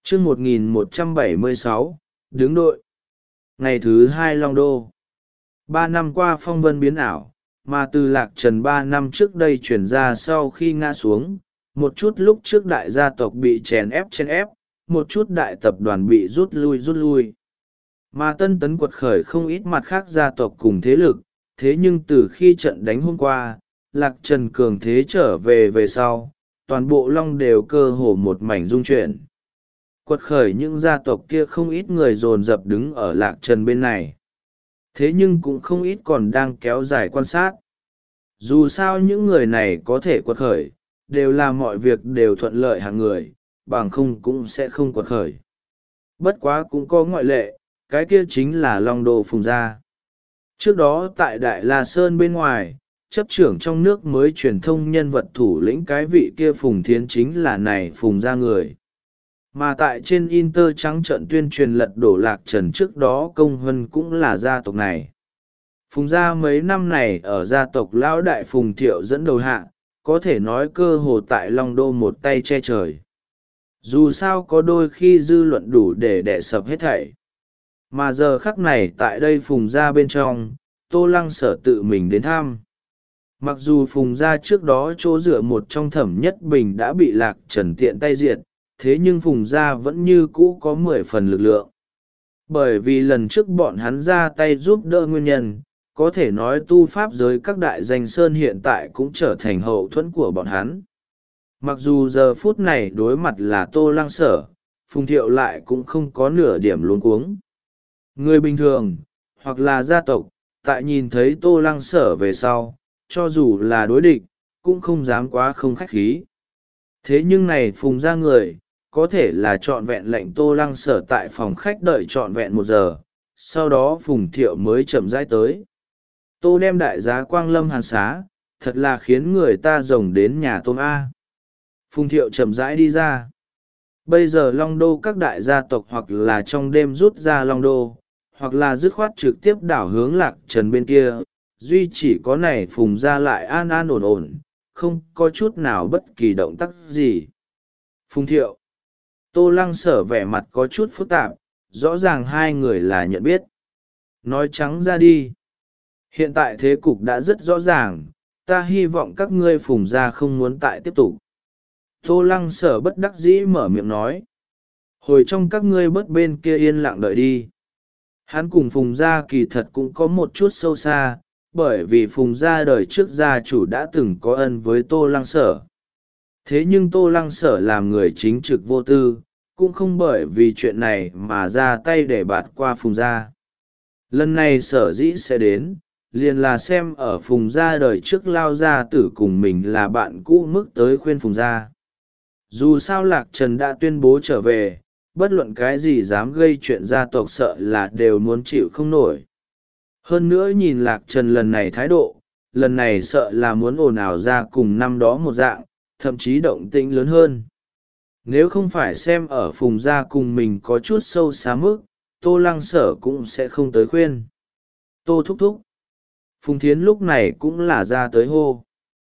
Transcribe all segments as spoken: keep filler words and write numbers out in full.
chương một nghìn một trăm bảy mươi sáu, đứng đội. Ngày thứ hai Long Đô. Ba năm qua phong vân biến ảo, mà từ Lạc Trần ba năm trước đây chuyển ra sau khi ngã xuống, một chút lúc trước đại gia tộc bị chèn ép chèn ép, một chút đại tập đoàn bị rút lui rút lui. Mà Tân Tấn quật khởi không ít mặt khác gia tộc cùng thế lực, thế nhưng từ khi trận đánh hôm qua, Lạc Trần cường thế trở về về sau, toàn bộ Long đều cơ hồ một mảnh rung chuyển. Quật khởi những gia tộc kia không ít người dồn dập đứng ở Lạc Trần bên này. Thế nhưng cũng không ít còn đang kéo dài quan sát. Dù sao những người này có thể quật khởi, đều làm mọi việc đều thuận lợi hàng người, bằng không cũng sẽ không quật khởi. Bất quá cũng có ngoại lệ, cái kia chính là Long Đô Phùng Gia. Trước đó tại Đại La Sơn bên ngoài, chấp trưởng trong nước mới truyền thông nhân vật thủ lĩnh cái vị kia Phùng Thiến chính là này Phùng Gia người. Mà tại trên Inter trắng trợn tuyên truyền lật đổ Lạc Trần trước đó Công Hân cũng là gia tộc này. Phùng Gia mấy năm này ở gia tộc Lão Đại Phùng Thiệu dẫn đầu hạ, có thể nói cơ hồ tại Long Đô một tay che trời. Dù sao có đôi khi dư luận đủ để đè sập hết thảy. Mà giờ khắc này tại đây Phùng Gia bên trong, Tô Lăng Sở tự mình đến thăm. Mặc dù Phùng Gia trước đó chỗ dựa một trong Thẩm Nhất Bình đã bị Lạc Trần tiện tay diệt, thế nhưng Phùng Gia vẫn như cũ có mười phần lực lượng. Bởi vì lần trước bọn hắn ra tay giúp đỡ nguyên nhân, có thể nói tu pháp giới các đại danh sơn hiện tại cũng trở thành hậu thuẫn của bọn hắn. Mặc dù giờ phút này đối mặt là Tô Lăng Sở, Phùng Thiệu lại cũng không có nửa điểm luống cuống. Người bình thường, hoặc là gia tộc, tại nhìn thấy Tô Lăng Sở về sau, cho dù là đối địch, cũng không dám quá không khách khí. Thế nhưng này Phùng Gia người, có thể là trọn vẹn lệnh Tô Lăng Sở tại phòng khách đợi trọn vẹn một giờ, sau đó Phùng Thiệu mới chậm rãi tới. Tô đem đại giá Quang Lâm hàn xá, thật là khiến người ta rồng đến nhà tôm A. Phùng Thiệu chậm rãi đi ra. Bây giờ Long Đô các đại gia tộc hoặc là trong đêm rút ra Long Đô, hoặc là dứt khoát trực tiếp đảo hướng Lạc Trần bên kia, duy chỉ có này Phùng Gia lại an an ổn ổn, không có chút nào bất kỳ động tác gì. Phùng Thiệu. Tô Lăng Sở vẻ mặt có chút phức tạp, rõ ràng hai người là nhận biết. Nói trắng ra đi. Hiện tại thế cục đã rất rõ ràng, ta hy vọng các ngươi Phùng Gia không muốn tại tiếp tục. Tô Lăng Sở bất đắc dĩ mở miệng nói. Hồi trong các ngươi bớt bên kia yên lặng đợi đi. Hắn cùng Phùng Gia kỳ thật cũng có một chút sâu xa, bởi vì Phùng Gia đời trước gia chủ đã từng có ân với Tô Lăng Sở. Thế nhưng Tô Lăng Sở làm người chính trực vô tư, cũng không bởi vì chuyện này mà ra tay để bạt qua Phùng Gia. Lần này Sở dĩ sẽ đến, liền là xem ở Phùng Gia đời trước lao gia tử cùng mình là bạn cũ mức tới khuyên Phùng Gia. Dù sao Lạc Trần đã tuyên bố trở về, bất luận cái gì dám gây chuyện gia tộc sợ là đều muốn chịu không nổi. Hơn nữa nhìn Lạc Trần lần này thái độ, lần này sợ là muốn ồn ào ra cùng năm đó một dạng, thậm chí động tĩnh lớn hơn. Nếu không phải xem ở Phùng Gia cùng mình có chút sâu xa mức, Tô Lăng Sở cũng sẽ không tới khuyên. Tô thúc thúc. Phùng Thiến lúc này cũng là ra tới hô.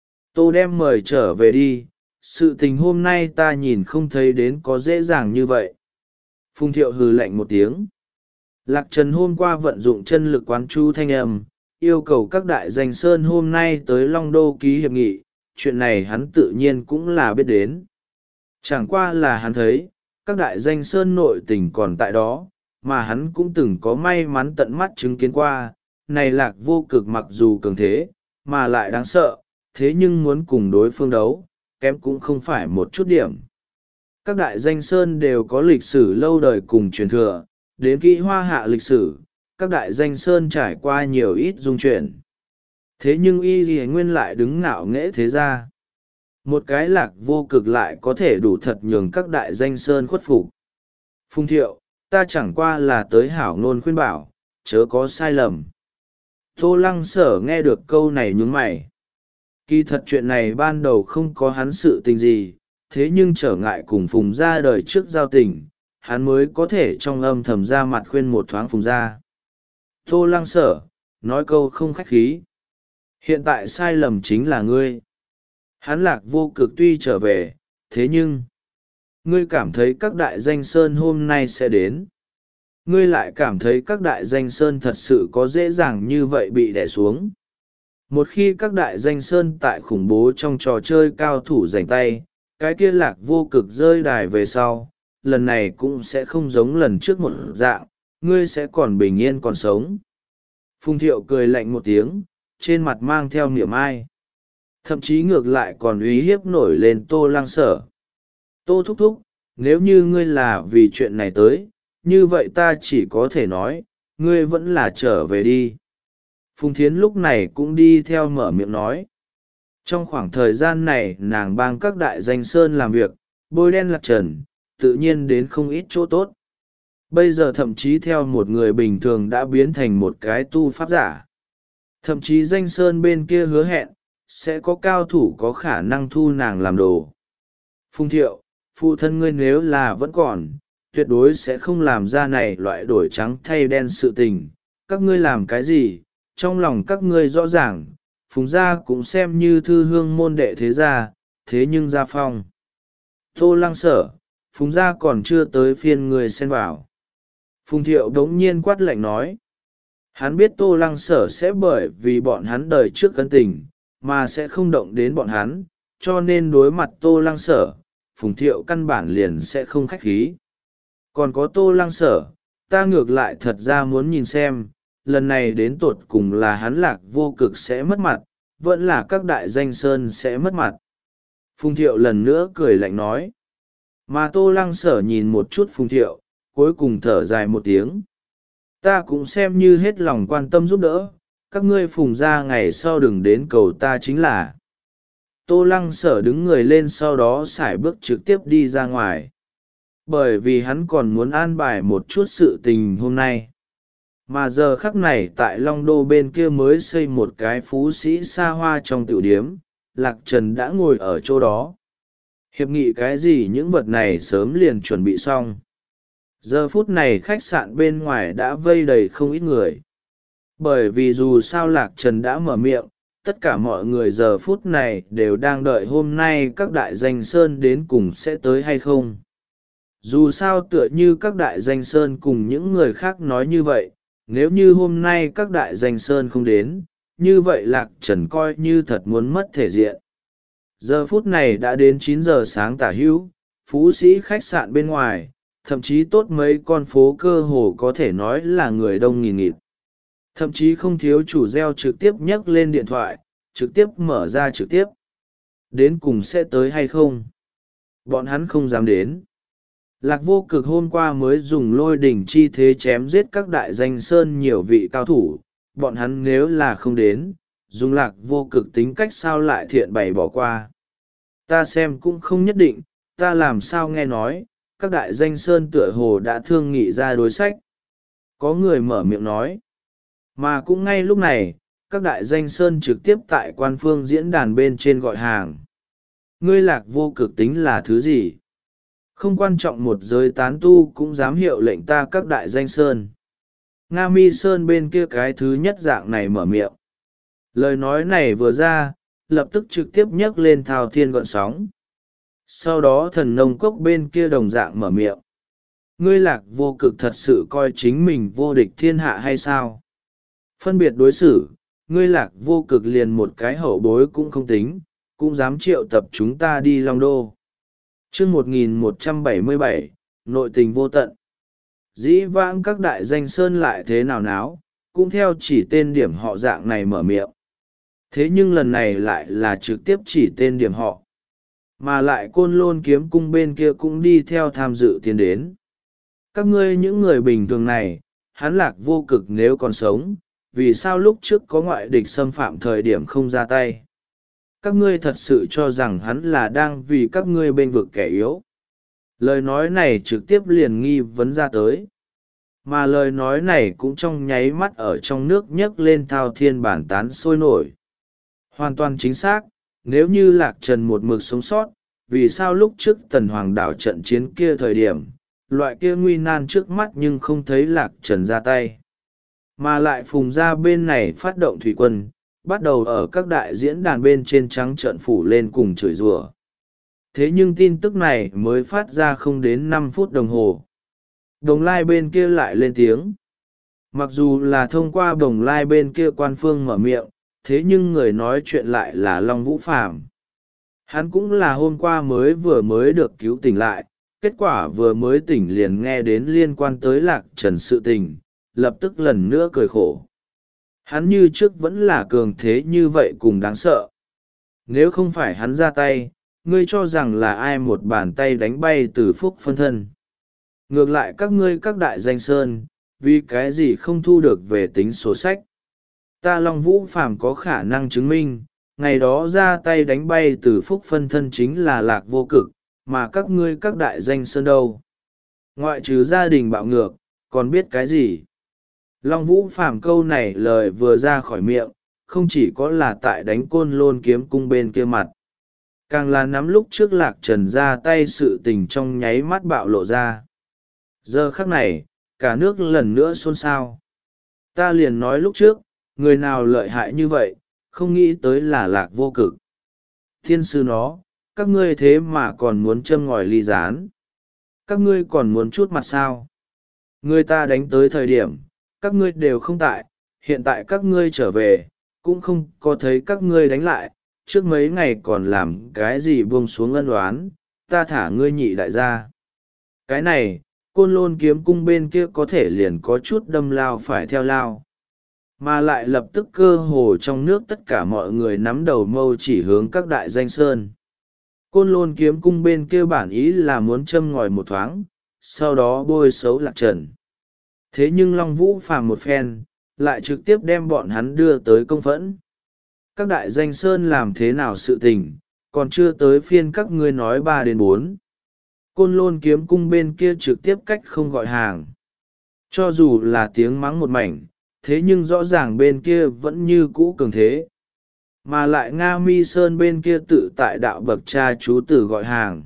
Tô đem mời trở về đi, sự tình hôm nay ta nhìn không thấy đến có dễ dàng như vậy. Phùng Thiệu hừ lạnh một tiếng. Lạc Trần hôm qua vận dụng chân lực quán chu thanh âm, yêu cầu các đại danh sơn hôm nay tới Long Đô ký hiệp nghị, chuyện này hắn tự nhiên cũng là biết đến. Chẳng qua là hắn thấy, các đại danh sơn nội tình còn tại đó, mà hắn cũng từng có may mắn tận mắt chứng kiến qua, này Lạc Vô Cực mặc dù cường thế, mà lại đáng sợ, thế nhưng muốn cùng đối phương đấu, kém cũng không phải một chút điểm. Các đại danh sơn đều có lịch sử lâu đời cùng truyền thừa, đến kỹ hoa hạ lịch sử, các đại danh sơn trải qua nhiều ít dung chuyển. Thế nhưng y ghi nguyên lại đứng ngạo nghễ thế ra. Một cái Lạc Vô Cực lại có thể đủ thật nhường các đại danh sơn khuất phục. Phùng Thiệu, ta chẳng qua là tới hảo ngôn khuyên bảo, chớ có sai lầm. Tô Lăng Sở nghe được câu này nhướng mày. Kỳ thật chuyện này ban đầu không có hắn sự tình gì, thế nhưng trở ngại cùng Phùng Gia đời trước giao tình, hắn mới có thể trong âm thầm ra mặt khuyên một thoáng Phùng Gia. Tô Lăng Sở, nói câu không khách khí. Hiện tại sai lầm chính là ngươi. Hắn Lạc Vô Cực tuy trở về, thế nhưng Ngươi cảm thấy các đại danh sơn hôm nay sẽ đến. Ngươi lại cảm thấy các đại danh sơn thật sự có dễ dàng như vậy bị đè xuống. Một khi các đại danh sơn tại khủng bố trong trò chơi cao thủ giành tay, cái kia Lạc Vô Cực rơi đài về sau, lần này cũng sẽ không giống lần trước một dạng, ngươi sẽ còn bình yên còn sống. Phùng Thiệu cười lạnh một tiếng, trên mặt mang theo niềm ai. Thậm chí ngược lại còn uy hiếp nổi lên Tô Lăng Sở. Tô thúc thúc, nếu như ngươi là vì chuyện này tới, như vậy ta chỉ có thể nói, ngươi vẫn là trở về đi. Phùng Thiến lúc này cũng đi theo mở miệng nói. Trong khoảng thời gian này nàng bang các đại danh sơn làm việc, bôi đen lạc trần, tự nhiên đến không ít chỗ tốt. Bây giờ thậm chí theo một người bình thường đã biến thành một cái tu pháp giả. Thậm chí danh sơn bên kia hứa hẹn, sẽ có cao thủ có khả năng thu nàng làm đồ. Phùng Thiệu, phụ thân ngươi nếu là vẫn còn, tuyệt đối sẽ không làm ra này loại đổi trắng thay đen sự tình. Các ngươi làm cái gì, trong lòng các ngươi rõ ràng, Phùng gia cũng xem như thư hương môn đệ thế gia, thế nhưng gia phong. Tô Lăng Sở, Phùng gia còn chưa tới phiên người xen vào. Phùng Thiệu đống nhiên quát lạnh nói. Hắn biết Tô Lăng Sở sẽ bởi vì bọn hắn đời trước cân tình, mà sẽ không động đến bọn hắn, cho nên đối mặt Tô Lăng Sở, Phùng Thiệu căn bản liền sẽ không khách khí. Còn có Tô Lăng Sở, ta ngược lại thật ra muốn nhìn xem, lần này đến tột cùng là hắn Lạc Vô Cực sẽ mất mặt, vẫn là các đại danh sơn sẽ mất mặt. Phùng Thiệu lần nữa cười lạnh nói. Mà Tô Lăng Sở nhìn một chút Phùng Thiệu, cuối cùng thở dài một tiếng. Ta cũng xem như hết lòng quan tâm giúp đỡ, các ngươi Phùng gia ngày sau đừng đến cầu ta chính là. Tô Lăng Sở đứng người lên sau đó sải bước trực tiếp đi ra ngoài. Bởi vì hắn còn muốn an bài một chút sự tình hôm nay. Mà giờ khắc này tại Long Đô bên kia mới xây một cái phú sĩ xa hoa trong tiểu điếm, Lạc Trần đã ngồi ở chỗ đó. Hiệp nghị cái gì những vật này sớm liền chuẩn bị xong. Giờ phút này khách sạn bên ngoài đã vây đầy không ít người. Bởi vì dù sao Lạc Trần đã mở miệng, tất cả mọi người giờ phút này đều đang đợi hôm nay các đại danh sơn đến cùng sẽ tới hay không. Dù sao tựa như các đại danh sơn cùng những người khác nói như vậy, nếu như hôm nay các đại danh sơn không đến, như vậy Lạc Trần coi như thật muốn mất thể diện. Giờ phút này đã đến chín giờ sáng tả hữu, phú sĩ khách sạn bên ngoài, thậm chí tốt mấy con phố cơ hồ có thể nói là người đông nghìn nghịt. Thậm chí không thiếu chủ gieo trực tiếp nhấc lên điện thoại, trực tiếp mở ra trực tiếp. Đến cùng sẽ tới hay không? Bọn hắn không dám đến. Lạc Vô Cực hôm qua mới dùng lôi đỉnh chi thế chém giết các đại danh sơn nhiều vị cao thủ, bọn hắn nếu là không đến, dùng Lạc Vô Cực tính cách sao lại thiện bày bỏ qua. Ta xem cũng không nhất định, ta làm sao nghe nói, các đại danh sơn tựa hồ đã thương nghị ra đối sách. Có người mở miệng nói. Mà cũng ngay lúc này, các đại danh sơn trực tiếp tại quan phương diễn đàn bên trên gọi hàng. Ngươi Lạc Vô Cực tính là thứ gì? Không quan trọng một giới tán tu cũng dám hiệu lệnh ta các đại danh sơn. Nga Mi Sơn bên kia cái thứ nhất dạng này mở miệng. Lời nói này vừa ra, lập tức trực tiếp nhấc lên thao thiên gọn sóng. Sau đó thần nông cốc bên kia đồng dạng mở miệng. Ngươi Lạc Vô Cực thật sự coi chính mình vô địch thiên hạ hay sao? Phân biệt đối xử, ngươi Lạc Vô Cực liền một cái hậu bối cũng không tính, cũng dám triệu tập chúng ta đi Long Đô. Chương một nghìn một trăm bảy mươi bảy, nội tình vô tận. Dĩ vãng các đại danh sơn lại thế nào náo, cũng theo chỉ tên điểm họ dạng này mở miệng. Thế nhưng lần này lại là trực tiếp chỉ tên điểm họ. Mà lại Côn Lôn Kiếm Cung bên kia cũng đi theo tham dự tiến đến. Các ngươi những người bình thường này, hắn Lạc Vô Cực nếu còn sống, vì sao lúc trước có ngoại địch xâm phạm thời điểm không ra tay? Các ngươi thật sự cho rằng hắn là đang vì các ngươi bên vực kẻ yếu. Lời nói này trực tiếp liền nghi vấn ra tới. Mà lời nói này cũng trong nháy mắt ở trong nước nhấc lên thao thiên bản tán sôi nổi. Hoàn toàn chính xác, nếu như Lạc Trần một mực sống sót, vì sao lúc trước Tần Hoàng đảo trận chiến kia thời điểm, loại kia nguy nan trước mắt nhưng không thấy Lạc Trần ra tay. Mà lại Phùng gia bên này phát động thủy quân, bắt đầu ở các đại diễn đàn bên trên trắng trợn phủ lên cùng chửi rủa. Thế nhưng tin tức này mới phát ra không đến năm phút đồng hồ, bồng lai bên kia lại lên tiếng. Mặc dù là thông qua bồng lai bên kia quan phương mở miệng, thế nhưng người nói chuyện lại là Long Vũ Phàm. Hắn cũng là hôm qua mới vừa mới được cứu tỉnh lại, kết quả vừa mới tỉnh liền nghe đến liên quan tới Lạc Trần sự tình, lập tức lần nữa cười khổ. Hắn như trước vẫn là cường thế như vậy cùng đáng sợ. Nếu không phải hắn ra tay, ngươi cho rằng là ai một bàn tay đánh bay từ phúc phân thân. Ngược lại các ngươi các đại danh sơn, vì cái gì không thu được về tính sổ sách. Ta Long Vũ Phàm có khả năng chứng minh, ngày đó ra tay đánh bay từ phúc phân thân chính là Lạc Vô Cực, mà các ngươi các đại danh sơn đâu. Ngoại trừ gia đình bạo ngược, còn biết cái gì? Long Vũ Phàm câu này lời vừa ra khỏi miệng, không chỉ có là tại đánh Côn Lôn kiếm cung bên kia mặt, càng là nắm lúc trước Lạc Trần ra tay sự tình trong nháy mắt bạo lộ ra. Giờ khắc này, cả nước lần nữa xôn xao. Ta liền nói lúc trước, người nào lợi hại như vậy, không nghĩ tới là Lạc Vô Cực. Thiên sư nó, các ngươi thế mà còn muốn châm ngòi ly gián. Các ngươi còn muốn chút mặt sao? Người ta đánh tới thời điểm, các ngươi đều không tại, hiện tại các ngươi trở về, cũng không có thấy các ngươi đánh lại, trước mấy ngày còn làm cái gì buông xuống ân oán, ta thả ngươi nhị đại gia. Cái này, Côn Lôn kiếm cung bên kia có thể liền có chút đâm lao phải theo lao. Mà lại lập tức cơ hồ trong nước tất cả mọi người nắm đầu mâu chỉ hướng các đại danh sơn. Côn Lôn kiếm cung bên kia bản ý là muốn châm ngòi một thoáng, sau đó bôi xấu Lạc Trần. Thế nhưng Long Vũ Phàm một phen, lại trực tiếp đem bọn hắn đưa tới công phẫn. Các đại danh sơn làm thế nào sự tình, còn chưa tới phiên các ngươi nói ba đến bốn. Côn Lôn kiếm cung bên kia trực tiếp cách không gọi hàng. Cho dù là tiếng mắng một mảnh, thế nhưng rõ ràng bên kia vẫn như cũ cường thế. Mà lại Nga Mi Sơn bên kia tự tại đạo bậc cha chú tử gọi hàng.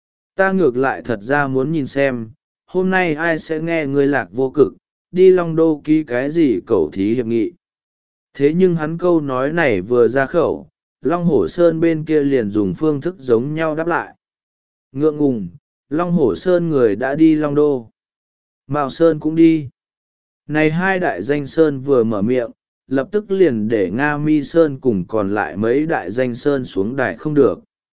Ta ngược lại thật ra muốn nhìn xem, hôm nay ai sẽ nghe ngươi Lạc Vô Cực, đi Long Đô ký cái gì cẩu thí hiệp nghị. Thế nhưng hắn câu nói này vừa ra khẩu, Long Hổ Sơn bên kia liền dùng phương thức giống nhau đáp lại. Ngượng ngùng, Long Hổ Sơn người đã đi Long Đô. Mao Sơn cũng đi. Này hai đại danh Sơn vừa mở miệng, lập tức liền để Nga Mi Sơn cùng còn lại mấy đại danh Sơn xuống đài không được.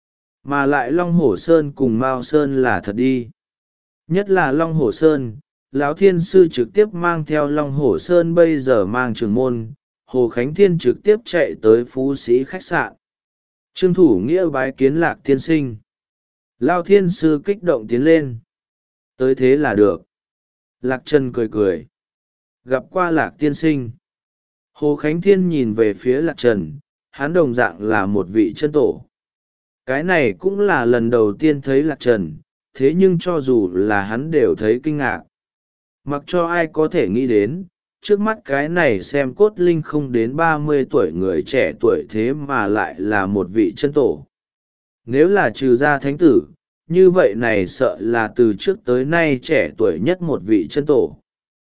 Mà lại Long Hổ Sơn cùng Mao Sơn là thật đi. Nhất là Long Hổ Sơn, Lão Thiên Sư trực tiếp mang theo Long Hổ Sơn bây giờ mang trưởng môn, Hồ Khánh Thiên trực tiếp chạy tới Phú Sĩ khách sạn. Trương Thủ Nghĩa bái kiến Lạc Thiên Sinh. Lão Thiên Sư kích động tiến lên. Tới thế là được. Lạc Trần cười cười. Gặp qua Lạc Tiên Sinh. Hồ Khánh Thiên nhìn về phía Lạc Trần, hắn đồng dạng là một vị chân tổ. Cái này cũng là lần đầu tiên thấy Lạc Trần, thế nhưng cho dù là hắn đều thấy kinh ngạc. Mặc cho ai có thể nghĩ đến, trước mắt cái này xem cốt linh không đến ba mươi tuổi người trẻ tuổi thế mà lại là một vị chân tổ. Nếu là trừ gia thánh tử, như vậy này sợ là từ trước tới nay trẻ tuổi nhất một vị chân tổ.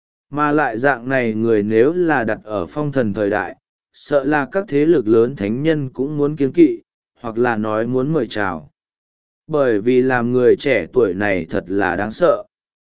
Mà lại dạng này người nếu là đặt ở phong thần thời đại, sợ là các thế lực lớn thánh nhân cũng muốn kiêng kỵ, hoặc là nói muốn mời chào. Bởi vì làm người trẻ tuổi này thật là đáng sợ.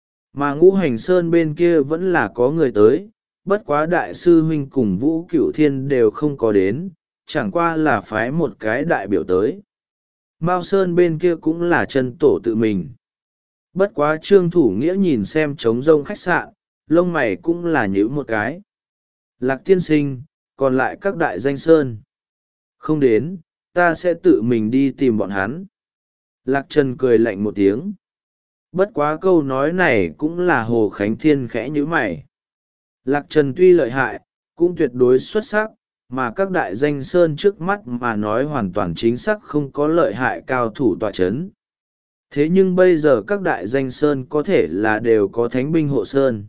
Mà Ngũ Hành Sơn bên kia vẫn là có người tới, bất quá đại sư huynh cùng Vũ Cửu Thiên đều không có đến, chẳng qua là phái một cái đại biểu tới. Mao Sơn bên kia cũng là chân tổ tự mình. Bất quá Trương Thủ Nghĩa nhìn xem trống rông khách sạn, lông mày cũng là nhíu một cái. Lạc Tiên Sinh, còn lại các đại danh sơn. Không đến, ta sẽ tự mình đi tìm bọn hắn. Lạc Trần cười lạnh một tiếng. Bất quá câu nói này cũng là Hồ Khánh Thiên khẽ nhíu mày. Lạc Trần tuy lợi hại, cũng tuyệt đối xuất sắc, mà các đại danh sơn trước mắt mà nói hoàn toàn chính xác không có lợi hại cao thủ tọa chấn. Thế nhưng bây giờ các đại danh sơn có thể là đều có thánh binh hộ sơn.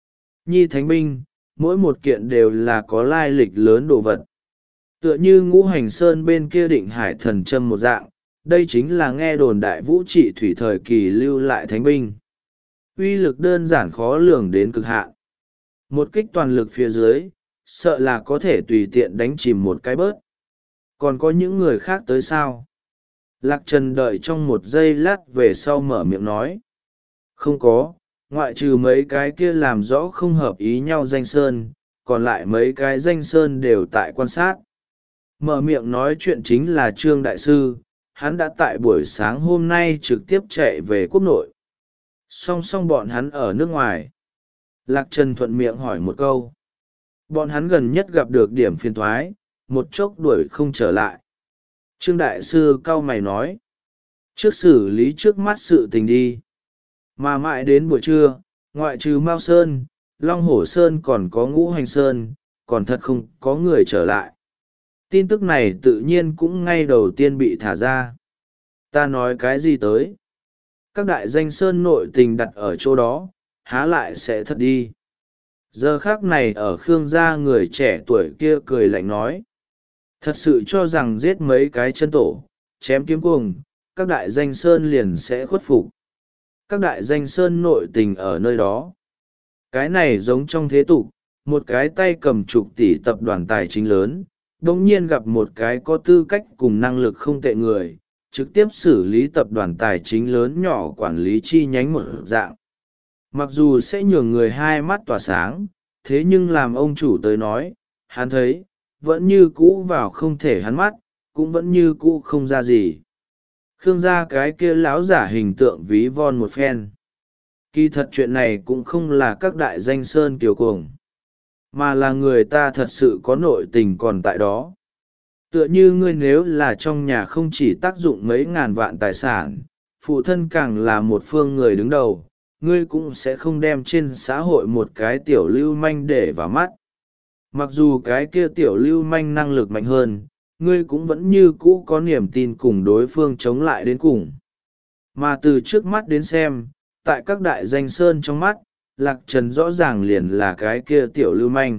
Nhi thánh binh, mỗi một kiện đều là có lai lịch lớn đồ vật. Tựa như Ngũ Hành Sơn bên kia Định Hải Thần Châm một dạng, đây chính là nghe đồn đại vũ trị thủy thời kỳ lưu lại thánh binh. Uy lực đơn giản khó lường đến cực hạn. Một kích toàn lực phía dưới, sợ là có thể tùy tiện đánh chìm một cái bớt. Còn có những người khác tới sao? Lạc Trần đợi trong một giây lát về sau mở miệng nói. Không có, ngoại trừ mấy cái kia làm rõ không hợp ý nhau danh sơn, còn lại mấy cái danh sơn đều tại quan sát. Mở miệng nói chuyện chính là Trương Đại Sư, hắn đã tại buổi sáng hôm nay trực tiếp chạy về quốc nội. Song song bọn hắn ở nước ngoài. Lạc Trần thuận miệng hỏi một câu. Bọn hắn gần nhất gặp được điểm phiền thoái, một chốc đuổi không trở lại. Trương Đại Sư cau mày nói. Trước xử lý trước mắt sự tình đi. Mà mãi đến buổi trưa, ngoại trừ Mao Sơn, Long Hổ Sơn còn có Ngũ Hành Sơn, còn thật không có người trở lại. Tin tức này tự nhiên cũng ngay đầu tiên bị thả ra. Ta nói cái gì tới? Các đại danh sơn nội tình đặt ở chỗ đó, há lại sẽ thật đi. Giờ khác này ở Khương gia người trẻ tuổi kia cười lạnh nói. Thật sự cho rằng giết mấy cái chân tổ, chém kiếm cuồng, các đại danh sơn liền sẽ khuất phục. Các đại danh sơn nội tình ở nơi đó. Cái này giống trong thế tục, một cái tay cầm chục tỷ tập đoàn tài chính lớn, đồng nhiên gặp một cái có tư cách cùng năng lực không tệ người, trực tiếp xử lý tập đoàn tài chính lớn nhỏ quản lý chi nhánh một dạng. Mặc dù sẽ nhường người hai mắt tỏa sáng, thế nhưng làm ông chủ tới nói, hắn thấy, vẫn như cũ vào không thể hắn mắt, cũng vẫn như cũ không ra gì. Khương gia cái kia láo giả hình tượng ví von một phen. Kỳ thật chuyện này cũng không là các đại danh sơn kiều cuồng, mà là người ta thật sự có nội tình còn tại đó. Tựa như ngươi nếu là trong nhà không chỉ tác dụng mấy ngàn vạn tài sản, phụ thân càng là một phương người đứng đầu, ngươi cũng sẽ không đem trên xã hội một cái tiểu lưu manh để vào mắt. Mặc dù cái kia tiểu lưu manh năng lực mạnh hơn, ngươi cũng vẫn như cũ có niềm tin cùng đối phương chống lại đến cùng. Mà từ trước mắt đến xem, tại các đại danh sơn trong mắt, Lạc Trần rõ ràng liền là cái kia tiểu lưu manh.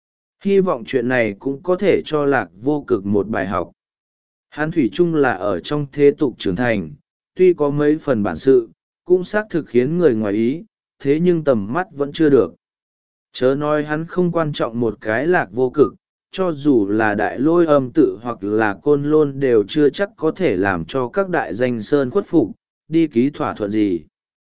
Hy vọng chuyện này cũng có thể cho Lạc Vô Cực một bài học. Hắn thủy chung là ở trong thế tục trưởng thành, tuy có mấy phần bản sự, cũng xác thực khiến người ngoài ý, thế nhưng tầm mắt vẫn chưa được. Chớ nói hắn không quan trọng một cái Lạc Vô Cực, cho dù là đại lôi âm tự hoặc là côn lôn đều chưa chắc có thể làm cho các đại danh sơn khuất phục, đi ký thỏa thuận gì.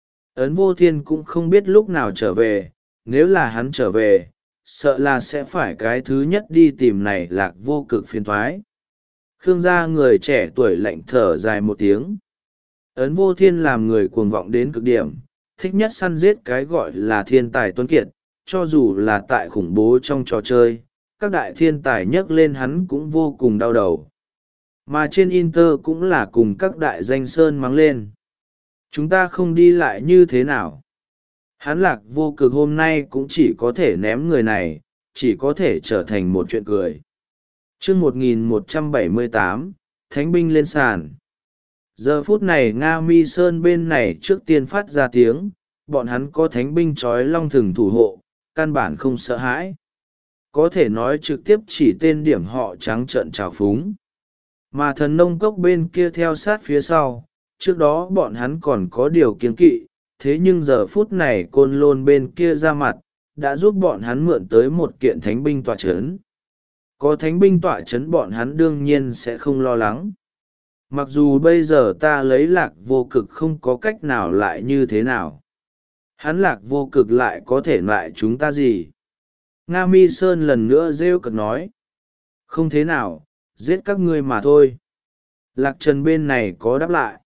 Ấn Vô Thiên cũng không biết lúc nào trở về, nếu là hắn trở về, sợ là sẽ phải cái thứ nhất đi tìm này Lạc Vô Cực phiền thoái. Khương gia người trẻ tuổi lạnh thở dài một tiếng. Ấn Vô Thiên làm người cuồng vọng đến cực điểm, thích nhất săn giết cái gọi là thiên tài tuấn kiệt, cho dù là tại khủng bố trong trò chơi, các đại thiên tài nhắc lên hắn cũng vô cùng đau đầu. Mà trên Inter cũng là cùng các đại danh sơn mắng lên. Chúng ta không đi lại như thế nào? Hắn Lạc Vô Cực hôm nay cũng chỉ có thể ném người này, chỉ có thể trở thành một chuyện cười. chương một nghìn một trăm bảy mươi tám, Thánh binh lên sàn. Giờ phút này Nga Mi Sơn bên này trước tiên phát ra tiếng, bọn hắn có thánh binh trói long thừng thủ hộ, căn bản không sợ hãi. Có thể nói trực tiếp chỉ tên điểm họ trắng trợn trào phúng. Mà thần nông cốc bên kia theo sát phía sau, trước đó bọn hắn còn có điều kiêng kỵ, thế nhưng giờ phút này côn lôn bên kia ra mặt, đã giúp bọn hắn mượn tới một kiện thánh binh tọa chấn. Có thánh binh tọa chấn bọn hắn đương nhiên sẽ không lo lắng. Mặc dù bây giờ ta lấy Lạc Vô Cực không có cách nào lại như thế nào. Hắn Lạc Vô Cực lại có thể loại chúng ta gì? Nga Mi Sơn lần nữa rêu cực nói. Không thế nào, giết các ngươi mà thôi. Lạc Trần bên này có đáp lại.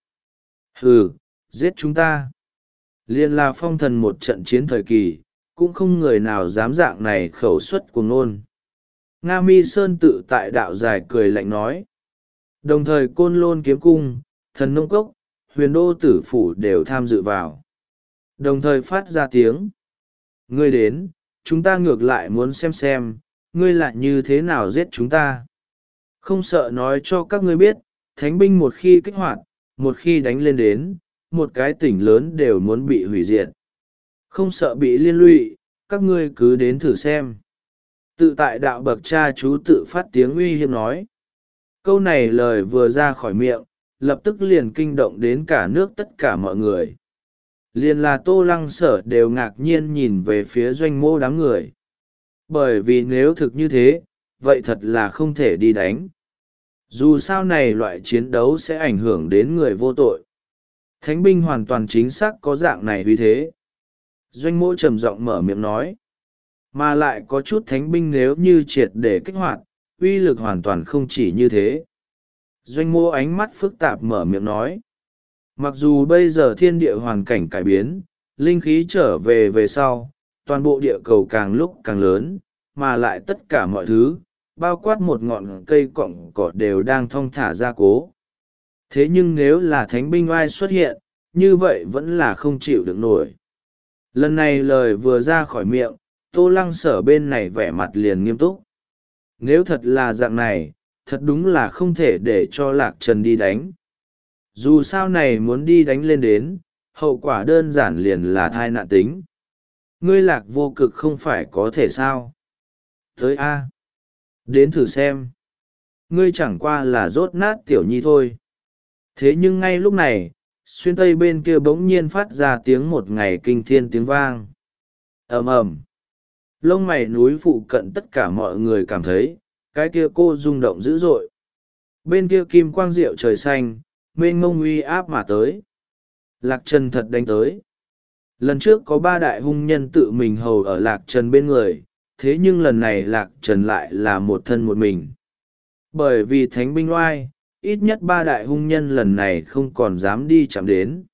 Hừ, giết chúng ta. Liên là phong thần một trận chiến thời kỳ, cũng không người nào dám dạng này khẩu suất cuồng ngôn. Nga Mi Sơn tự tại đạo dài cười lạnh nói. Đồng thời Côn Lôn Kiếm Cung, Thần Nông Cốc, Huyền Đô Tử Phủ đều tham dự vào. Đồng thời phát ra tiếng. Ngươi đến, chúng ta ngược lại muốn xem xem, ngươi lại như thế nào giết chúng ta. Không sợ nói cho các ngươi biết, thánh binh một khi kích hoạt, một khi đánh lên đến, một cái tỉnh lớn đều muốn bị hủy diệt. Không sợ bị liên lụy, các ngươi cứ đến thử xem. Tự tại đạo bậc cha chú tự phát tiếng uy hiếp nói. Câu này lời vừa ra khỏi miệng, lập tức liền kinh động đến cả nước tất cả mọi người. Liền là Tô Lăng Sở đều ngạc nhiên nhìn về phía Doanh Mô đám người. Bởi vì nếu thực như thế, vậy thật là không thể đi đánh. Dù sao này loại chiến đấu sẽ ảnh hưởng đến người vô tội. Thánh binh hoàn toàn chính xác có dạng này vì thế. Doanh mỗ trầm giọng mở miệng nói. Mà lại có chút thánh binh nếu như triệt để kích hoạt, uy lực hoàn toàn không chỉ như thế. Doanh mô ánh mắt phức tạp mở miệng nói. Mặc dù bây giờ thiên địa hoàn cảnh cải biến, linh khí trở về về sau, toàn bộ địa cầu càng lúc càng lớn, mà lại tất cả mọi thứ, bao quát một ngọn cây cọng cỏ đều đang thong thả ra cố. Thế nhưng nếu là thánh binh oai xuất hiện, như vậy vẫn là không chịu được nổi. Lần này lời vừa ra khỏi miệng, Tô Lăng Sở bên này vẻ mặt liền nghiêm túc. Nếu thật là dạng này, thật đúng là không thể để cho Lạc Trần đi đánh. Dù sao này muốn đi đánh lên đến, hậu quả đơn giản liền là thai nạn tính. Ngươi Lạc Vô Cực không phải có thể sao? Tới A. Đến thử xem. Ngươi chẳng qua là rốt nát tiểu nhi thôi. Thế nhưng ngay lúc này, xuyên tây bên kia bỗng nhiên phát ra tiếng một ngày kinh thiên tiếng vang. Ầm ầm. Lông mày núi phụ cận tất cả mọi người cảm thấy, cái kia cô rung động dữ dội. Bên kia kim quang diệu trời xanh, mênh mông uy áp mà tới. Lạc Trần thật đánh tới. Lần trước có ba đại hung nhân tự mình hầu ở Lạc Trần bên người, thế nhưng lần này Lạc Trần lại là một thân một mình. Bởi vì thánh binh oai, ít nhất ba đại hung nhân lần này không còn dám đi chạm đến.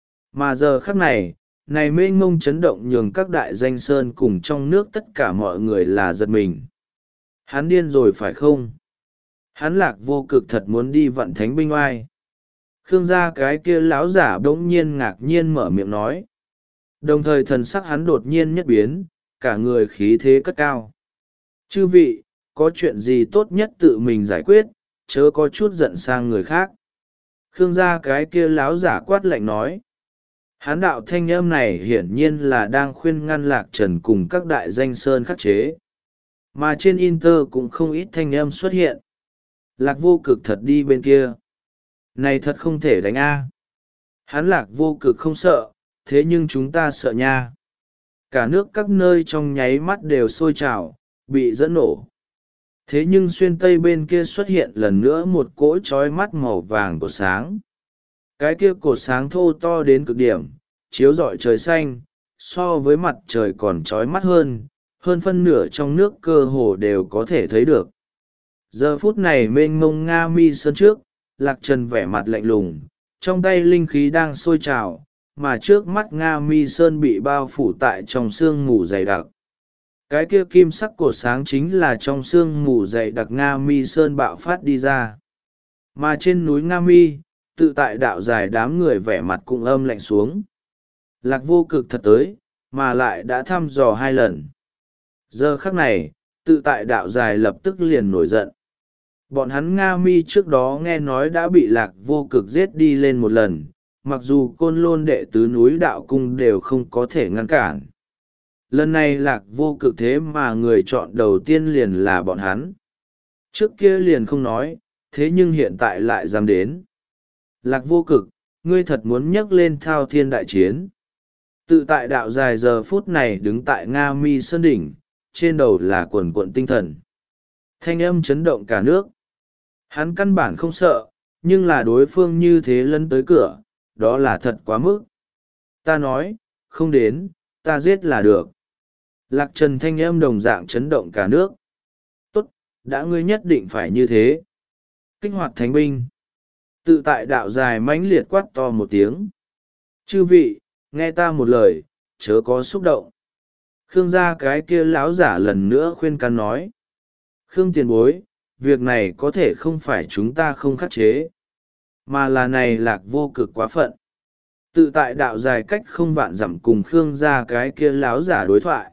Mà giờ khắc này, này mênh mông chấn động nhường các đại danh sơn cùng trong nước tất cả mọi người là giật mình. Hắn điên rồi phải không? Hắn Lạc Vô Cực thật muốn đi vận thánh binh oai. Khương gia cái kia lão giả bỗng nhiên ngạc nhiên mở miệng nói. Đồng thời thần sắc hắn đột nhiên nhất biến, cả người khí thế cất cao. Chư vị, có chuyện gì tốt nhất tự mình giải quyết, chớ có chút giận sang người khác. Khương gia cái kia lão giả quát lạnh nói. Hán đạo thanh âm này hiển nhiên là đang khuyên ngăn Lạc Trần cùng các đại danh sơn khắc chế. Mà trên Inter cũng không ít thanh âm xuất hiện. Lạc Vô Cực thật đi bên kia. Này thật không thể đánh a. Hán Lạc Vô Cực không sợ, thế nhưng chúng ta sợ nha. Cả nước các nơi trong nháy mắt đều sôi trào, bị dẫn nổ. Thế nhưng xuyên tây bên kia xuất hiện lần nữa một cỗ trói mắt màu vàng của sáng. Cái kia cột sáng thô to đến cực điểm, chiếu rọi trời xanh, so với mặt trời còn trói mắt hơn, hơn phân nửa trong nước cơ hồ đều có thể thấy được. Giờ phút này mênh mông Nga Mi Sơn trước, Lạc Trần vẻ mặt lạnh lùng, trong tay linh khí đang sôi trào, mà trước mắt Nga Mi Sơn bị bao phủ tại trong sương mù dày đặc. Cái kia kim sắc cột sáng chính là trong sương mù dày đặc Nga Mi Sơn bạo phát đi ra. Mà trên núi Nga Mi, tự tại đạo dài đám người vẻ mặt cũng âm lạnh xuống. Lạc Vô Cực thật tới, mà lại đã thăm dò hai lần. Giờ khắc này, tự tại đạo dài lập tức liền nổi giận. Bọn hắn Nga Mi trước đó nghe nói đã bị Lạc Vô Cực giết đi lên một lần, mặc dù côn lôn đệ tứ núi đạo cung đều không có thể ngăn cản. Lần này Lạc Vô Cực thế mà người chọn đầu tiên liền là bọn hắn. Trước kia liền không nói, thế nhưng hiện tại lại dám đến. Lạc Vô Cực, ngươi thật muốn nhắc lên thao thiên đại chiến. Tự tại đạo dài giờ phút này đứng tại Nga Mi Sơn đỉnh, trên đầu là quần quận tinh thần. Thanh âm chấn động cả nước. Hắn căn bản không sợ, nhưng là đối phương như thế lấn tới cửa, đó là thật quá mức. Ta nói, không đến, ta giết là được. Lạc Trần thanh âm đồng dạng chấn động cả nước. Tốt, đã ngươi nhất định phải như thế. Kích hoạt thánh binh. Tự tại đạo dài mãnh liệt quát to một tiếng. Chư vị, nghe ta một lời, chớ có xúc động. Khương gia cái kia lão giả lần nữa khuyên can nói. Khương tiền bối, việc này có thể không phải chúng ta không khắc chế, mà là này Lạc Vô Cực quá phận. Tự tại đạo dài cách không vạn dặm cùng Khương gia cái kia lão giả đối thoại.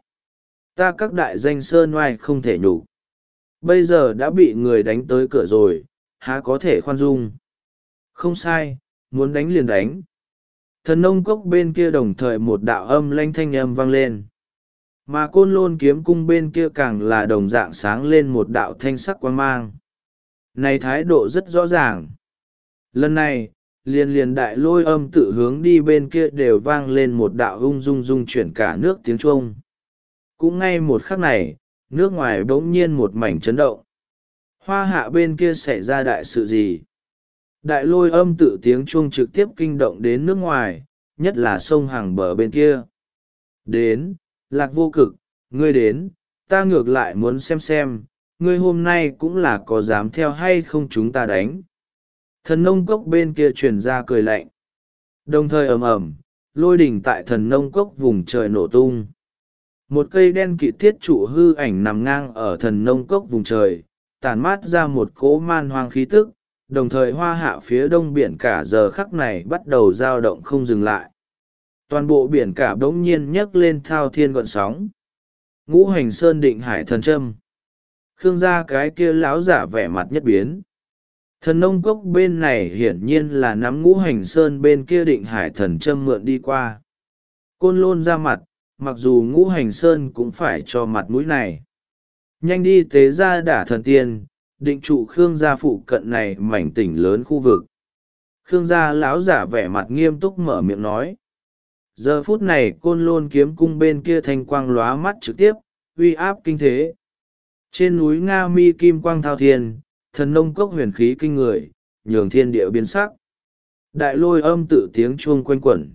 Ta các đại danh sơn oai không thể nhục. Bây giờ đã bị người đánh tới cửa rồi, há có thể khoan dung. Không sai, muốn đánh liền đánh. Thần nông cốc bên kia đồng thời một đạo âm lanh thanh âm vang lên. Mà côn lôn kiếm cung bên kia càng là đồng dạng sáng lên một đạo thanh sắc quang mang. Này thái độ rất rõ ràng. Lần này, liền liền đại lôi âm tự hướng đi bên kia đều vang lên một đạo ung dung dung chuyển cả nước tiếng chuông. Cũng ngay một khắc này, nước ngoài bỗng nhiên một mảnh chấn động. Hoa hạ bên kia xảy ra đại sự gì? Đại lôi âm tự tiếng chuông trực tiếp kinh động đến nước ngoài, nhất là sông hàng bờ bên kia. Đến, Lạc Vô Cực, ngươi đến, ta ngược lại muốn xem xem, ngươi hôm nay cũng là có dám theo hay không chúng ta đánh. Thần nông cốc bên kia truyền ra cười lạnh. Đồng thời ầm ầm, lôi đỉnh tại thần nông cốc vùng trời nổ tung. Một cây đen kịt thiết trụ hư ảnh nằm ngang ở thần nông cốc vùng trời, tản mát ra một cỗ man hoang khí tức, đồng thời hoa hạ phía đông biển cả giờ khắc này bắt đầu dao động không dừng lại. Toàn bộ biển cả bỗng nhiên nhấc lên thao thiên gọn sóng. Ngũ hành sơn định hải thần châm. Khương gia cái kia láo giả vẻ mặt nhất biến. Thần nông cốc bên này hiển nhiên là nắm ngũ hành sơn bên kia định hải thần châm mượn đi qua. Côn Lôn ra mặt, mặc dù ngũ hành sơn cũng phải cho mặt mũi này. Nhanh đi tế ra đả thần tiên, định trụ Khương gia phụ cận này mảnh tỉnh lớn khu vực. Khương gia lão giả vẻ mặt nghiêm túc mở miệng nói. Giờ phút này Côn Lôn kiếm cung bên kia thanh quang lóa mắt trực tiếp, uy áp kinh thế. Trên núi Nga Mi kim quang thao thiên, thần nông cốc huyền khí kinh người, nhường thiên địa biến sắc. Đại lôi âm tự tiếng chuông quanh quẩn.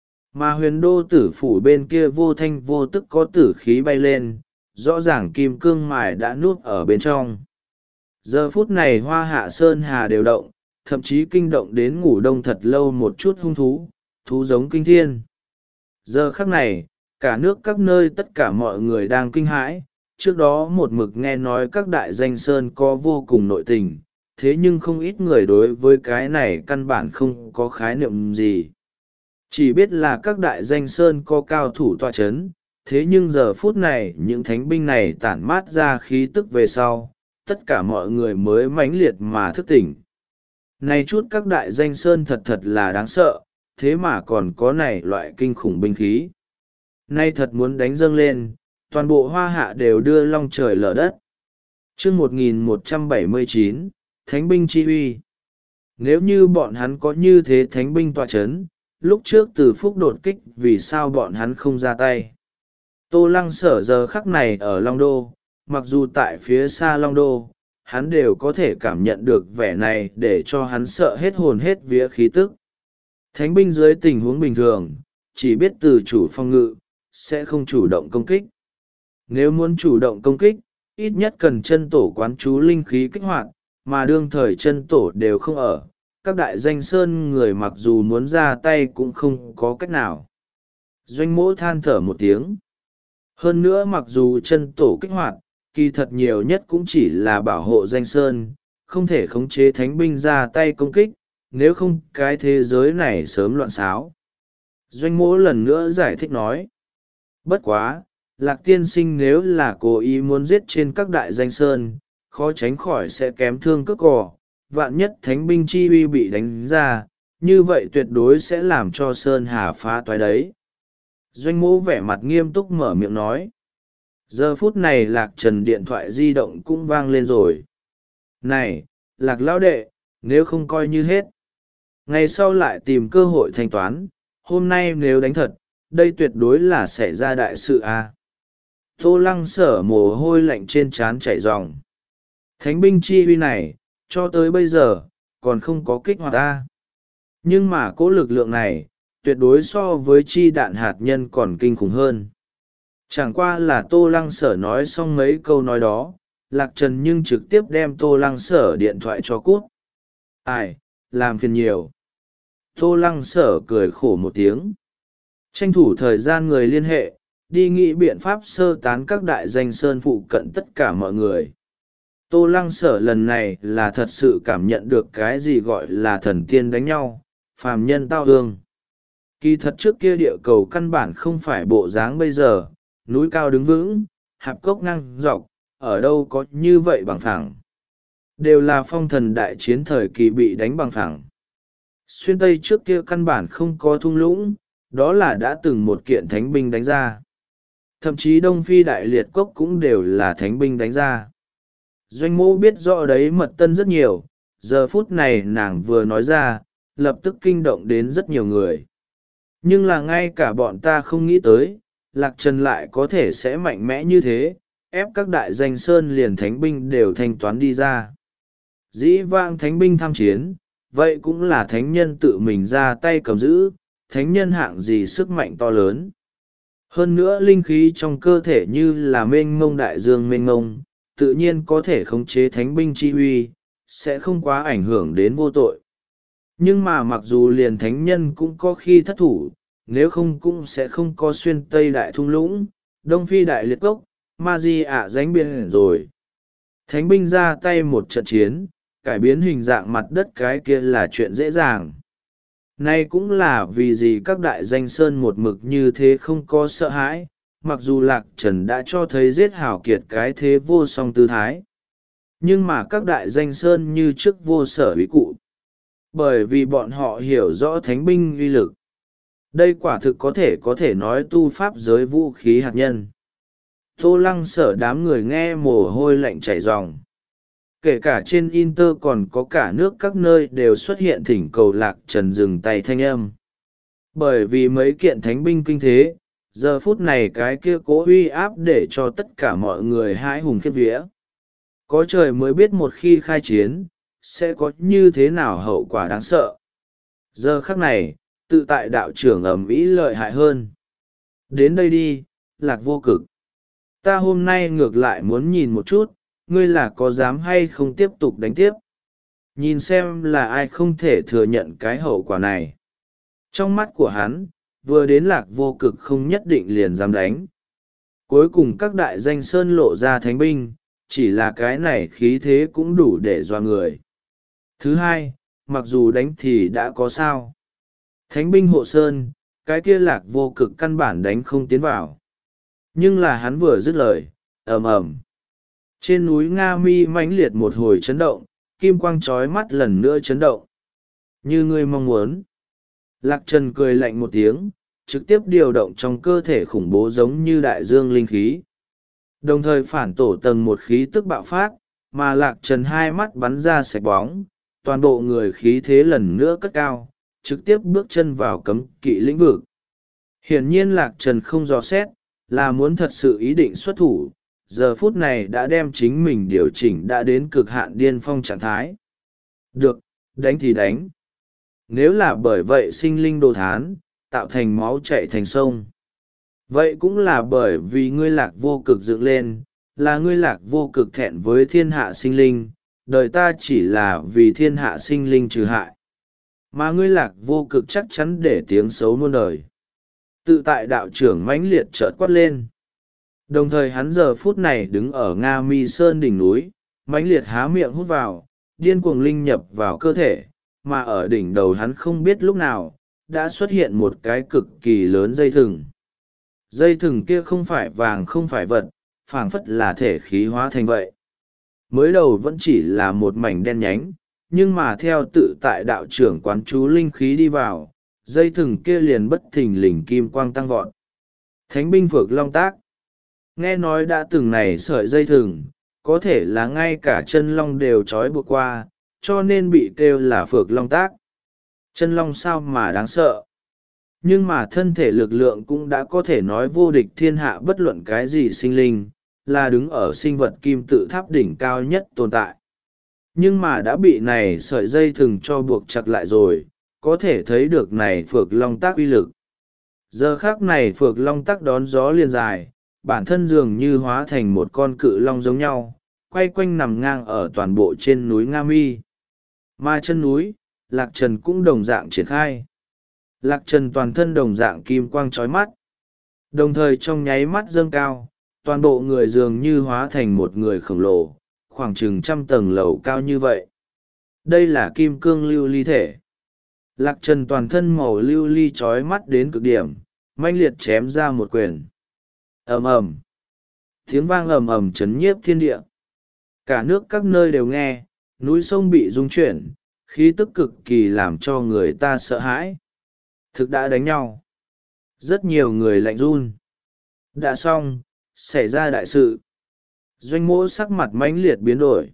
Mà huyền đô tử phủ bên kia vô thanh vô tức có tử khí bay lên, rõ ràng kim cương mài đã nuốt ở bên trong. Giờ phút này hoa hạ sơn hà đều động, thậm chí kinh động đến ngủ đông thật lâu một chút hung thú, thú giống kinh thiên. Giờ khắc này, cả nước các nơi tất cả mọi người đang kinh hãi, trước đó một mực nghe nói các đại danh sơn có vô cùng nội tình, thế nhưng không ít người đối với cái này căn bản không có khái niệm gì. Chỉ biết là các đại danh sơn có cao thủ tọa chấn, thế nhưng giờ phút này những thánh binh này tản mát ra khí tức về sau, tất cả mọi người mới mãnh liệt mà thức tỉnh. Này chút các đại danh sơn thật thật là đáng sợ, thế mà còn có này loại kinh khủng binh khí. Nay thật muốn đánh dâng lên, toàn bộ hoa hạ đều đưa long trời lở đất. Chương một nghìn một trăm bảy mươi chín, Thánh binh chi uy. Nếu như bọn hắn có như thế thánh binh tọa chấn, lúc trước từ phúc đột kích vì sao bọn hắn không ra tay. Tô Lăng Sở giờ khắc này ở Long Đô, mặc dù tại phía xa Long Đô, hắn đều có thể cảm nhận được vẻ này để cho hắn sợ hết hồn hết vía khí tức. Thánh binh dưới tình huống bình thường, chỉ biết từ chủ phòng ngự, sẽ không chủ động công kích. Nếu muốn chủ động công kích, ít nhất cần chân tổ quán chú linh khí kích hoạt, mà đương thời chân tổ đều không ở. Các đại danh sơn người mặc dù muốn ra tay cũng không có cách nào. Doanh Mỗ than thở một tiếng. Hơn nữa mặc dù chân tổ kích hoạt, kỳ thật nhiều nhất cũng chỉ là bảo hộ danh sơn, không thể khống chế thánh binh ra tay công kích, nếu không cái thế giới này sớm loạn xáo. Doanh Mỗ lần nữa giải thích nói. Bất quá, Lạc tiên sinh nếu là cố ý muốn giết trên các đại danh sơn, khó tránh khỏi sẽ kém thương cước cỏ, vạn nhất thánh binh chi uy bị đánh ra, như vậy tuyệt đối sẽ làm cho sơn hà phá toái đấy. Doanh Mỗ vẻ mặt nghiêm túc mở miệng nói. Giờ phút này Lạc Trần điện thoại di động cũng vang lên rồi. Này, Lạc lão đệ, nếu không coi như hết. Ngày sau lại tìm cơ hội thanh toán, hôm nay nếu đánh thật, đây tuyệt đối là xảy ra đại sự à. Tô Lăng Sở mồ hôi lạnh trên trán chảy ròng. Thánh binh chi uy này, cho tới bây giờ, còn không có kích hoạt ta. Nhưng mà cỗ lực lượng này, tuyệt đối so với chi đạn hạt nhân còn kinh khủng hơn. Chẳng qua là Tô Lăng Sở nói xong mấy câu nói đó, Lạc Trần nhưng trực tiếp đem Tô Lăng Sở điện thoại cho cút. Ai, làm phiền nhiều. Tô Lăng Sở cười khổ một tiếng. Tranh thủ thời gian người liên hệ, đi nghĩ biện pháp sơ tán các đại danh sơn phụ cận tất cả mọi người. Tô Lăng Sở lần này là thật sự cảm nhận được cái gì gọi là thần tiên đánh nhau, phàm nhân tao hương. Kỳ thật trước kia địa cầu căn bản không phải bộ dáng bây giờ, núi cao đứng vững, hạp cốc ngang dọc, ở đâu có như vậy bằng phẳng. Đều là phong thần đại chiến thời kỳ bị đánh bằng phẳng. Xuyên Tây trước kia căn bản không có thung lũng, đó là đã từng một kiện thánh binh đánh ra. Thậm chí Đông Phi Đại Liệt Cốc cũng đều là thánh binh đánh ra. Doanh Mỗ biết rõ đấy mật tân rất nhiều, giờ phút này nàng vừa nói ra, lập tức kinh động đến rất nhiều người. Nhưng là ngay cả bọn ta không nghĩ tới, Lạc Trần lại có thể sẽ mạnh mẽ như thế, ép các đại danh sơn liền thánh binh đều thanh toán đi ra. Dĩ vãng thánh binh tham chiến, vậy cũng là thánh nhân tự mình ra tay cầm giữ, thánh nhân hạng gì sức mạnh to lớn. Hơn nữa linh khí trong cơ thể như là mênh mông đại dương mênh mông, tự nhiên có thể khống chế thánh binh chi uy, sẽ không quá ảnh hưởng đến vô tội. Nhưng mà mặc dù liền thánh nhân cũng có khi thất thủ, nếu không cũng sẽ không có xuyên Tây Đại Thung Lũng, Đông Phi Đại Liệt Cốc, Ma Di ạ Dánh Biên rồi. Thánh binh ra tay một trận chiến, cải biến hình dạng mặt đất cái kia là chuyện dễ dàng. Nay cũng là vì gì các đại danh sơn một mực như thế không có sợ hãi, mặc dù Lạc Trần đã cho thấy giết hảo kiệt cái thế vô song tư thái. Nhưng mà các đại danh sơn như trước vô sở uy cụ. Bởi vì bọn họ hiểu rõ thánh binh uy lực. Đây quả thực có thể có thể nói tu pháp giới vũ khí hạt nhân. Tô Lăng Sở đám người nghe mồ hôi lạnh chảy ròng. Kể cả trên Inter còn có cả nước các nơi đều xuất hiện thỉnh cầu Lạc Trần dừng tay thanh âm. Bởi vì mấy kiện thánh binh kinh thế, giờ phút này cái kia cố uy áp để cho tất cả mọi người hãi hùng khiếp vía. Có trời mới biết một khi khai chiến, sẽ có như thế nào hậu quả đáng sợ. Giờ khắc này, tự tại đạo trưởng ầm ĩ lợi hại hơn. Đến đây đi, Lạc Vô Cực. Ta hôm nay ngược lại muốn nhìn một chút, ngươi là có dám hay không tiếp tục đánh tiếp. Nhìn xem là ai không thể thừa nhận cái hậu quả này. Trong mắt của hắn, vừa đến Lạc Vô Cực không nhất định liền dám đánh. Cuối cùng các đại danh sơn lộ ra thánh binh, chỉ là cái này khí thế cũng đủ để dọa người. Thứ hai, mặc dù đánh thì đã có sao. Thánh binh hộ sơn, cái kia Lạc Vô Cực căn bản đánh không tiến vào. Nhưng là hắn vừa dứt lời, ầm ầm. Trên núi Nga Mi mãnh liệt một hồi chấn động, kim quang trói mắt lần nữa chấn động. Như ngươi mong muốn. Lạc Trần cười lạnh một tiếng, trực tiếp điều động trong cơ thể khủng bố giống như đại dương linh khí. Đồng thời phản tổ tầng một khí tức bạo phát, mà Lạc Trần hai mắt bắn ra sạch bóng, toàn bộ người khí thế lần nữa cất cao, trực tiếp bước chân vào cấm kỵ lĩnh vực. Hiển nhiên Lạc Trần không dò xét, là muốn thật sự ý định xuất thủ, giờ phút này đã đem chính mình điều chỉnh đã đến cực hạn điên phong trạng thái. Được, đánh thì đánh. Nếu là bởi vậy sinh linh đồ thán, tạo thành máu chạy thành sông. Vậy cũng là bởi vì ngươi Lạc Vô Cực dựng lên, là ngươi Lạc Vô Cực thẹn với thiên hạ sinh linh, đời ta chỉ là vì thiên hạ sinh linh trừ hại. Mà ngươi Lạc Vô Cực chắc chắn để tiếng xấu muôn đời. Tự tại đạo trưởng mãnh liệt chợt quát lên. Đồng thời hắn giờ phút này đứng ở Nga Mi Sơn đỉnh núi, mãnh liệt há miệng hút vào, điên cuồng linh nhập vào cơ thể, mà ở đỉnh đầu hắn không biết lúc nào, đã xuất hiện một cái cực kỳ lớn dây thừng. Dây thừng kia không phải vàng không phải vật, phảng phất là thể khí hóa thành vậy. Mới đầu vẫn chỉ là một mảnh đen nhánh, nhưng mà theo tự tại đạo trưởng quán chú linh khí đi vào, dây thừng kia liền bất thình lình kim quang tăng vọt. Thánh binh Phược Long Tác. Nghe nói đã từng này sợi dây thừng, có thể là ngay cả chân long đều trói buộc qua, cho nên bị kêu là Phược Long Tác. Chân long sao mà đáng sợ. Nhưng mà thân thể lực lượng cũng đã có thể nói vô địch thiên hạ bất luận cái gì sinh linh, là đứng ở sinh vật kim tự tháp đỉnh cao nhất tồn tại. Nhưng mà đã bị này sợi dây thừng cho buộc chặt lại rồi, có thể thấy được này Phược Long Tác uy lực. Giờ khác này Phược Long Tác đón gió liền dài, bản thân dường như hóa thành một con cự long giống nhau, quay quanh nằm ngang ở toàn bộ trên núi Nga Mi. Mà chân núi, Lạc Trần cũng đồng dạng triển khai. Lạc Trần toàn thân đồng dạng kim quang chói mắt. Đồng thời trong nháy mắt dâng cao, toàn bộ người dường như hóa thành một người khổng lồ, khoảng chừng trăm tầng lầu cao như vậy. Đây là kim cương lưu ly thể. Lạc Trần toàn thân màu lưu ly chói mắt đến cực điểm, mãnh liệt chém ra một quyền. Ầm ầm. Tiếng vang ầm ầm chấn nhiếp thiên địa. Cả nước các nơi đều nghe, núi sông bị rung chuyển, khí tức cực kỳ làm cho người ta sợ hãi. Thực đã đánh nhau. Rất nhiều người lạnh run. Đã xong, xảy ra đại sự. Doanh Mỗ sắc mặt mãnh liệt biến đổi.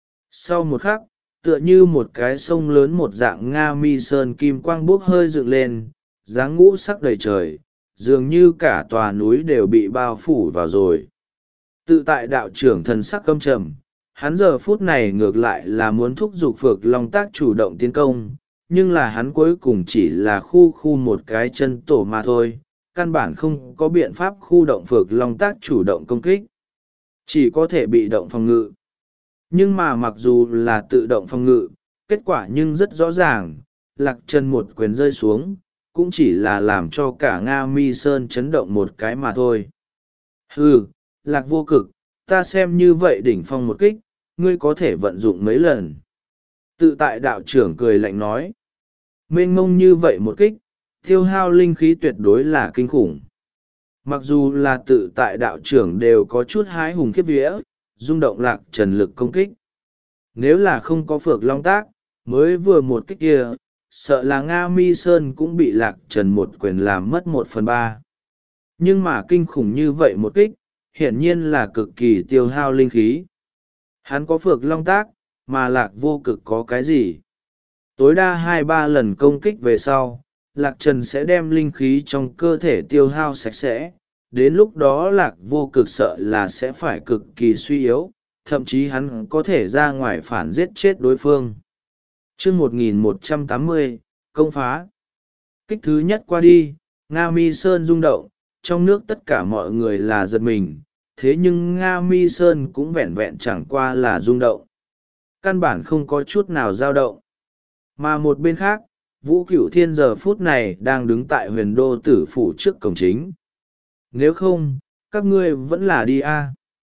Sau một khắc, tựa như một cái sông lớn một dạng Nga Mi Sơn kim quang bốc hơi dựng lên, dáng ngũ sắc đầy trời, dường như cả tòa núi đều bị bao phủ vào rồi. Tự tại đạo trưởng thần sắc căm trầm, hắn giờ phút này ngược lại là muốn thúc giục Phược Long Tác chủ động tiến công, nhưng là hắn cuối cùng chỉ là khu khu một cái chân tổ mà thôi, căn bản không có biện pháp khu động Phược Long Tác chủ động công kích, chỉ có thể bị động phòng ngự. Nhưng mà mặc dù là tự động phòng ngự, kết quả nhưng rất rõ ràng, Lạc Trần một quyền rơi xuống, cũng chỉ là làm cho cả Nga Mi Sơn chấn động một cái mà thôi. Hừ, Lạc Vô Cực, ta xem như vậy đỉnh phong một kích, ngươi có thể vận dụng mấy lần. Tự tại đạo trưởng cười lạnh nói, mênh mông như vậy một kích, tiêu hao linh khí tuyệt đối là kinh khủng. Mặc dù là tự tại đạo trưởng đều có chút hái hùng khiếp vía, rung động Lạc Trần lực công kích. Nếu là không có Phược Long Tác, mới vừa một kích kia, sợ là Nga Mi Sơn cũng bị Lạc Trần một quyền làm mất một phần ba. Nhưng mà kinh khủng như vậy một kích, hiển nhiên là cực kỳ tiêu hao linh khí. Hắn có Phược Long Tác, mà Lạc Vô Cực có cái gì? Tối đa hai ba lần công kích về sau, Lạc Trần sẽ đem linh khí trong cơ thể tiêu hao sạch sẽ. Đến lúc đó Lạc Vô Cực sợ là sẽ phải cực kỳ suy yếu, thậm chí hắn có thể ra ngoài phản giết chết đối phương. Chương một nghìn một trăm tám mươi, công phá. Kích thứ nhất qua đi, Nga Mi Sơn rung động, trong nước tất cả mọi người là giật mình, thế nhưng Nga Mi Sơn cũng vẹn vẹn chẳng qua là rung động. Căn bản không có chút nào dao động. Mà một bên khác, Vũ Cửu Thiên giờ phút này đang đứng tại huyền đô tử phủ trước cổng chính. Nếu không, các ngươi vẫn là đi a.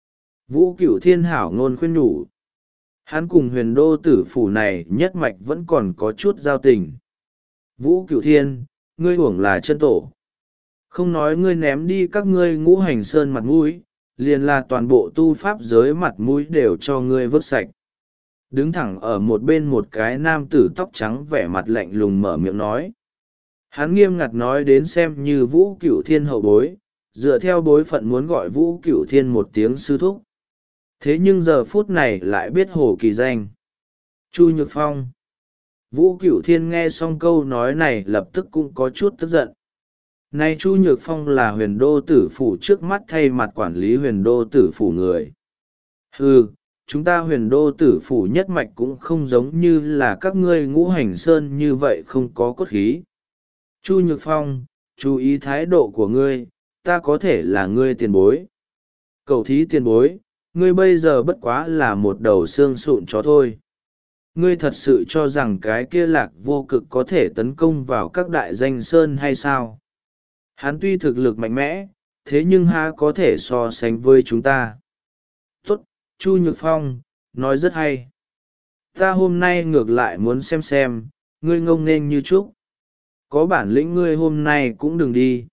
Vũ Cửu Thiên hảo ngôn khuyên nhủ. Hắn cùng huyền đô tử phủ này nhất mạch vẫn còn có chút giao tình. Vũ Cửu Thiên, ngươi uổng là chân tổ. Không nói ngươi ném đi các ngươi ngũ hành sơn mặt mũi, liền là toàn bộ tu pháp giới mặt mũi đều cho ngươi vứt sạch. Đứng thẳng ở một bên một cái nam tử tóc trắng vẻ mặt lạnh lùng mở miệng nói. Hắn nghiêm ngặt nói đến xem như Vũ Cửu Thiên hậu bối, dựa theo bối phận muốn gọi Vũ Cửu Thiên một tiếng sư thúc. Thế nhưng giờ phút này lại biết hồ kỳ danh. Chu Nhược Phong. Vũ Cửu Thiên nghe xong câu nói này lập tức cũng có chút tức giận. Nay Chu Nhược Phong là huyền đô tử phủ trước mắt thay mặt quản lý huyền đô tử phủ người. Hừ, chúng ta huyền đô tử phủ nhất mạch cũng không giống như là các ngươi ngũ hành sơn như vậy không có cốt khí. Chu Nhược Phong, chú ý thái độ của ngươi, ta có thể là ngươi tiền bối. Cầu thí tiền bối, ngươi bây giờ bất quá là một đầu xương sụn chó thôi. Ngươi thật sự cho rằng cái kia Lạc Vô Cực có thể tấn công vào các đại danh sơn hay sao? Hắn tuy thực lực mạnh mẽ, thế nhưng há có thể so sánh với chúng ta. Tốt, Chu Nhược Phong, nói rất hay. Ta hôm nay ngược lại muốn xem xem, ngươi ngông nghênh như trúc. Có bản lĩnh ngươi hôm nay cũng đừng đi.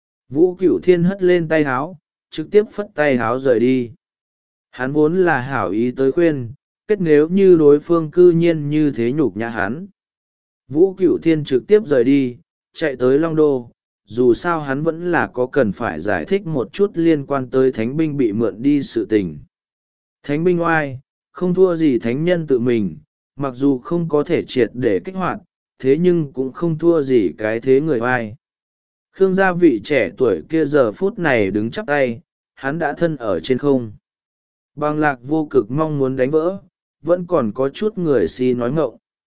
Vũ Cửu Thiên hất lên tay háo, trực tiếp phất tay háo rời đi. Hắn vốn là hảo ý tới khuyên, kết nếu như đối phương cư nhiên như thế nhục nhã hắn. Vũ Cửu Thiên trực tiếp rời đi, chạy tới Long Đô, dù sao hắn vẫn là có cần phải giải thích một chút liên quan tới thánh binh bị mượn đi sự tình. Thánh binh oai, không thua gì thánh nhân tự mình, mặc dù không có thể triệt để kích hoạt, thế nhưng cũng không thua gì cái thế người oai. Khương gia vị trẻ tuổi kia giờ phút này đứng chắp tay, hắn đã thân ở trên không. Bằng Lạc Vô Cực mong muốn đánh vỡ, vẫn còn có chút người si nói ngọng.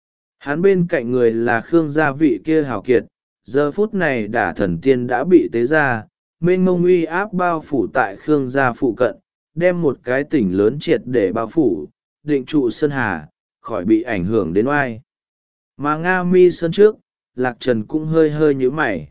Hắn bên cạnh người là Khương gia vị kia hào kiệt, giờ phút này đả thần tiên đã bị tế ra, mênh mông uy áp bao phủ tại Khương gia phụ cận, đem một cái tỉnh lớn triệt để bao phủ, định trụ Sơn Hà, khỏi bị ảnh hưởng đến oai. Mà Nga Mi Sơn trước, Lạc Trần cũng hơi hơi nhíu mày.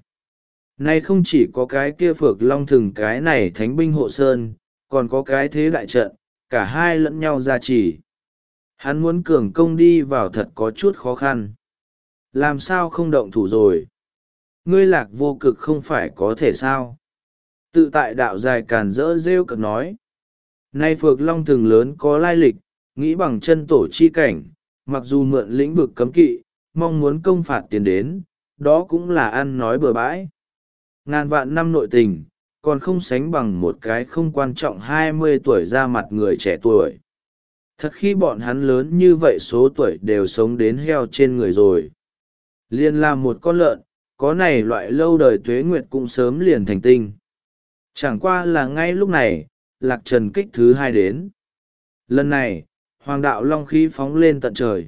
Nay không chỉ có cái kia Phược Long Thừng cái này thánh binh hộ sơn, còn có cái thế đại trận, cả hai lẫn nhau gia trì. Hắn muốn cường công đi vào thật có chút khó khăn. Làm sao không động thủ rồi? Ngươi Lạc Vô Cực không phải có thể sao? Tự tại đạo dài càn rỡ rêu cực nói. Nay Phược Long Thừng lớn có lai lịch, nghĩ bằng chân tổ chi cảnh, mặc dù mượn lĩnh vực cấm kỵ, mong muốn công phạt tiền đến, đó cũng là ăn nói bừa bãi. Ngàn vạn năm nội tình, còn không sánh bằng một cái không quan trọng hai mươi tuổi ra mặt người trẻ tuổi. Thật khi bọn hắn lớn như vậy số tuổi đều sống đến heo trên người rồi. Liền làm một con lợn, có này loại lâu đời tuế nguyệt cũng sớm liền thành tinh. Chẳng qua là ngay lúc này, lạc trần kích thứ hai đến. Lần này hoàng đạo long khí phóng lên tận trời.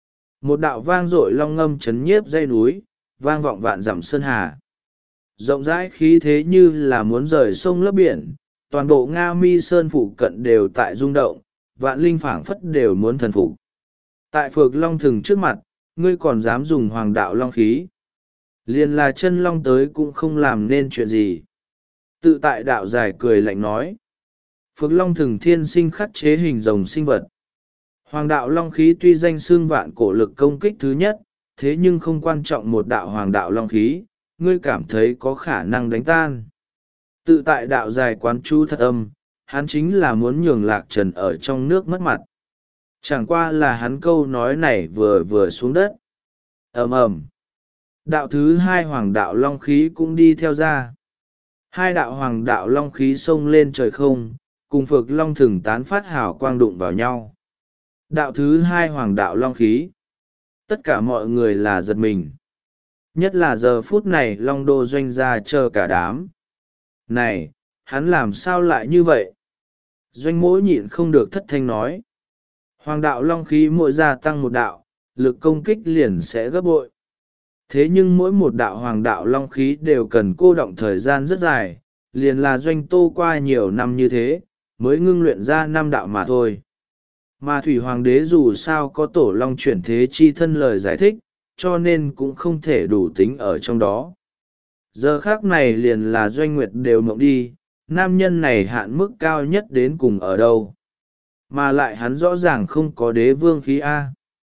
Một đạo vang dội long ngâm chấn nhiếp dãy núi, vang vọng vạn dặm sơn hà. Rộng rãi khí thế như là muốn rời sông lấp biển, toàn bộ Nga Mi Sơn phụ cận đều tại rung động, vạn linh phảng phất đều muốn thần phục. Tại Phược Long Thừng trước mặt, ngươi còn dám dùng hoàng đạo long khí. Liền là chân long tới cũng không làm nên chuyện gì. Tự tại đạo giải cười lạnh nói. Phược Long Thừng thiên sinh khắc chế hình rồng sinh vật. Hoàng đạo long khí tuy danh xưng vạn cổ lực công kích thứ nhất, thế nhưng không quan trọng một đạo hoàng đạo long khí, ngươi cảm thấy có khả năng đánh tan. Tự tại đạo dài quán chú thật âm, hắn chính là muốn nhường lạc trần ở trong nước mất mặt. Chẳng qua là hắn câu nói này vừa vừa xuống đất. ầm ầm, đạo thứ hai hoàng đạo long khí cũng đi theo ra. Hai đạo hoàng đạo long khí xông lên trời không, cùng Phược Long Thừng tán phát hào quang đụng vào nhau. Đạo thứ hai hoàng đạo long khí. Tất cả mọi người là giật mình. Nhất là giờ phút này Long Đô Doanh ra chờ cả đám. Này, hắn làm sao lại như vậy? Doanh mỗi nhịn không được thất thanh nói. Hoàng đạo long khí mỗi gia tăng một đạo, lực công kích liền sẽ gấp bội. Thế nhưng mỗi một đạo hoàng đạo long khí đều cần cô động thời gian rất dài, liền là Doanh tô qua nhiều năm như thế, mới ngưng luyện ra năm đạo mà thôi. Mà Thủy Hoàng đế dù sao có tổ long chuyển thế chi thân lời giải thích, cho nên cũng không thể đủ tính ở trong đó. Giờ khác này liền là Doanh Nguyệt đều mộng đi, nam nhân này hạn mức cao nhất đến cùng ở đâu. Mà lại hắn rõ ràng không có đế vương khí A.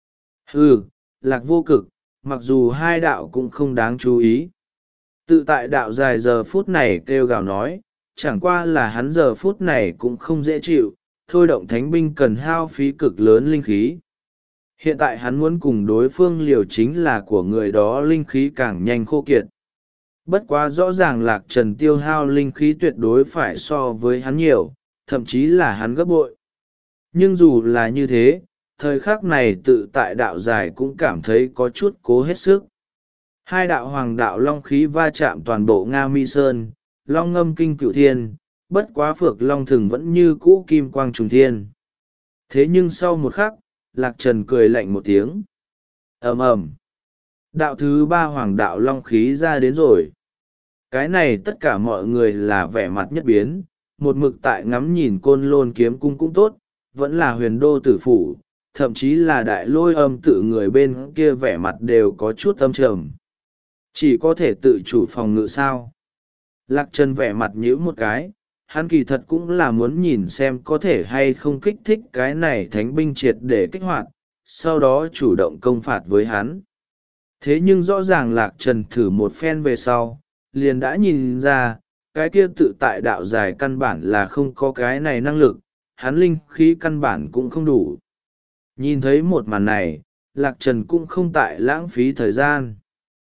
Hừ, lạc vô cực, mặc dù hai đạo cũng không đáng chú ý. Tự tại đạo dài giờ phút này kêu gào nói, chẳng qua là hắn giờ phút này cũng không dễ chịu, thôi động thánh binh cần hao phí cực lớn linh khí. Hiện tại hắn muốn cùng đối phương liều chính là của người đó linh khí càng nhanh khô kiệt. Bất quá rõ ràng lạc trần tiêu hao linh khí tuyệt đối phải so với hắn nhiều, thậm chí là hắn gấp bội. Nhưng dù là như thế, thời khắc này tự tại đạo giải cũng cảm thấy có chút cố hết sức. Hai đạo hoàng đạo long khí va chạm toàn bộ Nga Mi Sơn, long ngâm kinh cửu thiên, bất quá Phược Long Thừng vẫn như cũ kim quang trùng thiên. Thế nhưng sau một khắc, lạc trần cười lạnh một tiếng. ầm ầm, đạo thứ ba hoàng đạo long khí ra đến rồi. Cái này tất cả mọi người là vẻ mặt nhất biến, một mực tại ngắm nhìn Côn Lôn kiếm cung cũng tốt, vẫn là Huyền Đô tử phủ, thậm chí là Đại Lôi Âm tự người bên kia vẻ mặt đều có chút âm trầm. Chỉ có thể tự chủ phòng ngự sao. Lạc Trần vẻ mặt nhíu một cái, hắn kỳ thật cũng là muốn nhìn xem có thể hay không kích thích cái này thánh binh triệt để kích hoạt, sau đó chủ động công phạt với hắn. Thế nhưng rõ ràng Lạc Trần thử một phen về sau, liền đã nhìn ra, cái kia tự tại đạo dài căn bản là không có cái này năng lực, hắn linh khí căn bản cũng không đủ. Nhìn thấy một màn này, Lạc Trần cũng không tại lãng phí thời gian.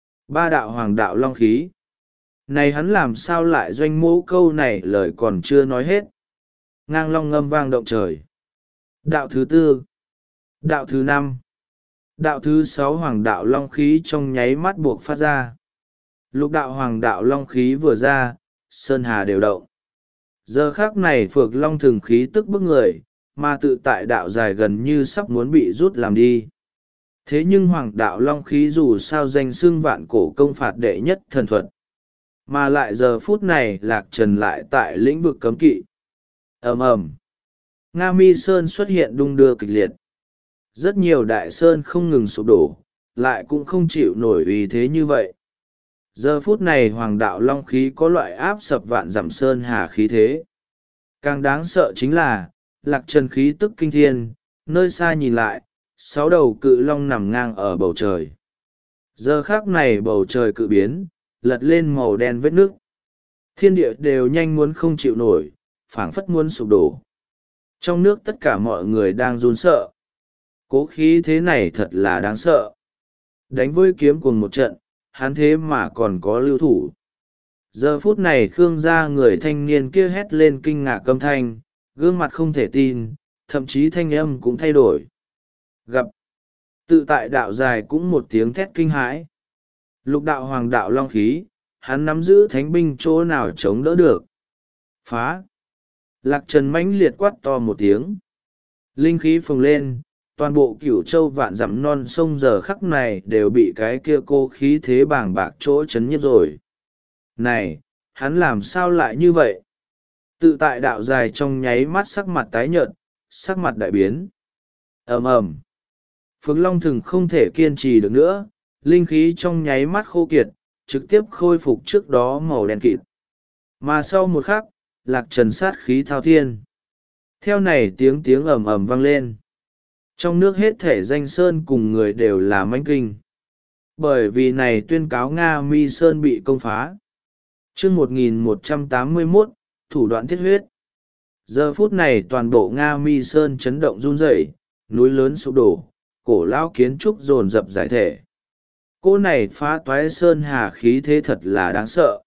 Ba đạo hoàng đạo long khí. Này hắn làm sao lại Doanh mỗ câu này lời còn chưa nói hết. Ngang long ngâm vang động trời. Đạo thứ tư. Đạo thứ năm. Đạo thứ sáu hoàng đạo long khí trong nháy mắt buộc phát ra. Lục đạo hoàng đạo long khí vừa ra, sơn hà đều động. Giờ khác này Phược Long Thừng khí tức bức người, mà tự tại đạo dài gần như sắp muốn bị rút làm đi. Thế nhưng hoàng đạo long khí dù sao danh xưng vạn cổ công phạt đệ nhất thần thuật. Mà lại giờ phút này Lạc Trần lại tại lĩnh vực cấm kỵ. ầm ầm, Nga Mi Sơn xuất hiện đung đưa kịch liệt. Rất nhiều đại sơn không ngừng sụp đổ, lại cũng không chịu nổi uy thế như vậy. Giờ phút này hoàng đạo long khí có loại áp sập vạn dặm sơn hà khí thế. Càng đáng sợ chính là, Lạc Trần khí tức kinh thiên, nơi xa nhìn lại, sáu đầu cự long nằm ngang ở bầu trời. Giờ khác này bầu trời cự biến, lật lên màu đen vết nước. Thiên địa đều nhanh muốn không chịu nổi, phảng phất muốn sụp đổ. Trong nước tất cả mọi người đang run sợ. Cố khí thế này thật là đáng sợ. Đánh với kiếm cùng một trận, hắn thế mà còn có lưu thủ. Giờ phút này Khương gia người thanh niên kia hét lên kinh ngạc âm thanh, gương mặt không thể tin, thậm chí thanh âm cũng thay đổi. Gặp. Tự tại đạo dài cũng một tiếng thét kinh hãi. Lục đạo hoàng đạo long khí, hắn nắm giữ thánh binh chỗ nào chống đỡ được. Phá. Lạc Trần mãnh liệt quát to một tiếng. Linh khí phồng lên, toàn bộ Cửu Châu vạn dặm non sông giờ khắc này đều bị cái kia cô khí thế bàng bạc chỗ chấn nhiếp rồi. Này, hắn làm sao lại như vậy? Tự tại đạo dài trong nháy mắt sắc mặt tái nhợt, sắc mặt đại biến. Ầm ầm. Phượng Long Thừng không thể kiên trì được nữa, linh khí trong nháy mắt khô kiệt, trực tiếp khôi phục trước đó màu đen kịt. Mà sau một khắc, Lạc Trần sát khí thao thiên. Theo này tiếng tiếng ầm ầm vang lên. Trong nước hết thể danh sơn cùng người đều là mãnh kinh. Bởi vì này tuyên cáo Nga Mi Sơn bị công phá. Chương một nghìn một trăm tám mươi mốt, thủ đoạn thiết huyết. Giờ phút này toàn bộ Nga Mi Sơn chấn động run rẩy, núi lớn sụp đổ, cổ lão kiến trúc dồn dập giải thể. Cô này phá toái sơn hà khí thế thật là đáng sợ.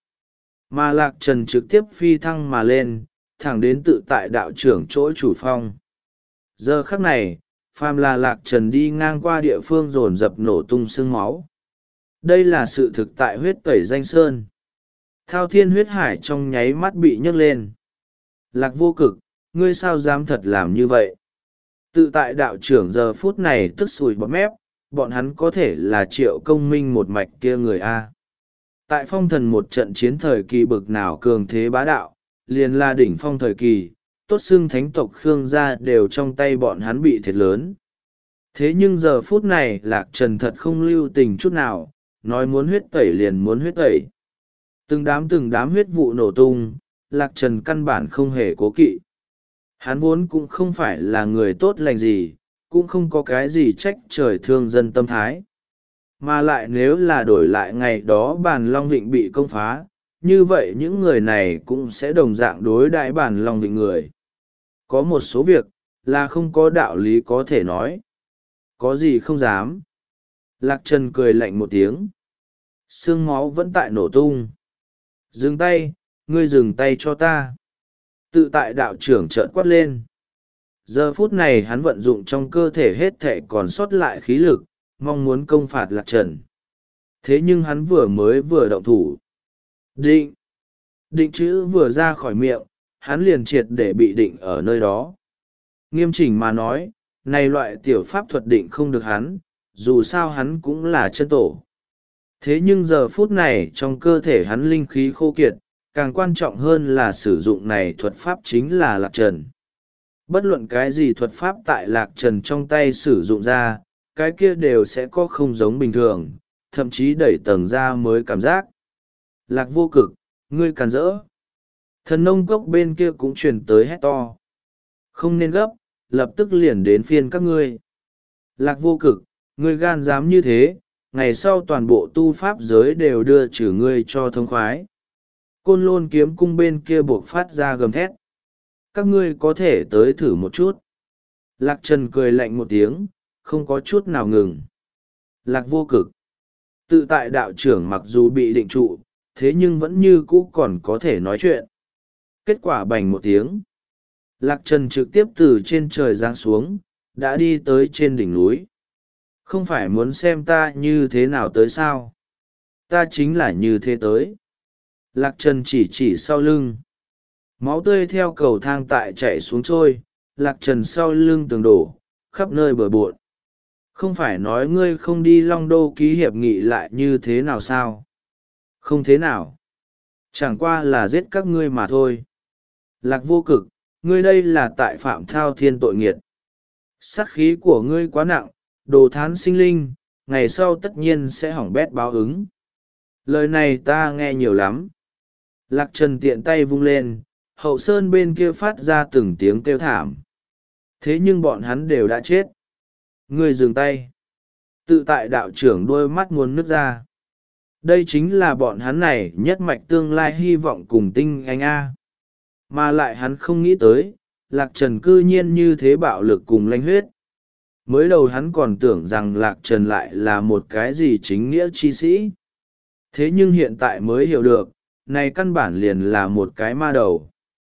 Mà Lạc Trần trực tiếp phi thăng mà lên, thẳng đến tự tại đạo trưởng chỗ chủ phong. Giờ khắc này, phàm là Lạc Trần đi ngang qua địa phương dồn dập nổ tung sương máu. Đây là sự thực tại huyết tẩy danh sơn. Thao thiên huyết hải trong nháy mắt bị nhấc lên. Lạc Vô Cực, ngươi sao dám thật làm như vậy? Tự tại đạo trưởng giờ phút này tức sùi bọt mép, bọn hắn có thể là Triệu Công Minh một mạch kia người A. Tại phong thần một trận chiến thời kỳ bực nào cường thế bá đạo, liền là đỉnh phong thời kỳ, tốt xưng thánh tộc Khương gia đều trong tay bọn hắn bị thiệt lớn. Thế nhưng giờ phút này Lạc Trần thật không lưu tình chút nào, nói muốn huyết tẩy liền muốn huyết tẩy. Từng đám từng đám huyết vụ nổ tung, Lạc Trần căn bản không hề cố kỵ. Hắn vốn cũng không phải là người tốt lành gì, cũng không có cái gì trách trời thương dân tâm thái. Mà lại nếu là đổi lại ngày đó Bàn Long Vịnh bị công phá, như vậy những người này cũng sẽ đồng dạng đối đãi Bàn Long Vịnh người. Có một số việc, là không có đạo lý có thể nói. Có gì không dám. Lạc Trần cười lạnh một tiếng. Sương máu vẫn tại nổ tung. Dừng tay, ngươi dừng tay cho ta. Tự tại đạo trưởng trợn quát lên. Giờ phút này hắn vận dụng trong cơ thể hết thể còn sót lại khí lực, mong muốn công phạt Lạc Trần. Thế nhưng hắn vừa mới vừa động thủ. Định. Định chữ vừa ra khỏi miệng, hắn liền triệt để bị định ở nơi đó. Nghiêm chỉnh mà nói, này loại tiểu pháp thuật định không được hắn, dù sao hắn cũng là chân tổ. Thế nhưng giờ phút này trong cơ thể hắn linh khí khô kiệt, càng quan trọng hơn là sử dụng này thuật pháp chính là Lạc Trần. Bất luận cái gì thuật pháp tại Lạc Trần trong tay sử dụng ra, cái kia đều sẽ có không giống bình thường, thậm chí đẩy tầng ra mới cảm giác. Lạc Vô Cực, ngươi càn rỡ. Thần nông cốc bên kia cũng truyền tới hét to. Không nên gấp, lập tức liền đến phiên các ngươi. Lạc Vô Cực, ngươi gan dám như thế, ngày sau toàn bộ tu pháp giới đều đưa trừ ngươi cho thông khoái. Côn Lôn kiếm cung bên kia buộc phát ra gầm thét. Các ngươi có thể tới thử một chút. Lạc Trần cười lạnh một tiếng, không có chút nào ngừng. Lạc Vô Cực. Tự tại đạo trưởng mặc dù bị định trụ, thế nhưng vẫn như cũ còn có thể nói chuyện. Kết quả bành một tiếng. Lạc Trần trực tiếp từ trên trời giáng xuống, đã đi tới trên đỉnh núi. Không phải muốn xem ta như thế nào tới sao? Ta chính là như thế tới. Lạc Trần chỉ chỉ sau lưng. Máu tươi theo cầu thang tại chạy xuống trôi, Lạc Trần sau lưng tường đổ, khắp nơi bờ bộn. Không phải nói ngươi không đi Long Đô ký hiệp nghị lại như thế nào sao? Không thế nào. Chẳng qua là giết các ngươi mà thôi. Lạc Vô Cực, ngươi đây là tại phạm thao thiên tội nghiệt. Sát khí của ngươi quá nặng, đồ thán sinh linh, ngày sau tất nhiên sẽ hỏng bét báo ứng. Lời này ta nghe nhiều lắm. Lạc Trần tiện tay vung lên, hậu sơn bên kia phát ra từng tiếng kêu thảm. Thế nhưng bọn hắn đều đã chết. Ngươi dừng tay. Tự tại đạo trưởng đôi mắt muốn nứt ra. Đây chính là bọn hắn này nhất mạch tương lai hy vọng cùng tinh anh A. Mà lại hắn không nghĩ tới, Lạc Trần cư nhiên như thế bạo lực cùng lanh huyết. Mới đầu hắn còn tưởng rằng Lạc Trần lại là một cái gì chính nghĩa chi sĩ. Thế nhưng hiện tại mới hiểu được, này căn bản liền là một cái ma đầu.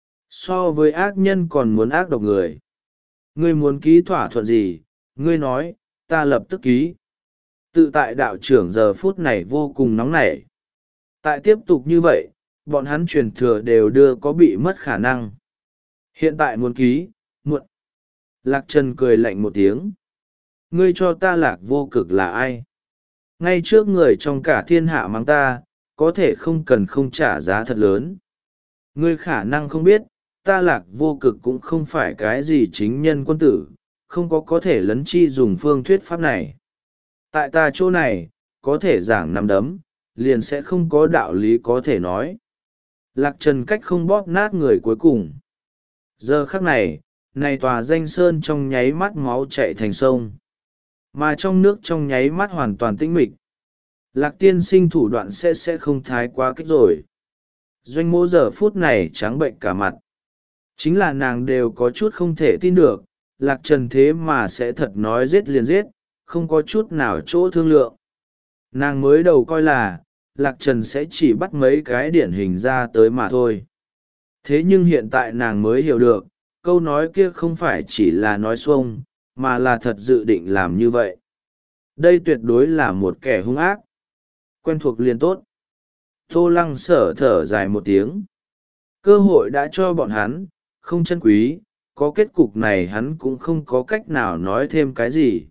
So với ác nhân còn muốn ác độc người. Ngươi muốn ký thỏa thuận gì, ngươi nói, ta lập tức ký. Tự tại đạo trưởng giờ phút này vô cùng nóng nảy. Tại tiếp tục như vậy, bọn hắn truyền thừa đều đưa có bị mất khả năng. Hiện tại muốn ký, muộn. Lạc Trần cười lạnh một tiếng. Ngươi cho ta Lạc Vô Cực là ai? Ngay trước người trong cả thiên hạ mắng ta, có thể không cần không trả giá thật lớn. Ngươi khả năng không biết, ta Lạc Vô Cực cũng không phải cái gì chính nhân quân tử, không có có thể lấn chi dùng phương thuyết pháp này. Tại ta chỗ này, có thể giảng nắm đấm, liền sẽ không có đạo lý có thể nói. Lạc Trần cách không bóp nát người cuối cùng. Giờ khắc này, này tòa danh sơn trong nháy mắt máu chạy thành sông. Mà trong nước trong nháy mắt hoàn toàn tĩnh mịch. Lạc tiên sinh thủ đoạn sẽ sẽ không thái quá kích rồi. Doanh mô giờ phút này trắng bệnh cả mặt. Chính là nàng đều có chút không thể tin được, Lạc Trần thế mà sẽ thật nói giết liền giết, không có chút nào chỗ thương lượng. Nàng mới đầu coi là, Lạc Trần sẽ chỉ bắt mấy cái điển hình ra tới mà thôi. Thế nhưng hiện tại nàng mới hiểu được, câu nói kia không phải chỉ là nói xuông, mà là thật dự định làm như vậy. Đây tuyệt đối là một kẻ hung ác. Quen thuộc liền tốt. Tô Lăng Sở thở dài một tiếng. Cơ hội đã cho bọn hắn, không chân quý, có kết cục này hắn cũng không có cách nào nói thêm cái gì.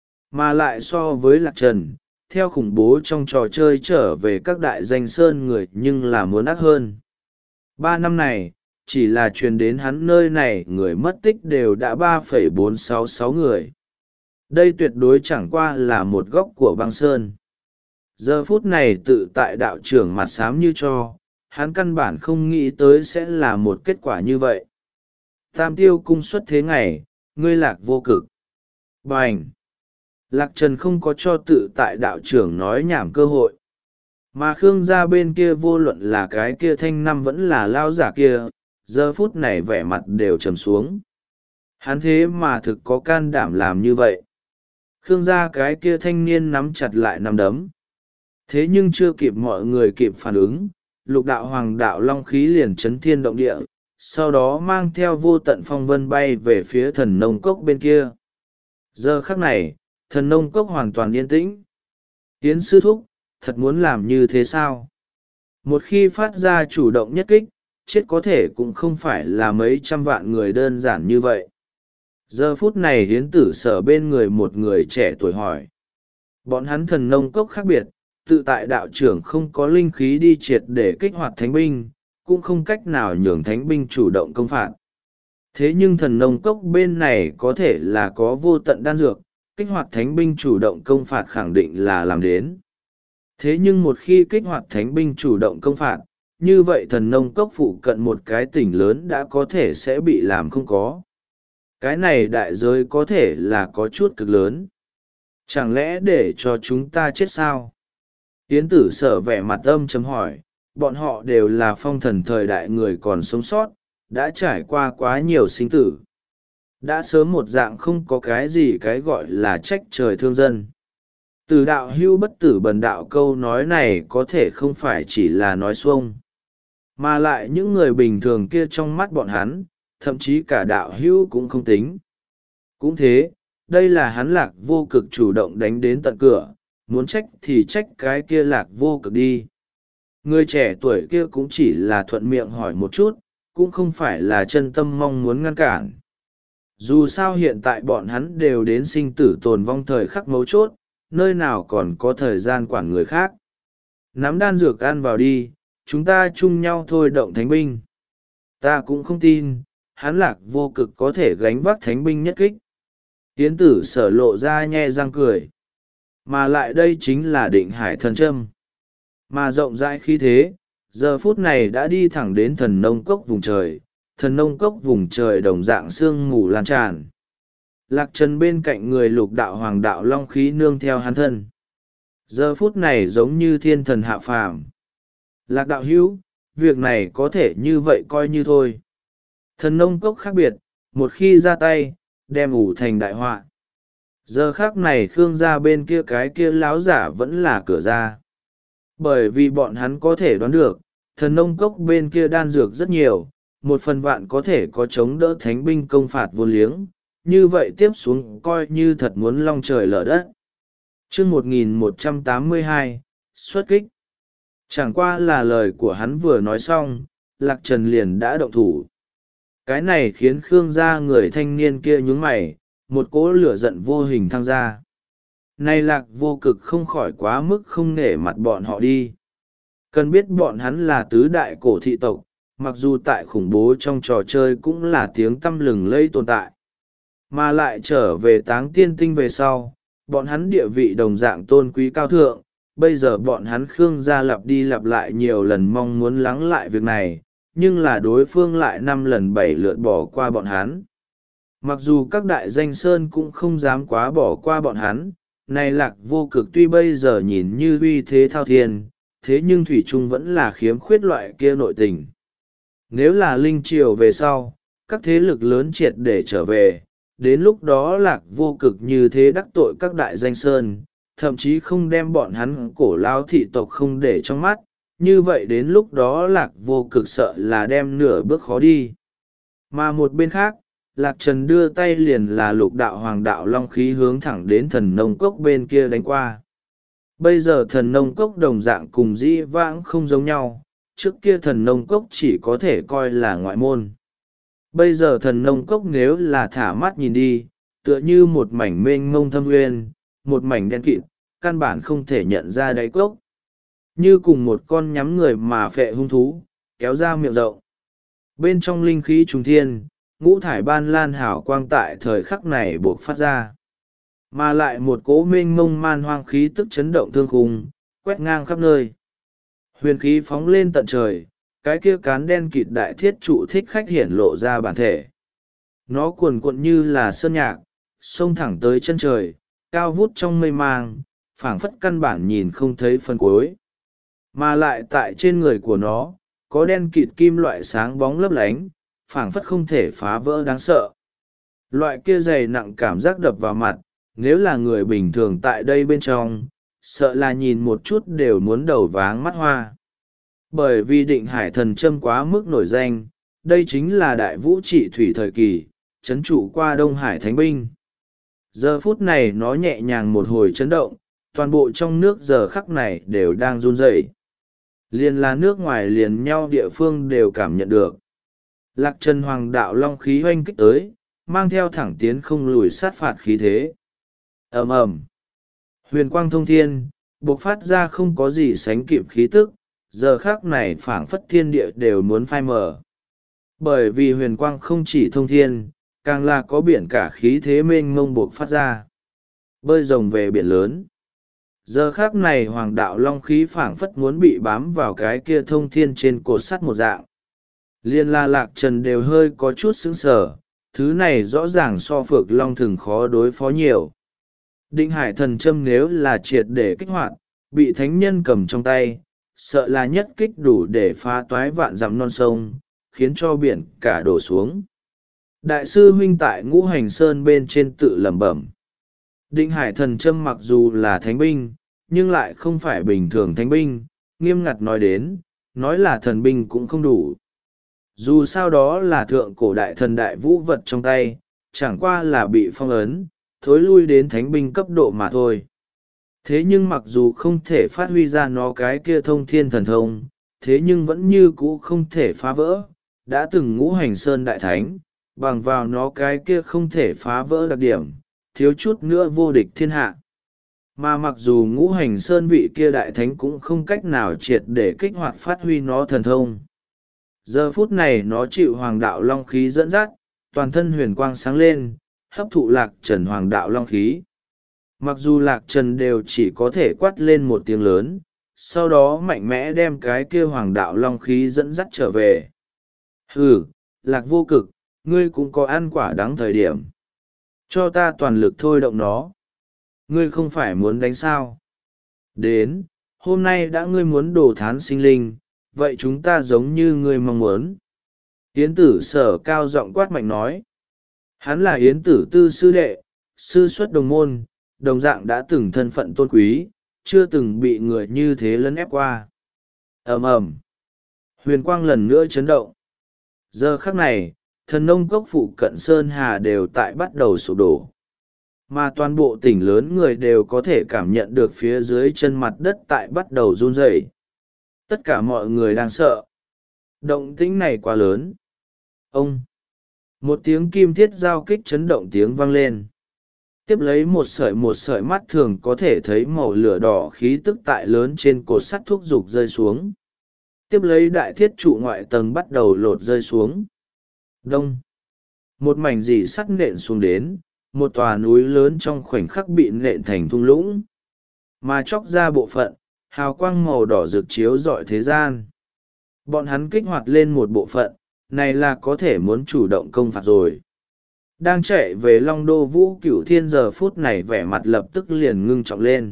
Mà lại so với Lạc Trần, theo khủng bố trong trò chơi trở về các đại danh sơn người nhưng là muốn ác hơn. Ba năm này, chỉ là truyền đến hắn nơi này người mất tích đều đã ba phẩy bốn sáu sáu người. Đây tuyệt đối chẳng qua là một góc của băng sơn. Giờ phút này tự tại đạo trưởng mặt xám như cho, hắn căn bản không nghĩ tới sẽ là một kết quả như vậy. Tam tiêu cung xuất thế ngày, ngươi Lạc Vô Cực. Bành! Lạc Trần không có cho tự tại đạo trưởng nói nhảm cơ hội. Mà Khương gia bên kia vô luận là cái kia thanh năm vẫn là lao giả kia, giờ phút này vẻ mặt đều trầm xuống. Hắn thế mà thực có can đảm làm như vậy. Khương gia cái kia thanh niên nắm chặt lại nắm đấm. Thế nhưng chưa kịp mọi người kịp phản ứng, lục đạo hoàng đạo long khí liền chấn thiên động địa, sau đó mang theo vô tận phong vân bay về phía thần nông cốc bên kia. Giờ khắc này, thần nông cốc hoàn toàn yên tĩnh. Yến sư thúc, thật muốn làm như thế sao? Một khi phát ra chủ động nhất kích, chết có thể cũng không phải là mấy trăm vạn người đơn giản như vậy. Giờ phút này Yến tử sở bên người một người trẻ tuổi hỏi. Bọn hắn thần nông cốc khác biệt, tự tại đạo trưởng không có linh khí đi triệt để kích hoạt thánh binh, cũng không cách nào nhường thánh binh chủ động công phạt. Thế nhưng thần nông cốc bên này có thể là có vô tận đan dược, kích hoạt thánh binh chủ động công phạt khẳng định là làm đến. Thế nhưng một khi kích hoạt thánh binh chủ động công phạt, như vậy thần nông cốc phụ cận một cái tỉnh lớn đã có thể sẽ bị làm không có. Cái này đại giới có thể là có chút cực lớn. Chẳng lẽ để cho chúng ta chết sao? Yến tử sở vẻ mặt âm chấm hỏi, bọn họ đều là phong thần thời đại người còn sống sót, đã trải qua quá nhiều sinh tử. Đã sớm một dạng không có cái gì cái gọi là trách trời thương dân. Từ đạo hưu bất tử bần đạo câu nói này có thể không phải chỉ là nói xuông. Mà lại những người bình thường kia trong mắt bọn hắn, thậm chí cả đạo hưu cũng không tính. Cũng thế, đây là hắn Lạc Vô Cực chủ động đánh đến tận cửa, muốn trách thì trách cái kia Lạc Vô Cực đi. Người trẻ tuổi kia cũng chỉ là thuận miệng hỏi một chút, cũng không phải là chân tâm mong muốn ngăn cản. Dù sao hiện tại bọn hắn đều đến sinh tử tồn vong thời khắc mấu chốt, nơi nào còn có thời gian quản người khác. Nắm đan dược ăn vào đi, chúng ta chung nhau thôi động thánh binh. Ta cũng không tin, hắn Lạc Vô Cực có thể gánh vác thánh binh nhất kích. Yến tử sở lộ ra nhe răng cười. Mà lại đây chính là định hải thần châm. Mà rộng rãi khí thế, giờ phút này đã đi thẳng đến thần nông cốc vùng trời, thần nông cốc vùng trời đồng dạng sương mù lan tràn. Lạc Trần bên cạnh người lục đạo hoàng đạo long khí nương theo hắn thân. Giờ phút này giống như thiên thần hạ phàm. Lạc đạo hữu, việc này có thể như vậy coi như thôi. Thần nông cốc khác biệt, một khi ra tay, đem ủ thành đại họa. Giờ khác này Khương gia bên kia cái kia láo giả vẫn là cửa ra. Bởi vì bọn hắn có thể đoán được, thần nông cốc bên kia đan dược rất nhiều, một phần vạn có thể có chống đỡ thánh binh công phạt vô liếng, như vậy tiếp xuống coi như thật muốn long trời lở đất. chương một nghìn một trăm tám mươi hai, xuất kích. Chẳng qua là lời của hắn vừa nói xong, Lạc Trần liền đã động thủ. Cái này khiến Khương gia người thanh niên kia nhướng mày, một cỗ lửa giận vô hình thăng ra. Nay Lạc Vô Cực không khỏi quá mức không nể mặt bọn họ đi. Cần biết bọn hắn là tứ đại cổ thị tộc, mặc dù tại khủng bố trong trò chơi cũng là tiếng tăm lừng lẫy tồn tại. Mà lại trở về Táng Tiên Tinh về sau, bọn hắn địa vị đồng dạng tôn quý cao thượng. Bây giờ bọn hắn Khương gia lặp đi lặp lại nhiều lần mong muốn lắng lại việc này, nhưng là đối phương lại năm lần bảy lượt bỏ qua bọn hắn. Mặc dù các đại danh sơn cũng không dám quá bỏ qua bọn hắn, này Lạc Vô Cực tuy bây giờ nhìn như uy thế thao thiên, thế nhưng thủy trung vẫn là khiếm khuyết loại kia nội tình. Nếu là linh triều về sau, các thế lực lớn triệt để trở về, đến lúc đó Lạc Vô Cực như thế đắc tội các đại danh sơn, thậm chí không đem bọn hắn cổ lao thị tộc không để trong mắt, như vậy đến lúc đó Lạc Vô Cực sợ là đem nửa bước khó đi. Mà một bên khác, Lạc Trần đưa tay liền là lục đạo hoàng đạo long khí hướng thẳng đến thần nông cốc bên kia đánh qua. Bây giờ thần nông cốc đồng dạng cùng dĩ vãng không giống nhau, trước kia thần nông cốc chỉ có thể coi là ngoại môn. Bây giờ thần nông cốc nếu là thả mắt nhìn đi, tựa như một mảnh mênh mông thâm uyên, một mảnh đen kịt, căn bản không thể nhận ra đáy cốc. Như cùng một con nhắm người mà phệ hung thú, kéo ra miệng rộng. Bên trong linh khí trùng thiên, ngũ thải ban lan hảo quang tại thời khắc này buộc phát ra. Mà lại một cỗ mênh mông man hoang khí tức chấn động thương khung, quét ngang khắp nơi. Huyền khí phóng lên tận trời, cái kia cán đen kịt đại thiết trụ thích khách hiển lộ ra bản thể. Nó cuồn cuộn như là sơn nhạc, xông thẳng tới chân trời, cao vút trong mây mang, phảng phất căn bản nhìn không thấy phần cuối. Mà lại tại trên người của nó, có đen kịt kim loại sáng bóng lấp lánh, phảng phất không thể phá vỡ đáng sợ. Loại kia dày nặng cảm giác đập vào mặt, nếu là người bình thường tại đây bên trong, sợ là nhìn một chút đều muốn đầu váng mắt hoa. Bởi vì định hải thần châm quá mức nổi danh, đây chính là đại vũ trị thủy thời kỳ, chấn trụ qua Đông Hải Thánh Binh. Giờ phút này nó nhẹ nhàng một hồi chấn động, toàn bộ trong nước giờ khắc này đều đang run rẩy. Liền là nước ngoài liền nhau địa phương đều cảm nhận được. Lạc Trần Hoàng đạo long khí hoanh kích tới, mang theo thẳng tiến không lùi sát phạt khí thế. Ầm ầm, huyền quang thông thiên, bộc phát ra không có gì sánh kịp khí tức, giờ khác này phảng phất thiên địa đều muốn phai mờ. Bởi vì huyền quang không chỉ thông thiên, càng là có biển cả khí thế mênh mông bộc phát ra. Bơi rồng về biển lớn. Giờ khác này hoàng đạo long khí phảng phất muốn bị bám vào cái kia thông thiên trên cột sắt một dạng. Liên la Lạc Trần đều hơi có chút sững sờ, thứ này rõ ràng so phược long thường khó đối phó nhiều. Định hải thần châm nếu là triệt để kích hoạt, bị thánh nhân cầm trong tay, sợ là nhất kích đủ để phá toái vạn dặm non sông, khiến cho biển cả đổ xuống. Đại sư huynh tại Ngũ Hành Sơn bên trên tự lẩm bẩm. Định hải thần châm mặc dù là thánh binh, nhưng lại không phải bình thường thánh binh, nghiêm ngặt nói đến, nói là thần binh cũng không đủ. Dù sao đó là thượng cổ đại thần đại vũ vật trong tay, chẳng qua là bị phong ấn, thối lui đến thánh binh cấp độ mà thôi. Thế nhưng mặc dù không thể phát huy ra nó cái kia thông thiên thần thông, thế nhưng vẫn như cũ không thể phá vỡ, đã từng Ngũ Hành Sơn đại thánh, bằng vào nó cái kia không thể phá vỡ đặc điểm, thiếu chút nữa vô địch thiên hạ. Mà mặc dù Ngũ Hành Sơn vị kia đại thánh cũng không cách nào triệt để kích hoạt phát huy nó thần thông. Giờ phút này nó chịu hoàng đạo long khí dẫn dắt, toàn thân huyền quang sáng lên, hấp thụ Lạc Trần hoàng đạo long khí. Mặc dù Lạc Trần đều chỉ có thể quát lên một tiếng lớn, sau đó mạnh mẽ đem cái kia hoàng đạo long khí dẫn dắt trở về. Hừ, Lạc Vô Cực, ngươi cũng có ăn quả đắng thời điểm. Cho ta toàn lực thôi động nó. Ngươi không phải muốn đánh sao? Đến, hôm nay đã ngươi muốn đổ thán sinh linh, vậy chúng ta giống như ngươi mong muốn. Yến tử sở cao giọng quát mạnh nói. Hắn là Yến tử tư sư đệ, sư xuất đồng môn, đồng dạng đã từng thân phận tôn quý, chưa từng bị người như thế lấn ép qua. Ầm ầm, huyền quang lần nữa chấn động. Giờ khắc này, thần nông cốc phụ cận Sơn Hà đều tại bắt đầu sụp đổ. Mà toàn bộ tỉnh lớn người đều có thể cảm nhận được phía dưới chân mặt đất tại bắt đầu run rẩy. Tất cả mọi người đang sợ. Động tĩnh này quá lớn. Ông! Một tiếng kim thiết giao kích chấn động tiếng vang lên. Tiếp lấy một sợi một sợi mắt thường có thể thấy màu lửa đỏ khí tức tại lớn trên cột sắt thúc giục rơi xuống. Tiếp lấy đại thiết trụ ngoại tầng bắt đầu lột rơi xuống. Đông. Một mảnh dỉ sắt nện xuống đến, một tòa núi lớn trong khoảnh khắc bị nện thành thung lũng. Mà chóc ra bộ phận, hào quang màu đỏ rực chiếu rọi thế gian. Bọn hắn kích hoạt lên một bộ phận, này là có thể muốn chủ động công phạt rồi. Đang chạy về Long Đô Vũ Cửu Thiên giờ phút này vẻ mặt lập tức liền ngưng trọng lên.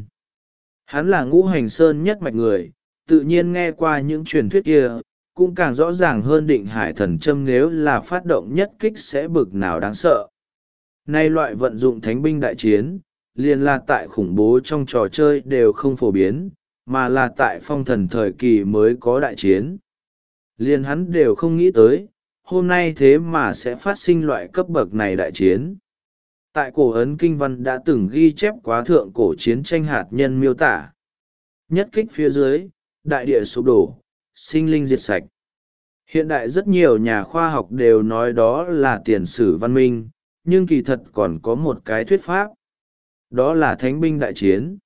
Hắn là Ngũ Hành Sơn nhất mạch người, tự nhiên nghe qua những truyền thuyết kia, cũng càng rõ ràng hơn Định Hải Thần Châm nếu là phát động nhất kích sẽ bực nào đáng sợ. Nay loại vận dụng thánh binh đại chiến, liền là tại khủng bố trong trò chơi đều không phổ biến, mà là tại phong thần thời kỳ mới có đại chiến. Liền hắn đều không nghĩ tới, hôm nay thế mà sẽ phát sinh loại cấp bậc này đại chiến. Tại cổ ấn kinh văn đã từng ghi chép quá thượng cổ chiến tranh hạt nhân miêu tả. Nhất kích phía dưới, đại địa sụp đổ, sinh linh diệt sạch. Hiện đại rất nhiều nhà khoa học đều nói đó là tiền sử văn minh, nhưng kỳ thật còn có một cái thuyết pháp. Đó là thánh binh đại chiến.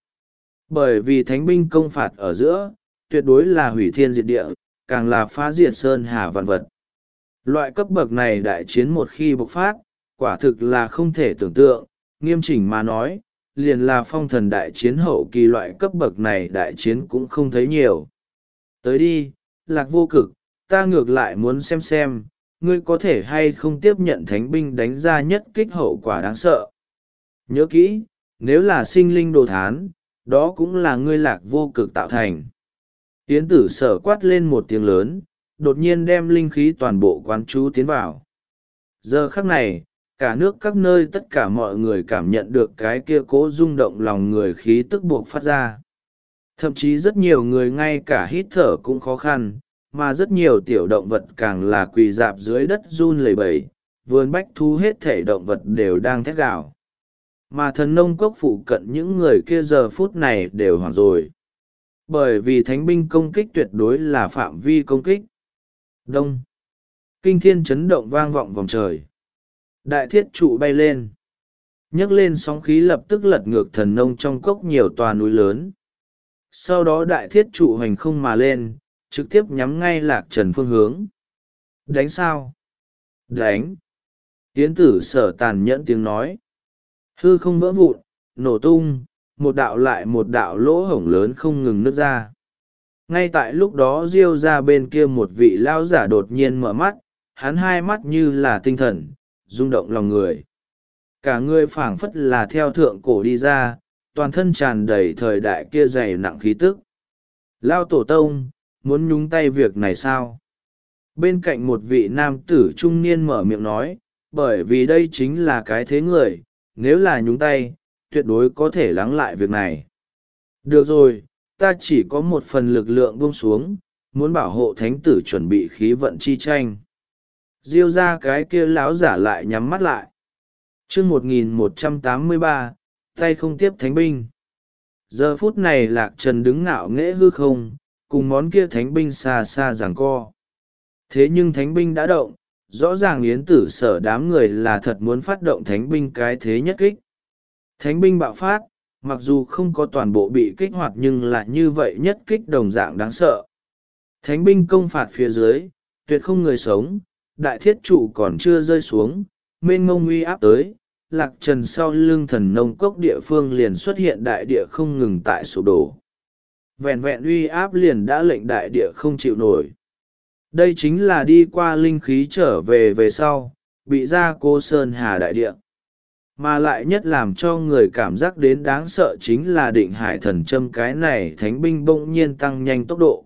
Bởi vì thánh binh công phạt ở giữa, tuyệt đối là hủy thiên diệt địa, càng là phá diệt sơn hà vạn vật. Loại cấp bậc này đại chiến một khi bộc phát, quả thực là không thể tưởng tượng, nghiêm chỉnh mà nói, liền là phong thần đại chiến hậu kỳ loại cấp bậc này đại chiến cũng không thấy nhiều. Tới đi, Lạc Vô Cực, ta ngược lại muốn xem xem, ngươi có thể hay không tiếp nhận thánh binh đánh ra nhất kích hậu quả đáng sợ. Nhớ kỹ, nếu là sinh linh đồ thán, đó cũng là ngươi Lạc Vô Cực tạo thành. Yến Tử Sở quát lên một tiếng lớn, đột nhiên đem linh khí toàn bộ quán chú tiến vào. Giờ khắc này, cả nước các nơi tất cả mọi người cảm nhận được cái kia cố rung động lòng người khí tức buộc phát ra. Thậm chí rất nhiều người ngay cả hít thở cũng khó khăn, mà rất nhiều tiểu động vật càng là quỳ dạp dưới đất run lẩy bẩy, vườn bách thu hết thể động vật đều đang thét gào. Mà thần nông cốc phụ cận những người kia giờ phút này đều hoảng rồi. Bởi vì thánh binh công kích tuyệt đối là phạm vi công kích. Đông. Kinh thiên chấn động vang vọng vòng trời. Đại thiết trụ bay lên. Nhấc lên sóng khí lập tức lật ngược thần nông trong cốc nhiều tòa núi lớn. Sau đó đại thiết trụ hành không mà lên, trực tiếp nhắm ngay Lạc Trần phương hướng. Đánh sao? Đánh. Yến Tử Sở tàn nhẫn tiếng nói. Hư không vỡ vụn, nổ tung, một đạo lại một đạo lỗ hổng lớn không ngừng nứt ra. Ngay tại lúc đó Diêu ra bên kia một vị lao giả đột nhiên mở mắt, hắn hai mắt như là tinh thần, rung động lòng người. Cả người phảng phất là theo thượng cổ đi ra, toàn thân tràn đầy thời đại kia dày nặng khí tức. Lao tổ tông, muốn nhúng tay việc này sao? Bên cạnh một vị nam tử trung niên mở miệng nói, bởi vì đây chính là cái thế người, nếu là nhúng tay, tuyệt đối có thể lắng lại việc này. Được rồi, ta chỉ có một phần lực lượng buông xuống, muốn bảo hộ thánh tử chuẩn bị khí vận chi tranh. Diêu ra cái kia lão giả lại nhắm mắt lại. Chương một nghìn một trăm tám mươi ba, tay không tiếp thánh binh. Giờ phút này Lạc Trần đứng ngạo nghễ hư không, cùng món kia thánh binh xa xa giằng co. Thế nhưng thánh binh đã động, rõ ràng Yến Tử Sở đám người là thật muốn phát động thánh binh cái thế nhất kích. Thánh binh bạo phát, mặc dù không có toàn bộ bị kích hoạt nhưng lại như vậy nhất kích đồng dạng đáng sợ. Thánh binh công phạt phía dưới, tuyệt không người sống, đại thiết trụ còn chưa rơi xuống, mênh mông uy áp tới, Lạc Trần sau lưng thần nông cốc địa phương liền xuất hiện đại địa không ngừng tại sụp đổ. Vẹn vẹn uy áp liền đã lệnh đại địa không chịu nổi. Đây chính là đi qua linh khí trở về về sau, bị ra cô sơn hà đại địa. Mà lại nhất làm cho người cảm giác đến đáng sợ chính là Định Hải Thần Châm cái này thánh binh bỗng nhiên tăng nhanh tốc độ.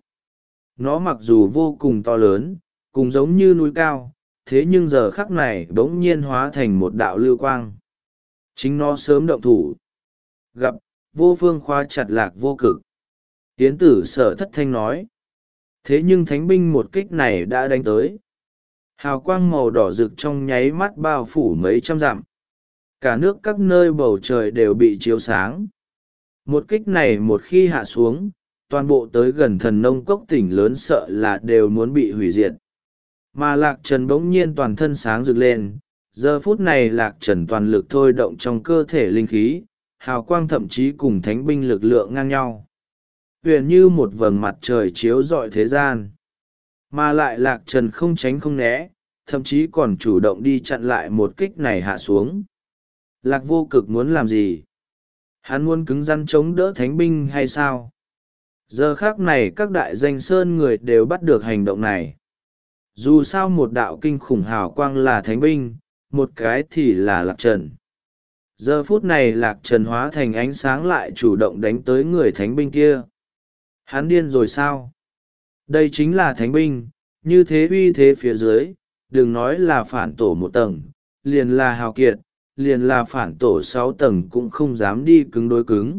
Nó mặc dù vô cùng to lớn, cùng giống như núi cao, thế nhưng giờ khắc này bỗng nhiên hóa thành một đạo lưu quang. Chính nó sớm động thủ. Gặp, vô phương khóa chặt Lạc Vô Cực. Yến Tử Sở thất thanh nói. Thế nhưng thánh binh một kích này đã đánh tới. Hào quang màu đỏ rực trong nháy mắt bao phủ mấy trăm dặm. Cả nước các nơi bầu trời đều bị chiếu sáng. Một kích này một khi hạ xuống, toàn bộ tới gần thần nông cốc tỉnh lớn sợ là đều muốn bị hủy diệt. Mà Lạc Trần bỗng nhiên toàn thân sáng rực lên, Giờ phút này Lạc Trần toàn lực thôi động trong cơ thể linh khí, hào quang thậm chí cùng thánh binh lực lượng ngang nhau. Huyền như một vầng mặt trời chiếu rọi thế gian. Mà lại Lạc Trần không tránh không né, thậm chí còn chủ động đi chặn lại một kích này hạ xuống. Lạc Vô Cực muốn làm gì? Hắn muốn cứng rắn chống đỡ thánh binh hay sao? Giờ khác này các đại danh sơn người đều bắt được hành động này. Dù sao một đạo kinh khủng hào quang là thánh binh, một cái thì là Lạc Trần. Giờ phút này Lạc Trần hóa thành ánh sáng lại chủ động đánh tới người thánh binh kia. Hắn điên rồi sao? Đây chính là thánh binh, như thế uy thế phía dưới, đừng nói là phản tổ một tầng, liền là hào kiệt, liền là phản tổ sáu tầng cũng không dám đi cứng đối cứng.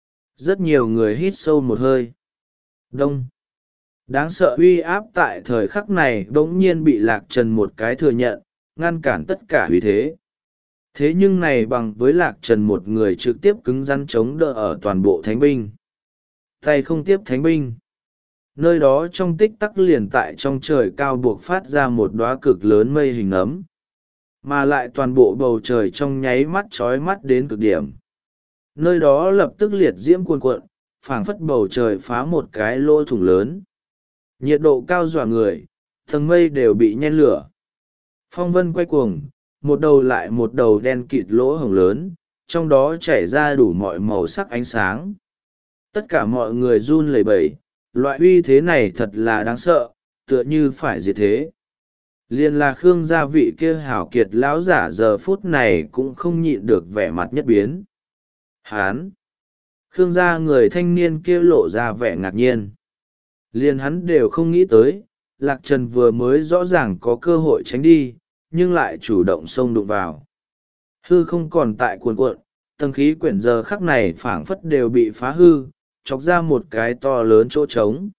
Rất nhiều người hít sâu một hơi. Đông. Đáng sợ uy áp tại thời khắc này bỗng nhiên bị Lạc Trần một cái thừa nhận, ngăn cản tất cả uy thế. Thế nhưng này bằng với Lạc Trần một người trực tiếp cứng rắn chống đỡ ở toàn bộ thánh binh. Tay không tiếp thánh binh. Nơi đó trong tích tắc liền tại trong trời cao buộc phát ra một đóa cực lớn mây hình ấm. Mà lại toàn bộ bầu trời trong nháy mắt trói mắt đến cực điểm. Nơi đó lập tức liệt diễm cuồn cuộn, phảng phất bầu trời phá một cái lỗ thủng lớn. Nhiệt độ cao dọa người, tầng mây đều bị nhen lửa. Phong vân quay cuồng, một đầu lại một đầu đen kịt lỗ hổng lớn, trong đó chảy ra đủ mọi màu sắc ánh sáng. Tất cả mọi người run lẩy bẩy, loại uy thế này thật là đáng sợ, tựa như phải diệt thế. Liên là Khương gia vị kia hảo kiệt lão giả giờ phút này cũng không nhịn được vẻ mặt nhất biến. Hán! Khương gia người thanh niên kia lộ ra vẻ ngạc nhiên. Liên hắn đều không nghĩ tới, Lạc Trần vừa mới rõ ràng có cơ hội tránh đi, nhưng lại chủ động xông đụng vào. Hư không còn tại cuồn cuộn, tầng khí quyển giờ khắc này phảng phất đều bị phá hư, chọc ra một cái to lớn chỗ trống.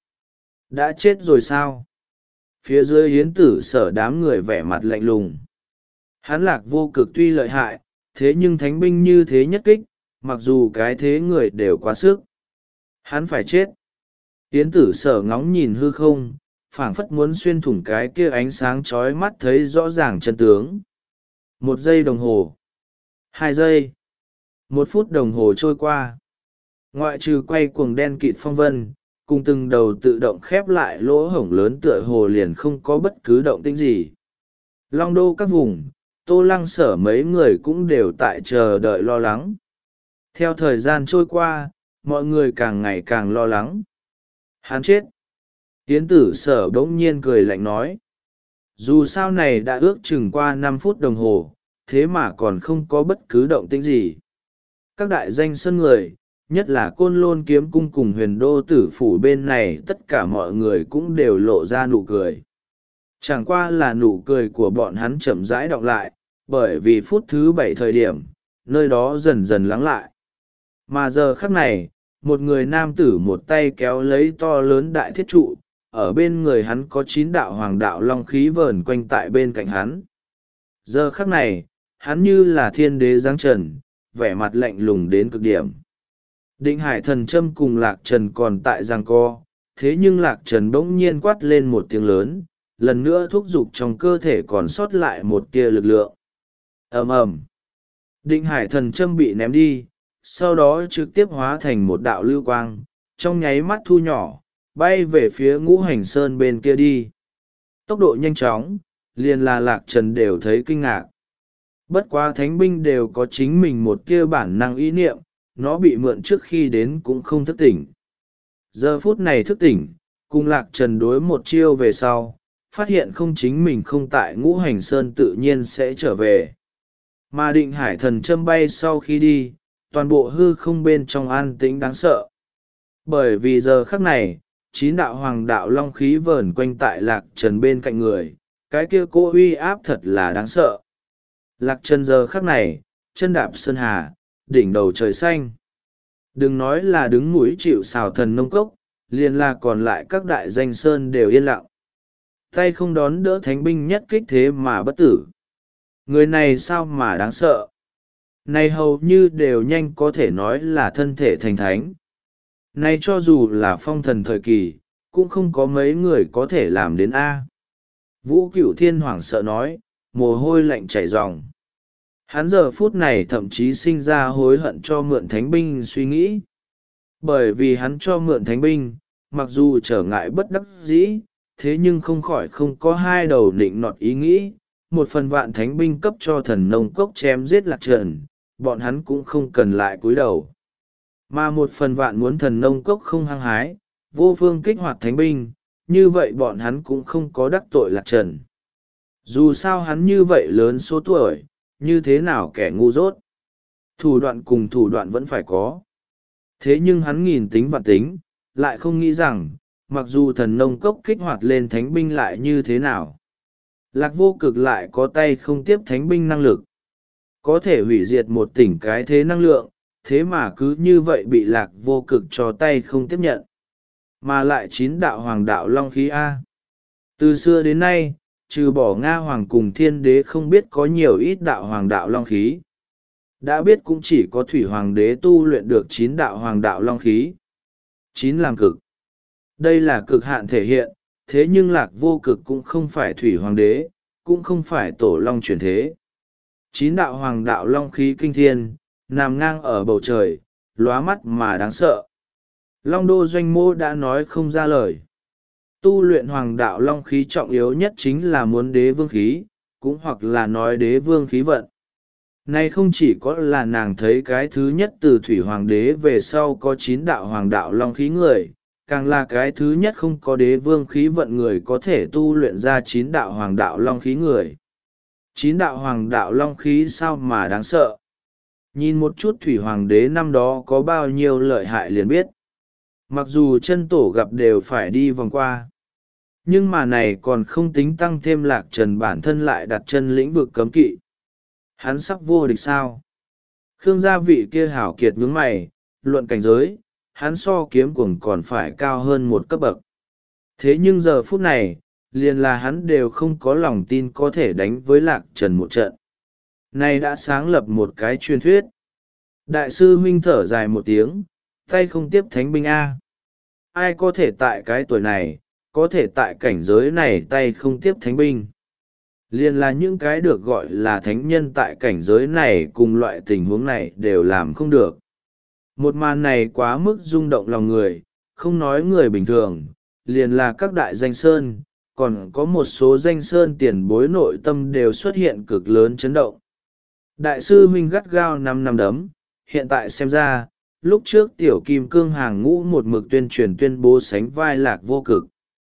Đã chết rồi sao? Phía dưới hiến tử sở đám người vẻ mặt lạnh lùng. Hắn Lạc Vô Cực tuy lợi hại, thế nhưng thánh binh như thế nhất kích, mặc dù cái thế người đều quá sức. Hắn phải chết. Hiến tử sở ngóng nhìn hư không, phảng phất muốn xuyên thủng cái kia ánh sáng chói mắt thấy rõ ràng chân tướng. Một giây đồng hồ. Hai giây. Một phút đồng hồ trôi qua. Ngoại trừ quay cuồng đen kịt phong vân, cùng từng đầu tự động khép lại lỗ hổng lớn tựa hồ liền không có bất cứ động tĩnh gì. Long đô các vùng, Tô Lăng Sở mấy người cũng đều tại chờ đợi lo lắng. Theo thời gian trôi qua, mọi người càng ngày càng lo lắng. Hắn chết. Yến tử sở bỗng nhiên cười lạnh nói. Dù sao này đã ước chừng qua năm phút đồng hồ, thế mà còn không có bất cứ động tĩnh gì. Các đại danh sân người, nhất là Côn Lôn Kiếm Cung cùng Huyền Đô Tử Phủ bên này, tất cả mọi người cũng đều lộ ra nụ cười. Chẳng qua là nụ cười của bọn hắn chậm rãi đọng lại, bởi vì phút thứ bảy thời điểm, nơi đó dần dần lắng lại. Mà giờ khắc này, một người nam tử một tay kéo lấy to lớn đại thiết trụ, ở bên người hắn có chín đạo hoàng đạo long khí vờn quanh tại bên cạnh hắn. Giờ khắc này, hắn như là thiên đế giáng trần, vẻ mặt lạnh lùng đến cực điểm. Định Hải Thần Châm cùng Lạc Trần còn tại giằng co, thế nhưng Lạc Trần bỗng nhiên quát lên một tiếng lớn, lần nữa thúc giục trong cơ thể còn sót lại một tia lực lượng. Ầm ầm. Định Hải Thần Châm bị ném đi, sau đó trực tiếp hóa thành một đạo lưu quang, trong nháy mắt thu nhỏ, bay về phía Ngũ Hành Sơn bên kia đi. Tốc độ nhanh chóng, liền là Lạc Trần đều thấy kinh ngạc. Bất quá thánh binh đều có chính mình một kia bản năng ý niệm, nó bị mượn trước khi đến cũng không thức tỉnh. Giờ phút này thức tỉnh, cùng Lạc Trần đối một chiêu về sau, phát hiện không chính mình không tại Ngũ Hành Sơn tự nhiên sẽ trở về. Mà Định Hải Thần Châm bay sau khi đi, toàn bộ hư không bên trong an tĩnh đáng sợ. Bởi vì giờ khắc này, chín đạo hoàng đạo long khí vờn quanh tại Lạc Trần bên cạnh người, cái kia cô uy áp thật là đáng sợ. Lạc Trần giờ khắc này, chân đạp sơn hà, đỉnh đầu trời xanh. Đừng nói là đứng mũi chịu sào thần nông cốc, liền là còn lại các đại danh sơn đều yên lặng. Tay không đón đỡ thánh binh nhất kích thế mà bất tử. Người này sao mà đáng sợ. Này hầu như đều nhanh có thể nói là thân thể thành thánh. Này cho dù là phong thần thời kỳ, cũng không có mấy người có thể làm đến A. Vũ Cửu Thiên hoảng sợ nói, mồ hôi lạnh chảy ròng. Hắn giờ phút này thậm chí sinh ra hối hận cho mượn thánh binh suy nghĩ. Bởi vì hắn cho mượn thánh binh, mặc dù trở ngại bất đắc dĩ, thế nhưng không khỏi không có hai đầu định nọt ý nghĩ. Một phần vạn thánh binh cấp cho thần nông cốc chém giết Lạc Trần, bọn hắn cũng không cần lại cúi đầu. Mà một phần vạn muốn thần nông cốc không hăng hái, vô phương kích hoạt thánh binh, như vậy bọn hắn cũng không có đắc tội Lạc Trần. Dù sao hắn như vậy lớn số tuổi, như thế nào kẻ ngu dốt. Thủ đoạn cùng thủ đoạn vẫn phải có. Thế nhưng hắn nghìn tính vạn tính, lại không nghĩ rằng, mặc dù thần nông cốc kích hoạt lên thánh binh lại như thế nào. Lạc vô cực lại có tay không tiếp thánh binh năng lực. Có thể hủy diệt một tỉnh cái thế năng lượng, thế mà cứ như vậy bị lạc vô cực cho tay không tiếp nhận. Mà lại chín đạo hoàng đạo long khí A. Từ xưa đến nay, trừ bỏ Nga hoàng cùng thiên đế không biết có nhiều ít đạo hoàng đạo long khí. Đã biết cũng chỉ có thủy hoàng đế tu luyện được chín đạo hoàng đạo long khí. Chín làm cực. Đây là cực hạn thể hiện, thế nhưng lạc vô cực cũng không phải thủy hoàng đế, cũng không phải tổ long chuyển thế. Chín đạo hoàng đạo long khí kinh thiên, nằm ngang ở bầu trời, lóa mắt mà đáng sợ. Long đô doanh mô đã nói không ra lời. Tu luyện hoàng đạo long khí trọng yếu nhất chính là muốn đế vương khí, cũng hoặc là nói đế vương khí vận. Này không chỉ có là nàng thấy cái thứ nhất từ thủy hoàng đế về sau có chín đạo hoàng đạo long khí người, càng là cái thứ nhất không có đế vương khí vận người có thể tu luyện ra chín đạo hoàng đạo long khí người. Chín đạo hoàng đạo long khí sao mà đáng sợ. Nhìn một chút thủy hoàng đế năm đó có bao nhiêu lợi hại liền biết. Mặc dù chân tổ gặp đều phải đi vòng qua. Nhưng mà này còn không tính tăng thêm Lạc Trần bản thân lại đặt chân lĩnh vực cấm kỵ. Hắn sắp vô địch sao? Khương gia vị kia hảo kiệt nhướng mày, luận cảnh giới, hắn so kiếm cuồng còn phải cao hơn một cấp bậc. Thế nhưng giờ phút này, liền là hắn đều không có lòng tin có thể đánh với Lạc Trần một trận. Này đã sáng lập một cái truyền thuyết. Đại sư huynh thở dài một tiếng, tay không tiếp thánh binh A. Ai có thể tại cái tuổi này, có thể tại cảnh giới này tay không tiếp thánh binh. Liền là những cái được gọi là thánh nhân tại cảnh giới này cùng loại tình huống này đều làm không được. Một màn này quá mức rung động lòng người, không nói người bình thường, liền là các đại danh sơn, còn có một số danh sơn tiền bối nội tâm đều xuất hiện cực lớn chấn động. Đại sư huynh gắt gao năm năm đấm, hiện tại xem ra, lúc trước tiểu kim cương hàng ngũ một mực tuyên truyền tuyên bố sánh vai lạc vô cực.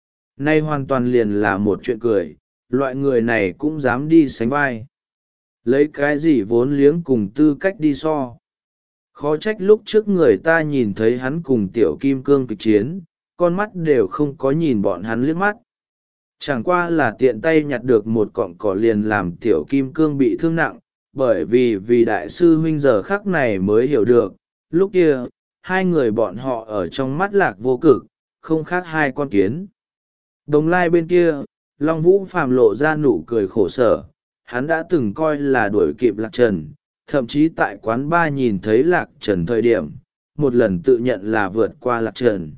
Nay hoàn toàn liền là một chuyện cười, loại người này cũng dám đi sánh vai. Lấy cái gì vốn liếng cùng tư cách đi so. Khó trách lúc trước người ta nhìn thấy hắn cùng tiểu kim cương kịch chiến, con mắt đều không có nhìn bọn hắn liếc mắt. Chẳng qua là tiện tay nhặt được một cọng cỏ liền làm tiểu kim cương bị thương nặng, bởi vì vì đại sư huynh giờ khắc này mới hiểu được, lúc kia, hai người bọn họ ở trong mắt lạc vô cực, không khác hai con kiến. Đồng lai bên kia, Long Vũ Phàm lộ ra nụ cười khổ sở, hắn đã từng coi là đuổi kịp Lạc Trần, thậm chí tại quán ba nhìn thấy Lạc Trần thời điểm, một lần tự nhận là vượt qua Lạc Trần.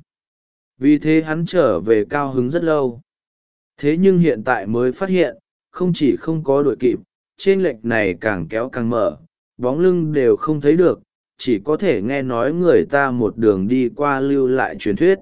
Vì thế hắn trở về cao hứng rất lâu. Thế nhưng hiện tại mới phát hiện, không chỉ không có đuổi kịp, chênh lệch này càng kéo càng mở, bóng lưng đều không thấy được, chỉ có thể nghe nói người ta một đường đi qua lưu lại truyền thuyết.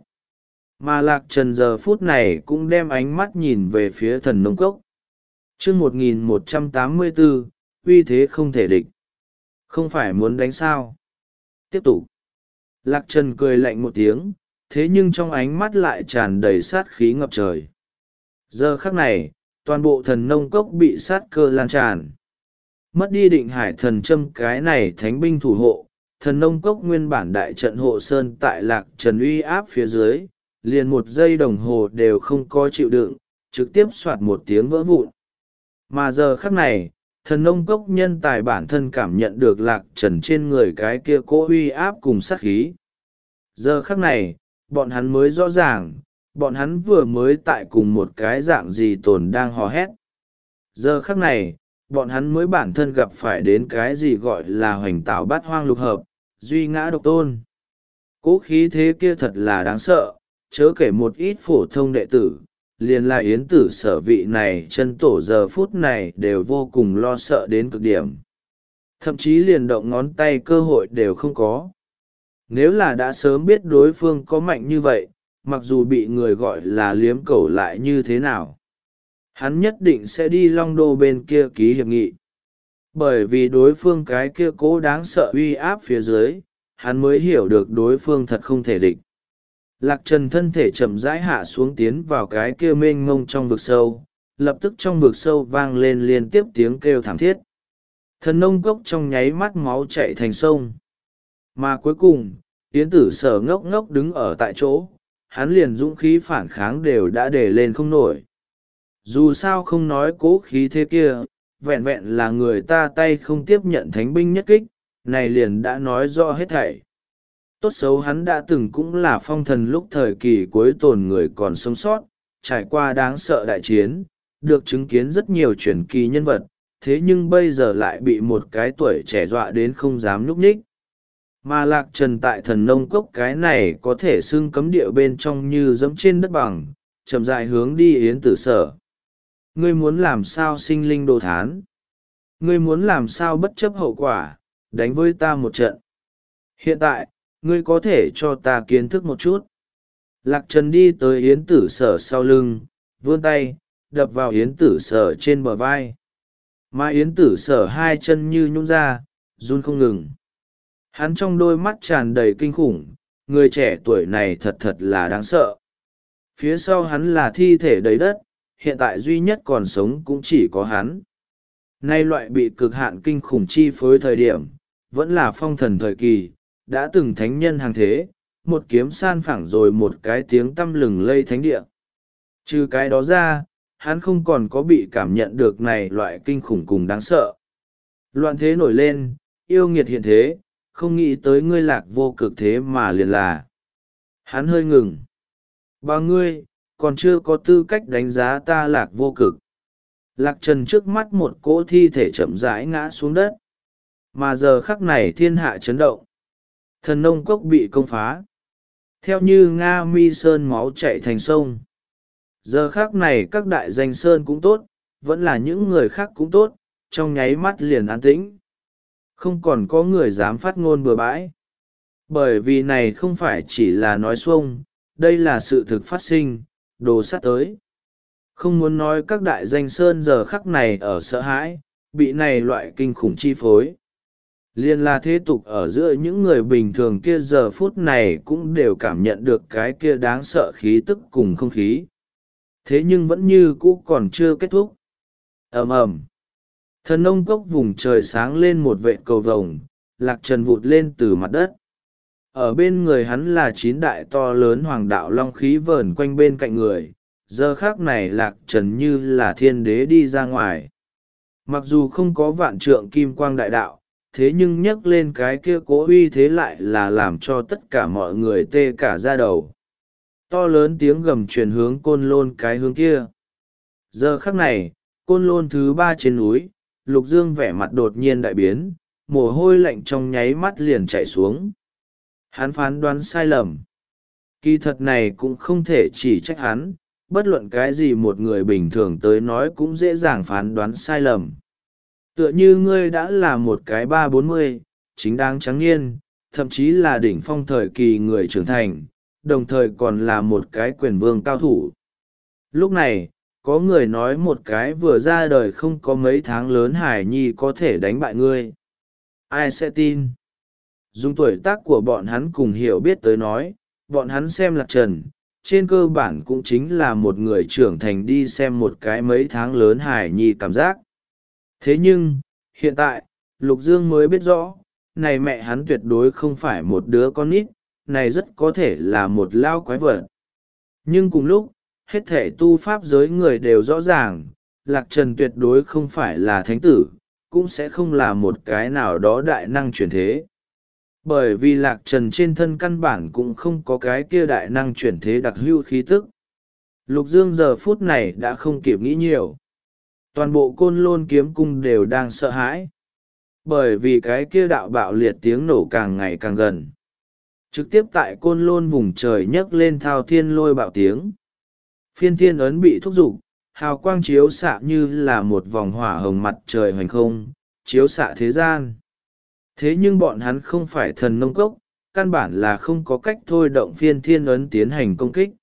Mà Lạc Trần giờ phút này cũng đem ánh mắt nhìn về phía thần nông cốc. chương một nghìn một trăm tám mươi bốn, uy thế không thể địch. Không phải muốn đánh sao. Tiếp tục. Lạc Trần cười lạnh một tiếng, thế nhưng trong ánh mắt lại tràn đầy sát khí ngập trời. Giờ khắc này, toàn bộ thần nông cốc bị sát cơ lan tràn. Mất đi định hải thần châm cái này thánh binh thủ hộ, thần nông cốc nguyên bản đại trận hộ sơn tại Lạc Trần uy áp phía dưới, liền một giây đồng hồ đều không có chịu đựng, trực tiếp soạt một tiếng vỡ vụn. Mà giờ khắc này, thần nông cốc nhân tài bản thân cảm nhận được Lạc Trần trên người cái kia cỗ uy áp cùng sát khí. Giờ khắc này, bọn hắn mới rõ ràng, bọn hắn vừa mới tại cùng một cái dạng gì tồn đang hò hét. Giờ khắc này, bọn hắn mới bản thân gặp phải đến cái gì gọi là hoành tạo bát hoang lục hợp, duy ngã độc tôn. Cố khí thế kia thật là đáng sợ, chớ kể một ít phổ thông đệ tử, liền là yến tử sở vị này chân tổ giờ phút này đều vô cùng lo sợ đến cực điểm, thậm chí liền động ngón tay cơ hội đều không có. Nếu là đã sớm biết đối phương có mạnh như vậy, mặc dù bị người gọi là liếm cẩu lại như thế nào, hắn nhất định sẽ đi Long Đô bên kia ký hiệp nghị. Bởi vì đối phương cái kia cố đáng sợ uy áp phía dưới, hắn mới hiểu được đối phương thật không thể địch. Lạc Trần thân thể chậm rãi hạ xuống tiến vào cái kia mênh mông trong vực sâu, lập tức trong vực sâu vang lên liên tiếp tiếng kêu thảm thiết. Thần nông cốc trong nháy mắt máu chạy thành sông. Mà cuối cùng, Yến Tử Sở ngốc ngốc đứng ở tại chỗ, hắn liền dũng khí phản kháng đều đã để lên không nổi. Dù sao không nói cố khí thế kia, vẹn vẹn là người ta tay không tiếp nhận thánh binh nhất kích, này liền đã nói rõ hết thảy. Tốt xấu hắn đã từng cũng là phong thần lúc thời kỳ cuối tồn người còn sống sót, trải qua đáng sợ đại chiến, được chứng kiến rất nhiều truyền kỳ nhân vật, thế nhưng bây giờ lại bị một cái tuổi trẻ dọa đến không dám nhúc nhích. Mà Lạc Trần tại thần nông cốc cái này có thể xưng cấm địa bên trong như dẫm trên đất bằng, chậm rãi hướng đi Yến Tử Sở. Ngươi muốn làm sao sinh linh đồ thán? Ngươi muốn làm sao bất chấp hậu quả, đánh với ta một trận? Hiện tại, ngươi có thể cho ta kiến thức một chút. Lạc Trần đi tới Yến Tử Sở sau lưng, vươn tay, đập vào Yến Tử Sở trên bờ vai. Mà Yến Tử Sở hai chân như nhũn ra, run không ngừng. Hắn trong đôi mắt tràn đầy kinh khủng, người trẻ tuổi này thật thật là đáng sợ. Phía sau hắn là thi thể đầy đất, hiện tại duy nhất còn sống cũng chỉ có hắn. Nay loại bị cực hạn kinh khủng chi phối thời điểm, vẫn là phong thần thời kỳ, đã từng thánh nhân hàng thế, một kiếm san phẳng rồi một cái tiếng tăm lừng lây thánh địa. Trừ cái đó ra, hắn không còn có bị cảm nhận được này loại kinh khủng cùng đáng sợ. Loạn thế nổi lên, yêu nghiệt hiện thế, không nghĩ tới ngươi Lạc Vô Cực thế mà liền là. Hắn hơi ngừng. Bà ngươi, còn chưa có tư cách đánh giá ta Lạc Vô Cực. Lạc Trần trước mắt một cỗ thi thể chậm rãi ngã xuống đất. Mà giờ khắc này thiên hạ chấn động. Thần nông cốc bị công phá. Theo như Nga Mi Sơn máu chạy thành sông. Giờ khắc này các đại danh sơn cũng tốt, vẫn là những người khác cũng tốt, trong nháy mắt liền an tĩnh. Không còn có người dám phát ngôn bừa bãi. Bởi vì này không phải chỉ là nói xuông, đây là sự thực phát sinh, đồ sắt tới. Không muốn nói các đại danh sơn giờ khắc này ở sợ hãi, bị này loại kinh khủng chi phối. Liên là thế tục ở giữa những người bình thường kia giờ phút này cũng đều cảm nhận được cái kia đáng sợ khí tức cùng không khí. Thế nhưng vẫn như cũ còn chưa kết thúc. Ầm ầm. Thần nông cốc vùng trời sáng lên một vệ cầu vồng, Lạc Trần vụt lên từ mặt đất. Ở bên người hắn là chín đại to lớn hoàng đạo long khí vờn quanh bên cạnh người, giờ khác này Lạc Trần như là thiên đế đi ra ngoài. Mặc dù không có vạn trượng kim quang đại đạo, thế nhưng nhắc lên cái kia cố uy thế lại là làm cho tất cả mọi người tê cả da đầu. To lớn tiếng gầm truyền hướng côn lôn cái hướng kia. Giờ khắc này, côn lôn thứ ba trên núi, Lục Dương vẻ mặt đột nhiên đại biến, mồ hôi lạnh trong nháy mắt liền chảy xuống. Hắn phán đoán sai lầm. Kỳ thật này cũng không thể chỉ trách hắn, bất luận cái gì một người bình thường tới nói cũng dễ dàng phán đoán sai lầm. Tựa như ngươi đã là một cái ba bốn mươi, chính đáng trắng niên, thậm chí là đỉnh phong thời kỳ người trưởng thành, đồng thời còn là một cái quyền vương cao thủ. Lúc này, có người nói một cái vừa ra đời không có mấy tháng lớn hải nhi có thể đánh bại ngươi. Ai sẽ tin? Dùng tuổi tác của bọn hắn cùng hiểu biết tới nói, bọn hắn xem Lạc Trần, trên cơ bản cũng chính là một người trưởng thành đi xem một cái mấy tháng lớn hải nhi cảm giác. Thế nhưng, hiện tại, Lục Dương mới biết rõ, này mẹ hắn tuyệt đối không phải một đứa con nít, này rất có thể là một lao quái vật. Nhưng cùng lúc, hết thể tu pháp giới người đều rõ ràng, Lạc Trần tuyệt đối không phải là thánh tử, cũng sẽ không là một cái nào đó đại năng chuyển thế. Bởi vì Lạc Trần trên thân căn bản cũng không có cái kia đại năng chuyển thế đặc hữu khí tức. Lục Dương giờ phút này đã không kịp nghĩ nhiều. Toàn bộ côn lôn kiếm cung đều đang sợ hãi. Bởi vì cái kia đạo bạo liệt tiếng nổ càng ngày càng gần. Trực tiếp tại côn lôn vùng trời nhấc lên thao thiên lôi bạo tiếng. Phiên thiên ấn bị thúc giục, hào quang chiếu xạ như là một vòng hỏa hồng mặt trời hoành không, chiếu xạ thế gian. Thế nhưng bọn hắn không phải thần nông cốc, căn bản là không có cách thôi động phiên thiên ấn tiến hành công kích.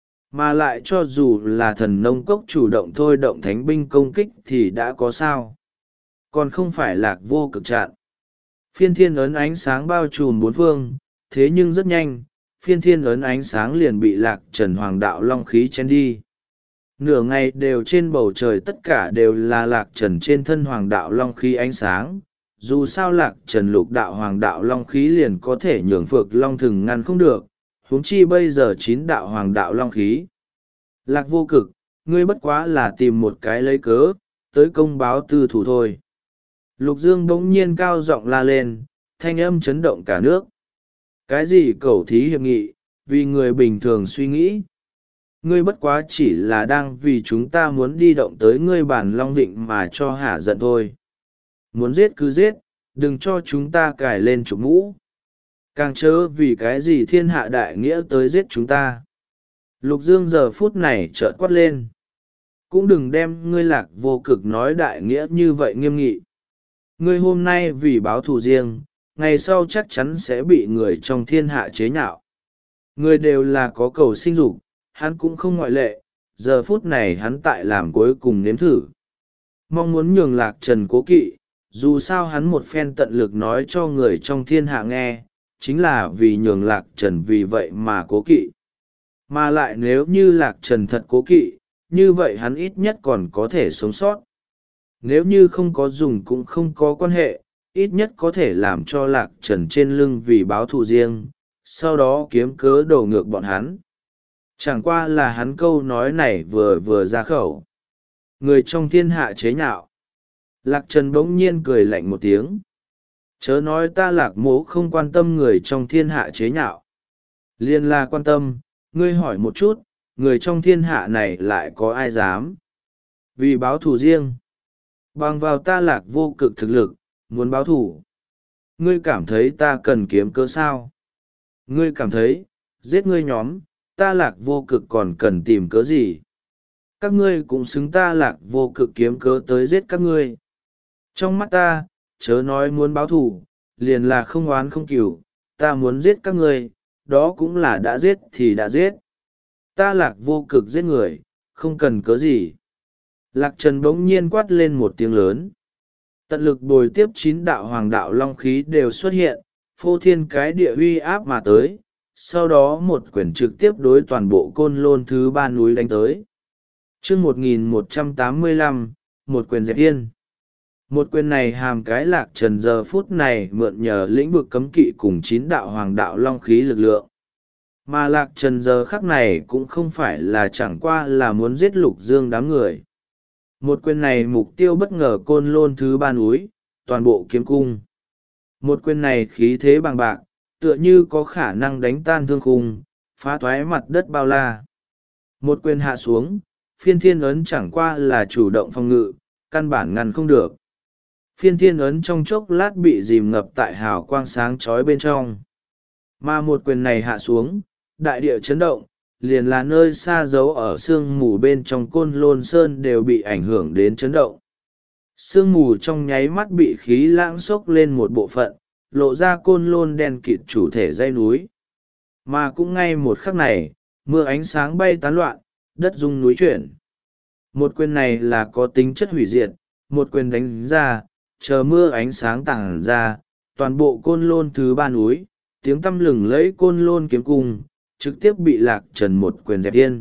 Mà lại cho dù là thần nông cốc chủ động thôi động thánh binh công kích thì đã có sao. Còn không phải lạc vô cực chặn. Phiên thiên ấn ánh sáng bao trùm bốn phương, thế nhưng rất nhanh, phiên thiên ấn ánh sáng liền bị lạc trần hoàng đạo long khí chen đi. Nửa ngày đều trên bầu trời tất cả đều là lạc trần trên thân hoàng đạo long khí ánh sáng. Dù sao lạc trần lục đạo hoàng đạo long khí liền có thể nhường phược long thừng ngăn không được, huống chi bây giờ chín đạo hoàng đạo long khí. Lạc vô cực, ngươi bất quá là tìm một cái lấy cớ, tới công báo tư thủ thôi. Lục Dương bỗng nhiên cao giọng la lên, thanh âm chấn động cả nước. Cái gì cẩu thí hiệp nghị, vì người bình thường suy nghĩ. Ngươi bất quá chỉ là đang vì chúng ta muốn đi động tới ngươi bản long vịnh mà cho hả giận thôi. Muốn giết cứ giết, đừng cho chúng ta cài lên chụp mũ. Càng chớ vì cái gì thiên hạ đại nghĩa tới giết chúng ta. Lục Dương giờ phút này chợt quát lên. Cũng đừng đem ngươi lạc vô cực nói đại nghĩa như vậy nghiêm nghị. Ngươi hôm nay vì báo thù riêng, ngày sau chắc chắn sẽ bị người trong thiên hạ chế nhạo. Người đều là có cầu sinh dục, hắn cũng không ngoại lệ, giờ phút này hắn tại làm cuối cùng nếm thử. Mong muốn nhường lạc trần cố kỵ, dù sao hắn một phen tận lực nói cho người trong thiên hạ nghe, chính là vì nhường lạc trần vì vậy mà cố kỵ. Mà lại nếu như lạc trần thật cố kỵ, như vậy hắn ít nhất còn có thể sống sót. Nếu như không có dùng cũng không có quan hệ, ít nhất có thể làm cho lạc trần trên lưng vì báo thù riêng, sau đó kiếm cớ đổ ngược bọn hắn. Chẳng qua là hắn câu nói này vừa vừa ra khẩu. Người trong thiên hạ chế nhạo. Lạc trần bỗng nhiên cười lạnh một tiếng. Chớ nói ta lạc mố không quan tâm người trong thiên hạ chế nhạo. Liên là quan tâm, ngươi hỏi một chút, người trong thiên hạ này lại có ai dám? Vì báo thù riêng. Bằng vào ta lạc vô cực thực lực, muốn báo thù. Ngươi cảm thấy ta cần kiếm cớ sao? Ngươi cảm thấy, giết ngươi nhóm, ta lạc vô cực còn cần tìm cớ gì? Các ngươi cũng xứng ta lạc vô cực kiếm cớ tới giết các ngươi. Trong mắt ta, chớ nói muốn báo thù, liền là không oán không cừu, ta muốn giết các ngươi, đó cũng là đã giết thì đã giết. Ta lạc vô cực giết người, không cần cớ gì. Lạc trần bỗng nhiên quát lên một tiếng lớn. Tận lực bồi tiếp chín đạo hoàng đạo long khí đều xuất hiện, phô thiên cái địa uy áp mà tới, sau đó một quyển trực tiếp đối toàn bộ côn lôn thứ ba núi đánh tới. chương một nghìn một trăm tám mươi lăm, một quyền dẹp yên. Một quyền này hàm cái lạc trần giờ phút này mượn nhờ lĩnh vực cấm kỵ cùng chín đạo hoàng đạo long khí lực lượng. Mà lạc trần giờ khắc này cũng không phải là chẳng qua là muốn giết lục dương đám người. Một quyền này mục tiêu bất ngờ côn lôn thứ ba núi, toàn bộ kiếm cung. Một quyền này khí thế bằng bạc, tựa như có khả năng đánh tan thương khung, phá toái mặt đất bao la. Một quyền hạ xuống, phiên thiên ấn chẳng qua là chủ động phòng ngự, căn bản ngăn không được. Phiên thiên ấn trong chốc lát bị dìm ngập tại hào quang sáng chói bên trong. Mà một quyền này hạ xuống, đại địa chấn động, liền là nơi xa giấu ở sương mù bên trong côn lôn sơn đều bị ảnh hưởng đến chấn động. Sương mù trong nháy mắt bị khí lãng xốc lên một bộ phận, lộ ra côn lôn đen kịt chủ thể dãy núi. Mà cũng ngay một khắc này, mưa ánh sáng bay tán loạn, đất rung núi chuyển. Một quyền này là có tính chất hủy diệt, một quyền đánh ra, chờ mưa ánh sáng tàng ra, toàn bộ côn lôn thứ ba núi, tiếng tăm lừng lẫy côn lôn kiếm cung, trực tiếp bị lạc trần một quyền dẹp yên.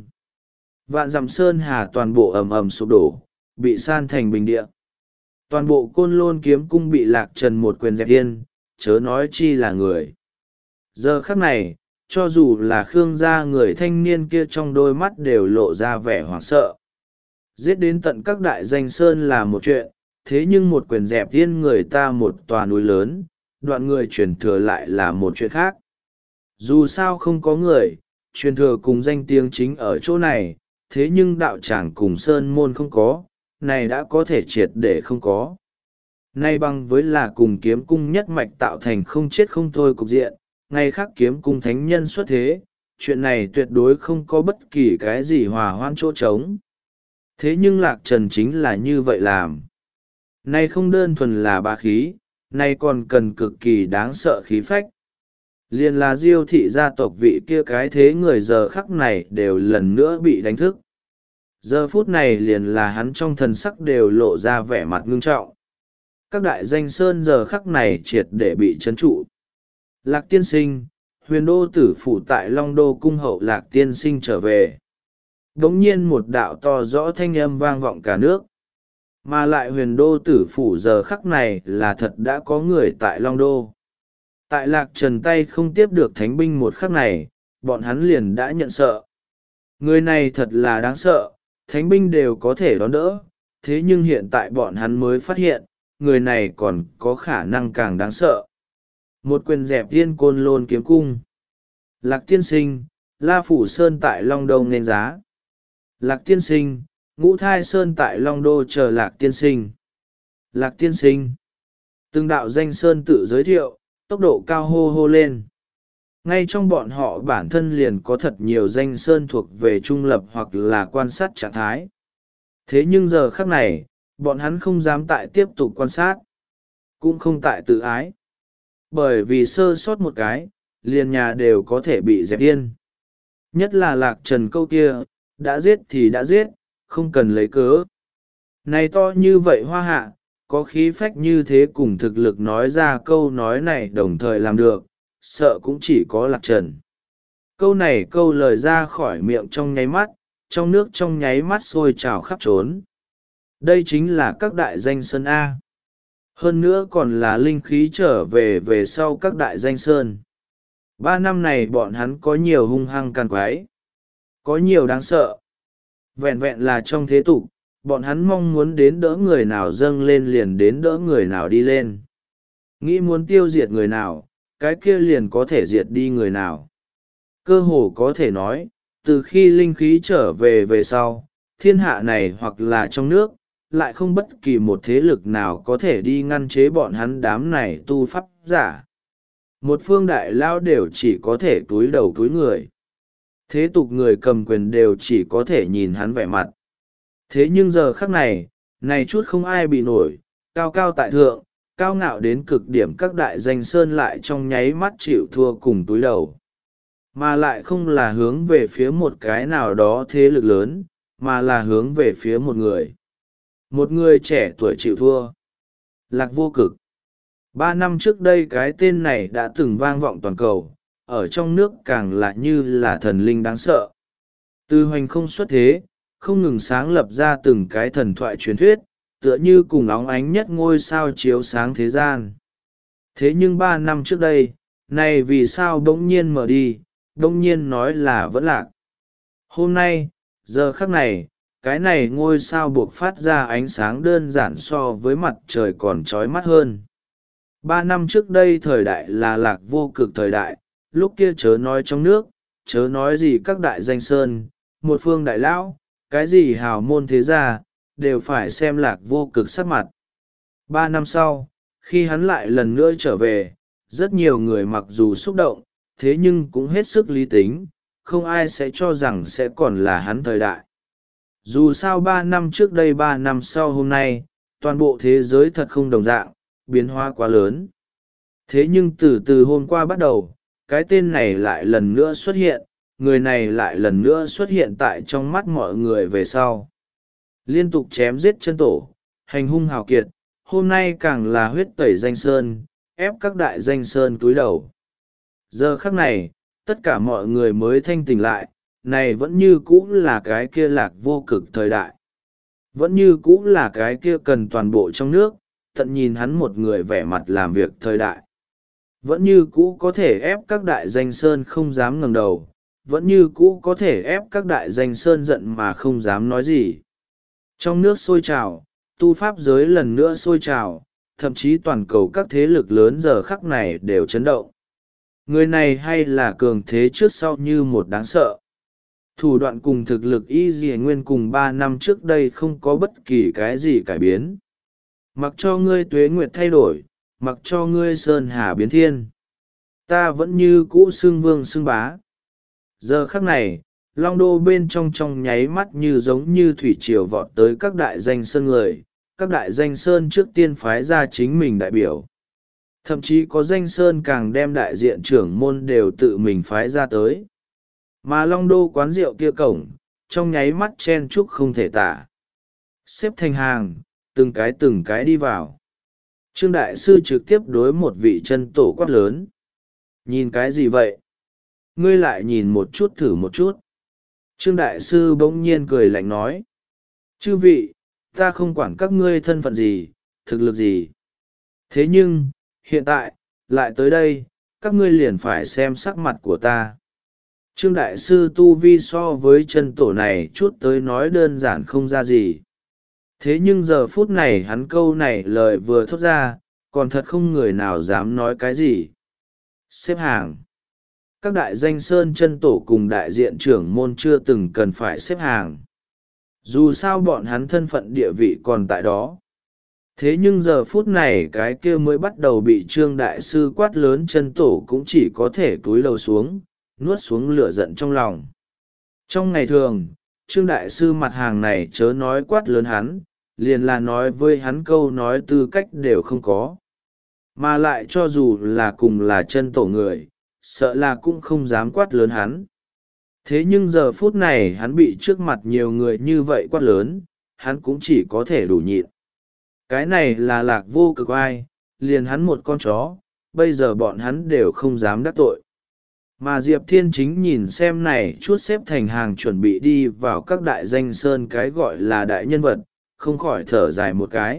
Vạn dặm sơn hà toàn bộ ầm ầm sụp đổ, bị san thành bình địa. Toàn bộ côn lôn kiếm cung bị lạc trần một quyền dẹp yên, chớ nói chi là người. Giờ khắc này, cho dù là Khương gia người thanh niên kia trong đôi mắt đều lộ ra vẻ hoảng sợ. Giết đến tận các đại danh sơn là một chuyện, thế nhưng một quyền dẹp yên người ta một tòa núi lớn, đoạn người truyền thừa lại là một chuyện khác. Dù sao không có người, truyền thừa cùng danh tiếng chính ở chỗ này, thế nhưng đạo tràng cùng sơn môn không có, này đã có thể triệt để không có. Nay bằng với là cùng kiếm cung nhất mạch tạo thành không chết không thôi cục diện, ngày khác kiếm cung thánh nhân xuất thế, chuyện này tuyệt đối không có bất kỳ cái gì hòa hoãn chỗ trống. Thế nhưng Lạc Trần chính là như vậy làm. Này không đơn thuần là bá khí, này còn cần cực kỳ đáng sợ khí phách. Liền là Diêu thị gia tộc vị kia cái thế người giờ khắc này đều lần nữa bị đánh thức. Giờ phút này liền là hắn trong thần sắc đều lộ ra vẻ mặt ngưng trọng. Các đại danh sơn giờ khắc này triệt để bị trấn trụ. Lạc tiên sinh, huyền đô tử phủ tại Long Đô cung hậu Lạc tiên sinh trở về. Đống nhiên một đạo to rõ thanh âm vang vọng cả nước. Mà lại huyền đô tử phủ giờ khắc này là thật đã có người tại Long Đô. Tại Lạc Trần tay không tiếp được thánh binh một khắc này, bọn hắn liền đã nhận sợ. Người này thật là đáng sợ, thánh binh đều có thể đón đỡ, thế nhưng hiện tại bọn hắn mới phát hiện, người này còn có khả năng càng đáng sợ. Một quyền dẹp thiên côn lôn kiếm cung. Lạc tiên sinh, La Phủ Sơn tại Long Đô nên giá. Lạc tiên sinh, Ngũ Thai Sơn tại Long Đô chờ Lạc tiên sinh. Lạc tiên sinh. Từng đạo danh sơn tự giới thiệu, tốc độ cao hô hô lên. Ngay trong bọn họ bản thân liền có thật nhiều danh sơn thuộc về trung lập hoặc là quan sát trạng thái. Thế nhưng giờ khắc này, bọn hắn không dám tại tiếp tục quan sát, cũng không tại tự ái. Bởi vì sơ sót một cái, liền nhà đều có thể bị dẹp yên. Nhất là Lạc Trần câu kia, đã giết thì đã giết, không cần lấy cớ. Này to như vậy hoa hạ, có khí phách như thế cùng thực lực nói ra câu nói này đồng thời làm được, sợ cũng chỉ có Lạc Trần. Câu này câu lời ra khỏi miệng trong nháy mắt, trong nước trong nháy mắt sôi trào khắp trốn. Đây chính là các đại danh sơn A. Hơn nữa còn là linh khí trở về về sau các đại danh sơn. Ba năm này bọn hắn có nhiều hung hăng càn quái, có nhiều đáng sợ. Vẹn vẹn là trong thế tục, bọn hắn mong muốn đến đỡ người nào dâng lên liền đến đỡ người nào đi lên. Nghĩ muốn tiêu diệt người nào, cái kia liền có thể diệt đi người nào. Cơ hồ có thể nói, từ khi linh khí trở về về sau, thiên hạ này hoặc là trong nước, lại không bất kỳ một thế lực nào có thể đi ngăn chế bọn hắn đám này tu pháp giả. Một phương đại lao đều chỉ có thể túi đầu túi người. Thế tục người cầm quyền đều chỉ có thể nhìn hắn vẻ mặt. Thế nhưng giờ khắc này, này chút không ai bị nổi, cao cao tại thượng, cao ngạo đến cực điểm các đại danh sơn lại trong nháy mắt chịu thua cùng túi đầu. Mà lại không là hướng về phía một cái nào đó thế lực lớn, mà là hướng về phía một người. Một người trẻ tuổi chịu thua. Lạc Vô Cực. Ba năm trước đây cái tên này đã từng vang vọng toàn cầu, ở trong nước càng lại như là thần linh đáng sợ. Từ hoành không xuất thế, không ngừng sáng lập ra từng cái thần thoại truyền thuyết, tựa như cùng óng ánh nhất ngôi sao chiếu sáng thế gian. Thế nhưng ba năm trước đây, này vì sao bỗng nhiên mở đi, bỗng nhiên nói là vẫn lạc. Hôm nay, giờ khắc này, cái này ngôi sao buộc phát ra ánh sáng đơn giản so với mặt trời còn trói mắt hơn. Ba năm trước đây thời đại là Lạc Vô Cực thời đại, lúc kia chớ nói trong nước, chớ nói gì các đại danh sơn, một phương đại lão, cái gì hào môn thế gia, đều phải xem Lạc Vô Cực sắc mặt. Ba năm sau, khi hắn lại lần nữa trở về, rất nhiều người mặc dù xúc động, thế nhưng cũng hết sức lý tính, không ai sẽ cho rằng sẽ còn là hắn thời đại. Dù sao ba năm trước đây ba năm sau hôm nay, toàn bộ thế giới thật không đồng dạng, biến hóa quá lớn. Thế nhưng từ từ hôm qua bắt đầu, cái tên này lại lần nữa xuất hiện, người này lại lần nữa xuất hiện tại trong mắt mọi người về sau. Liên tục chém giết chân tổ, hành hung hào kiệt, hôm nay càng là huyết tẩy danh sơn, ép các đại danh sơn cúi đầu. Giờ khắc này, tất cả mọi người mới thanh tỉnh lại, này vẫn như cũ là cái kia Lạc Vô Cực thời đại. Vẫn như cũ là cái kia cần toàn bộ trong nước, tận nhìn hắn một người vẻ mặt làm việc thời đại. Vẫn như cũ có thể ép các đại danh sơn không dám ngẩng đầu, vẫn như cũ có thể ép các đại danh sơn giận mà không dám nói gì. Trong nước sôi trào, tu pháp giới lần nữa sôi trào, thậm chí toàn cầu các thế lực lớn giờ khắc này đều chấn động. Người này hay là cường thế trước sau như một đáng sợ. Thủ đoạn cùng thực lực y dì nguyên cùng ba năm trước đây không có bất kỳ cái gì cải biến. Mặc cho ngươi tuế nguyệt thay đổi, mặc cho ngươi sơn hà biến thiên, ta vẫn như cũ xưng vương xưng bá. giờ khắc này long đô bên trong trong nháy mắt như giống như thủy triều vọt tới các đại danh sơn người. Các đại danh sơn trước tiên phái ra chính mình đại biểu, thậm chí có danh sơn càng đem đại diện trưởng môn đều tự mình phái ra tới. Mà long đô quán rượu kia cổng trong nháy mắt chen chúc không thể tả, xếp thành hàng, từng cái từng cái đi vào. Trương đại sư trực tiếp đối một vị chân tổ quát lớn: nhìn cái gì vậy? Ngươi lại nhìn một chút thử một chút. Trương đại sư bỗng nhiên cười lạnh nói: chư vị, ta không quản các ngươi thân phận gì, thực lực gì. Thế nhưng, hiện tại, lại tới đây, các ngươi liền phải xem sắc mặt của ta. Trương đại sư tu vi so với chân tổ này chút tới nói đơn giản không ra gì. Thế nhưng giờ phút này hắn câu này lời vừa thốt ra, còn thật không người nào dám nói cái gì. Xếp hàng. Các đại danh sơn chân tổ cùng đại diện trưởng môn chưa từng cần phải xếp hàng. Dù sao bọn hắn thân phận địa vị còn tại đó. Thế nhưng giờ phút này cái kia mới bắt đầu bị Trương đại sư quát lớn chân tổ cũng chỉ có thể cúi đầu xuống, nuốt xuống lửa giận trong lòng. Trong ngày thường, Trương đại sư mặt hàng này chớ nói quát lớn hắn, liền là nói với hắn câu nói tư cách đều không có. Mà lại cho dù là cùng là chân tổ người, sợ là cũng không dám quát lớn hắn. Thế nhưng giờ phút này hắn bị trước mặt nhiều người như vậy quát lớn, hắn cũng chỉ có thể đủ nhịn. Cái này là Lạc Vô Cực ai, liền hắn một con chó, bây giờ bọn hắn đều không dám đắc tội. Mà Diệp Thiên Chính nhìn xem này chút xếp thành hàng chuẩn bị đi vào các đại danh sơn cái gọi là đại nhân vật, không khỏi thở dài một cái.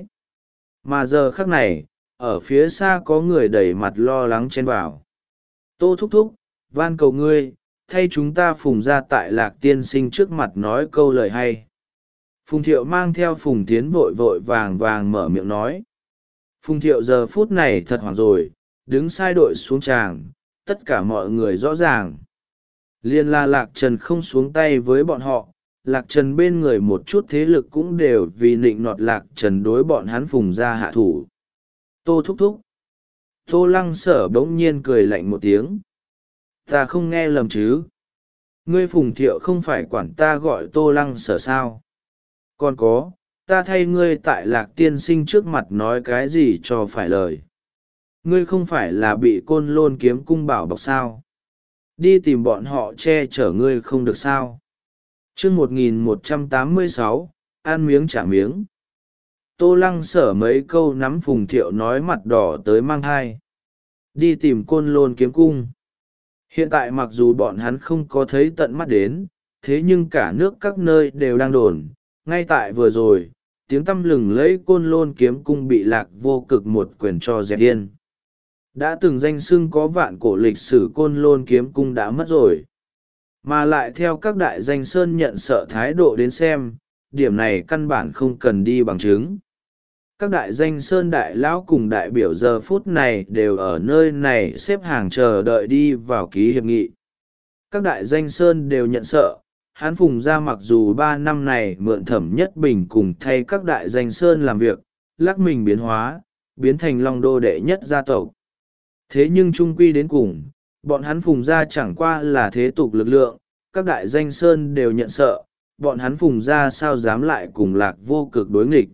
Mà giờ khắc này, ở phía xa có người đẩy mặt lo lắng chen vào. Tô thúc thúc, van cầu ngươi, thay chúng ta Phùng ra tại Lạc tiên sinh trước mặt nói câu lời hay. Phùng Thiệu mang theo Phùng Tiến vội vội vàng vàng mở miệng nói. Phùng Thiệu giờ phút này thật hoảng rồi, đứng sai đội xuống tràng, tất cả mọi người rõ ràng. Liên là Lạc Trần không xuống tay với bọn họ, Lạc Trần bên người một chút thế lực cũng đều vì nịnh nọt Lạc Trần đối bọn hắn Phùng ra hạ thủ. Tô thúc thúc. Tô Lăng Sở bỗng nhiên cười lạnh một tiếng. Ta không nghe lầm chứ. Ngươi Phùng Thiệu không phải quản ta gọi Tô Lăng Sở sao? Còn có, ta thay ngươi tại Lạc tiên sinh trước mặt nói cái gì cho phải lời. Ngươi không phải là bị Côn Lôn kiếm cung bảo bọc sao? Đi tìm bọn họ che chở ngươi không được sao? Chương một nghìn một trăm tám mươi sáu, ăn miếng trả miếng. Tô Lăng Sở mấy câu nắm Phùng Thiệu nói mặt đỏ tới mang thai. Đi tìm Côn Lôn kiếm cung. Hiện tại mặc dù bọn hắn không có thấy tận mắt đến, thế nhưng cả nước các nơi đều đang đồn. Ngay tại vừa rồi, tiếng tăm lừng lẫy Côn Lôn kiếm cung bị Lạc Vô Cực một quyền cho dẹp yên. Đã từng danh xưng có vạn cổ lịch sử Côn Lôn kiếm cung đã mất rồi. Mà lại theo các đại danh sơn nhận sợ thái độ đến xem, điểm này căn bản không cần đi bằng chứng. Các đại danh sơn đại lão cùng đại biểu giờ phút này đều ở nơi này xếp hàng chờ đợi đi vào ký hiệp nghị. Các đại danh sơn đều nhận sợ, hắn Phùng ra mặc dù ba năm này mượn Thẩm Nhất Bình cùng thay các đại danh sơn làm việc, lắc mình biến hóa, biến thành Long Đô đệ nhất gia tộc. Thế nhưng trung quy đến cùng, bọn hắn Phùng ra chẳng qua là thế tục lực lượng, các đại danh sơn đều nhận sợ, bọn hắn Phùng ra sao dám lại cùng Lạc Vô Cực đối nghịch.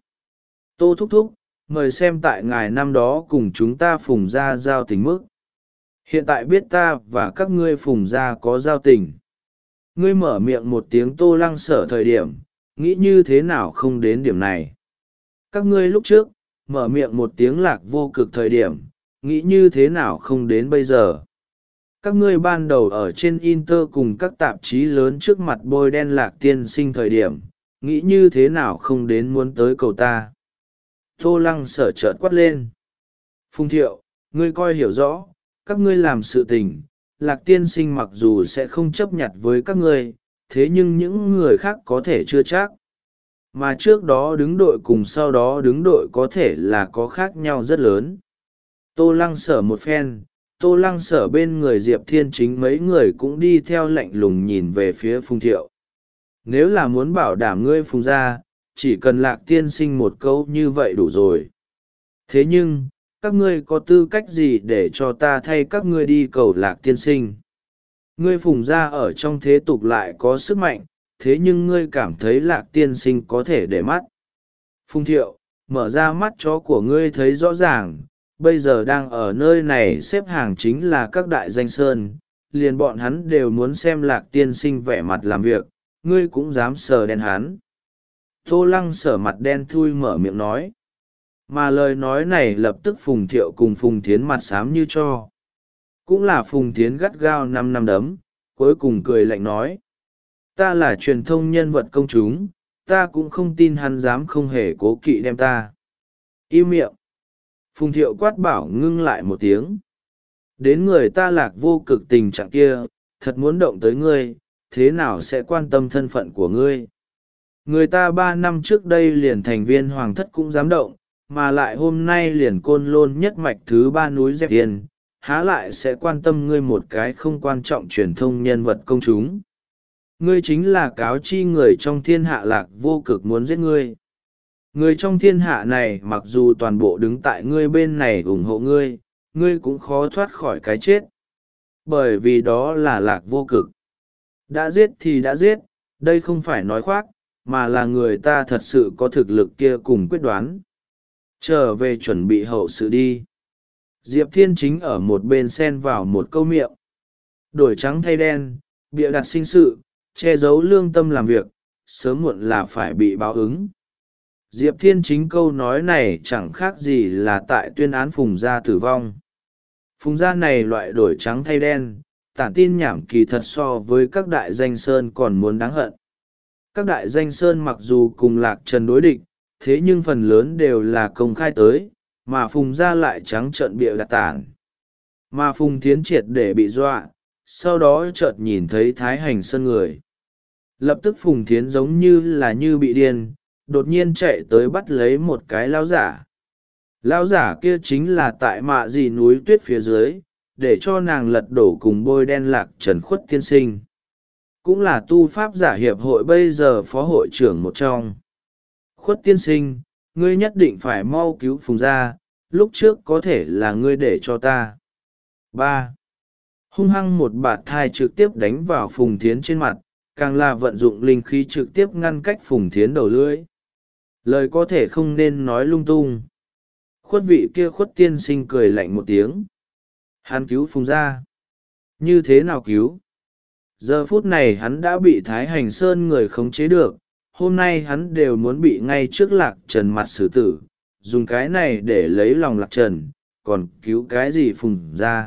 Tô thúc thúc, mời xem tại ngài năm đó cùng chúng ta Phùng ra giao tình mức. Hiện tại biết ta và các ngươi Phùng ra có giao tình. Ngươi mở miệng một tiếng Tô Lăng Sở thời điểm, nghĩ như thế nào không đến điểm này. Các ngươi lúc trước, mở miệng một tiếng Lạc Vô Cực thời điểm, nghĩ như thế nào không đến bây giờ. Các ngươi ban đầu ở trên Inter cùng các tạp chí lớn trước mặt bôi đen Lạc tiên sinh thời điểm, nghĩ như thế nào không đến muốn tới cầu ta. Tô Lăng Sở chợt quát lên. Phùng Thiệu, ngươi coi hiểu rõ, các ngươi làm sự tình, Lạc tiên sinh mặc dù sẽ không chấp nhận với các ngươi, thế nhưng những người khác có thể chưa chắc. Mà trước đó đứng đội cùng sau đó đứng đội có thể là có khác nhau rất lớn. Tô Lăng Sở một phen, Tô Lăng Sở bên người Diệp Thiên Chính mấy người cũng đi theo lạnh lùng nhìn về phía Phùng Thiệu. Nếu là muốn bảo đảm ngươi Phùng ra, chỉ cần Lạc tiên sinh một câu như vậy đủ rồi. Thế nhưng, các ngươi có tư cách gì để cho ta thay các ngươi đi cầu Lạc tiên sinh? Ngươi Phùng gia ở trong thế tục lại có sức mạnh, thế nhưng ngươi cảm thấy Lạc tiên sinh có thể để mắt. Phùng Thiệu, mở ra mắt chó của ngươi thấy rõ ràng, bây giờ đang ở nơi này xếp hàng chính là các đại danh sơn, liền bọn hắn đều muốn xem Lạc tiên sinh vẻ mặt làm việc, ngươi cũng dám sờ đen hắn. Tô Lăng sở mặt đen thui mở miệng nói. Mà lời nói này lập tức Phùng Thiệu cùng Phùng Thiến mặt xám như cho. Cũng là Phùng Thiến gắt gao năm năm đấm, cuối cùng cười lạnh nói. Ta là truyền thông nhân vật công chúng, ta cũng không tin hắn dám không hề cố kỵ đem ta. Im miệng. Phùng Thiệu quát bảo ngưng lại một tiếng. Đến người ta Lạc vô cực tình trạng kia, thật muốn động tới ngươi, thế nào sẽ quan tâm thân phận của ngươi. Người ta ba năm trước đây liền thành viên hoàng thất cũng dám động, mà lại hôm nay liền côn lôn nhất mạch thứ ba núi dẹp tiền, há lại sẽ quan tâm ngươi một cái không quan trọng truyền thông nhân vật công chúng. Ngươi chính là cáo chi người trong thiên hạ Lạc vô cực muốn giết ngươi. Người trong thiên hạ này mặc dù toàn bộ đứng tại ngươi bên này ủng hộ ngươi, ngươi cũng khó thoát khỏi cái chết. Bởi vì đó là Lạc vô cực. Đã giết thì đã giết, đây không phải nói khoác, mà là người ta thật sự có thực lực kia cùng quyết đoán. Trở về chuẩn bị hậu sự đi. Diệp Thiên Chính ở một bên xen vào một câu miệng. Đổi trắng thay đen, bịa đặt sinh sự, che giấu lương tâm làm việc, sớm muộn là phải bị báo ứng. Diệp Thiên Chính câu nói này chẳng khác gì là tại tuyên án Phùng gia tử vong. Phùng gia này loại đổi trắng thay đen, tản tin nhảm kỳ thật so với các đại danh sơn còn muốn đáng hận. Các đại danh sơn mặc dù cùng Lạc Trần đối địch, thế nhưng phần lớn đều là công khai tới, mà Phùng gia lại trắng trợn bịa đặt tản. Mà Phùng Thiến triệt để bị dọa, sau đó chợt nhìn thấy Thái Hành Sơn người. Lập tức Phùng Thiến giống như là như bị điên, đột nhiên chạy tới bắt lấy một cái lão giả. Lão giả kia chính là tại mạ gì núi tuyết phía dưới, để cho nàng lật đổ cùng bôi đen Lạc Trần Khuất tiên sinh. Cũng là tu pháp giả hiệp hội bây giờ phó hội trưởng một trong. Khuất tiên sinh, ngươi nhất định phải mau cứu Phùng gia, lúc trước có thể là ngươi để cho ta. ba. Hung hăng một bạt thai trực tiếp đánh vào Phùng Thiến trên mặt, càng là vận dụng linh khí trực tiếp ngăn cách Phùng Thiến đầu lưỡi. Lời có thể không nên nói lung tung. Khuất vị kia Khuất tiên sinh cười lạnh một tiếng. Hắn cứu Phùng gia. Như thế nào cứu? Giờ phút này hắn đã bị Thái Hành Sơn người khống chế được, hôm nay hắn đều muốn bị ngay trước Lạc Trần mặt xử tử, dùng cái này để lấy lòng Lạc Trần, còn cứu cái gì Phùng gia.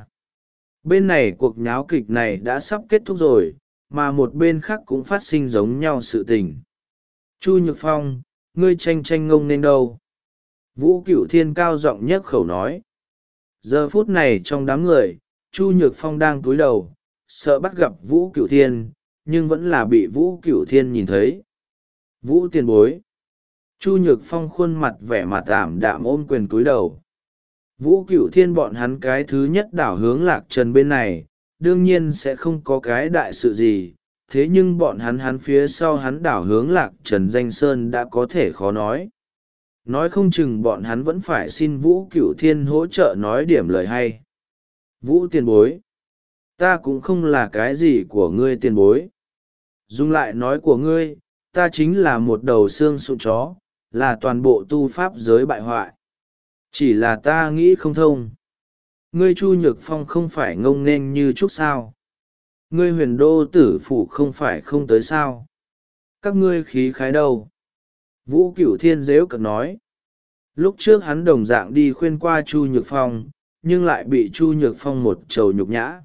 Bên này cuộc nháo kịch này đã sắp kết thúc rồi, mà một bên khác cũng phát sinh giống nhau sự tình. Chu Nhược Phong, ngươi tranh tranh ngông nên đâu? Vũ Cửu Thiên cao giọng nhấc khẩu nói. Giờ phút này trong đám người, Chu Nhược Phong đang cúi đầu, sợ bắt gặp Vũ Cửu Thiên, nhưng vẫn là bị Vũ Cửu Thiên nhìn thấy. Vũ tiền bối. Chu Nhược Phong khuôn mặt vẻ mặt ảm đạm ôm quyền cúi đầu. Vũ Cửu Thiên bọn hắn cái thứ nhất đảo hướng Lạc Trần bên này, đương nhiên sẽ không có cái đại sự gì, thế nhưng bọn hắn hắn phía sau hắn đảo hướng Lạc Trần danh sơn đã có thể khó nói. Nói không chừng bọn hắn vẫn phải xin Vũ Cửu Thiên hỗ trợ nói điểm lời hay. Vũ tiền bối. Ta cũng không là cái gì của ngươi tiền bối. Dùng lại nói của ngươi, ta chính là một đầu xương sụn chó, là toàn bộ tu pháp giới bại hoại. Chỉ là ta nghĩ không thông. Ngươi Chu Nhược Phong không phải ngông nghênh như trúc sao. Ngươi huyền đô tử phủ không phải không tới sao. Các ngươi khí khái đâu. Vũ Cửu Thiên dễu cợt nói. Lúc trước hắn đồng dạng đi khuyên qua Chu Nhược Phong, nhưng lại bị Chu Nhược Phong một trầu nhục nhã.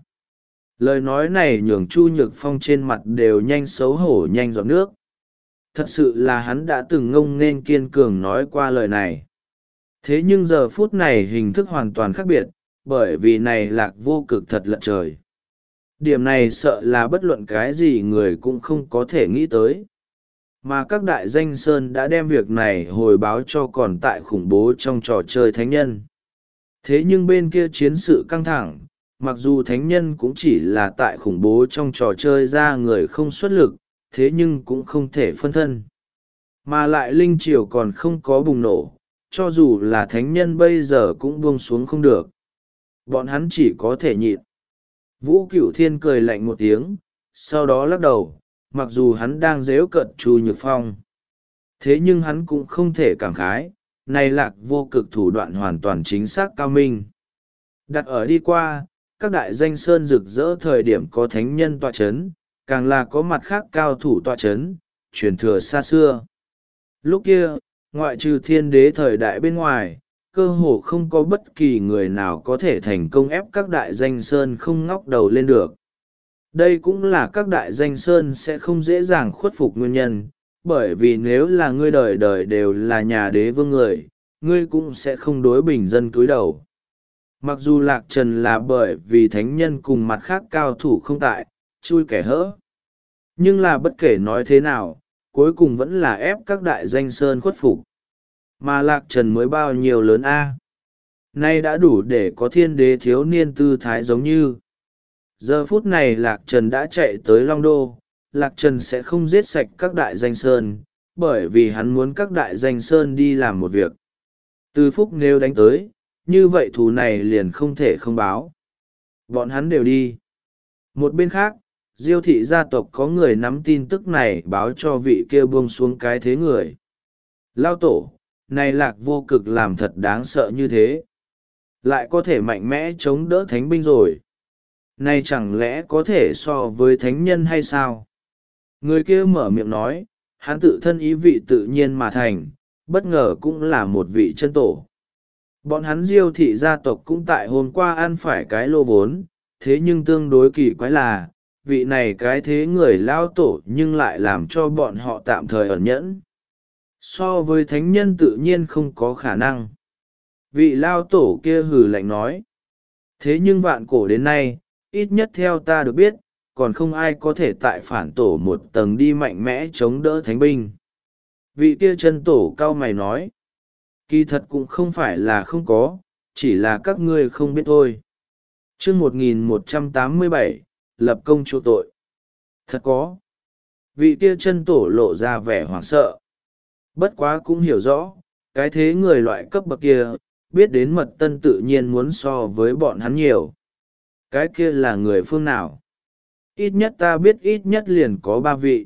Lời nói này nhường Chu Nhược Phong trên mặt đều nhanh xấu hổ nhanh giọt nước. Thật sự là hắn đã từng ngông nên kiên cường nói qua lời này. Thế nhưng giờ phút này hình thức hoàn toàn khác biệt, bởi vì này Lạc vô cực thật lận trời. Điểm này sợ là bất luận cái gì người cũng không có thể nghĩ tới. Mà các đại danh sơn đã đem việc này hồi báo cho còn tại khủng bố trong trò chơi thánh nhân. Thế nhưng bên kia chiến sự căng thẳng, mặc dù thánh nhân cũng chỉ là tại khủng bố trong trò chơi ra người không xuất lực, thế nhưng cũng không thể phân thân. Mà lại linh triều còn không có bùng nổ, cho dù là thánh nhân bây giờ cũng buông xuống không được. Bọn hắn chỉ có thể nhịn. Vũ Cửu Thiên cười lạnh một tiếng, sau đó lắc đầu, mặc dù hắn đang dếu cợt Chu Nhược Phong. Thế nhưng hắn cũng không thể cảm khái, này Lạc Vô Cực thủ đoạn hoàn toàn chính xác cao minh. Đặt ở đi qua, các đại danh sơn rực rỡ thời điểm có thánh nhân tọa chấn, càng là có mặt khác cao thủ tọa chấn, truyền thừa xa xưa. Lúc kia, ngoại trừ thiên đế thời đại bên ngoài, cơ hồ không có bất kỳ người nào có thể thành công ép các đại danh sơn không ngóc đầu lên được. Đây cũng là các đại danh sơn sẽ không dễ dàng khuất phục nguyên nhân, bởi vì nếu là ngươi đời đời đều là nhà đế vương người, ngươi cũng sẽ không đối bình dân cúi đầu. Mặc dù Lạc Trần là bởi vì thánh nhân cùng mặt khác cao thủ không tại, chui kẻ hỡ. Nhưng là bất kể nói thế nào, cuối cùng vẫn là ép các đại danh sơn khuất phục. Mà Lạc Trần mới bao nhiêu lớn a? Nay đã đủ để có thiên đế thiếu niên tư thái giống như. Giờ phút này Lạc Trần đã chạy tới Long Đô, Lạc Trần sẽ không giết sạch các đại danh sơn, bởi vì hắn muốn các đại danh sơn đi làm một việc. Từ Phúc nếu đánh tới, như vậy thù này liền không thể không báo. Bọn hắn đều đi. Một bên khác, Diêu thị gia tộc có người nắm tin tức này báo cho vị kia buông xuống cái thế người. Lao tổ, này Lạc Vô Cực làm thật đáng sợ như thế. Lại có thể mạnh mẽ chống đỡ thánh binh rồi. Này chẳng lẽ có thể so với thánh nhân hay sao? Người kia mở miệng nói, hắn tự thân ý vị tự nhiên mà thành, bất ngờ cũng là một vị chân tổ. Bọn hắn Diêu thị gia tộc cũng tại hôm qua ăn phải cái lô vốn, thế nhưng tương đối kỳ quái là, vị này cái thế người lao tổ nhưng lại làm cho bọn họ tạm thời ẩn nhẫn. So với thánh nhân tự nhiên không có khả năng. Vị lao tổ kia hừ lạnh nói. Thế nhưng vạn cổ đến nay, ít nhất theo ta được biết, còn không ai có thể tại phản tổ một tầng đi mạnh mẽ chống đỡ thánh binh. Vị kia chân tổ cao mày nói. Kỳ thật cũng không phải là không có, chỉ là các ngươi không biết thôi. Chương một nghìn một trăm tám mươi bảy, lập công chỗ tội. Thật có. Vị kia chân tổ lộ ra vẻ hoảng sợ. Bất quá cũng hiểu rõ, cái thế người loại cấp bậc kia, biết đến mật tân tự nhiên muốn so với bọn hắn nhiều. Cái kia là người phương nào? Ít nhất ta biết ít nhất liền có ba vị.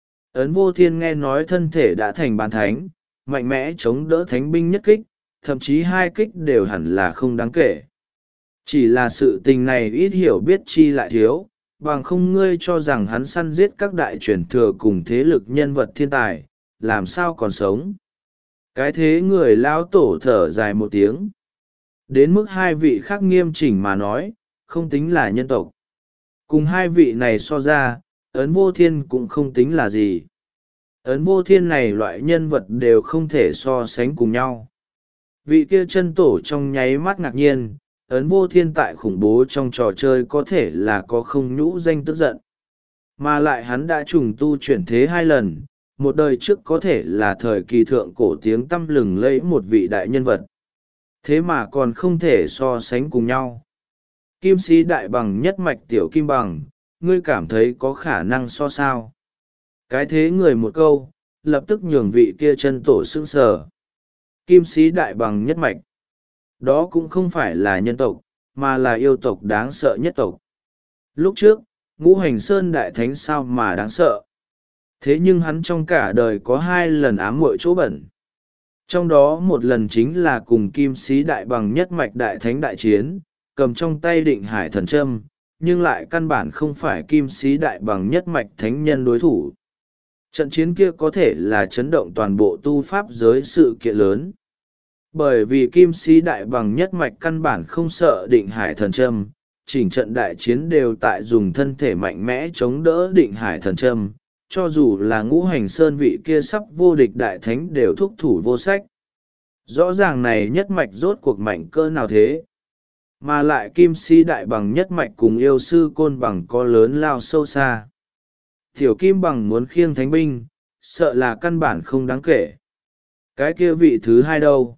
Ấn Vô Thiên nghe nói thân thể đã thành bán thánh, mạnh mẽ chống đỡ thánh binh nhất kích, thậm chí hai kích đều hẳn là không đáng kể. Chỉ là sự tình này ít hiểu biết chi lại thiếu, bằng không ngươi cho rằng hắn săn giết các đại truyền thừa cùng thế lực nhân vật thiên tài, làm sao còn sống. Cái thế người lão tổ thở dài một tiếng. Đến mức hai vị khác nghiêm chỉnh mà nói, không tính là nhân tộc. Cùng hai vị này so ra, Ấn Vô Thiên cũng không tính là gì. Ấn Vô Thiên này loại nhân vật đều không thể so sánh cùng nhau. Vị kia chân tổ trong nháy mắt ngạc nhiên, Ấn Vô Thiên tại khủng bố trong trò chơi có thể là có không nhũ danh tức giận. Mà lại hắn đã trùng tu chuyển thế hai lần, một đời trước có thể là thời kỳ thượng cổ tiếng tăm lừng lẫy một vị đại nhân vật. Thế mà còn không thể so sánh cùng nhau. Kim sĩ đại bằng nhất mạch tiểu kim bằng, ngươi cảm thấy có khả năng so sao? Cái thế người một câu, lập tức nhường vị kia chân tổ sững sờ. Kim sĩ đại bằng nhất mạch. Đó cũng không phải là nhân tộc, mà là yêu tộc đáng sợ nhất tộc. Lúc trước, Ngũ Hành Sơn đại thánh sao mà đáng sợ. Thế nhưng hắn trong cả đời có hai lần ám muội chỗ bẩn. Trong đó một lần chính là cùng kim sĩ đại bằng nhất mạch đại thánh đại chiến, cầm trong tay định hải thần châm, nhưng lại căn bản không phải kim sĩ đại bằng nhất mạch thánh nhân đối thủ. Trận chiến kia có thể là chấn động toàn bộ tu pháp giới sự kiện lớn. Bởi vì kim sĩ đại bằng nhất mạch căn bản không sợ định hải thần châm, chỉnh trận đại chiến đều tại dùng thân thể mạnh mẽ chống đỡ định hải thần châm, cho dù là Ngũ Hành Sơn vị kia sắp vô địch đại thánh đều thúc thủ vô sách. Rõ ràng này nhất mạch rốt cuộc mạnh cơ nào thế? Mà lại kim si đại bằng nhất mạch cùng yêu sư côn bằng có lớn lao sâu xa. Tiểu kim bằng muốn khiêng thánh binh, sợ là căn bản không đáng kể. Cái kia vị thứ hai đâu?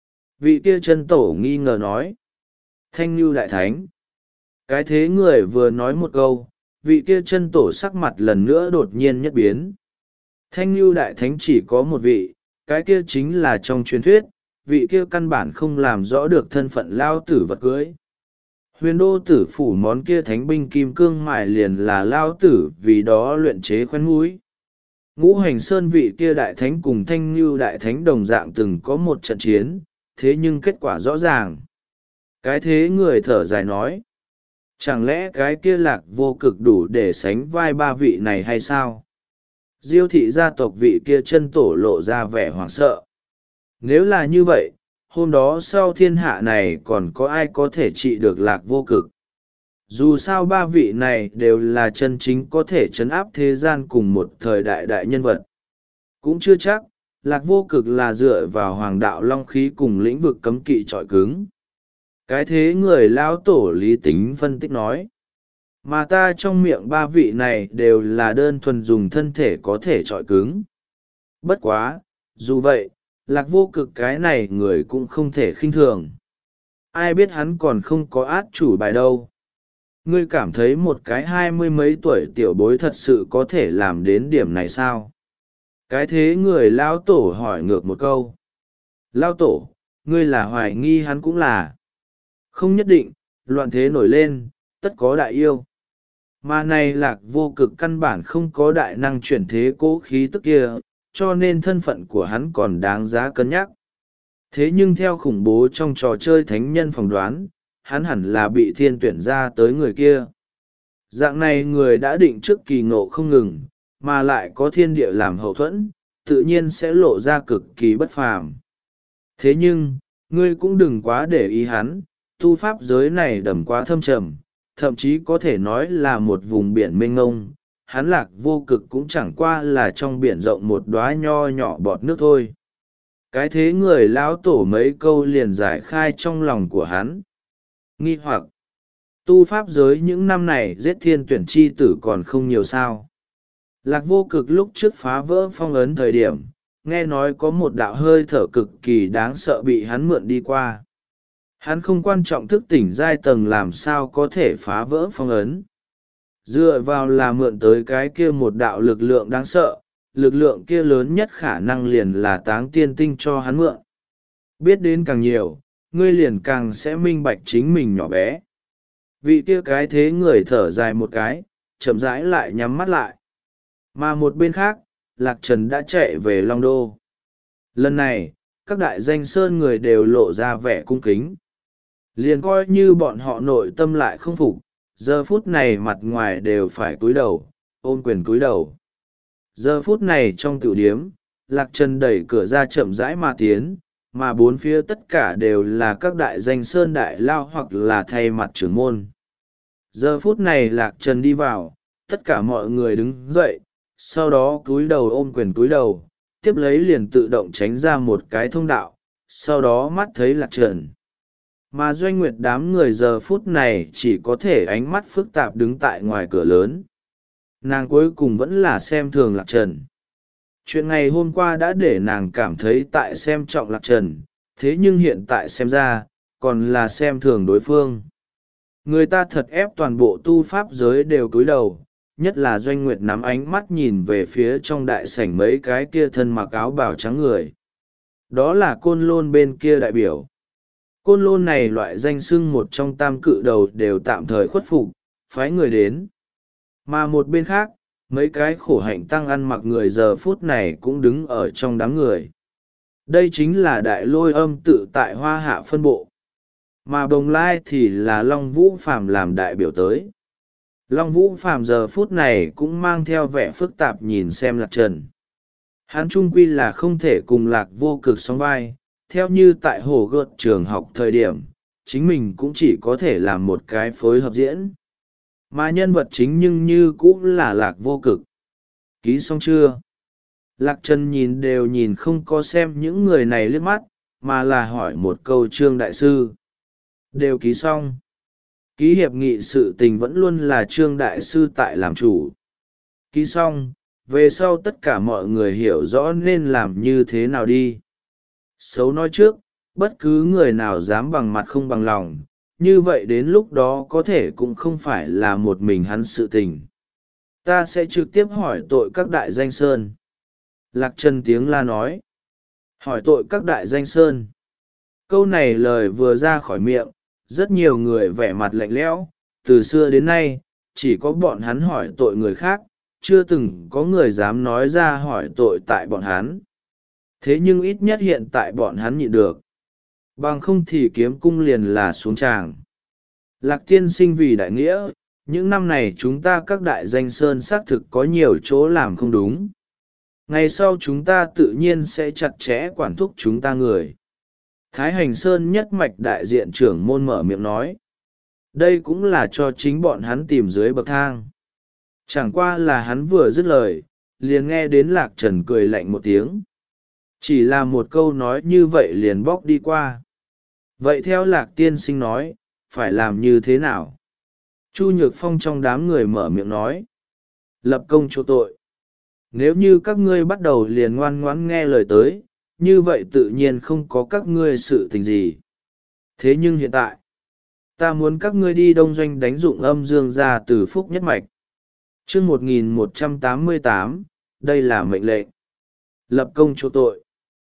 Vị kia chân tổ nghi ngờ nói. Thanh Nhu đại thánh. Cái thế người vừa nói một câu, vị kia chân tổ sắc mặt lần nữa đột nhiên nhất biến. Thanh Nhu đại thánh chỉ có một vị, cái kia chính là trong truyền thuyết, vị kia căn bản không làm rõ được thân phận lao tử vật cưới. Huyền đô tử phủ món kia thánh binh kim cương mài liền là lao tử vì đó luyện chế khoen mũi. Ngũ hành sơn vị kia đại thánh cùng thanh như đại thánh đồng dạng từng có một trận chiến, thế nhưng kết quả rõ ràng. Cái thế người thở dài nói, chẳng lẽ cái kia lạc vô cực đủ để sánh vai ba vị này hay sao? Diêu thị gia tộc vị kia chân tổ lộ ra vẻ hoảng sợ. Nếu là như vậy, hôm đó sau thiên hạ này còn có ai có thể trị được lạc vô cực? Dù sao ba vị này đều là chân chính có thể chấn áp thế gian cùng một thời đại đại nhân vật. Cũng chưa chắc, lạc vô cực là dựa vào hoàng đạo long khí cùng lĩnh vực cấm kỵ trọi cứng. Cái thế người lão tổ lý tính phân tích nói. Mà ta trong miệng ba vị này đều là đơn thuần dùng thân thể có thể trọi cứng. Bất quá, dù vậy, lạc vô cực cái này người cũng không thể khinh thường. Ai biết hắn còn không có át chủ bài đâu. Ngươi cảm thấy một cái hai mươi mấy tuổi tiểu bối thật sự có thể làm đến điểm này sao? Cái thế người lão tổ hỏi ngược một câu. Lão tổ, ngươi là hoài nghi hắn cũng là. Không nhất định, loạn thế nổi lên, tất có đại yêu. Mà này lạc vô cực căn bản không có đại năng chuyển thế cố khí tức kia, cho nên thân phận của hắn còn đáng giá cân nhắc. Thế nhưng theo khủng bố trong trò chơi thánh nhân phỏng đoán, hắn hẳn là bị thiên tuyển ra tới người kia. Dạng này người đã định trước kỳ ngộ không ngừng, mà lại có thiên địa làm hậu thuẫn, tự nhiên sẽ lộ ra cực kỳ bất phàm. Thế nhưng, ngươi cũng đừng quá để ý hắn, tu pháp giới này đầm quá thâm trầm, thậm chí có thể nói là một vùng biển mênh ngông. Hắn lạc vô cực cũng chẳng qua là trong biển rộng một đóa nho nhỏ bọt nước thôi. Cái thế người lão tổ mấy câu liền giải khai trong lòng của hắn. Nghi hoặc, tu pháp giới những năm này giết thiên tuyển chi tử còn không nhiều sao. Lạc vô cực lúc trước phá vỡ phong ấn thời điểm, nghe nói có một đạo hơi thở cực kỳ đáng sợ bị hắn mượn đi qua. Hắn không quan trọng thức tỉnh giai tầng làm sao có thể phá vỡ phong ấn. Dựa vào là mượn tới cái kia một đạo lực lượng đáng sợ, lực lượng kia lớn nhất khả năng liền là táng tiên tinh cho hắn mượn. Biết đến càng nhiều, ngươi liền càng sẽ minh bạch chính mình nhỏ bé. Vị kia cái thế người thở dài một cái, chậm rãi lại nhắm mắt lại. Mà một bên khác, Lạc Trần đã chạy về Long Đô. Lần này, các đại danh sơn người đều lộ ra vẻ cung kính. Liền coi như bọn họ nội tâm lại không phục, giờ phút này mặt ngoài đều phải cúi đầu, ôm quyền cúi đầu. Giờ phút này trong tiểu điếm, Lạc Trần đẩy cửa ra chậm rãi mà tiến, mà bốn phía tất cả đều là các đại danh sơn đại lao hoặc là thay mặt trưởng môn. Giờ phút này Lạc Trần đi vào, tất cả mọi người đứng dậy, sau đó cúi đầu ôm quyền cúi đầu, tiếp lấy liền tự động tránh ra một cái thông đạo, sau đó mắt thấy Lạc Trần. Mà Doanh Nguyệt đám người giờ phút này chỉ có thể ánh mắt phức tạp đứng tại ngoài cửa lớn. Nàng cuối cùng vẫn là xem thường Lạc Trần. Chuyện ngày hôm qua đã để nàng cảm thấy tại xem trọng Lạc Trần, thế nhưng hiện tại xem ra, còn là xem thường đối phương. Người ta thật ép toàn bộ tu pháp giới đều cúi đầu, nhất là Doanh Nguyệt nắm ánh mắt nhìn về phía trong đại sảnh mấy cái kia thân mặc áo bào trắng người. Đó là Côn Lôn bên kia đại biểu. Côn Lôn này loại danh xưng một trong tam cự đầu đều tạm thời khuất phục, phái người đến. Mà một bên khác, mấy cái khổ hạnh tăng ăn mặc người giờ phút này cũng đứng ở trong đám người. Đây chính là đại lôi âm tự tại hoa hạ phân bộ. Mà bồng lai thì là Long Vũ Phàm làm đại biểu tới. Long Vũ Phàm giờ phút này cũng mang theo vẻ phức tạp nhìn xem Lạc Trần. Hắn trung quy là không thể cùng Lạc vô cực song vai, theo như tại hồ gợt trường học thời điểm, chính mình cũng chỉ có thể làm một cái phối hợp diễn. Mà nhân vật chính nhưng như cũng là Lạc vô cực. Ký xong chưa? Lạc Trần nhìn đều nhìn không có xem những người này liếc mắt, mà là hỏi một câu Trương Đại Sư. Đều ký xong. Ký hiệp nghị sự tình vẫn luôn là Trương Đại Sư tại làm chủ. Ký xong, về sau tất cả mọi người hiểu rõ nên làm như thế nào đi. Xấu nói trước, bất cứ người nào dám bằng mặt không bằng lòng, như vậy đến lúc đó có thể cũng không phải là một mình hắn sự tình. Ta sẽ trực tiếp hỏi tội các đại danh sơn. Lạc Trần tiếng la nói. Hỏi tội các đại danh sơn. Câu này lời vừa ra khỏi miệng, rất nhiều người vẻ mặt lạnh lẽo. Từ xưa đến nay chỉ có bọn hắn hỏi tội người khác, chưa từng có người dám nói ra hỏi tội tại bọn hắn. Thế nhưng ít nhất hiện tại bọn hắn nhịn được, bằng không thì kiếm cung liền là xuống tràng. Lạc tiên sinh vì đại nghĩa, những năm này chúng ta các đại danh sơn xác thực có nhiều chỗ làm không đúng. Ngày sau chúng ta tự nhiên sẽ chặt chẽ quản thúc chúng ta người. Thái Hành Sơn nhất mạch đại diện trưởng môn mở miệng nói. Đây cũng là cho chính bọn hắn tìm dưới bậc thang. Chẳng qua là hắn vừa dứt lời, liền nghe đến Lạc Trần cười lạnh một tiếng. Chỉ là một câu nói như vậy liền bóc đi qua. Vậy theo Lạc tiên sinh nói, phải làm như thế nào? Chu Nhược Phong trong đám người mở miệng nói. Lập công chỗ tội. Nếu như các ngươi bắt đầu liền ngoan ngoãn nghe lời tới, như vậy tự nhiên không có các ngươi sự tình gì. Thế nhưng hiện tại, ta muốn các ngươi đi đông doanh đánh dụng âm dương ra từ phúc nhất mạch. chương một nghìn một trăm tám mươi tám, đây là mệnh lệnh. Lập công chỗ tội.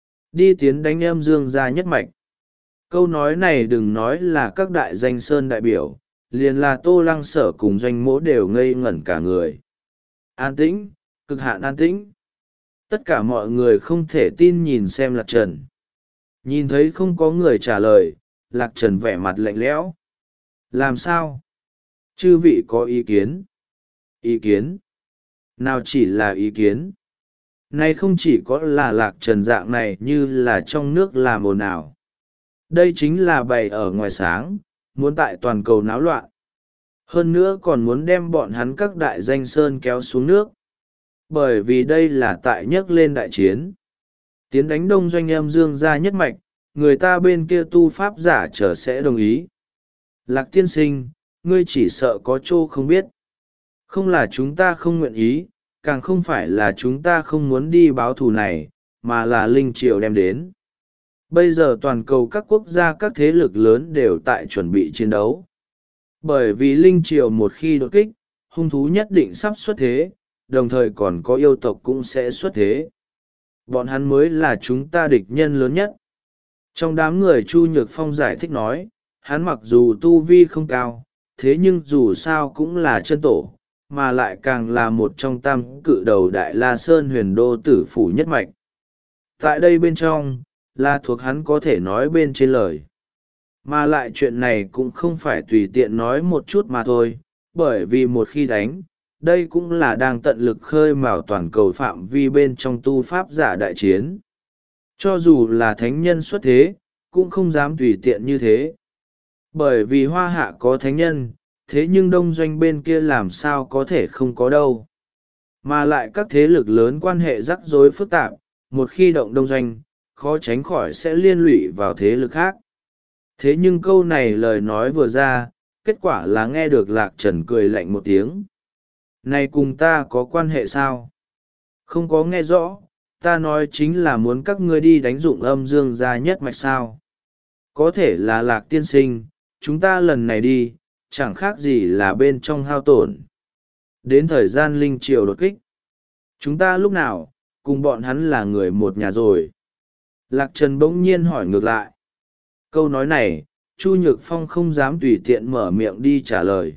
Đi tiến đánh âm dương ra nhất mạch. Câu nói này đừng nói là các đại danh sơn đại biểu, liền là Tô Lăng Sở cùng doanh mỗ đều ngây ngẩn cả người. An tĩnh, cực hạn an tĩnh. Tất cả mọi người không thể tin nhìn xem Lạc Trần. Nhìn thấy không có người trả lời, Lạc Trần vẻ mặt lạnh lẽo. Làm sao? Chư vị có ý kiến? Ý kiến? Nào chỉ là ý kiến? Này không chỉ có là Lạc Trần dạng này như là trong nước làm ồn ào. Đây chính là bày ở ngoài sáng, muốn tại toàn cầu náo loạn. Hơn nữa còn muốn đem bọn hắn các đại danh sơn kéo xuống nước. Bởi vì đây là tại nhấc lên đại chiến. Tiến đánh đông doanh em dương ra nhất mạch, người ta bên kia tu pháp giả trở sẽ đồng ý. Lạc tiên sinh, ngươi chỉ sợ có chỗ không biết. Không là chúng ta không nguyện ý, càng không phải là chúng ta không muốn đi báo thù này, mà là linh triều đem đến. Bây giờ toàn cầu các quốc gia các thế lực lớn đều tại chuẩn bị chiến đấu. Bởi vì linh triều một khi đột kích, hung thú nhất định sắp xuất thế, đồng thời còn có yêu tộc cũng sẽ xuất thế. Bọn hắn mới là chúng ta địch nhân lớn nhất. Trong đám người Chu Nhược Phong giải thích nói, hắn mặc dù tu vi không cao, thế nhưng dù sao cũng là chân tổ, mà lại càng là một trong tam cự đầu Đại La Sơn huyền đô tử phủ nhất mạch. Tại đây bên trong, là thuộc hắn có thể nói bên trên lời. Mà lại chuyện này cũng không phải tùy tiện nói một chút mà thôi, bởi vì một khi đánh, đây cũng là đang tận lực khơi mào toàn cầu phạm vi bên trong tu pháp giả đại chiến. Cho dù là thánh nhân xuất thế, cũng không dám tùy tiện như thế. Bởi vì hoa hạ có thánh nhân, thế nhưng đông doanh bên kia làm sao có thể không có đâu. Mà lại các thế lực lớn quan hệ rắc rối phức tạp, một khi động đông doanh, khó tránh khỏi sẽ liên lụy vào thế lực khác. Thế nhưng câu này lời nói vừa ra, kết quả là nghe được Lạc Trần cười lạnh một tiếng. Này cùng ta có quan hệ sao? Không có nghe rõ, ta nói chính là muốn các ngươi đi đánh dụng âm dương ra nhất mạch sao. Có thể là Lạc tiên sinh, chúng ta lần này đi, chẳng khác gì là bên trong hao tổn. Đến thời gian linh triều đột kích, chúng ta lúc nào, cùng bọn hắn là người một nhà rồi. Lạc Trần bỗng nhiên hỏi ngược lại. Câu nói này, Chu Nhược Phong không dám tùy tiện mở miệng đi trả lời.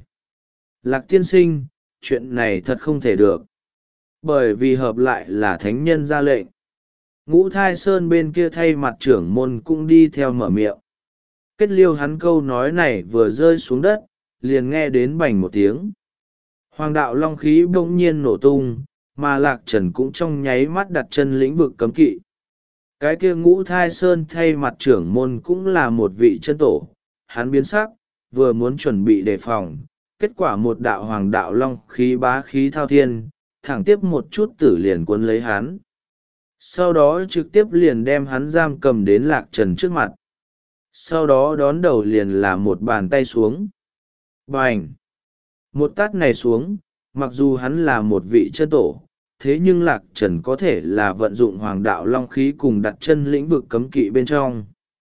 Lạc tiên sinh, chuyện này thật không thể được. Bởi vì hợp lại là thánh nhân ra lệnh. Ngũ Thai Sơn bên kia thay mặt trưởng môn cũng đi theo mở miệng. Kết liêu hắn câu nói này vừa rơi xuống đất, liền nghe đến bành một tiếng. Hoàng đạo long khí bỗng nhiên nổ tung, mà Lạc Trần cũng trong nháy mắt đặt chân lĩnh vực cấm kỵ. Cái kia Ngũ Thai Sơn thay mặt trưởng môn cũng là một vị chân tổ, hắn biến sắc, vừa muốn chuẩn bị đề phòng, kết quả một đạo hoàng đạo long khí bá khí thao thiên, thẳng tiếp một chút tử liền cuốn lấy hắn. Sau đó trực tiếp liền đem hắn giam cầm đến Lạc Trần trước mặt. Sau đó đón đầu liền là một bàn tay xuống. Bành! Một tát này xuống, mặc dù hắn là một vị chân tổ, thế nhưng Lạc Trần có thể là vận dụng hoàng đạo long khí cùng đặt chân lĩnh vực cấm kỵ bên trong.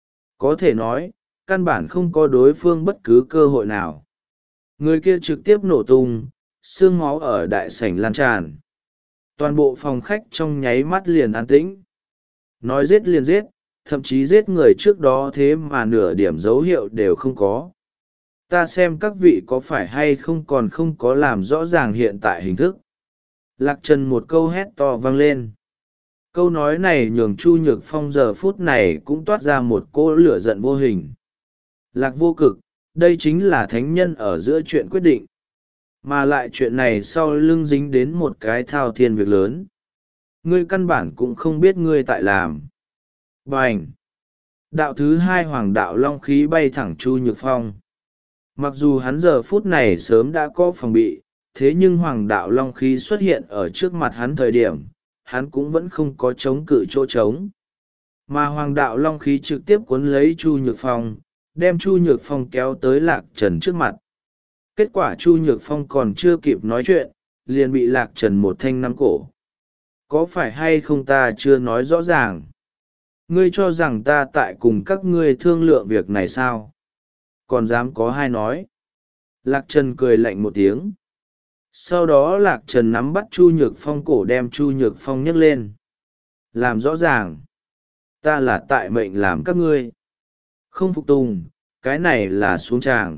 Có thể nói, căn bản không có đối phương bất cứ cơ hội nào. Người kia trực tiếp nổ tung, xương máu ở đại sảnh lan tràn. Toàn bộ phòng khách trong nháy mắt liền an tĩnh. Nói giết liền giết, thậm chí giết người trước đó thế mà nửa điểm dấu hiệu đều không có. ta xem các vị có phải hay không còn không có làm rõ ràng hiện tại hình thức. Lạc trần một câu hét to vang lên. Câu nói này nhường Chu Nhược Phong giờ phút này cũng toát ra một cỗ lửa giận vô hình. Lạc vô cực, đây chính là thánh nhân ở giữa chuyện quyết định. Mà lại chuyện này sau lưng dính đến một cái thao thiên việc lớn. Ngươi căn bản cũng không biết ngươi tại làm. Bành! Đạo thứ hai hoàng đạo long khí bay thẳng Chu Nhược Phong. Mặc dù hắn giờ phút này sớm đã có phòng bị, thế nhưng hoàng đạo long khí xuất hiện ở trước mặt hắn thời điểm, hắn cũng vẫn không có chống cự chỗ trống. Mà hoàng đạo long khí trực tiếp cuốn lấy Chu Nhược Phong, đem Chu Nhược Phong kéo tới Lạc Trần trước mặt. Kết quả Chu Nhược Phong còn chưa kịp nói chuyện, liền bị Lạc Trần một thanh nắm cổ. Có phải hay không ta chưa nói rõ ràng? Ngươi cho rằng ta tại cùng các ngươi thương lượng việc này sao? Còn dám có hai nói? Lạc Trần cười lạnh một tiếng. Sau đó Lạc Trần nắm bắt Chu Nhược Phong cổ đem Chu Nhược Phong nhấc lên. Làm rõ ràng. Ta là tại mệnh làm các ngươi. Không phục tùng, cái này là xuống tràng.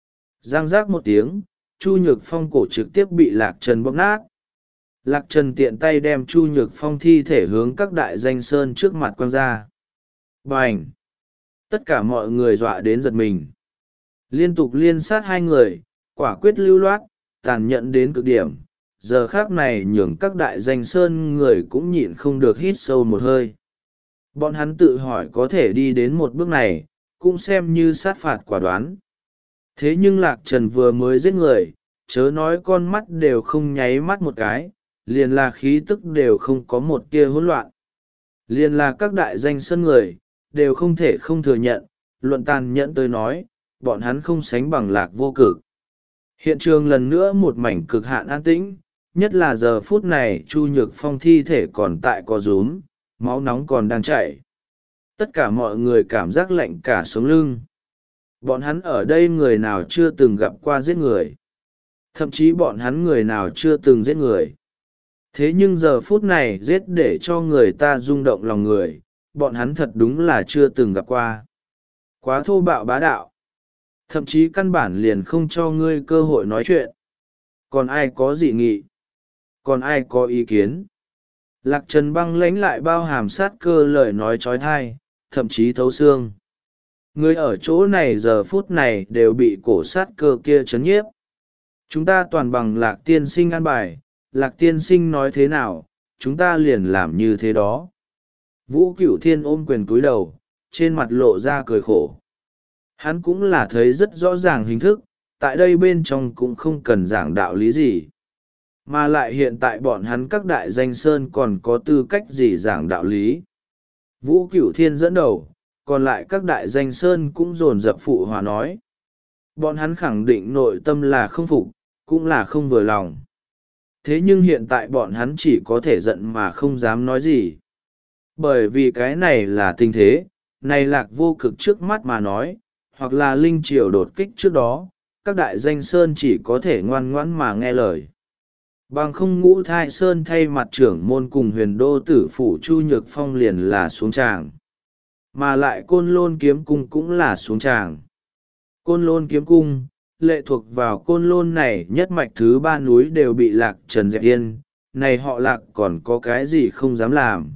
Giang giác một tiếng, Chu Nhược Phong cổ trực tiếp bị Lạc Trần bóp nát. Lạc Trần tiện tay đem Chu Nhược Phong thi thể hướng các đại danh sơn trước mặt quăng ra. Bành! Tất cả mọi người dọa đến giật mình. Liên tục liên sát hai người, quả quyết lưu loát, tàn nhẫn đến cực điểm. Giờ khác này nhường các đại danh sơn người cũng nhịn không được hít sâu một hơi. Bọn hắn tự hỏi có thể đi đến một bước này, cũng xem như sát phạt quả đoán. Thế nhưng Lạc Trần vừa mới giết người, chớ nói con mắt đều không nháy mắt một cái, liền là khí tức đều không có một tia hỗn loạn. Liền là các đại danh sơn người, đều không thể không thừa nhận, luận tàn nhẫn tới nói, bọn hắn không sánh bằng Lạc vô cực. Hiện trường lần nữa một mảnh cực hạn an tĩnh, nhất là giờ phút này Chu Nhược Phong thi thể còn tại co rúm, máu nóng còn đang chảy. Tất cả mọi người cảm giác lạnh cả sống lưng. Bọn hắn ở đây người nào chưa từng gặp qua giết người. Thậm chí bọn hắn người nào chưa từng giết người. Thế nhưng giờ phút này giết để cho người ta rung động lòng người, bọn hắn thật đúng là chưa từng gặp qua. Quá thô bạo bá đạo. Thậm chí căn bản liền không cho ngươi cơ hội nói chuyện. Còn ai có dị nghị? Còn ai có ý kiến? Lạc Trần băng lãnh lại bao hàm sát cơ lời nói trói thai, thậm chí thấu xương. Người ở chỗ này giờ phút này đều bị cổ sát cơ kia chấn nhiếp. Chúng ta toàn bằng Lạc tiên sinh an bài, Lạc tiên sinh nói thế nào, chúng ta liền làm như thế đó. Vũ Cửu Thiên ôm quyền cúi đầu, trên mặt lộ ra cười khổ. Hắn cũng là thấy rất rõ ràng hình thức, tại đây bên trong cũng không cần giảng đạo lý gì. Mà lại hiện tại bọn hắn các đại danh sơn còn có tư cách gì giảng đạo lý. Vũ Cửu Thiên dẫn đầu, còn lại các đại danh sơn cũng dồn dập phụ hòa nói. Bọn hắn khẳng định nội tâm là không phục, cũng là không vừa lòng. Thế nhưng hiện tại bọn hắn chỉ có thể giận mà không dám nói gì. Bởi vì cái này là tình thế, này Lạc vô cực trước mắt mà nói, hoặc là linh triều đột kích trước đó, các đại danh sơn chỉ có thể ngoan ngoãn mà nghe lời. Bằng không Ngũ Thai Sơn thay mặt trưởng môn cùng huyền đô tử phủ Chu Nhược Phong liền là xuống tràng. Mà lại Côn Lôn Kiếm Cung cũng là xuống tràng. Côn Lôn Kiếm Cung, lệ thuộc vào Côn Lôn này nhất mạch thứ ba núi đều bị Lạc Trần dẹp yên, này họ Lạc còn có cái gì không dám làm.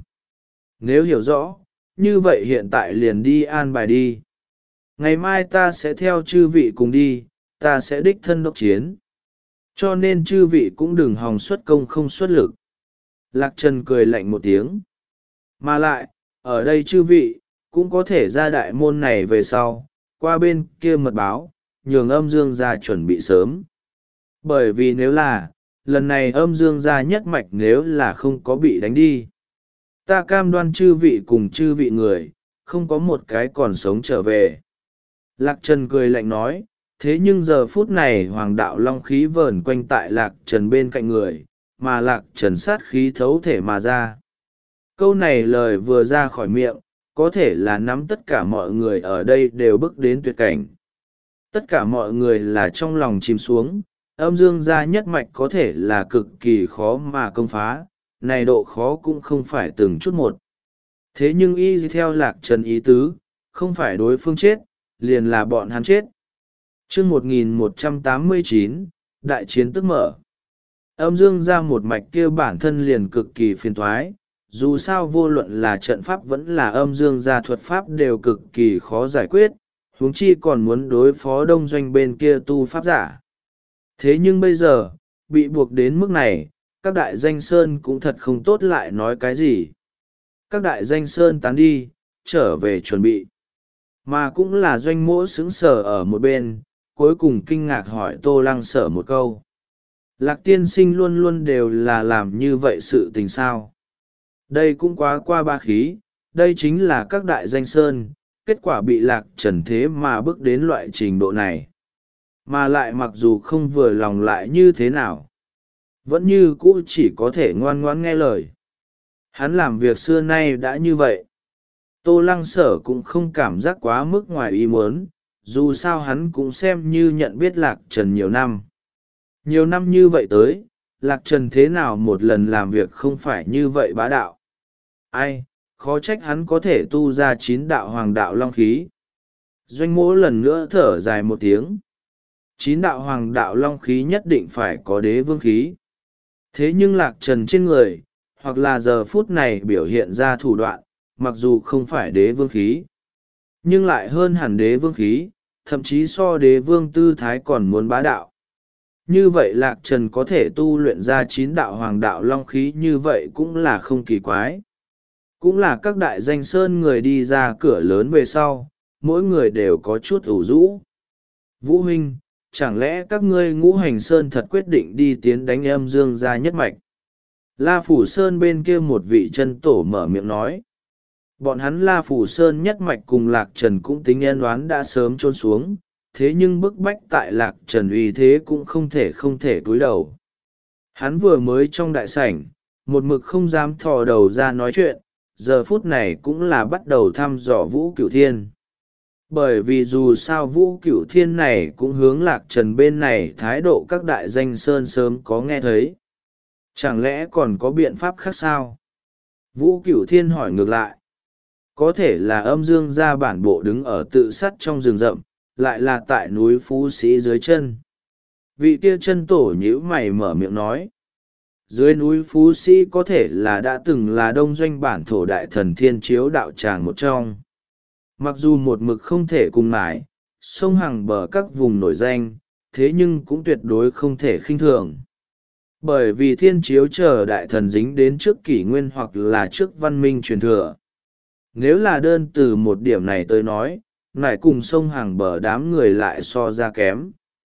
Nếu hiểu rõ, như vậy hiện tại liền đi an bài đi. Ngày mai ta sẽ theo chư vị cùng đi, ta sẽ đích thân đốc chiến. Cho nên chư vị cũng đừng hòng xuất công không xuất lực. Lạc Trần cười lạnh một tiếng. Mà lại, ở đây chư vị, cũng có thể ra đại môn này về sau, qua bên kia mật báo, nhường âm dương gia chuẩn bị sớm. Bởi vì nếu là, lần này âm dương gia nhất mạch nếu là không có bị đánh đi. Ta cam đoan chư vị cùng chư vị người, không có một cái còn sống trở về. Lạc Trần cười lạnh nói, thế nhưng giờ phút này hoàng đạo long khí vờn quanh tại Lạc Trần bên cạnh người, mà Lạc Trần sát khí thấu thể mà ra. Câu này lời vừa ra khỏi miệng, có thể là nắm tất cả mọi người ở đây đều bước đến tuyệt cảnh. Tất cả mọi người là trong lòng chìm xuống, âm dương gia nhất mạch có thể là cực kỳ khó mà công phá, này độ khó cũng không phải từng chút một. Thế nhưng y theo Lạc Trần ý tứ, không phải đối phương chết, liền là bọn hắn chết. chương một nghìn một trăm tám mươi chín, đại chiến tức mở. Âm dương ra một mạch kia bản thân liền cực kỳ phiền thoái, dù sao vô luận là trận pháp vẫn là âm dương gia thuật pháp đều cực kỳ khó giải quyết, huống chi còn muốn đối phó đông doanh bên kia tu pháp giả. Thế nhưng bây giờ, bị buộc đến mức này, các đại danh sơn cũng thật không tốt lại nói cái gì. Các đại danh sơn tán đi, trở về chuẩn bị. Mà cũng là doanh mỗ xứng sở ở một bên, cuối cùng kinh ngạc hỏi Tô Lăng Sở một câu. Lạc tiên sinh luôn luôn đều là làm như vậy sự tình sao. Đây cũng quá qua ba khí, đây chính là các đại danh sơn, kết quả bị Lạc Trần thế mà bước đến loại trình độ này. Mà lại mặc dù không vừa lòng lại như thế nào, vẫn như cũ chỉ có thể ngoan ngoãn nghe lời. Hắn làm việc xưa nay đã như vậy. Tô Lăng Sở cũng không cảm giác quá mức ngoài ý muốn, dù sao hắn cũng xem như nhận biết Lạc Trần nhiều năm. Nhiều năm như vậy tới, Lạc Trần thế nào một lần làm việc không phải như vậy bá đạo. Ai, khó trách hắn có thể tu ra chín đạo hoàng đạo long khí. Doanh mỗ lần nữa thở dài một tiếng. Chín đạo hoàng đạo long khí nhất định phải có đế vương khí. Thế nhưng Lạc Trần trên người, hoặc là giờ phút này biểu hiện ra thủ đoạn, mặc dù không phải đế vương khí, nhưng lại hơn hẳn đế vương khí, thậm chí so đế vương tư thái còn muốn bá đạo. Như vậy Lạc Trần có thể tu luyện ra chín đạo hoàng đạo long khí như vậy cũng là không kỳ quái. Cũng là các đại danh sơn người đi ra cửa lớn về sau, mỗi người đều có chút ủ rũ. Vũ huynh, chẳng lẽ các ngươi ngũ hành sơn thật quyết định đi tiến đánh âm dương gia nhất mạch? La Phủ Sơn bên kia một vị chân tổ mở miệng nói. Bọn hắn La Phủ Sơn nhất mạch cùng Lạc Trần cũng tính en đoán đã sớm trôn xuống, thế nhưng bức bách tại Lạc Trần uy thế cũng không thể không thể cúi đầu. Hắn vừa mới trong đại sảnh, một mực không dám thò đầu ra nói chuyện, giờ phút này cũng là bắt đầu thăm dò Vũ Cửu Thiên. Bởi vì dù sao Vũ Cửu Thiên này cũng hướng Lạc Trần bên này thái độ các đại danh sơn sớm có nghe thấy. Chẳng lẽ còn có biện pháp khác sao? Vũ Cửu Thiên hỏi ngược lại. Có thể là âm dương gia bản bộ đứng ở tự sắt trong rừng rậm, lại là tại núi Phú Sĩ dưới chân. Vị kia chân tổ nhíu mày mở miệng nói. Dưới núi Phú Sĩ có thể là đã từng là đông doanh bản thổ đại thần thiên chiếu đạo tràng một trong. Mặc dù một mực không thể cùng mãi, sông hàng bờ các vùng nổi danh, thế nhưng cũng tuyệt đối không thể khinh thường. Bởi vì thiên chiếu chờ đại thần dính đến trước kỷ nguyên hoặc là trước văn minh truyền thừa. Nếu là đơn từ một điểm này tôi nói, nải cùng sông hàng bờ đám người lại so ra kém.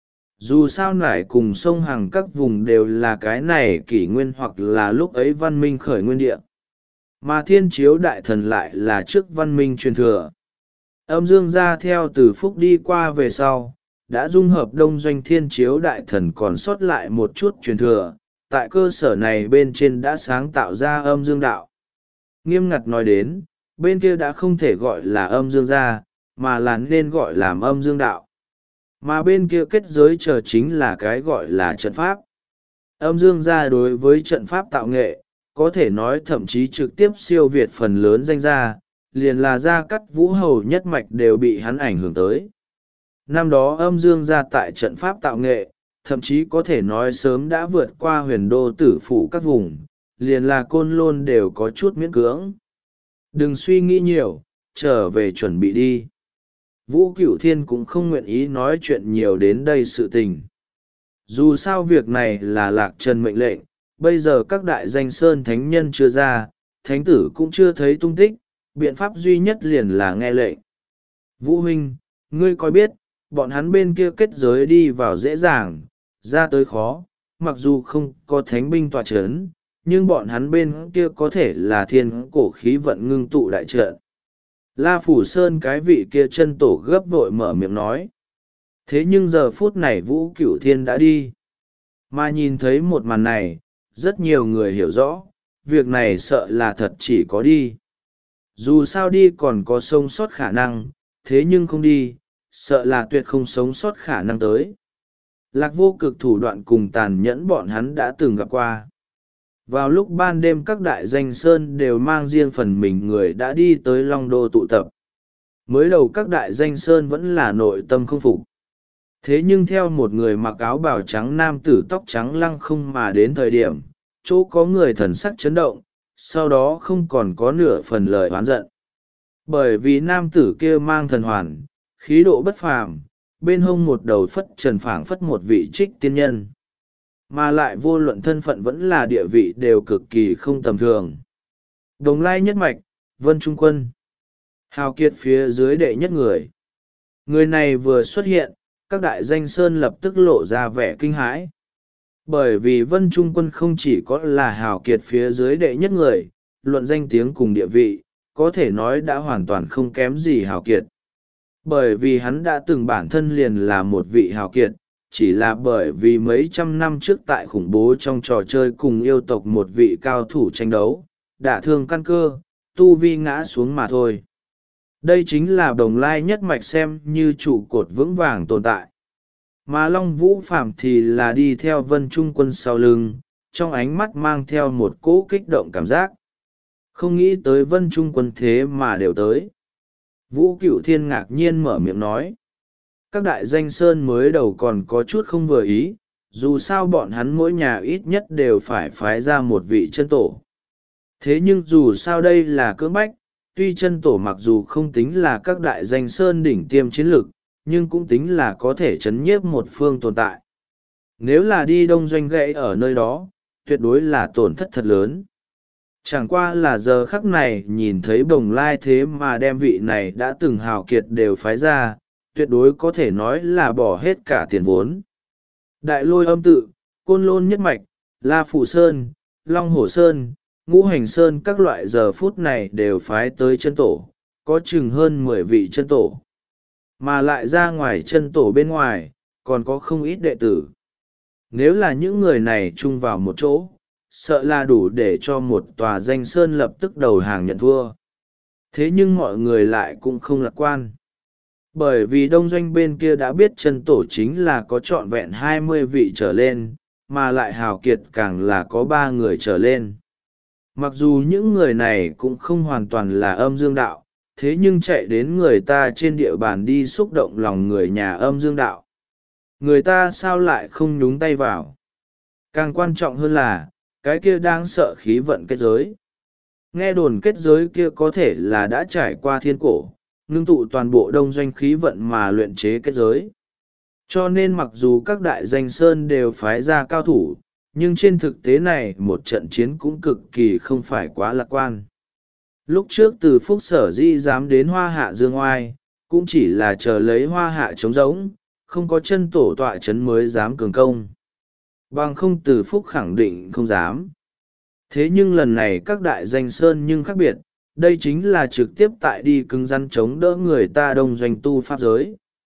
Dù sao nải cùng sông hàng các vùng đều là cái này kỷ nguyên hoặc là lúc ấy văn minh khởi nguyên địa. Mà thiên chiếu đại thần lại là trước văn minh truyền thừa. Âm dương gia theo từ phúc đi qua về sau, đã dung hợp đông doanh thiên chiếu đại thần còn sót lại một chút truyền thừa, tại cơ sở này bên trên đã sáng tạo ra âm dương đạo. Nghiêm ngặt nói đến, bên kia đã không thể gọi là âm dương gia, mà là nên gọi là âm dương đạo. Mà bên kia kết giới chờ chính là cái gọi là trận pháp. Âm dương gia đối với trận pháp tạo nghệ, có thể nói thậm chí trực tiếp siêu việt phần lớn danh gia, liền là gia cắt vũ hầu nhất mạch đều bị hắn ảnh hưởng tới. Năm đó âm dương gia tại trận pháp tạo nghệ, thậm chí có thể nói sớm đã vượt qua huyền đô tử phủ các vùng, liền là côn lôn đều có chút miễn cưỡng. Đừng suy nghĩ nhiều, trở về chuẩn bị đi. Vũ Cửu Thiên cũng không nguyện ý nói chuyện nhiều đến đây sự tình. Dù sao việc này là Lạc Trần mệnh lệnh, bây giờ các đại danh sơn thánh nhân chưa ra, thánh tử cũng chưa thấy tung tích, biện pháp duy nhất liền là nghe lệnh. Vũ huynh, ngươi coi biết, bọn hắn bên kia kết giới đi vào dễ dàng, ra tới khó, mặc dù không có thánh binh tọa chấn, nhưng bọn hắn bên kia có thể là thiên cổ khí vận ngưng tụ đại trận. La Phủ Sơn cái vị kia chân tổ gấp vội mở miệng nói. Thế nhưng giờ phút này Vũ Cửu Thiên đã đi. Mà nhìn thấy một màn này, rất nhiều người hiểu rõ, việc này sợ là thật chỉ có đi. Dù sao đi còn có sống sót khả năng, thế nhưng không đi, sợ là tuyệt không sống sót khả năng tới. Lạc Vô Cực thủ đoạn cùng tàn nhẫn bọn hắn đã từng gặp qua. Vào lúc ban đêm các đại danh sơn đều mang riêng phần mình người đã đi tới Long Đô tụ tập. Mới đầu các đại danh sơn vẫn là nội tâm không phục. Thế nhưng theo một người mặc áo bào trắng nam tử tóc trắng lăng không mà đến thời điểm chỗ có người thần sắc chấn động, sau đó không còn có nửa phần lời oán giận. Bởi vì nam tử kia mang thần hoàn, khí độ bất phàm, bên hông một đầu phất trần phảng phất một vị trích tiên nhân. Mà lại vô luận thân phận vẫn là địa vị đều cực kỳ không tầm thường. Đồng lai nhất mạch, Vân Trung Quân. Hào kiệt phía dưới đệ nhất người. Người này vừa xuất hiện, các đại danh sơn lập tức lộ ra vẻ kinh hãi. Bởi vì Vân Trung Quân không chỉ có là hào kiệt phía dưới đệ nhất người, luận danh tiếng cùng địa vị, có thể nói đã hoàn toàn không kém gì hào kiệt. Bởi vì hắn đã từng bản thân liền là một vị hào kiệt, chỉ là bởi vì mấy trăm năm trước tại khủng bố trong trò chơi cùng yêu tộc một vị cao thủ tranh đấu, đả thương căn cơ, tu vi ngã xuống mà thôi. Đây chính là Đồng Lai nhất mạch xem như trụ cột vững vàng tồn tại. Mà Long Vũ Phạm thì là đi theo Vân Trung Quân sau lưng, trong ánh mắt mang theo một cỗ kích động cảm giác. Không nghĩ tới Vân Trung Quân thế mà đều tới. Vũ Cựu Thiên ngạc nhiên mở miệng nói. Các đại danh sơn mới đầu còn có chút không vừa ý, dù sao bọn hắn mỗi nhà ít nhất đều phải phái ra một vị chân tổ. Thế nhưng dù sao đây là cưỡng bách, tuy chân tổ mặc dù không tính là các đại danh sơn đỉnh tiêm chiến lược, nhưng cũng tính là có thể chấn nhiếp một phương tồn tại. Nếu là đi đông doanh gãy ở nơi đó, tuyệt đối là tổn thất thật lớn. Chẳng qua là giờ khắc này nhìn thấy Bồng Lai thế mà đem vị này đã từng hào kiệt đều phái ra, tuyệt đối có thể nói là bỏ hết cả tiền vốn. Đại Lôi Âm Tự, Côn Lôn Nhất Mạch, La Phủ Sơn, Long Hổ Sơn, Ngũ Hành Sơn các loại giờ phút này đều phái tới chân tổ, có chừng hơn mười vị chân tổ. Mà lại ra ngoài chân tổ bên ngoài, còn có không ít đệ tử. Nếu là những người này chung vào một chỗ, sợ là đủ để cho một tòa danh sơn lập tức đầu hàng nhận thua. Thế nhưng mọi người lại cũng không lạc quan. Bởi vì đông doanh bên kia đã biết chân tổ chính là có trọn vẹn hai mươi vị trở lên, mà lại hào kiệt càng là có ba người trở lên. Mặc dù những người này cũng không hoàn toàn là âm dương đạo, thế nhưng chạy đến người ta trên địa bàn đi xúc động lòng người nhà âm dương đạo. Người ta sao lại không nhúng tay vào? Càng quan trọng hơn là, cái kia đang sợ khí vận kết giới. Nghe đồn kết giới kia có thể là đã trải qua thiên cổ, ngưng tụ toàn bộ đông doanh khí vận mà luyện chế kết giới. Cho nên mặc dù các đại danh sơn đều phái ra cao thủ, nhưng trên thực tế này một trận chiến cũng cực kỳ không phải quá lạc quan. Lúc trước từ Phúc Sở Di dám đến Hoa Hạ Dương Oai, cũng chỉ là chờ lấy Hoa Hạ trống rỗng, không có chân tổ tọa chấn mới dám cường công. Bằng không từ Phúc khẳng định không dám. Thế nhưng lần này các đại danh sơn nhưng khác biệt, đây chính là trực tiếp tại đi cứng rắn chống đỡ người ta đông doanh tu pháp giới.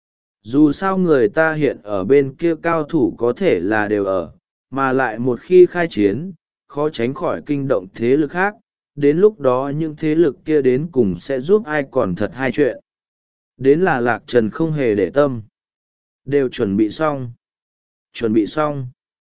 Dù sao người ta hiện ở bên kia cao thủ có thể là đều ở, mà lại một khi khai chiến, khó tránh khỏi kinh động thế lực khác, đến lúc đó những thế lực kia đến cùng sẽ giúp ai còn thật hai chuyện. Đến là Lạc Trần không hề để tâm. Đều chuẩn bị xong. Chuẩn bị xong.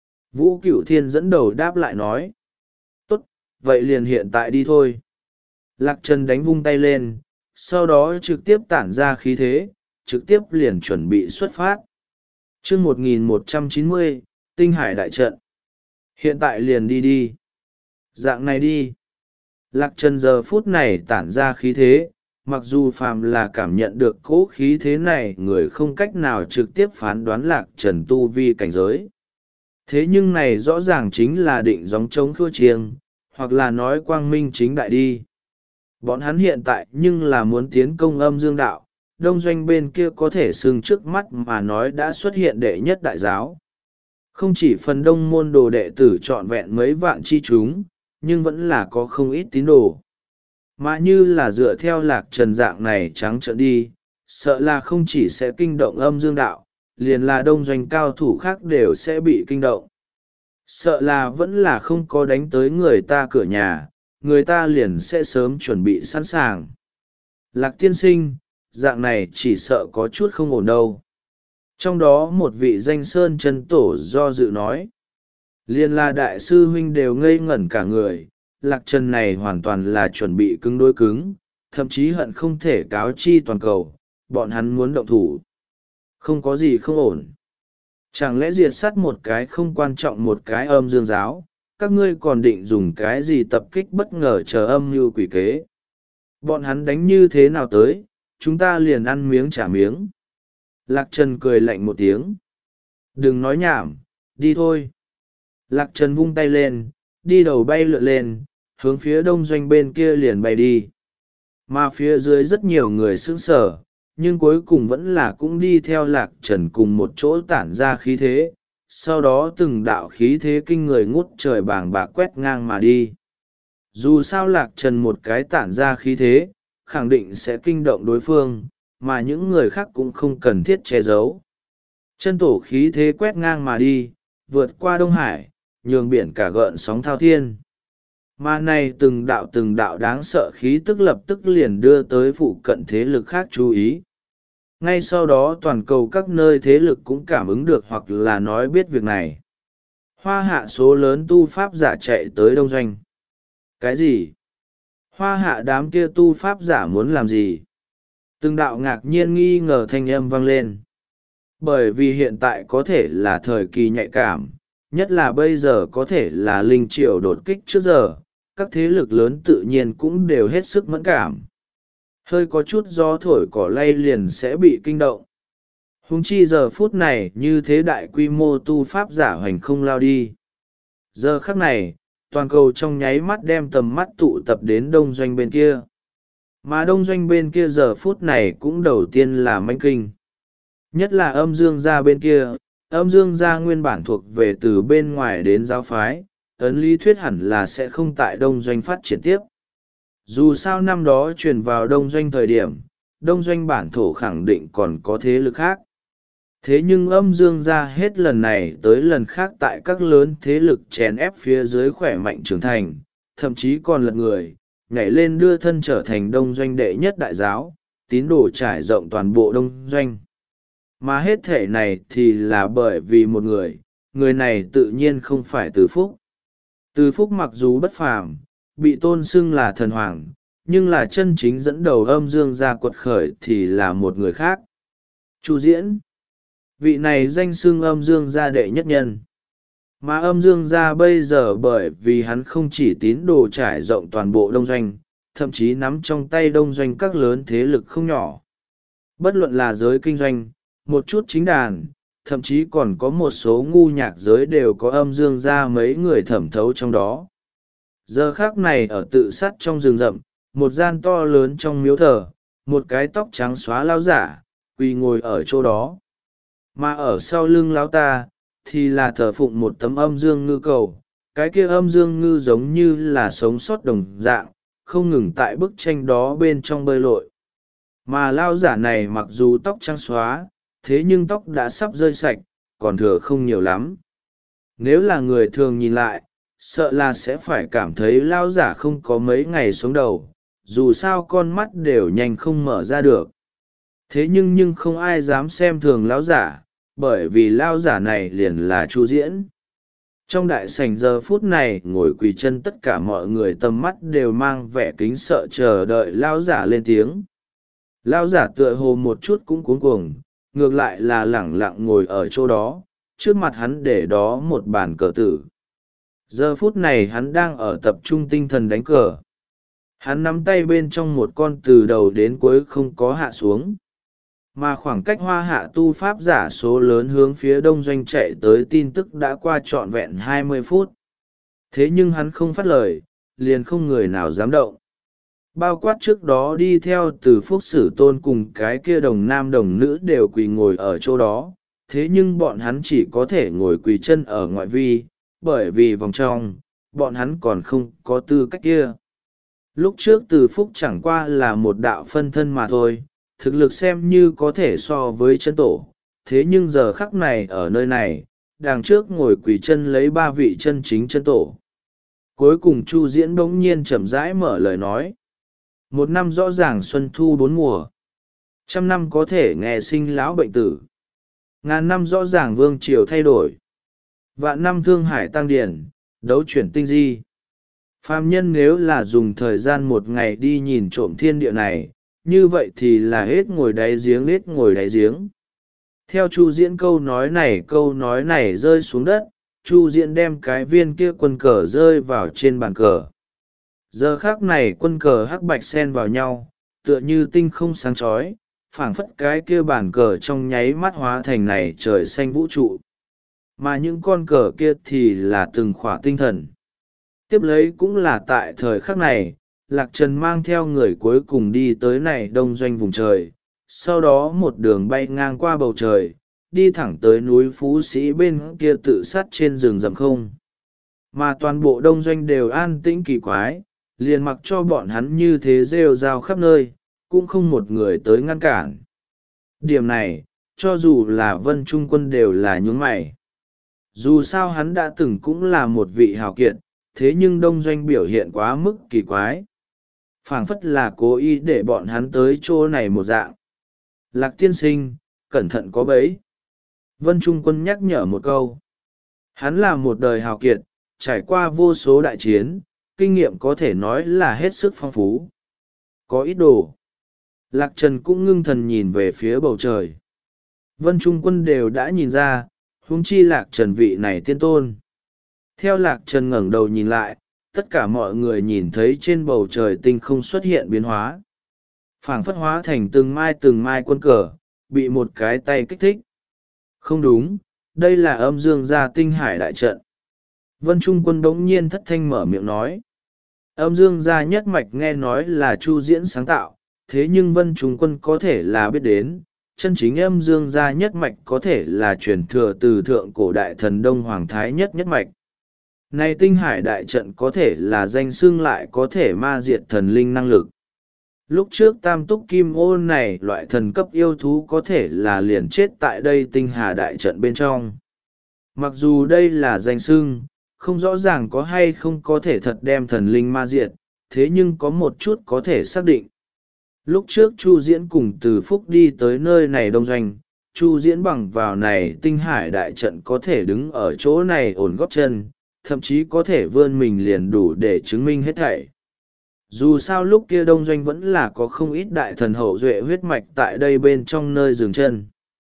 Vũ Cửu Thiên dẫn đầu đáp lại nói. Tốt, vậy liền hiện tại đi thôi. Lạc Trần đánh vung tay lên, sau đó trực tiếp tản ra khí thế, trực tiếp liền chuẩn bị xuất phát. chương một nghìn một trăm chín mươi, Tinh Hải Đại Trận. Hiện tại liền đi đi. Dạng này đi. Lạc Trần giờ phút này tản ra khí thế, mặc dù phàm là cảm nhận được cỗ khí thế này người không cách nào trực tiếp phán đoán Lạc Trần tu vi cảnh giới. Thế nhưng này rõ ràng chính là định gióng trống khua chiêng, hoặc là nói quang minh chính đại đi. Bọn hắn hiện tại nhưng là muốn tiến công âm dương đạo, đông doanh bên kia có thể xưng trước mắt mà nói đã xuất hiện đệ nhất đại giáo. Không chỉ phần đông môn đồ đệ tử trọn vẹn mấy vạn chi chúng, nhưng vẫn là có không ít tín đồ. Mà như là dựa theo Lạc Trần dạng này trắng trợn đi, sợ là không chỉ sẽ kinh động âm dương đạo, liền là đông doanh cao thủ khác đều sẽ bị kinh động. Sợ là vẫn là không có đánh tới người ta cửa nhà, người ta liền sẽ sớm chuẩn bị sẵn sàng. Lạc tiên sinh, dạng này chỉ sợ có chút không ổn đâu. Trong đó một vị danh sơn chân tổ do dự nói. Liên là đại sư huynh đều ngây ngẩn cả người, Lạc Trần này hoàn toàn là chuẩn bị cứng đối cứng, thậm chí hận không thể cáo chi toàn cầu, bọn hắn muốn động thủ. Không có gì không ổn. Chẳng lẽ diệt sát một cái không quan trọng một cái âm dương giáo, các ngươi còn định dùng cái gì tập kích bất ngờ chờ âm mưu quỷ kế? Bọn hắn đánh như thế nào tới, chúng ta liền ăn miếng trả miếng. Lạc Trần cười lạnh một tiếng. Đừng nói nhảm, đi thôi. Lạc Trần vung tay lên, đi đầu bay lượn lên, hướng phía đông doanh bên kia liền bay đi. Mà phía dưới rất nhiều người sững sờ, nhưng cuối cùng vẫn là cũng đi theo Lạc Trần cùng một chỗ tản ra khí thế, sau đó từng đạo khí thế kinh người ngút trời bàng bạc quét ngang mà đi. Dù sao Lạc Trần một cái tản ra khí thế, khẳng định sẽ kinh động đối phương, mà những người khác cũng không cần thiết che giấu. Chân tổ khí thế quét ngang mà đi, vượt qua Đông Hải, nhường biển cả gợn sóng thao thiên. Mà này từng đạo từng đạo đáng sợ khí tức lập tức liền đưa tới phụ cận thế lực khác chú ý. Ngay sau đó toàn cầu các nơi thế lực cũng cảm ứng được hoặc là nói biết việc này. Hoa hạ số lớn tu pháp giả chạy tới đông doanh. Cái gì? Hoa hạ đám kia tu pháp giả muốn làm gì? Từng đạo ngạc nhiên nghi ngờ thanh âm vang lên. Bởi vì hiện tại có thể là thời kỳ nhạy cảm, nhất là bây giờ có thể là linh triều đột kích trước giờ, các thế lực lớn tự nhiên cũng đều hết sức mẫn cảm. Hơi có chút gió thổi cỏ lay liền sẽ bị kinh động. Huống chi giờ phút này như thế đại quy mô tu pháp giả hoành không lao đi. Giờ khắc này, toàn cầu trong nháy mắt đem tầm mắt tụ tập đến đông doanh bên kia. Mà đông doanh bên kia giờ phút này cũng đầu tiên là manh kinh. Nhất là âm dương gia bên kia, âm dương gia nguyên bản thuộc về từ bên ngoài đến giáo phái, ấn lý thuyết hẳn là sẽ không tại đông doanh phát triển tiếp. Dù sao năm đó truyền vào đông doanh thời điểm, đông doanh bản thổ khẳng định còn có thế lực khác. Thế nhưng âm dương gia hết lần này tới lần khác tại các lớn thế lực chèn ép phía dưới khỏe mạnh trưởng thành, thậm chí còn lật người, nhảy lên đưa thân trở thành đông doanh đệ nhất đại giáo, tín đồ trải rộng toàn bộ đông doanh. Mà hết thể này thì là bởi vì một người, người này tự nhiên không phải Từ Phúc. Từ Phúc mặc dù bất phàm, bị tôn xưng là thần hoàng, nhưng là chân chính dẫn đầu âm dương gia quật khởi thì là một người khác. Chu Diễn. Vị này danh xưng âm dương gia đệ nhất nhân. Mà âm dương gia bây giờ bởi vì hắn không chỉ tín đồ trải rộng toàn bộ đông doanh, thậm chí nắm trong tay đông doanh các lớn thế lực không nhỏ. Bất luận là giới kinh doanh, một chút chính đàn, thậm chí còn có một số ngu nhạc giới đều có âm dương gia mấy người thẩm thấu trong đó. Giờ khác này ở tự sát trong rừng rậm, một gian to lớn trong miếu thờ, một cái tóc trắng xóa lao giả, quỳ ngồi ở chỗ đó. Mà ở sau lưng lão ta, thì là thờ phụng một tấm âm dương ngư cầu, cái kia âm dương ngư giống như là sống sót đồng dạng, không ngừng tại bức tranh đó bên trong bơi lội. Mà lao giả này mặc dù tóc trắng xóa, thế nhưng tóc đã sắp rơi sạch, còn thừa không nhiều lắm. Nếu là người thường nhìn lại, sợ là sẽ phải cảm thấy lao giả không có mấy ngày sống đầu, dù sao con mắt đều nhanh không mở ra được. Thế nhưng nhưng không ai dám xem thường lao giả, bởi vì lao giả này liền là Chu Diễn. Trong đại sảnh giờ phút này ngồi quỳ chân tất cả mọi người tầm mắt đều mang vẻ kính sợ chờ đợi lao giả lên tiếng. Lao giả tựa hồ một chút cũng cuống cuồng, ngược lại là lẳng lặng ngồi ở chỗ đó, trước mặt hắn để đó một bàn cờ tử. Giờ phút này hắn đang ở tập trung tinh thần đánh cờ. Hắn nắm tay bên trong một con từ đầu đến cuối không có hạ xuống. Mà khoảng cách hoa hạ tu pháp giả số lớn hướng phía đông doanh chạy tới tin tức đã qua trọn vẹn hai mươi phút. Thế nhưng hắn không phát lời, liền không người nào dám động. Bao quát trước đó đi theo từ Phúc Sử Tôn cùng cái kia đồng nam đồng nữ đều quỳ ngồi ở chỗ đó, thế nhưng bọn hắn chỉ có thể ngồi quỳ chân ở ngoại vi, bởi vì vòng trong, bọn hắn còn không có tư cách kia. Lúc trước từ Phúc chẳng qua là một đạo phân thân mà thôi, thực lực xem như có thể so với chân tổ, thế nhưng giờ khắc này ở nơi này, đằng trước ngồi quỳ chân lấy ba vị chân chính chân tổ. Cuối cùng Chu Diễn bỗng nhiên chậm rãi mở lời nói. Một năm rõ ràng xuân thu bốn mùa. Trăm năm có thể nghe sinh lão bệnh tử. Ngàn năm rõ ràng vương triều thay đổi. Vạn năm thương hải tăng điển, đấu chuyển tinh di. Phàm nhân nếu là dùng thời gian một ngày đi nhìn trộm thiên địa này, như vậy thì là hết ngồi đáy giếng hết ngồi đáy giếng. Theo Chu Diễn câu nói này câu nói này rơi xuống đất, Chu Diễn đem cái viên kia quân cờ rơi vào trên bàn cờ. Giờ khác này quân cờ hắc bạch xen vào nhau, tựa như tinh không sáng chói, phảng phất cái kia bàn cờ trong nháy mắt hóa thành này trời xanh vũ trụ. Mà những con cờ kia thì là từng khỏa tinh thần. Tiếp lấy cũng là tại thời khắc này, Lạc Trần mang theo người cuối cùng đi tới này đông doanh vùng trời, sau đó một đường bay ngang qua bầu trời, đi thẳng tới núi Phú Sĩ bên kia tự sát trên rừng rậm không. Mà toàn bộ đông doanh đều an tĩnh kỳ quái, liền mặc cho bọn hắn như thế rêu rao khắp nơi, cũng không một người tới ngăn cản. Điểm này, cho dù là Vân Trung Quân đều là nhướng mày. Dù sao hắn đã từng cũng là một vị hào kiệt, thế nhưng đông doanh biểu hiện quá mức kỳ quái. Phảng phất là cố ý để bọn hắn tới chỗ này một dạng. Lạc tiên sinh, cẩn thận có bẫy. Vân Trung Quân nhắc nhở một câu. Hắn là một đời hào kiệt, trải qua vô số đại chiến, kinh nghiệm có thể nói là hết sức phong phú. Có ít đồ. Lạc Trần cũng ngưng thần nhìn về phía bầu trời. Vân Trung Quân đều đã nhìn ra, huống chi Lạc Trần vị này tiên tôn. Theo Lạc Trần ngẩng đầu nhìn lại, tất cả mọi người nhìn thấy trên bầu trời tinh không xuất hiện biến hóa. Phảng phất hóa thành từng mai từng mai quân cờ, bị một cái tay kích thích. Không đúng, đây là âm dương gia tinh hải đại trận. Vân Trung Quân bỗng nhiên thất thanh mở miệng nói. Âm dương gia nhất mạch nghe nói là Chu Diễn sáng tạo, thế nhưng Vân Trung Quân có thể là biết đến, chân chính âm dương gia nhất mạch có thể là truyền thừa từ thượng cổ đại thần Đông Hoàng Thái nhất nhất mạch. Này tinh hải đại trận có thể là danh xưng lại có thể ma diệt thần linh năng lực. Lúc trước tam túc kim ô này loại thần cấp yêu thú có thể là liền chết tại đây tinh hà đại trận bên trong. Mặc dù đây là danh xưng, không rõ ràng có hay không có thể thật đem thần linh ma diệt, thế nhưng có một chút có thể xác định. Lúc trước Chu Diễn cùng Từ Phúc đi tới nơi này đông doanh, Chu Diễn bằng vào này tinh hải đại trận có thể đứng ở chỗ này ổn góp chân, thậm chí có thể vươn mình liền đủ để chứng minh hết thảy. Dù sao lúc kia đông doanh vẫn là có không ít đại thần hậu duệ huyết mạch tại đây bên trong nơi dừng chân.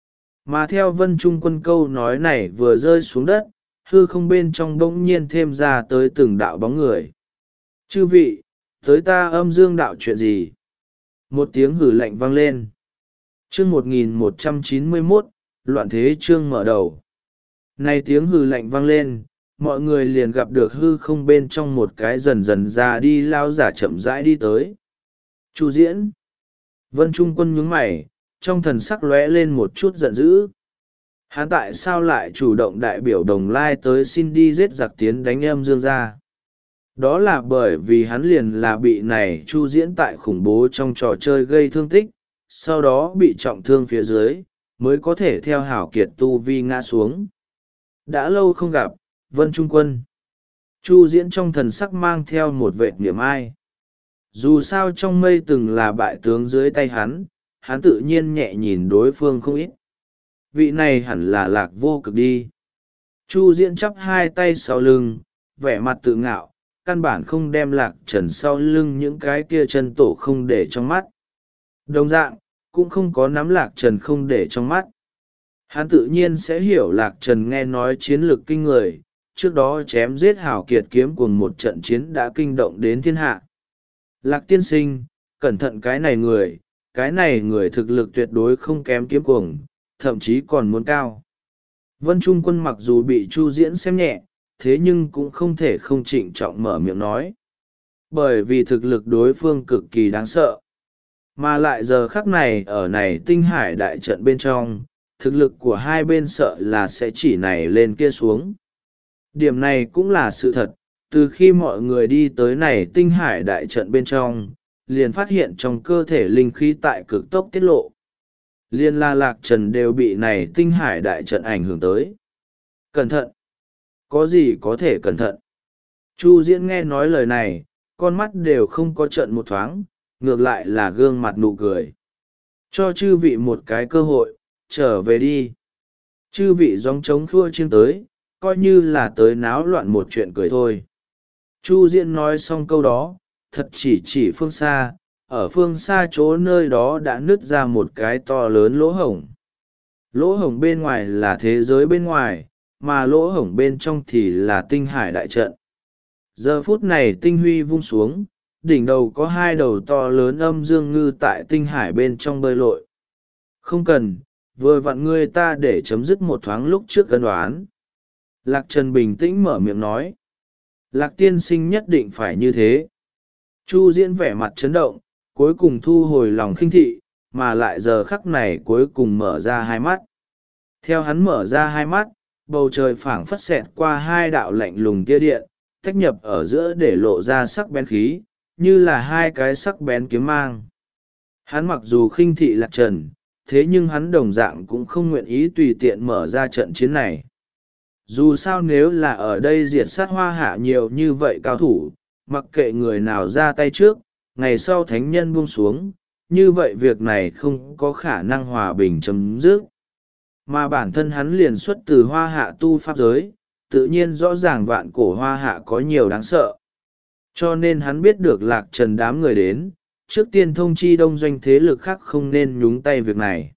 Mà theo Vân Trung Quân câu nói này vừa rơi xuống đất, hư không bên trong bỗng nhiên thêm ra tới từng đạo bóng người. Chư vị, tới ta âm dương đạo chuyện gì? Một tiếng hử lạnh vang lên. Chương một nghìn một trăm chín mươi mốt, loạn thế chương mở đầu. Này tiếng hử lạnh vang lên, mọi người liền gặp được hư không bên trong một cái dần dần ra đi lao giả chậm rãi đi tới. Chu Diễn. Vân Trung Quân nhướng mày, trong thần sắc lóe lên một chút giận dữ. Hắn tại sao lại chủ động đại biểu Đồng Lai tới xin đi giết giặc tiến đánh âm dương gia? Đó là bởi vì hắn liền là bị này Chu Diễn tại khủng bố trong trò chơi gây thương tích, sau đó bị trọng thương phía dưới, mới có thể theo hảo kiệt tu vi ngã xuống. Đã lâu không gặp, Vân Trung Quân. Chu Diễn trong thần sắc mang theo một vệt niềm ai. Dù sao trong mây từng là bại tướng dưới tay hắn, hắn tự nhiên nhẹ nhìn đối phương không ít. Vị này hẳn là Lạc Vô Cực đi. Chu Diễn chắp hai tay sau lưng, vẻ mặt tự ngạo, căn bản không đem Lạc Trần sau lưng những cái kia chân tổ không để trong mắt. Đồng dạng, cũng không có nắm Lạc Trần không để trong mắt. Hắn tự nhiên sẽ hiểu Lạc Trần nghe nói chiến lược kinh người, trước đó chém giết hảo kiệt kiếm cùng một trận chiến đã kinh động đến thiên hạ. Lạc tiên sinh, cẩn thận cái này người, cái này người thực lực tuyệt đối không kém kiếm cuồng, thậm chí còn muốn cao. Vân Trung Quân mặc dù bị Chu Diễn xem nhẹ, thế nhưng cũng không thể không trịnh trọng mở miệng nói. Bởi vì thực lực đối phương cực kỳ đáng sợ. Mà lại giờ khắc này ở này tinh hải đại trận bên trong, thực lực của hai bên sợ là sẽ chỉ này lên kia xuống. Điểm này cũng là sự thật, từ khi mọi người đi tới này tinh hải đại trận bên trong, liền phát hiện trong cơ thể linh khí tại cực tốc tiết lộ. Liên la Lạc Trần đều bị này tinh hải đại trận ảnh hưởng tới. Cẩn thận! Có gì có thể cẩn thận? Chu Diễn nghe nói lời này, con mắt đều không có trận một thoáng, ngược lại là gương mặt nụ cười. Cho chư vị một cái cơ hội, trở về đi. Chư vị gióng trống khua chiêng tới, coi như là tới náo loạn một chuyện cười thôi. Chu Diễn nói xong câu đó, thật chỉ chỉ phương xa, ở phương xa chỗ nơi đó đã nứt ra một cái to lớn lỗ hổng. lỗ hổng bên ngoài là thế giới bên ngoài, mà lỗ hổng bên trong thì là tinh hải đại trận. Giờ phút này tinh huy vung xuống, đỉnh đầu có hai đầu to lớn âm dương ngư tại tinh hải bên trong bơi lội. Không cần, vừa vặn ngươi ta để chấm dứt một thoáng lúc trước cân đoán. Lạc Trần bình tĩnh mở miệng nói. Lạc tiên sinh nhất định phải như thế. Chu Diễn vẻ mặt chấn động, cuối cùng thu hồi lòng khinh thị, mà lại giờ khắc này cuối cùng mở ra hai mắt. Theo hắn mở ra hai mắt, bầu trời phảng phất xẹt qua hai đạo lạnh lùng tia điện, tách nhập ở giữa để lộ ra sắc bén khí, như là hai cái sắc bén kiếm mang. Hắn mặc dù khinh thị Lạc Trần, thế nhưng hắn đồng dạng cũng không nguyện ý tùy tiện mở ra trận chiến này. Dù sao nếu là ở đây diệt sát Hoa Hạ nhiều như vậy cao thủ, mặc kệ người nào ra tay trước, ngày sau thánh nhân buông xuống, như vậy việc này không có khả năng hòa bình chấm dứt. Mà bản thân hắn liền xuất từ Hoa Hạ tu pháp giới, tự nhiên rõ ràng vạn cổ Hoa Hạ có nhiều đáng sợ. Cho nên hắn biết được Lạc Trần đám người đến, trước tiên thông chi đông doanh thế lực khác không nên nhúng tay việc này.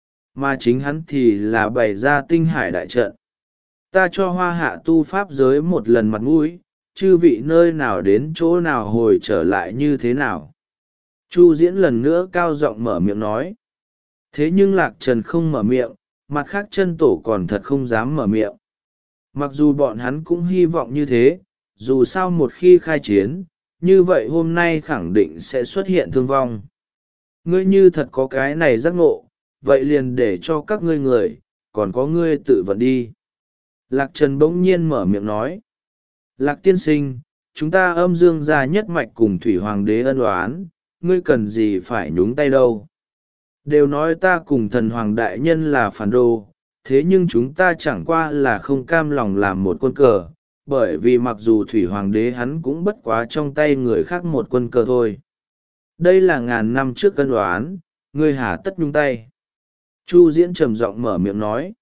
Mà chính hắn thì là bày ra tinh hải đại trận. Ta cho Hoa Hạ tu pháp giới một lần mặt mũi, chư vị nơi nào đến chỗ nào hồi trở lại như thế nào. Chu Diễn lần nữa cao giọng mở miệng nói. Thế nhưng Lạc Trần không mở miệng, mặt khác chân tổ còn thật không dám mở miệng. Mặc dù bọn hắn cũng hy vọng như thế, dù sao một khi khai chiến, như vậy hôm nay khẳng định sẽ xuất hiện thương vong. Ngươi như thật có cái này giác ngộ, vậy liền để cho các ngươi người, còn có ngươi tự vận đi. Lạc Trần bỗng nhiên mở miệng nói. Lạc tiên sinh, chúng ta âm dương gia nhất mạch cùng thủy hoàng đế ân oán, ngươi cần gì phải nhúng tay đâu. Đều nói ta cùng thần hoàng đại nhân là phản đồ, thế nhưng chúng ta chẳng qua là không cam lòng làm một quân cờ, bởi vì mặc dù thủy hoàng đế hắn cũng bất quá trong tay người khác một quân cờ thôi. Đây là ngàn năm trước ân oán, ngươi hà tất nhúng tay. Chu Diễn trầm giọng mở miệng nói,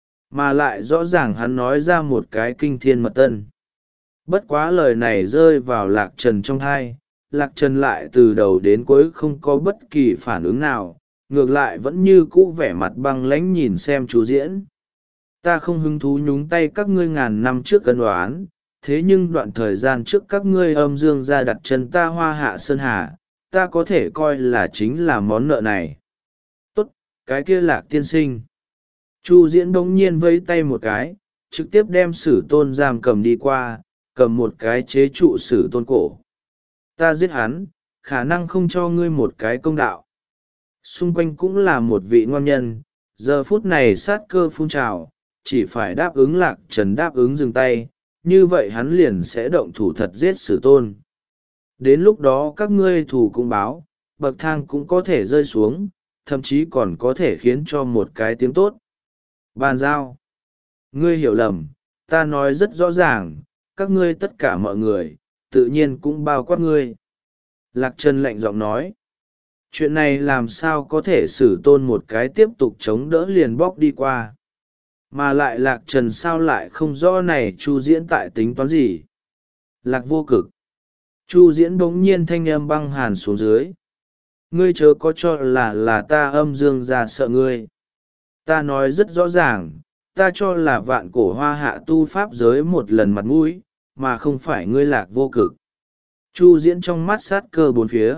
mà lại rõ ràng hắn nói ra một cái kinh thiên mật tân. Bất quá lời này rơi vào Lạc Trần trong tai, Lạc Trần lại từ đầu đến cuối không có bất kỳ phản ứng nào, ngược lại vẫn như cũ vẻ mặt băng lãnh nhìn xem Chu Diễn. Ta không hứng thú nhúng tay các ngươi ngàn năm trước cân đoán, thế nhưng đoạn thời gian trước các ngươi âm dương gia đặt chân ta Hoa Hạ Sơn Hà, ta có thể coi là chính là món nợ này. Tốt, cái kia Lạc tiên sinh. Chu Diễn bỗng nhiên vẫy tay một cái, trực tiếp đem Sử Tôn giam cầm đi qua, cầm một cái chế trụ Sử Tôn cổ. Ta giết hắn, khả năng không cho ngươi một cái công đạo. Xung quanh cũng là một vị ngoan nhân, giờ phút này sát cơ phun trào, chỉ phải đáp ứng Lạc Trần đáp ứng dừng tay, như vậy hắn liền sẽ động thủ thật giết Sử Tôn. Đến lúc đó các ngươi thù cũng báo, bậc thang cũng có thể rơi xuống, thậm chí còn có thể khiến cho một cái tiếng tốt. Bàn giao. Ngươi hiểu lầm, ta nói rất rõ ràng, các ngươi tất cả mọi người, tự nhiên cũng bao quát ngươi. Lạc Trần lạnh giọng nói. Chuyện này làm sao có thể Sử Tôn một cái tiếp tục chống đỡ liền bóc đi qua. Mà lại Lạc Trần sao lại không rõ này Chu Diễn tại tính toán gì. Lạc vô cực. Chu Diễn bỗng nhiên thanh âm băng hàn xuống dưới. Ngươi chớ có cho là là ta âm dương gia sợ ngươi. Ta nói rất rõ ràng, ta cho là vạn cổ Hoa Hạ tu pháp giới một lần mặt mũi, mà không phải ngươi Lạc vô cực. Chu Diễn trong mắt sát cơ bốn phía.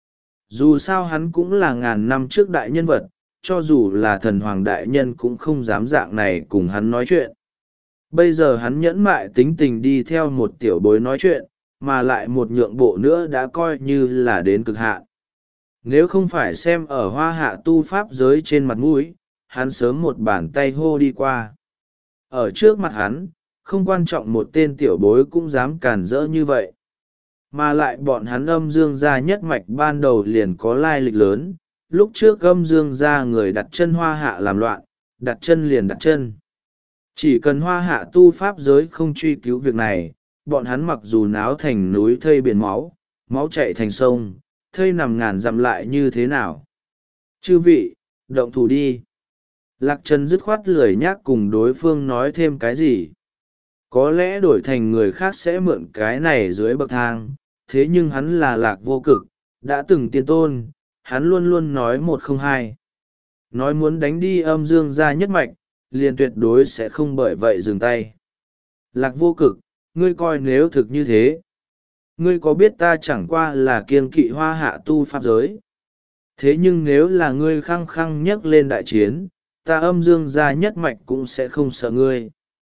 Dù sao hắn cũng là ngàn năm trước đại nhân vật, cho dù là thần hoàng đại nhân cũng không dám dạng này cùng hắn nói chuyện. Bây giờ hắn nhẫn mại tính tình đi theo một tiểu bối nói chuyện, mà lại một nhượng bộ nữa đã coi như là đến cực hạn. Nếu không phải xem ở Hoa Hạ tu pháp giới trên mặt mũi, hắn sớm một bàn tay hô đi qua. Ở trước mặt hắn, không quan trọng một tên tiểu bối cũng dám cản rỡ như vậy. Mà lại bọn hắn âm dương gia nhất mạch ban đầu liền có lai lịch lớn, lúc trước âm dương gia người đặt chân Hoa Hạ làm loạn, đặt chân liền đặt chân. Chỉ cần Hoa Hạ tu pháp giới không truy cứu việc này, bọn hắn mặc dù náo thành núi thây biển máu, máu chạy thành sông, thây nằm ngàn dặm lại như thế nào. Chư vị, động thủ đi. Lạc Trần dứt khoát lười nhác cùng đối phương nói thêm cái gì. Có lẽ đổi thành người khác sẽ mượn cái này dưới bậc thang, thế nhưng hắn là Lạc vô cực, đã từng tiên tôn, hắn luôn luôn nói một không hai. nói muốn đánh đi âm dương gia nhất mạch, liền tuyệt đối sẽ không bởi vậy dừng tay. Lạc Vô Cực, ngươi coi nếu thực như thế, ngươi có biết ta chẳng qua là kiêng kỵ hoa hạ tu pháp giới. Thế nhưng nếu là ngươi khăng khăng nhấc lên đại chiến, ta âm dương gia nhất mạch cũng sẽ không sợ ngươi.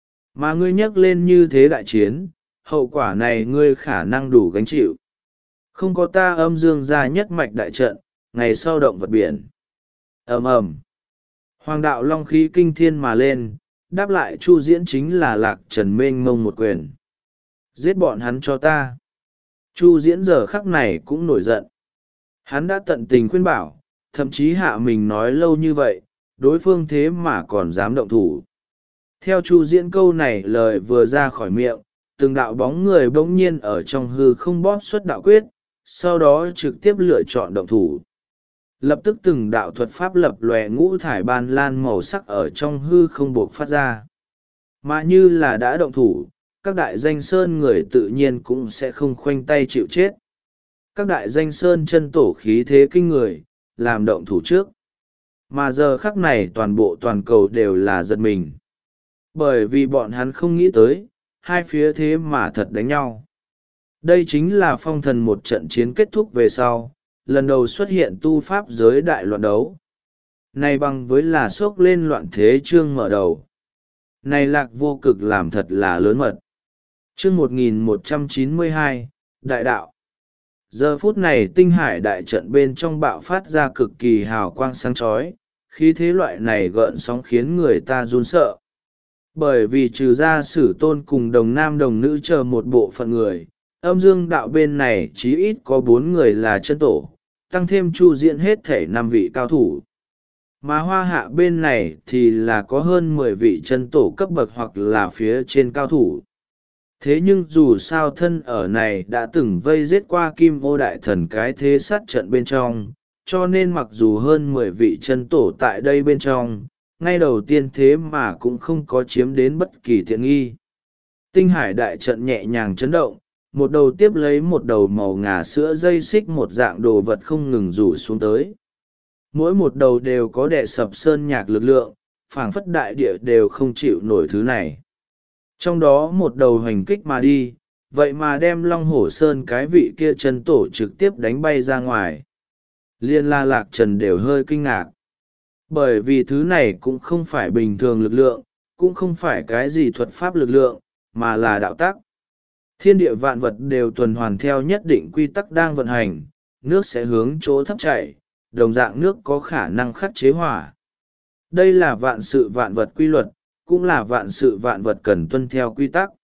Mà ngươi nhấc lên như thế đại chiến, hậu quả này ngươi khả năng đủ gánh chịu. Không có ta âm dương gia nhất mạch đại trận, ngày sau động vật biển. Ầm ầm. Hoàng đạo long khí kinh thiên mà lên, đáp lại Chu Diễn chính là Lạc Trần mênh mông một quyền. Giết bọn hắn cho ta. Chu Diễn giờ khắc này cũng nổi giận. Hắn đã tận tình khuyên bảo, thậm chí hạ mình nói lâu như vậy, đối phương thế mà còn dám động thủ. Theo Chu Diễn câu này lời vừa ra khỏi miệng, từng đạo bóng người bỗng nhiên ở trong hư không bóp xuất đạo quyết, sau đó trực tiếp lựa chọn động thủ. Lập tức từng đạo thuật pháp lập lòe ngũ thải ban lan màu sắc ở trong hư không buộc phát ra. Mà như là đã động thủ, các đại danh sơn người tự nhiên cũng sẽ không khoanh tay chịu chết. Các đại danh sơn chân tổ khí thế kinh người, làm động thủ trước. Mà giờ khắc này toàn bộ toàn cầu đều là giật mình. Bởi vì bọn hắn không nghĩ tới, hai phía thế mà thật đánh nhau. Đây chính là phong thần một trận chiến kết thúc về sau, lần đầu xuất hiện tu pháp giới đại loạn đấu. Này bằng với là xốc lên loạn thế chương mở đầu. Này Lạc Vô Cực làm thật là lớn mật. Chương một nghìn một trăm chín mươi hai, Đại Đạo. Giờ phút này tinh hải đại trận bên trong bạo phát ra cực kỳ hào quang sáng chói, khí thế loại này gợn sóng khiến người ta run sợ. Bởi vì trừ ra Sử Tôn cùng đồng nam đồng nữ chờ một bộ phận người, âm dương đạo bên này chí ít có bốn người là chân tổ, tăng thêm Chu Diễn hết thể năm vị cao thủ. Mà hoa hạ bên này thì là có hơn mười vị chân tổ cấp bậc hoặc là phía trên cao thủ. Thế nhưng dù sao thân ở này đã từng vây giết qua Kim Ô Đại Thần cái thế sát trận bên trong, cho nên mặc dù hơn mười vị chân tổ tại đây bên trong, ngay đầu tiên thế mà cũng không có chiếm đến bất kỳ tiện nghi. Tinh hải đại trận nhẹ nhàng chấn động, một đầu tiếp lấy một đầu màu ngà sữa dây xích một dạng đồ vật không ngừng rủ xuống tới. Mỗi một đầu đều có đè sập sơn nhạc lực lượng, phảng phất đại địa đều không chịu nổi thứ này. Trong đó một đầu hành kích mà đi, vậy mà đem Long Hổ Sơn cái vị kia chân tổ trực tiếp đánh bay ra ngoài. Liên La Lạc Trần đều hơi kinh ngạc. Bởi vì thứ này cũng không phải bình thường lực lượng, cũng không phải cái gì thuật pháp lực lượng, mà là đạo tắc. Thiên địa vạn vật đều tuần hoàn theo nhất định quy tắc đang vận hành, nước sẽ hướng chỗ thấp chảy, đồng dạng nước có khả năng khắc chế hỏa. Đây là vạn sự vạn vật quy luật, cũng là vạn sự vạn vật cần tuân theo quy tắc.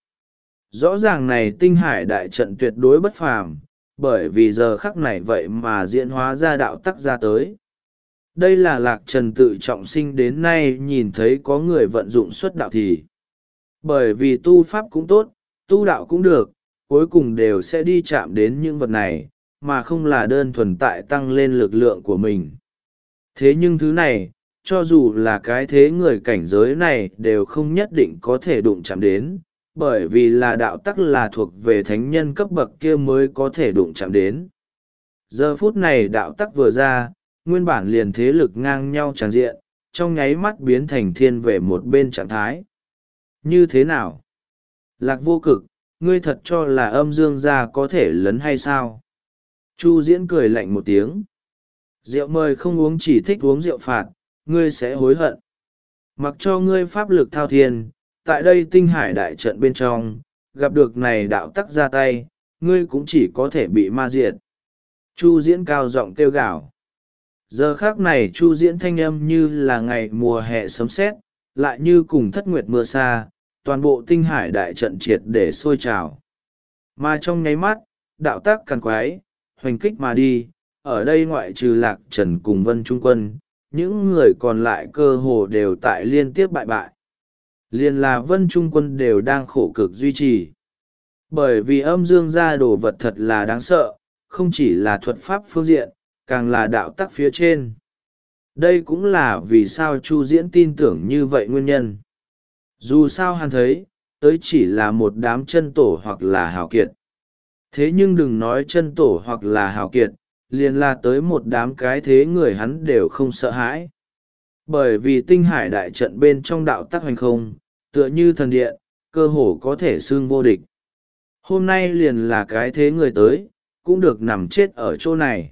Rõ ràng này tinh hải đại trận tuyệt đối bất phàm, bởi vì giờ khắc này vậy mà diễn hóa ra đạo tắc ra tới. Đây là Lạc Trần tự trọng sinh đến nay nhìn thấy có người vận dụng xuất đạo thì. Bởi vì tu pháp cũng tốt, tu đạo cũng được, cuối cùng đều sẽ đi chạm đến những vật này, mà không là đơn thuần tại tăng lên lực lượng của mình. Thế nhưng thứ này, cho dù là cái thế người cảnh giới này đều không nhất định có thể đụng chạm đến, bởi vì là đạo tắc là thuộc về thánh nhân cấp bậc kia mới có thể đụng chạm đến. Giờ phút này đạo tắc vừa ra, nguyên bản liền thế lực ngang nhau tràn diện, trong nháy mắt biến thành thiên về một bên trạng thái. Như thế nào? Lạc Vô Cực, ngươi thật cho là âm dương gia có thể lấn hay sao? Chu Diễn cười lạnh một tiếng. Rượu mời không uống chỉ thích uống rượu phạt, ngươi sẽ hối hận. Mặc cho ngươi pháp lực thao thiên, tại đây tinh hải đại trận bên trong, gặp được này đạo tắc ra tay, ngươi cũng chỉ có thể bị ma diệt. Chu Diễn cao giọng kêu gào. Giờ khác này Chu Diễn thanh âm như là ngày mùa hè sấm sét, lại như cùng thất nguyệt mưa xa, toàn bộ tinh hải đại trận triệt để sôi trào. Mà trong nháy mắt, đạo tác càn quái, hoành kích mà đi, ở đây ngoại trừ Lạc Trần cùng Vân Trung Quân, những người còn lại cơ hồ đều tại liên tiếp bại bại. Liên là Vân Trung Quân đều đang khổ cực duy trì. Bởi vì âm dương gia đồ vật thật là đáng sợ, không chỉ là thuật pháp phương diện, càng là đạo tắc phía trên. Đây cũng là vì sao Chu Diễn tin tưởng như vậy nguyên nhân. Dù sao hắn thấy, tới chỉ là một đám chân tổ hoặc là hào kiệt. Thế nhưng đừng nói chân tổ hoặc là hào kiệt, liền là tới một đám cái thế người hắn đều không sợ hãi. Bởi vì tinh hải đại trận bên trong đạo tắc hoành không, tựa như thần điện, cơ hồ có thể xưng vô địch. Hôm nay liền là cái thế người tới, cũng được nằm chết ở chỗ này.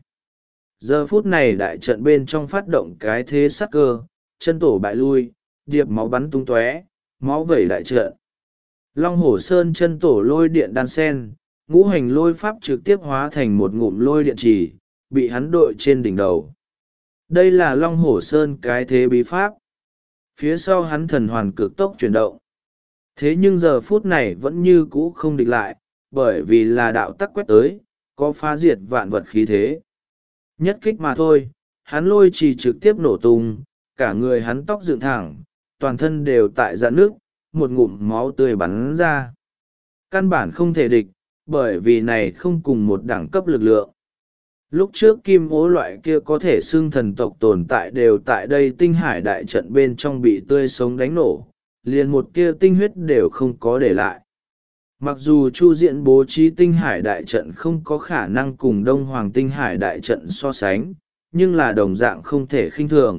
Giờ phút này đại trận bên trong phát động cái thế sắc cơ, chân tổ bại lui, điệp máu bắn tung tóe, máu vẩy đại trận. Long Hổ Sơn chân tổ lôi điện đan sen, ngũ hành lôi pháp trực tiếp hóa thành một ngụm lôi điện trì, bị hắn đội trên đỉnh đầu. Đây là Long Hổ Sơn cái thế bí pháp. Phía sau hắn thần hoàn cực tốc chuyển động. Thế nhưng giờ phút này vẫn như cũ không địch lại, bởi vì là đạo tắc quét tới, có phá diệt vạn vật khí thế. Nhất kích mà thôi, hắn lôi trì trực tiếp nổ tung, cả người hắn tóc dựng thẳng, toàn thân đều tại dạn nước, một ngụm máu tươi bắn ra. Căn bản không thể địch, bởi vì này không cùng một đẳng cấp lực lượng. Lúc trước kim ố loại kia có thể xưng thần tộc tồn tại đều tại đây tinh hải đại trận bên trong bị tươi sống đánh nổ, liền một tia tinh huyết đều không có để lại. Mặc dù Chu Diễn bố trí tinh hải đại trận không có khả năng cùng Đông Hoàng tinh hải đại trận so sánh, nhưng là đồng dạng không thể khinh thường.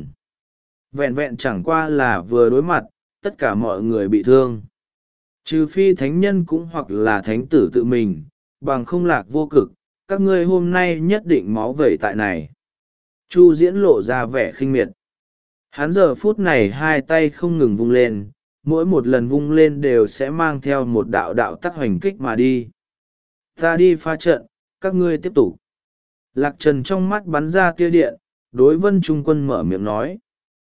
Vẹn vẹn chẳng qua là vừa đối mặt, tất cả mọi người bị thương. Trừ phi thánh nhân cũng hoặc là thánh tử tự mình, bằng không lạc vô cực, các ngươi hôm nay nhất định máu vẩy tại này. Chu Diễn lộ ra vẻ khinh miệt. Hắn giờ phút này hai tay không ngừng vung lên, mỗi một lần vung lên đều sẽ mang theo một đạo đạo tắc hoành kích mà đi. Ta đi phá trận, các ngươi tiếp tục. Lạc Trần trong mắt bắn ra tia điện, đối Vân Trung Quân mở miệng nói.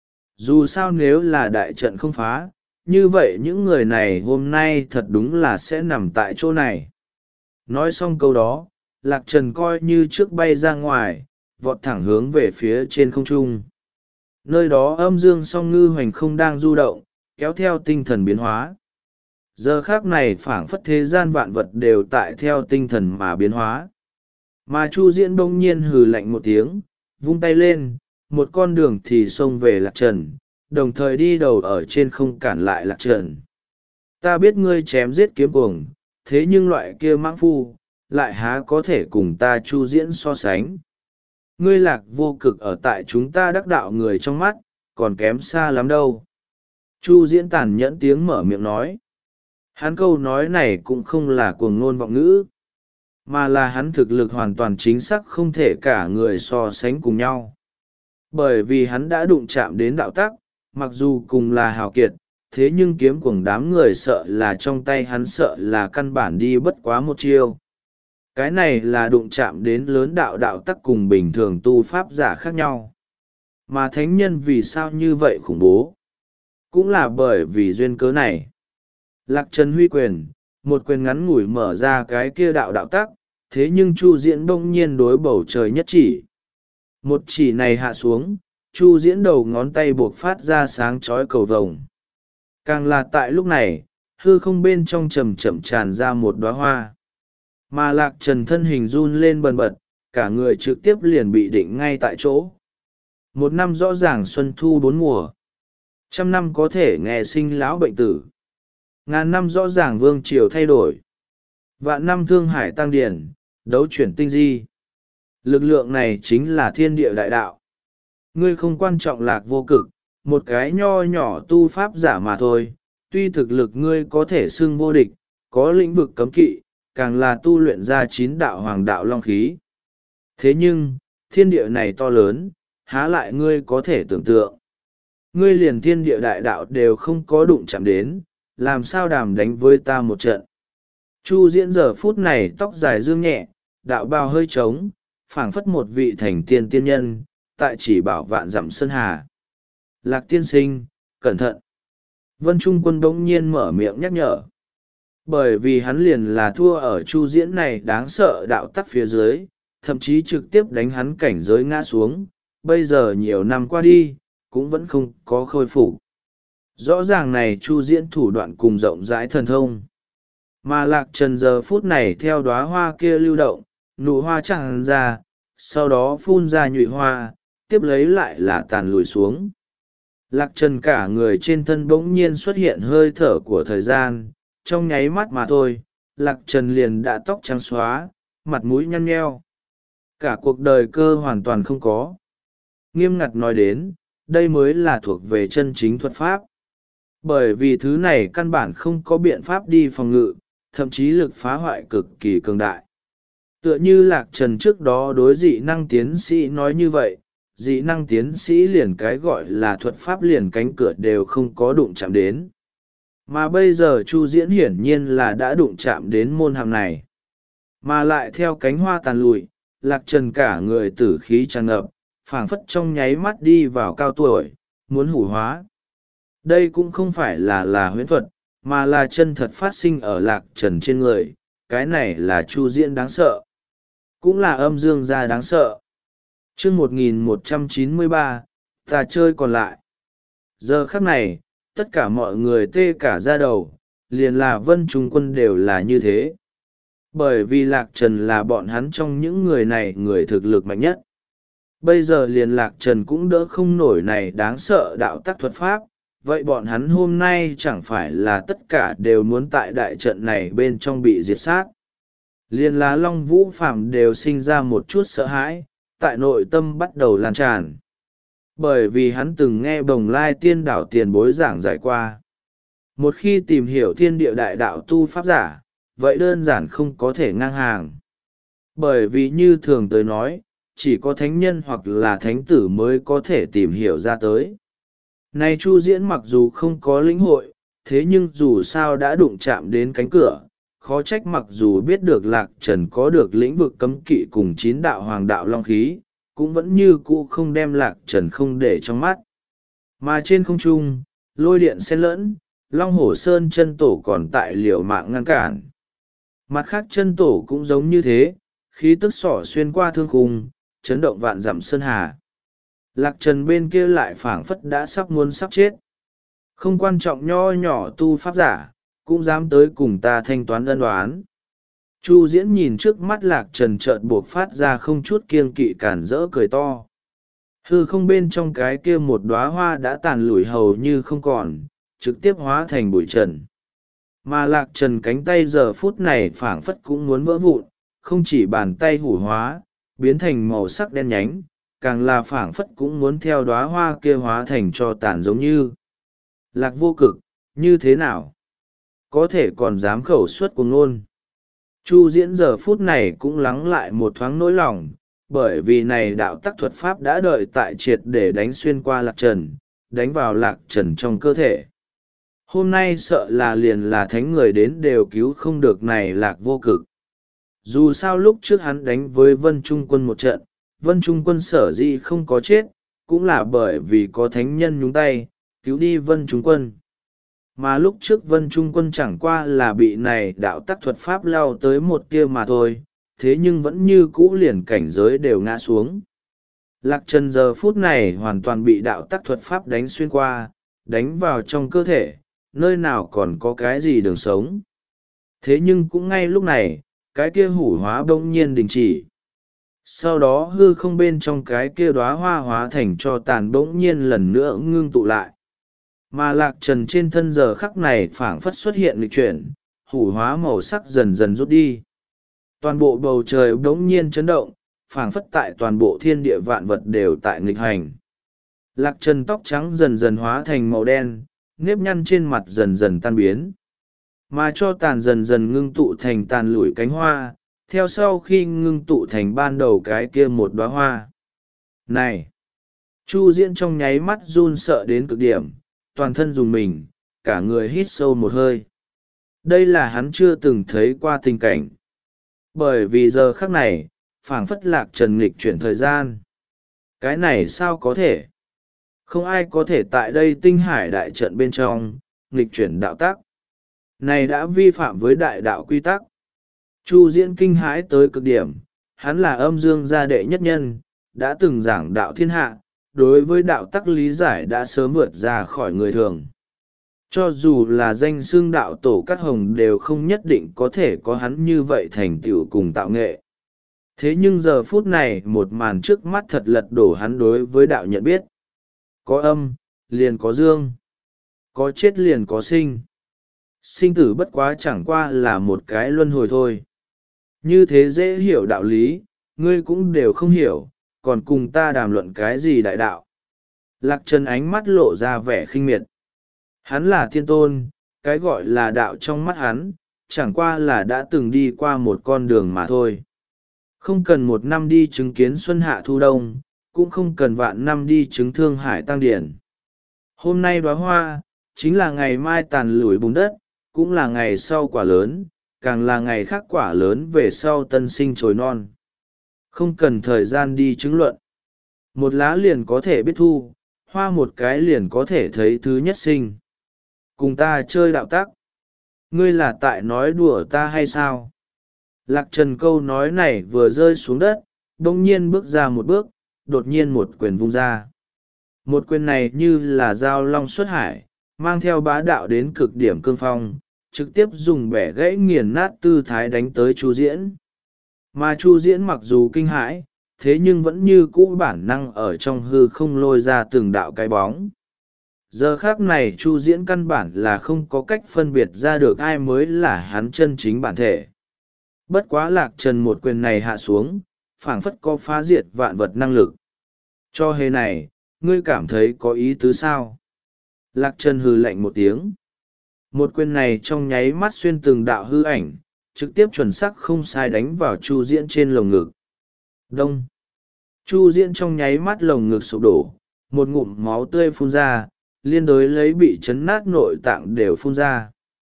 Dù sao nếu là đại trận không phá, như vậy những người này hôm nay thật đúng là sẽ nằm tại chỗ này. Nói xong câu đó, Lạc Trần coi như trước bay ra ngoài, vọt thẳng hướng về phía trên không trung. Nơi đó âm dương song ngư hoành không đang du động, kéo theo tinh thần biến hóa. Giờ khác này phảng phất thế gian vạn vật đều tại theo tinh thần mà biến hóa. Mà Chu Diễn bỗng nhiên hừ lạnh một tiếng, vung tay lên, một con đường thì xông về Lạc Trần, đồng thời đi đầu ở trên không cản lại Lạc Trần. Ta biết ngươi chém giết kiếm cuồng, thế nhưng loại kia mãng phu, lại há có thể cùng ta Chu Diễn so sánh. Ngươi Lạc vô cực ở tại chúng ta đắc đạo người trong mắt, còn kém xa lắm đâu. Chu Diễn tàn nhẫn tiếng mở miệng nói. Hắn câu nói này cũng không là cuồng ngôn vọng ngữ, mà là hắn thực lực hoàn toàn chính xác không thể cả người so sánh cùng nhau. Bởi vì hắn đã đụng chạm đến đạo tắc, mặc dù cùng là hào kiệt, thế nhưng kiếm cuồng đám người sợ là trong tay hắn sợ là căn bản đi bất quá một chiêu. Cái này là đụng chạm đến lớn đạo đạo tắc cùng bình thường tu pháp giả khác nhau. Mà thánh nhân vì sao như vậy khủng bố? Cũng là bởi vì duyên cớ này. Lạc Trần huy quyền, một quyền ngắn ngủi mở ra cái kia đạo đạo tắc, thế nhưng Chu Diễn bỗng nhiên đối bầu trời nhất chỉ. Một chỉ này hạ xuống, Chu Diễn đầu ngón tay buộc phát ra sáng chói cầu vồng. Càng là tại lúc này, hư không bên trong chậm chậm tràn ra một đóa hoa. Mà Lạc Trần thân hình run lên bần bật, cả người trực tiếp liền bị định ngay tại chỗ. Một năm rõ ràng xuân thu bốn mùa. Trăm năm có thể nghe sinh lão bệnh tử. Ngàn năm rõ ràng vương triều thay đổi. Vạn năm thương hải tăng điển, đấu chuyển tinh di. Lực lượng này chính là thiên địa đại đạo. Ngươi không quan trọng Lạc vô cực, một cái nho nhỏ tu pháp giả mà thôi. Tuy thực lực ngươi có thể xưng vô địch, có lĩnh vực cấm kỵ, càng là tu luyện ra chín đạo hoàng đạo long khí. Thế nhưng, thiên địa này to lớn, há lại ngươi có thể tưởng tượng. Ngươi liền thiên địa đại đạo đều không có đụng chạm đến, làm sao đàm đánh với ta một trận. Chu Diễn giờ phút này tóc dài dương nhẹ, đạo bào hơi trống, phảng phất một vị thành tiên tiên nhân, tại chỉ bảo vạn dặm sơn hà. Lạc tiên sinh, cẩn thận. Vân Trung Quân bỗng nhiên mở miệng nhắc nhở. Bởi vì hắn liền là thua ở Chu Diễn này đáng sợ đạo tắc phía dưới, thậm chí trực tiếp đánh hắn cảnh giới ngã xuống, bây giờ nhiều năm qua đi, cũng vẫn không có khôi phục. Rõ ràng này Chu Diễn thủ đoạn cùng rộng rãi thần thông. Mà Lạc Trần giờ phút này theo đóa hoa kia lưu động, nụ hoa tràn ra, sau đó phun ra nhụy hoa, tiếp lấy lại là tàn lùi xuống. Lạc Trần cả người trên thân bỗng nhiên xuất hiện hơi thở của thời gian, trong nháy mắt mà thôi, Lạc Trần liền đã tóc trắng xóa, mặt mũi nhăn nheo. Cả cuộc đời cơ hoàn toàn không có. Nghiêm ngặt nói đến, đây mới là thuộc về chân chính thuật pháp. Bởi vì thứ này căn bản không có biện pháp đi phòng ngự, thậm chí lực phá hoại cực kỳ cường đại. Tựa như Lạc Trần trước đó đối dị năng tiến sĩ nói như vậy, dị năng tiến sĩ liền cái gọi là thuật pháp liền cánh cửa đều không có đụng chạm đến. Mà bây giờ Chu Diễn hiển nhiên là đã đụng chạm đến môn hàm này. Mà lại theo cánh hoa tàn lụi, Lạc Trần cả người tử khí tràn ngập, phảng phất trong nháy mắt đi vào cao tuổi, muốn hủ hóa. Đây cũng không phải là là huyễn thuật, mà là chân thật phát sinh ở Lạc Trần trên người, cái này là Chu Diễn đáng sợ. Cũng là âm dương gia đáng sợ. Chương một nghìn một trăm chín mươi ba, ta chơi còn lại. Giờ khắc này, tất cả mọi người tê cả da đầu, liền là Vân Trung Quân đều là như thế. Bởi vì Lạc Trần là bọn hắn trong những người này người thực lực mạnh nhất. Bây giờ liền Lạc Trần cũng đỡ không nổi này đáng sợ đạo tắc thuật pháp, vậy bọn hắn hôm nay chẳng phải là tất cả đều muốn tại đại trận này bên trong bị diệt sát. Liền là Long Vũ Phạm đều sinh ra một chút sợ hãi, tại nội tâm bắt đầu lan tràn. Bởi vì hắn từng nghe Bồng Lai Tiên Đảo tiền bối giảng giải qua. Một khi tìm hiểu thiên địa đại đạo tu pháp giả, vậy đơn giản không có thể ngang hàng. Bởi vì như thường tới nói, chỉ có thánh nhân hoặc là thánh tử mới có thể tìm hiểu ra tới. Này Chu Diễn mặc dù không có lĩnh hội, thế nhưng dù sao đã đụng chạm đến cánh cửa, khó trách mặc dù biết được Lạc Trần có được lĩnh vực cấm kỵ cùng chín đạo hoàng đạo long khí, cũng vẫn như cũ không đem Lạc Trần không để trong mắt. Mà trên không trung, lôi điện xen lẫn, Long Hổ Sơn chân tổ còn tại liều mạng ngăn cản. Mặt khác chân tổ cũng giống như thế, khí tức sỏ xuyên qua thương khung, chấn động vạn dặm sơn hà. Lạc Trần bên kia lại phảng phất đã sắp muốn sắp chết. Không quan trọng nho nhỏ tu pháp giả, cũng dám tới cùng ta thanh toán ân oán. Chu Diễn nhìn trước mắt Lạc Trần chợt buộc phát ra không chút kiêng kỵ cản rỡ cười to. Hư không bên trong cái kia một đóa hoa đã tàn lủi hầu như không còn, trực tiếp hóa thành bụi trần. Mà Lạc Trần cánh tay giờ phút này phảng phất cũng muốn vỡ vụn, không chỉ bàn tay hủ hóa, biến thành màu sắc đen nhánh, càng là phảng phất cũng muốn theo đóa hoa kia hóa thành cho tàn giống như. Lạc Vô Cực, như thế nào? Có thể còn dám khẩu suất cuồng ngôn. Chu Diễn giờ phút này cũng lắng lại một thoáng nỗi lòng, bởi vì này đạo tắc thuật pháp đã đợi tại triệt để đánh xuyên qua Lạc Trần, đánh vào Lạc Trần trong cơ thể. Hôm nay sợ là liền là thánh người đến đều cứu không được này Lạc Vô Cực. Dù sao lúc trước hắn đánh với Vân Trung Quân một trận, Vân Trung Quân sở dĩ không có chết, cũng là bởi vì có thánh nhân nhúng tay, cứu đi Vân Trung Quân. Mà lúc trước Vân Trung Quân chẳng qua là bị này đạo tắc thuật pháp lao tới một tia mà thôi, thế nhưng vẫn như cũ liền cảnh giới đều ngã xuống. Lạc Trần giờ phút này hoàn toàn bị đạo tắc thuật pháp đánh xuyên qua, đánh vào trong cơ thể, nơi nào còn có cái gì đường sống. Thế nhưng cũng ngay lúc này, cái kia hủ hóa bỗng nhiên đình chỉ. Sau đó hư không bên trong cái kia đóa hoa hóa thành cho tàn bỗng nhiên lần nữa ngưng tụ lại. Mà Lạc Trần trên thân giờ khắc này phảng phất xuất hiện lịch chuyển, hủ hóa màu sắc dần dần rút đi. Toàn bộ bầu trời bỗng nhiên chấn động, phảng phất tại toàn bộ thiên địa vạn vật đều tại nghịch hành. Lạc Trần tóc trắng dần dần hóa thành màu đen, nếp nhăn trên mặt dần dần tan biến. Mà cho tàn dần dần ngưng tụ thành tàn lủi cánh hoa, theo sau khi ngưng tụ thành ban đầu cái kia một đóa hoa. Này! Chu Diễn trong nháy mắt run sợ đến cực điểm, toàn thân dùng mình, cả người hít sâu một hơi. Đây là hắn chưa từng thấy qua tình cảnh. Bởi vì giờ khắc này, phảng phất Lạc Trần nghịch chuyển thời gian. Cái này sao có thể? Không ai có thể tại đây tinh hải đại trận bên trong, nghịch chuyển đạo tắc. Này đã vi phạm với đại đạo quy tắc. Chu Diễn kinh hãi tới cực điểm, hắn là âm dương gia đệ nhất nhân, đã từng giảng đạo thiên hạ, đối với đạo tắc lý giải đã sớm vượt ra khỏi người thường. Cho dù là danh xưng đạo tổ Cát Hồng đều không nhất định có thể có hắn như vậy thành tựu cùng tạo nghệ. Thế nhưng giờ phút này một màn trước mắt thật lật đổ hắn đối với đạo nhận biết. Có âm, liền có dương. Có chết liền có sinh. Sinh tử bất quá chẳng qua là một cái luân hồi thôi. Như thế dễ hiểu đạo lý, ngươi cũng đều không hiểu, còn cùng ta đàm luận cái gì đại đạo. Lạc Trần ánh mắt lộ ra vẻ khinh miệt. Hắn là thiên tôn, cái gọi là đạo trong mắt hắn, chẳng qua là đã từng đi qua một con đường mà thôi. Không cần một năm đi chứng kiến xuân hạ thu đông, cũng không cần vạn năm đi chứng thương hải tăng điển. Hôm nay đóa hoa, chính là ngày mai tàn lủi bùn đất, cũng là ngày sau quả lớn, càng là ngày khác quả lớn về sau tân sinh trồi non. Không cần thời gian đi chứng luận. Một lá liền có thể biết thu, hoa một cái liền có thể thấy thứ nhất sinh. Cùng ta chơi đạo tắc. Ngươi là tại nói đùa ta hay sao? Lạc Trần câu nói này vừa rơi xuống đất, đông nhiên bước ra một bước, đột nhiên một quyền vung ra. Một quyền này như là dao long xuất hải, mang theo bá đạo đến cực điểm cương phong, trực tiếp dùng bẻ gãy nghiền nát tư thái đánh tới Chu Diễn. Mà Chu Diễn mặc dù kinh hãi, thế nhưng vẫn như cũ bản năng ở trong hư không lôi ra từng đạo cái bóng. Giờ khác này Chu Diễn căn bản là không có cách phân biệt ra được ai mới là hắn chân chính bản thể. Bất quá Lạc Trần một quyền này hạ xuống, phảng phất có phá diệt vạn vật năng lực. Cho hề này, ngươi cảm thấy có ý tứ sao? Lạc Trần hừ lạnh một tiếng. Một quyền này trong nháy mắt xuyên từng đạo hư ảnh, trực tiếp chuẩn xác không sai đánh vào Chu Diễn trên lồng ngực. Đông. Chu Diễn trong nháy mắt lồng ngực sụp đổ, một ngụm máu tươi phun ra, liên đối lấy bị chấn nát nội tạng đều phun ra.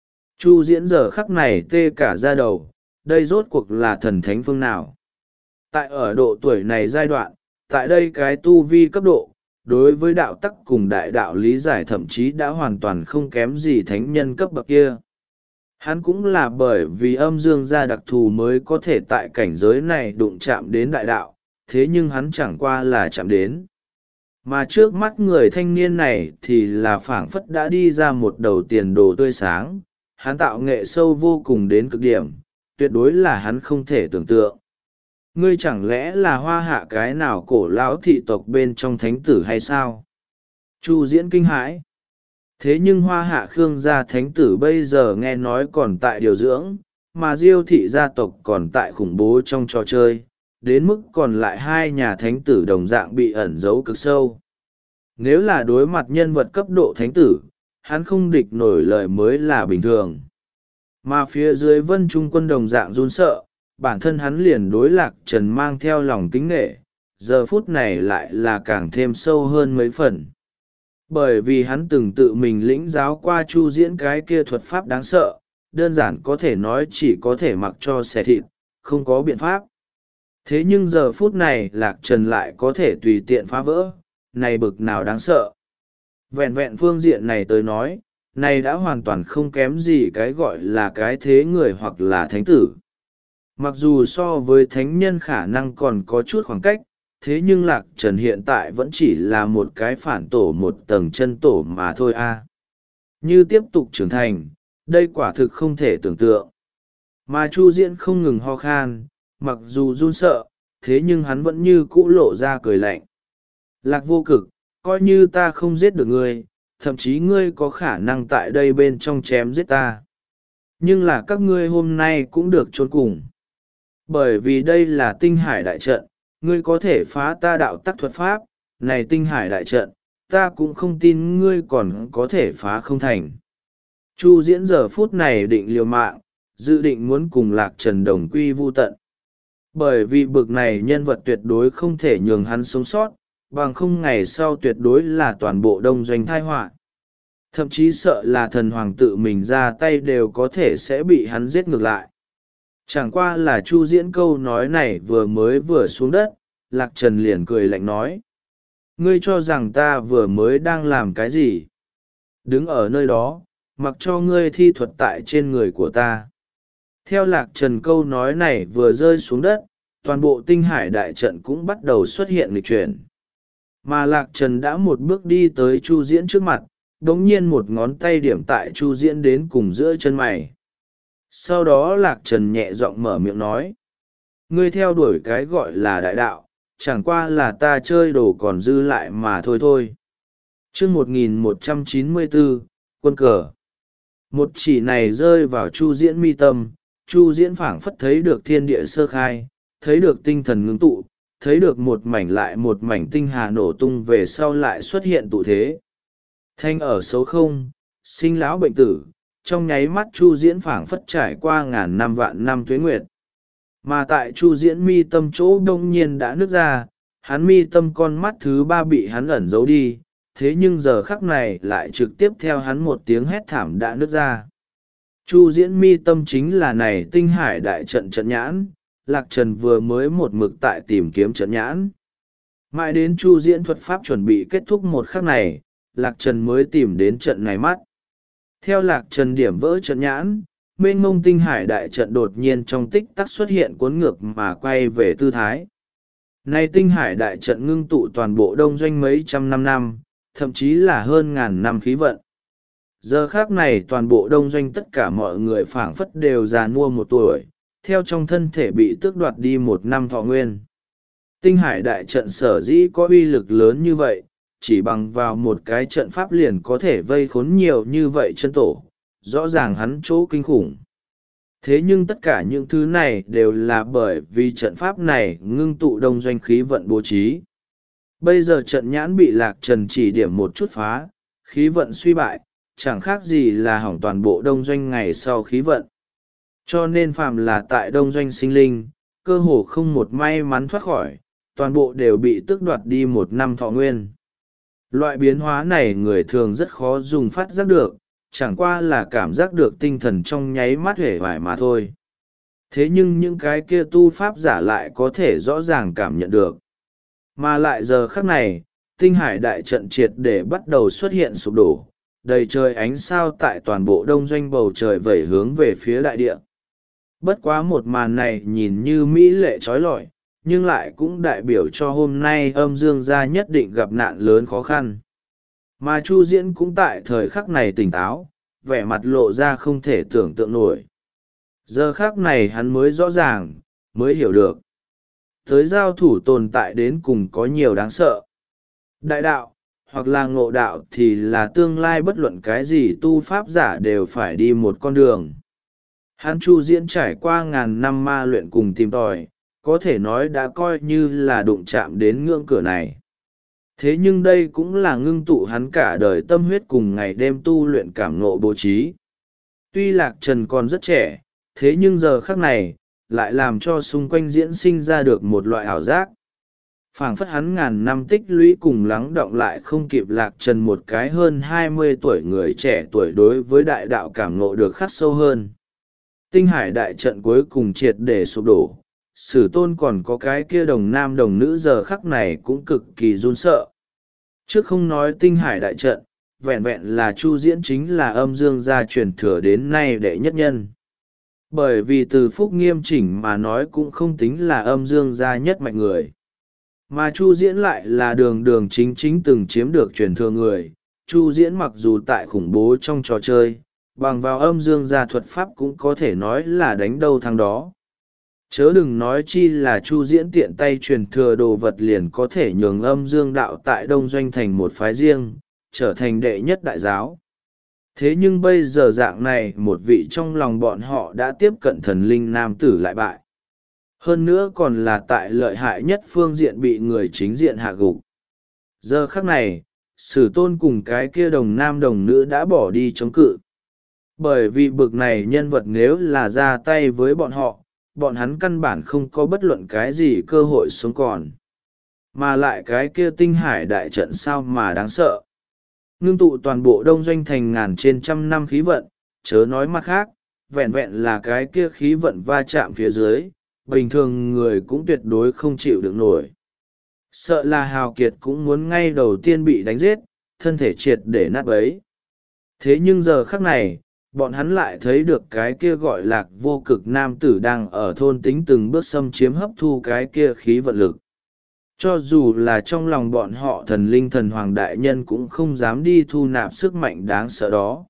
Chu Diễn giờ khắc này tê cả da đầu, đây rốt cuộc là thần thánh phương nào? Tại ở độ tuổi này giai đoạn, tại đây cái tu vi cấp độ, đối với đạo tắc cùng đại đạo lý giải thậm chí đã hoàn toàn không kém gì thánh nhân cấp bậc kia. Hắn cũng là bởi vì âm dương gia đặc thù mới có thể tại cảnh giới này đụng chạm đến đại đạo, thế nhưng hắn chẳng qua là chạm đến. Mà trước mắt người thanh niên này thì là phảng phất đã đi ra một đầu tiền đồ tươi sáng, hắn tạo nghệ sâu vô cùng đến cực điểm, tuyệt đối là hắn không thể tưởng tượng. Ngươi chẳng lẽ là hoa hạ cái nào cổ lão thị tộc bên trong thánh tử hay sao? Chu Diễn kinh hãi. Thế nhưng hoa hạ Khương gia thánh tử bây giờ nghe nói còn tại điều dưỡng, mà Diêu thị gia tộc còn tại khủng bố trong trò chơi, đến mức còn lại hai nhà thánh tử đồng dạng bị ẩn giấu cực sâu. Nếu là đối mặt nhân vật cấp độ thánh tử, hắn không địch nổi lời mới là bình thường. Mà phía dưới Vân Trung quân đồng dạng run sợ, bản thân hắn liền đối Lạc Trần mang theo lòng kính nghệ, giờ phút này lại là càng thêm sâu hơn mấy phần. Bởi vì hắn từng tự mình lĩnh giáo qua Chu Diễn cái kia thuật pháp đáng sợ, đơn giản có thể nói chỉ có thể mặc cho xẻ thịt, không có biện pháp. Thế nhưng giờ phút này Lạc Trần lại có thể tùy tiện phá vỡ, này bực nào đáng sợ. Vẹn vẹn phương diện này tới nói, này đã hoàn toàn không kém gì cái gọi là cái thế người hoặc là thánh tử. Mặc dù so với thánh nhân khả năng còn có chút khoảng cách, thế nhưng Lạc Trần hiện tại vẫn chỉ là một cái phản tổ một tầng chân tổ mà thôi a. Như tiếp tục trưởng thành, đây quả thực không thể tưởng tượng. Mà Chu Diễn không ngừng ho khan, mặc dù run sợ, thế nhưng hắn vẫn như cũ lộ ra cười lạnh. Lạc Vô Cực, coi như ta không giết được ngươi, thậm chí ngươi có khả năng tại đây bên trong chém giết ta. Nhưng là các ngươi hôm nay cũng được chôn cùng. Bởi vì đây là tinh hải đại trận, ngươi có thể phá ta đạo tắc thuật pháp, này tinh hải đại trận, ta cũng không tin ngươi còn có thể phá không thành. Chu Diễn giờ phút này định liều mạng, dự định muốn cùng Lạc Trần đồng quy vu tận. Bởi vì bực này nhân vật tuyệt đối không thể nhường hắn sống sót, bằng không ngày sau tuyệt đối là toàn bộ đông doanh tai họa. Thậm chí sợ là thần hoàng tự mình ra tay đều có thể sẽ bị hắn giết ngược lại. Chẳng qua là Chu Diễn câu nói này vừa mới vừa xuống đất, Lạc Trần liền cười lạnh nói. Ngươi cho rằng ta vừa mới đang làm cái gì? Đứng ở nơi đó, mặc cho ngươi thi thuật tại trên người của ta. Theo Lạc Trần câu nói này vừa rơi xuống đất, toàn bộ tinh hải đại trận cũng bắt đầu xuất hiện nghịch chuyển. Mà Lạc Trần đã một bước đi tới Chu Diễn trước mặt, đống nhiên một ngón tay điểm tại Chu Diễn đến cùng giữa chân mày. Sau đó Lạc Trần nhẹ giọng mở miệng nói. Ngươi theo đuổi cái gọi là đại đạo, chẳng qua là ta chơi đồ còn dư lại mà thôi thôi. Chương một nghìn một trăm chín mươi bốn, quân cờ. Một chỉ này rơi vào Chu Diễn mi tâm, Chu Diễn phảng phất thấy được thiên địa sơ khai, thấy được tinh thần ngưng tụ, thấy được một mảnh lại một mảnh tinh hà nổ tung về sau lại xuất hiện tụ thế. Thanh ở xấu không, sinh lão bệnh tử, trong nháy mắt Chu Diễn phảng phất trải qua ngàn năm vạn năm tuế nguyệt. Mà tại Chu Diễn mi tâm chỗ đông nhiên đã nứt ra, hắn mi tâm con mắt thứ ba bị hắn ẩn giấu đi, thế nhưng giờ khắc này lại trực tiếp theo hắn một tiếng hét thảm đã nứt ra. Chu Diễn mi tâm chính là này tinh hải đại trận trận nhãn, Lạc Trần vừa mới một mực tại tìm kiếm trận nhãn. Mãi đến Chu Diễn thuật pháp chuẩn bị kết thúc một khắc này, Lạc Trần mới tìm đến trận này mắt. Theo Lạc Trần điểm vỡ trận nhãn, mênh mông tinh hải đại trận đột nhiên trong tích tắc xuất hiện cuốn ngược mà quay về tư thái. Nay tinh hải đại trận ngưng tụ toàn bộ đông doanh mấy trăm năm năm, thậm chí là hơn ngàn năm khí vận. Giờ khác này toàn bộ đông doanh tất cả mọi người phảng phất đều già nua một tuổi, theo trong thân thể bị tước đoạt đi một năm thọ nguyên. Tinh hải đại trận sở dĩ có uy lực lớn như vậy, chỉ bằng vào một cái trận pháp liền có thể vây khốn nhiều như vậy chân tổ, rõ ràng hắn chỗ kinh khủng. Thế nhưng tất cả những thứ này đều là bởi vì trận pháp này ngưng tụ đông doanh khí vận bố trí. Bây giờ trận nhãn bị Lạc Trần chỉ điểm một chút phá, khí vận suy bại, chẳng khác gì là hỏng toàn bộ đông doanh ngày sau khí vận. Cho nên phàm là tại đông doanh sinh linh, cơ hồ không một may mắn thoát khỏi, toàn bộ đều bị tước đoạt đi một năm thọ nguyên. Loại biến hóa này người thường rất khó dùng phát giác được, chẳng qua là cảm giác được tinh thần trong nháy mắt hể vải mà thôi. Thế nhưng những cái kia tu pháp giả lại có thể rõ ràng cảm nhận được. Mà lại giờ khắc này, tinh hải đại trận triệt để bắt đầu xuất hiện sụp đổ, đầy trời ánh sao tại toàn bộ đông doanh bầu trời vẩy hướng về phía đại địa. Bất quá một màn này nhìn như mỹ lệ trói lọi, nhưng lại cũng đại biểu cho hôm nay âm dương gia nhất định gặp nạn lớn khó khăn. Mà Chu Diễn cũng tại thời khắc này tỉnh táo, vẻ mặt lộ ra không thể tưởng tượng nổi. Giờ khắc này hắn mới rõ ràng, mới hiểu được. Tới giao thủ tồn tại đến cùng có nhiều đáng sợ. Đại đạo, hoặc là ngộ đạo thì là tương lai bất luận cái gì tu pháp giả đều phải đi một con đường. Hắn Chu Diễn trải qua ngàn năm ma luyện cùng tìm tòi, có thể nói đã coi như là đụng chạm đến ngưỡng cửa này. Thế nhưng đây cũng là ngưng tụ hắn cả đời tâm huyết cùng ngày đêm tu luyện cảm ngộ bố trí. Tuy Lạc Trần còn rất trẻ, thế nhưng giờ khắc này, lại làm cho xung quanh diễn sinh ra được một loại ảo giác. Phảng phất hắn ngàn năm tích lũy cùng lắng động lại không kịp Lạc Trần một cái hơn hai mươi tuổi người trẻ tuổi đối với đại đạo cảm ngộ được khắc sâu hơn. Tinh hải đại trận cuối cùng triệt để sụp đổ. Sử Tôn còn có cái kia đồng nam đồng nữ giờ khắc này cũng cực kỳ run sợ. Trước không nói tinh hải đại trận, vẹn vẹn là Chu Diễn chính là âm dương gia truyền thừa đến nay đệ nhất nhân. Bởi vì từ phúc nghiêm chỉnh mà nói cũng không tính là âm dương gia nhất mạnh người. Mà Chu Diễn lại là đường đường chính chính từng chiếm được truyền thừa người. Chu Diễn mặc dù tại khủng bố trong trò chơi, bằng vào âm dương gia thuật pháp cũng có thể nói là đánh đâu thắng đó. Chớ đừng nói chi là Chu Diễn tiện tay truyền thừa đồ vật liền có thể nhường âm dương đạo tại Đông Doanh thành một phái riêng, trở thành đệ nhất đại giáo. Thế nhưng bây giờ dạng này một vị trong lòng bọn họ đã tiếp cận thần linh nam tử lại bại. Hơn nữa còn là tại lợi hại nhất phương diện bị người chính diện hạ gục. Giờ khắc này, Sử Tôn cùng cái kia đồng nam đồng nữ đã bỏ đi chống cự. Bởi vì bực này nhân vật nếu là ra tay với bọn họ, bọn hắn căn bản không có bất luận cái gì cơ hội sống còn. Mà lại cái kia tinh hải đại trận sao mà đáng sợ. Ngưng tụ toàn bộ đông doanh thành ngàn trên trăm năm khí vận, chớ nói mặt khác, vẹn vẹn là cái kia khí vận va chạm phía dưới, bình thường người cũng tuyệt đối không chịu được nổi. Sợ là hào kiệt cũng muốn ngay đầu tiên bị đánh giết, thân thể triệt để nát bấy. Thế nhưng giờ khắc này, bọn hắn lại thấy được cái kia gọi Lạc vô cực nam tử đang ở thôn tính từng bước xâm chiếm hấp thu cái kia khí vận lực. Cho dù là trong lòng bọn họ thần linh thần hoàng đại nhân cũng không dám đi thu nạp sức mạnh đáng sợ đó.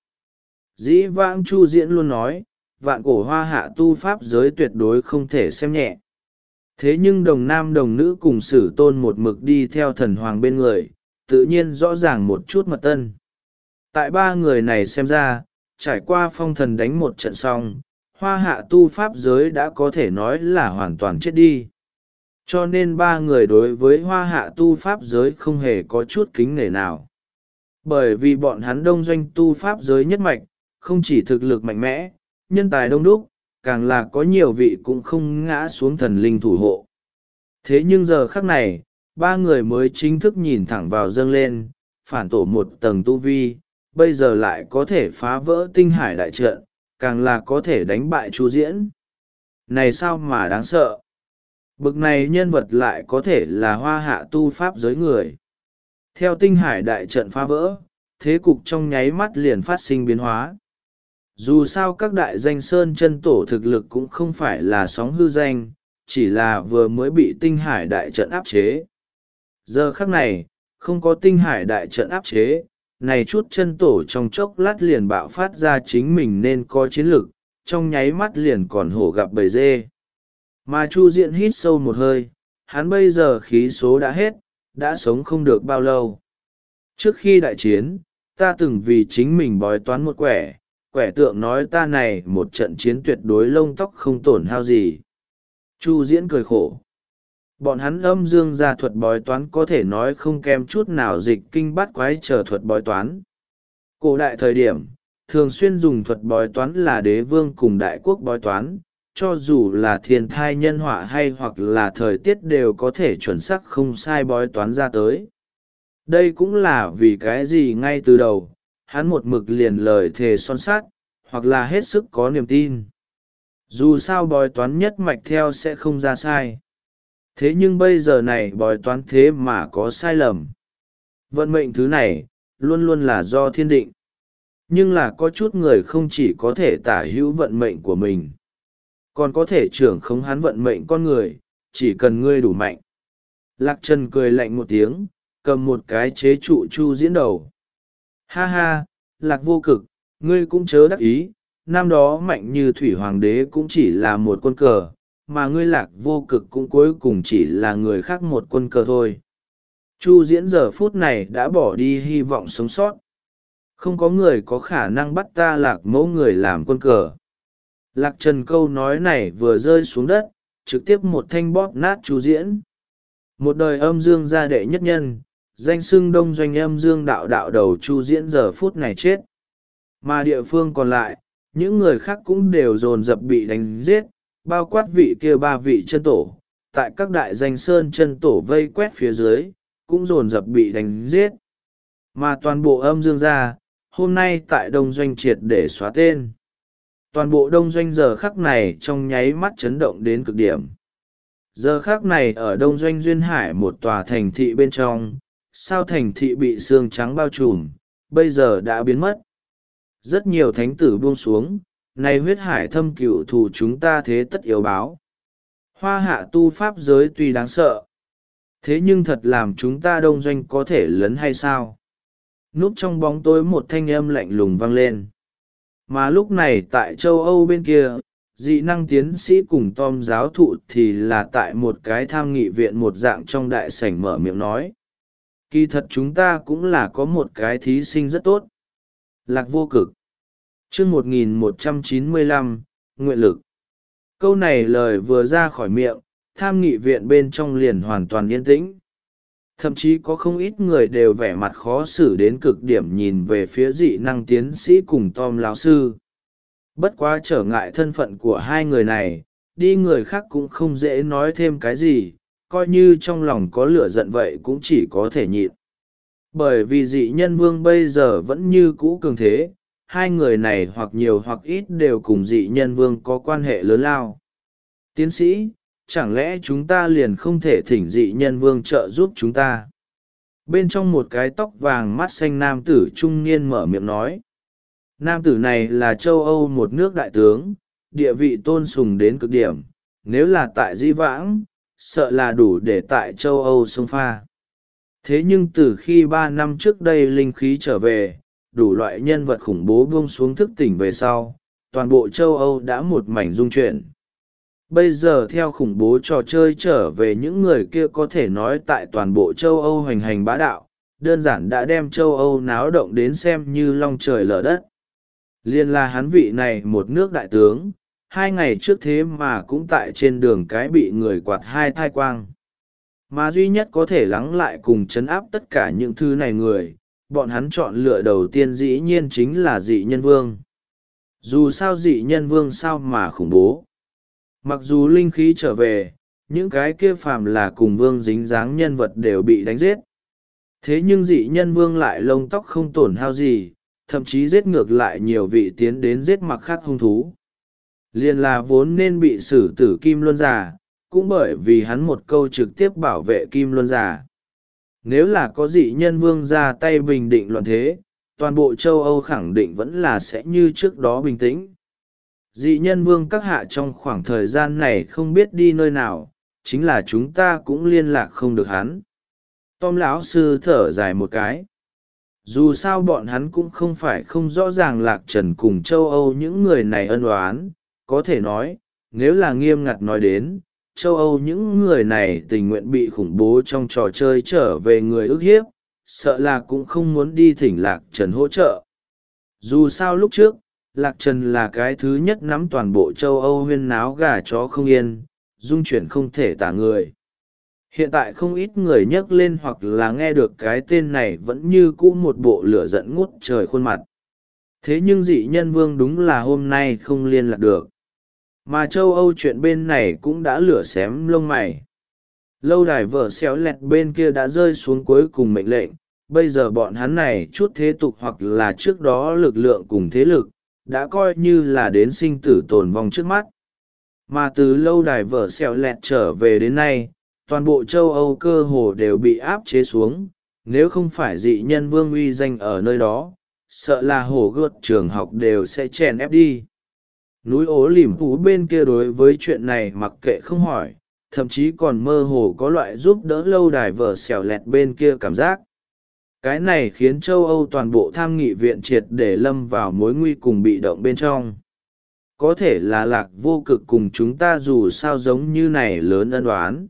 Dĩ vãng Chu Diễn luôn nói, vạn cổ hoa hạ tu pháp giới tuyệt đối không thể xem nhẹ. Thế nhưng đồng nam đồng nữ cùng Sử Tôn một mực đi theo thần hoàng bên người, tự nhiên rõ ràng một chút mật tân. Tại ba người này xem ra, trải qua phong thần đánh một trận xong, hoa hạ tu pháp giới đã có thể nói là hoàn toàn chết đi. cho nên ba người đối với hoa hạ tu pháp giới không hề có chút kính nể nào. Bởi vì bọn hắn đông doanh tu pháp giới nhất mạch, không chỉ thực lực mạnh mẽ, nhân tài đông đúc, càng là có nhiều vị cũng không ngã xuống thần linh thủ hộ. Thế nhưng giờ khắc này, ba người mới chính thức nhìn thẳng vào dâng lên, phản tổ một tầng tu vi, bây giờ lại có thể phá vỡ tinh hải đại trận, càng là có thể đánh bại Chu Diễn. Này sao mà đáng sợ! Bực này nhân vật lại có thể là hoa hạ tu pháp giới người. Theo tinh hải đại trận phá vỡ, thế cục trong nháy mắt liền phát sinh biến hóa. Dù sao các đại danh sơn chân tổ thực lực cũng không phải là sóng hư danh, chỉ là vừa mới bị tinh hải đại trận áp chế. Giờ khắc này, không có tinh hải đại trận áp chế, này chút chân tổ trong chốc lát liền bạo phát ra chính mình nên có chiến lực, trong nháy mắt liền còn hổ gặp bầy dê. Mà Chu Diễn hít sâu một hơi, hắn bây giờ khí số đã hết, đã sống không được bao lâu. Trước khi đại chiến, ta từng vì chính mình bói toán một quẻ, quẻ tượng nói ta này một trận chiến tuyệt đối lông tóc không tổn hao gì. Chu Diễn cười khổ. Bọn hắn âm dương gia thuật bói toán có thể nói không kém chút nào dịch kinh bát quái trở thuật bói toán. Cổ đại thời điểm, thường xuyên dùng thuật bói toán là đế vương cùng đại quốc bói toán, cho dù là thiên thai nhân họa hay hoặc là thời tiết đều có thể chuẩn xác không sai bói toán ra tới. Đây cũng là vì cái gì ngay từ đầu, hắn một mực liền lời thề son sát, hoặc là hết sức có niềm tin. Dù sao bói toán nhất mạch theo sẽ không ra sai. Thế nhưng bây giờ này bói toán thế mà có sai lầm. Vận mệnh thứ này, luôn luôn là do thiên định. Nhưng là có chút người không chỉ có thể tả hữu vận mệnh của mình, còn có thể trưởng khống hắn vận mệnh con người, chỉ cần ngươi đủ mạnh. Lạc Trần cười lạnh một tiếng, cầm một cái chế trụ Chu Diễn đầu. Ha ha, Lạc vô cực, ngươi cũng chớ đắc ý, năm đó mạnh như Thủy Hoàng đế cũng chỉ là một quân cờ, mà ngươi Lạc vô cực cũng cuối cùng chỉ là người khác một quân cờ thôi. Chu Diễn giờ phút này đã bỏ đi hy vọng sống sót. Không có người có khả năng bắt ta Lạc mẫu người làm quân cờ. Lạc Trần câu nói này vừa rơi xuống đất, trực tiếp một thanh bóp nát Chu Diễn. Một đời âm dương gia đệ nhất nhân, danh xưng đông doanh âm dương đạo đạo đầu Chu Diễn giờ phút này chết. Mà địa phương còn lại, những người khác cũng đều dồn dập bị đánh giết, bao quát vị kia ba vị chân tổ, tại các đại danh sơn chân tổ vây quét phía dưới, cũng dồn dập bị đánh giết. Mà toàn bộ âm dương gia, hôm nay tại đông doanh triệt để xóa tên. Toàn bộ đông doanh giờ khắc này trong nháy mắt chấn động đến cực điểm. Giờ khắc này ở đông doanh duyên hải một tòa thành thị bên trong, sao thành thị bị sương trắng bao trùm, bây giờ đã biến mất. Rất nhiều thánh tử buông xuống, này huyết hải thâm cựu thù chúng ta thế tất yếu báo. Hoa hạ tu pháp giới tuy đáng sợ, thế nhưng thật làm chúng ta đông doanh có thể lấn hay sao? Núp trong bóng tối một thanh âm lạnh lùng vang lên. Mà lúc này tại châu Âu bên kia, dị năng tiến sĩ cùng Tom giáo thụ thì là tại một cái tham nghị viện một dạng trong đại sảnh mở miệng nói. Kỳ thật chúng ta cũng là có một cái thí sinh rất tốt. Lạc vô cực. chương một nghìn một trăm chín mươi lăm, nguyện lực. Câu này lời vừa ra khỏi miệng, tham nghị viện bên trong liền hoàn toàn yên tĩnh. Thậm chí có không ít người đều vẻ mặt khó xử đến cực điểm nhìn về phía dị năng tiến sĩ cùng Tom lão sư. Bất quá trở ngại thân phận của hai người này, đi người khác cũng không dễ nói thêm cái gì, coi như trong lòng có lửa giận vậy cũng chỉ có thể nhịn. Bởi vì dị nhân vương bây giờ vẫn như cũ cường thế, hai người này hoặc nhiều hoặc ít đều cùng dị nhân vương có quan hệ lớn lao. Tiến sĩ, chẳng lẽ chúng ta liền không thể thỉnh dị nhân vương trợ giúp chúng ta? Bên trong một cái tóc vàng mắt xanh nam tử trung niên mở miệng nói. Nam tử này là châu Âu một nước đại tướng, địa vị tôn sùng đến cực điểm, nếu là tại Dĩ Vãng, sợ là đủ để tại châu Âu xông pha. Thế nhưng từ khi ba năm trước đây linh khí trở về, đủ loại nhân vật khủng bố buông xuống thức tỉnh về sau, toàn bộ châu Âu đã một mảnh rung chuyển. Bây giờ theo khủng bố trò chơi trở về, những người kia có thể nói tại toàn bộ châu Âu hoành hành bá đạo, đơn giản đã đem châu Âu náo động đến xem như long trời lở đất. Liên là hắn vị này một nước đại tướng, hai ngày trước thế mà cũng tại trên đường cái bị người quạt hai thai quang. mà duy nhất có thể lắng lại cùng chấn áp tất cả những thứ này người, bọn hắn chọn lựa đầu tiên dĩ nhiên chính là dị nhân vương. Dù sao dị nhân vương sao mà khủng bố. Mặc dù linh khí trở về, những cái kia phàm là cùng vương dính dáng nhân vật đều bị đánh giết. Thế nhưng dị nhân vương lại lông tóc không tổn hao gì, thậm chí giết ngược lại nhiều vị tiến đến giết mặc khác hung thú. Liên là vốn nên bị xử tử Kim Luân Giả, cũng bởi vì hắn một câu trực tiếp bảo vệ Kim Luân Giả. Nếu là có dị nhân vương ra tay bình định loạn thế, toàn bộ châu Âu khẳng định vẫn là sẽ như trước đó bình tĩnh. Dị nhân vương các hạ trong khoảng thời gian này không biết đi nơi nào, chính là chúng ta cũng liên lạc không được hắn. Tom lão sư thở dài một cái. Dù sao bọn hắn cũng không phải không rõ ràng Lạc Trần cùng châu Âu những người này ân oán, có thể nói, nếu là nghiêm ngặt nói đến, châu Âu những người này tình nguyện bị khủng bố trong trò chơi trở về người ức hiếp, sợ là cũng không muốn đi thỉnh Lạc Trần hỗ trợ. Dù sao lúc trước, Lạc Trần là cái thứ nhất nắm toàn bộ châu Âu huyên náo gà chó không yên, dung chuyển không thể tả người. Hiện tại không ít người nhắc lên hoặc là nghe được cái tên này vẫn như cũ một bộ lửa giận ngút trời khuôn mặt. Thế nhưng dị nhân vương đúng là hôm nay không liên lạc được. Mà châu Âu chuyện bên này cũng đã lửa xém lông mày. Lâu đài vợ xéo lẹt bên kia đã rơi xuống cuối cùng mệnh lệnh, bây giờ bọn hắn này chút thế tục hoặc là trước đó lực lượng cùng thế lực, đã coi như là đến sinh tử tồn vong trước mắt. Mà từ lâu đài vợ xéo lẹt trở về đến nay, toàn bộ châu Âu cơ hồ đều bị áp chế xuống, nếu không phải dị nhân vương uy danh ở nơi đó, sợ là hổ gợt trường học đều sẽ chèn ép đi. Núi ố lìm phú bên kia đối với chuyện này mặc kệ không hỏi, thậm chí còn mơ hồ có loại giúp đỡ lâu đài vở xẻo lẹt bên kia cảm giác. Cái này khiến châu Âu toàn bộ tham nghị viện triệt để lâm vào mối nguy cùng bị động bên trong. Có thể là Lạc Vô Cực cùng chúng ta dù sao giống như này lớn ân oán.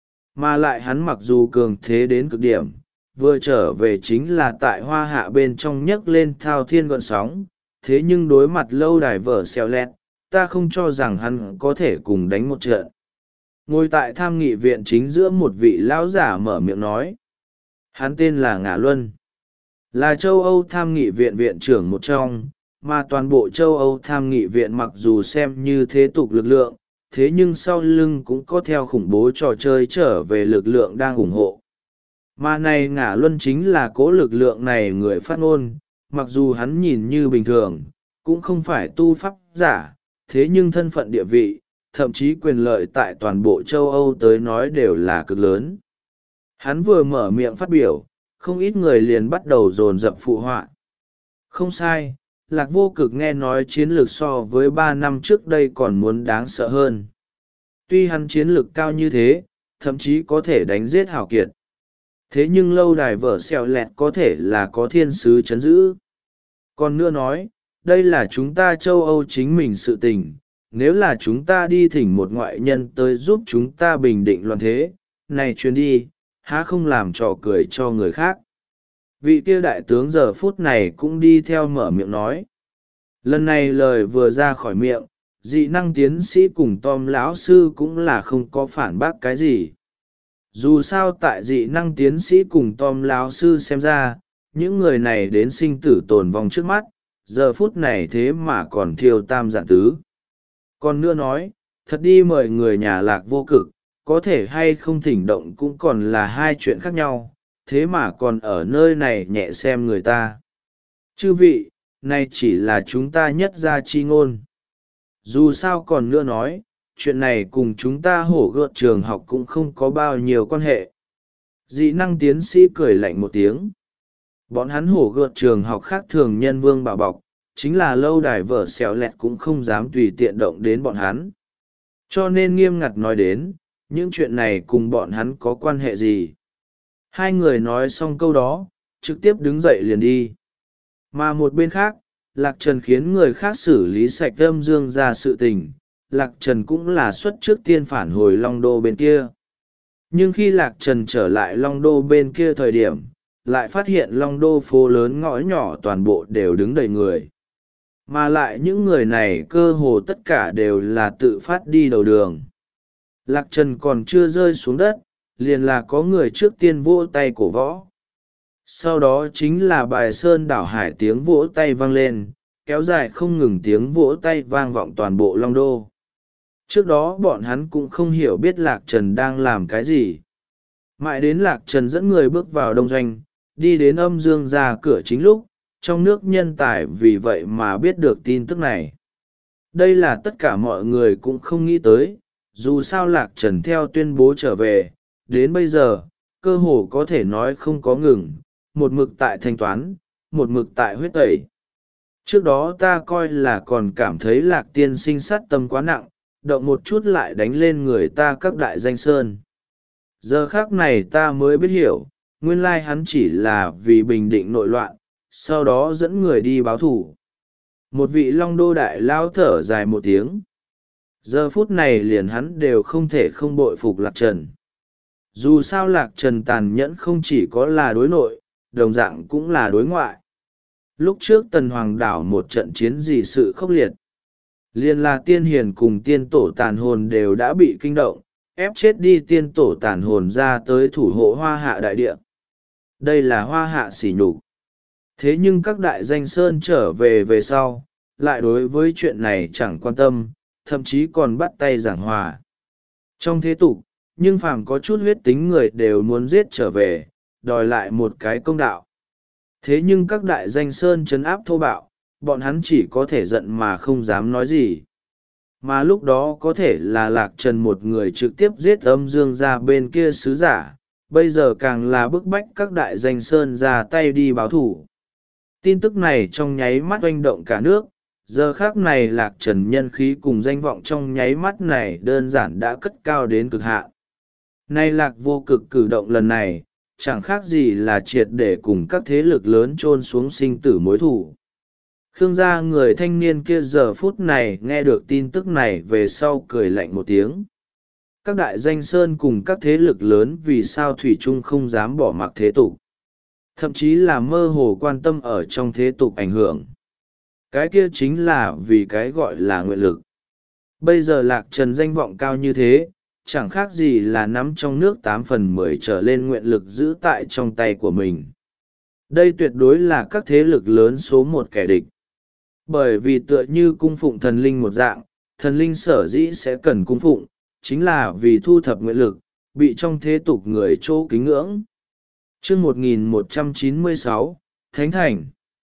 Mà lại hắn mặc dù cường thế đến cực điểm, vừa trở về chính là tại hoa hạ bên trong nhấc lên thao thiên gọn sóng, thế nhưng đối mặt lâu đài vở xèo lẹt, ta không cho rằng hắn có thể cùng đánh một trận. Ngồi tại tham nghị viện chính giữa một vị lão giả mở miệng nói. Hắn tên là Ngạ Luân, là châu Âu tham nghị viện viện trưởng một trong, mà toàn bộ châu Âu tham nghị viện mặc dù xem như thế tục lực lượng, thế nhưng sau lưng cũng có theo khủng bố trò chơi trở về lực lượng đang ủng hộ. Mà này Ngạ Luân chính là cố lực lượng này người phát ngôn, mặc dù hắn nhìn như bình thường, cũng không phải tu pháp giả, thế nhưng thân phận địa vị, thậm chí quyền lợi tại toàn bộ châu Âu tới nói đều là cực lớn. Hắn vừa mở miệng phát biểu, không ít người liền bắt đầu dồn dập phụ họa. Không sai, Lạc Vô Cực nghe nói chiến lược so với ba năm trước đây còn muốn đáng sợ hơn. Tuy hắn chiến lược cao như thế, thậm chí có thể đánh giết hào kiệt. Thế nhưng lâu đài vở xèo lẹt có thể là có thiên sứ chấn giữ. Còn nữa nói, đây là chúng ta châu Âu chính mình sự tình, nếu là chúng ta đi thỉnh một ngoại nhân tới giúp chúng ta bình định loạn thế, này chuyến đi, há không làm trò cười cho người khác. Vị kia đại tướng giờ phút này cũng đi theo mở miệng nói. Lần này lời vừa ra khỏi miệng, dị năng tiến sĩ cùng Tom lão sư cũng là không có phản bác cái gì. Dù sao tại dị năng tiến sĩ cùng Tom lão sư xem ra, những người này đến sinh tử tồn vong trước mắt, giờ phút này thế mà còn thiêu tam giản tứ. Còn nữa nói, thật đi mời người nhà Lạc Vô Cực, có thể hay không thỉnh động cũng còn là hai chuyện khác nhau, thế mà còn ở nơi này nhẹ xem người ta. Chư vị, này chỉ là chúng ta nhất ra chi ngôn. Dù sao còn nữa nói, chuyện này cùng chúng ta hổ gợt trường học cũng không có bao nhiêu quan hệ. Dị năng tiến sĩ cười lạnh một tiếng. Bọn hắn hổ gợt trường học khác thường nhân vương bảo bọc, chính là lâu đài vở xèo lẹt cũng không dám tùy tiện động đến bọn hắn. Cho nên nghiêm ngặt nói đến, những chuyện này cùng bọn hắn có quan hệ gì. Hai người nói xong câu đó, trực tiếp đứng dậy liền đi. Mà một bên khác, Lạc Trần khiến người khác xử lý sạch âm dương ra sự tình, Lạc Trần cũng là xuất trước tiên phản hồi Long Đô bên kia. Nhưng khi Lạc Trần trở lại Long Đô bên kia thời điểm, lại phát hiện Long Đô phố lớn ngõ nhỏ toàn bộ đều đứng đầy người. Mà lại những người này cơ hồ tất cả đều là tự phát đi đầu đường. Lạc Trần còn chưa rơi xuống đất, liền là có người trước tiên vỗ tay cổ võ. Sau đó chính là bài sơn đảo hải, tiếng vỗ tay vang lên, kéo dài không ngừng, tiếng vỗ tay vang vọng toàn bộ Long Đô. Trước đó bọn hắn cũng không hiểu biết Lạc Trần đang làm cái gì. Mãi đến Lạc Trần dẫn người bước vào đông doanh, đi đến âm dương ra cửa chính lúc, trong nước nhân tài vì vậy mà biết được tin tức này. Đây là tất cả mọi người cũng không nghĩ tới, dù sao Lạc Trần theo tuyên bố trở về, đến bây giờ, cơ hồ có thể nói không có ngừng, một mực tại thanh toán, một mực tại huyết tẩy. Trước đó ta coi là còn cảm thấy Lạc tiên sinh sát tâm quá nặng, động một chút lại đánh lên người ta các đại danh sơn. Giờ khác này ta mới biết hiểu, nguyên lai hắn chỉ là vì bình định nội loạn, sau đó dẫn người đi báo thù. Một vị Long Đô đại lao thở dài một tiếng. Giờ phút này liền hắn đều không thể không bội phục Lạc Trần. Dù sao Lạc Trần tàn nhẫn không chỉ có là đối nội, đồng dạng cũng là đối ngoại. Lúc trước Tần Hoàng đảo một trận chiến gì sự khốc liệt. Liền là tiên hiền cùng tiên tổ tàn hồn đều đã bị kinh động, ép chết đi tiên tổ tàn hồn ra tới thủ hộ hoa hạ đại địa. Đây là hoa hạ sỉ nhục. Thế nhưng các đại danh sơn trở về về sau, lại đối với chuyện này chẳng quan tâm, thậm chí còn bắt tay giảng hòa. Trong thế tục, nhưng phàm có chút huyết tính người đều muốn giết trở về, đòi lại một cái công đạo. Thế nhưng các đại danh sơn trấn áp thô bạo, bọn hắn chỉ có thể giận mà không dám nói gì. Mà lúc đó có thể là Lạc Trần một người trực tiếp giết âm dương ra bên kia sứ giả, bây giờ càng là bức bách các đại danh sơn ra tay đi báo thủ. Tin tức này trong nháy mắt oanh động cả nước, giờ khác này Lạc Trần nhân khí cùng danh vọng trong nháy mắt này đơn giản đã cất cao đến cực hạn. Nay Lạc vô cực cử động lần này, chẳng khác gì là triệt để cùng các thế lực lớn chôn xuống sinh tử mối thủ. Khương gia người thanh niên kia giờ phút này nghe được tin tức này về sau cười lạnh một tiếng. Các đại danh sơn cùng các thế lực lớn vì sao thủy chung không dám bỏ mặc thế tục. Thậm chí là mơ hồ quan tâm ở trong thế tục ảnh hưởng. Cái kia chính là vì cái gọi là nguyện lực. Bây giờ Lạc Trần danh vọng cao như thế, chẳng khác gì là nắm trong nước tám phần mười trở lên nguyện lực giữ tại trong tay của mình. Đây tuyệt đối là các thế lực lớn số một kẻ địch. Bởi vì tựa như cung phụng thần linh một dạng, thần linh sở dĩ sẽ cần cung phụng, chính là vì thu thập nguyện lực, bị trong thế tục người chỗ kính ngưỡng. Chương một nghìn một trăm chín mươi sáu, Thánh Thành.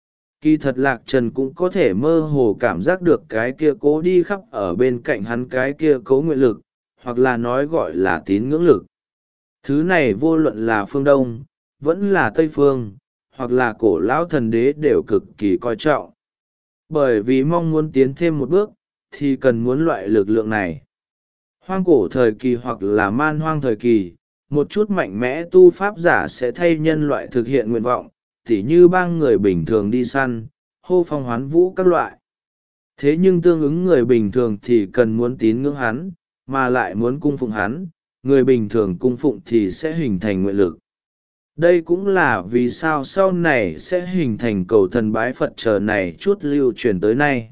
Kỳ thật Lạc Trần cũng có thể mơ hồ cảm giác được cái kia cố đi khắp ở bên cạnh hắn cái kia cố nguyện lực, hoặc là nói gọi là tín ngưỡng lực. Thứ này vô luận là phương Đông, vẫn là Tây Phương, hoặc là cổ lão thần đế đều cực kỳ coi trọng. Bởi vì mong muốn tiến thêm một bước, thì cần muốn loại lực lượng này. Hoang cổ thời kỳ hoặc là man hoang thời kỳ, một chút mạnh mẽ tu pháp giả sẽ thay nhân loại thực hiện nguyện vọng, tỉ như bang người bình thường đi săn, hô phong hoán vũ các loại. Thế nhưng tương ứng người bình thường thì cần muốn tín ngưỡng hắn, mà lại muốn cung phụng hắn, người bình thường cung phụng thì sẽ hình thành nguyện lực. Đây cũng là vì sao sau này sẽ hình thành cầu thần bái Phật chờ này chút lưu truyền tới nay.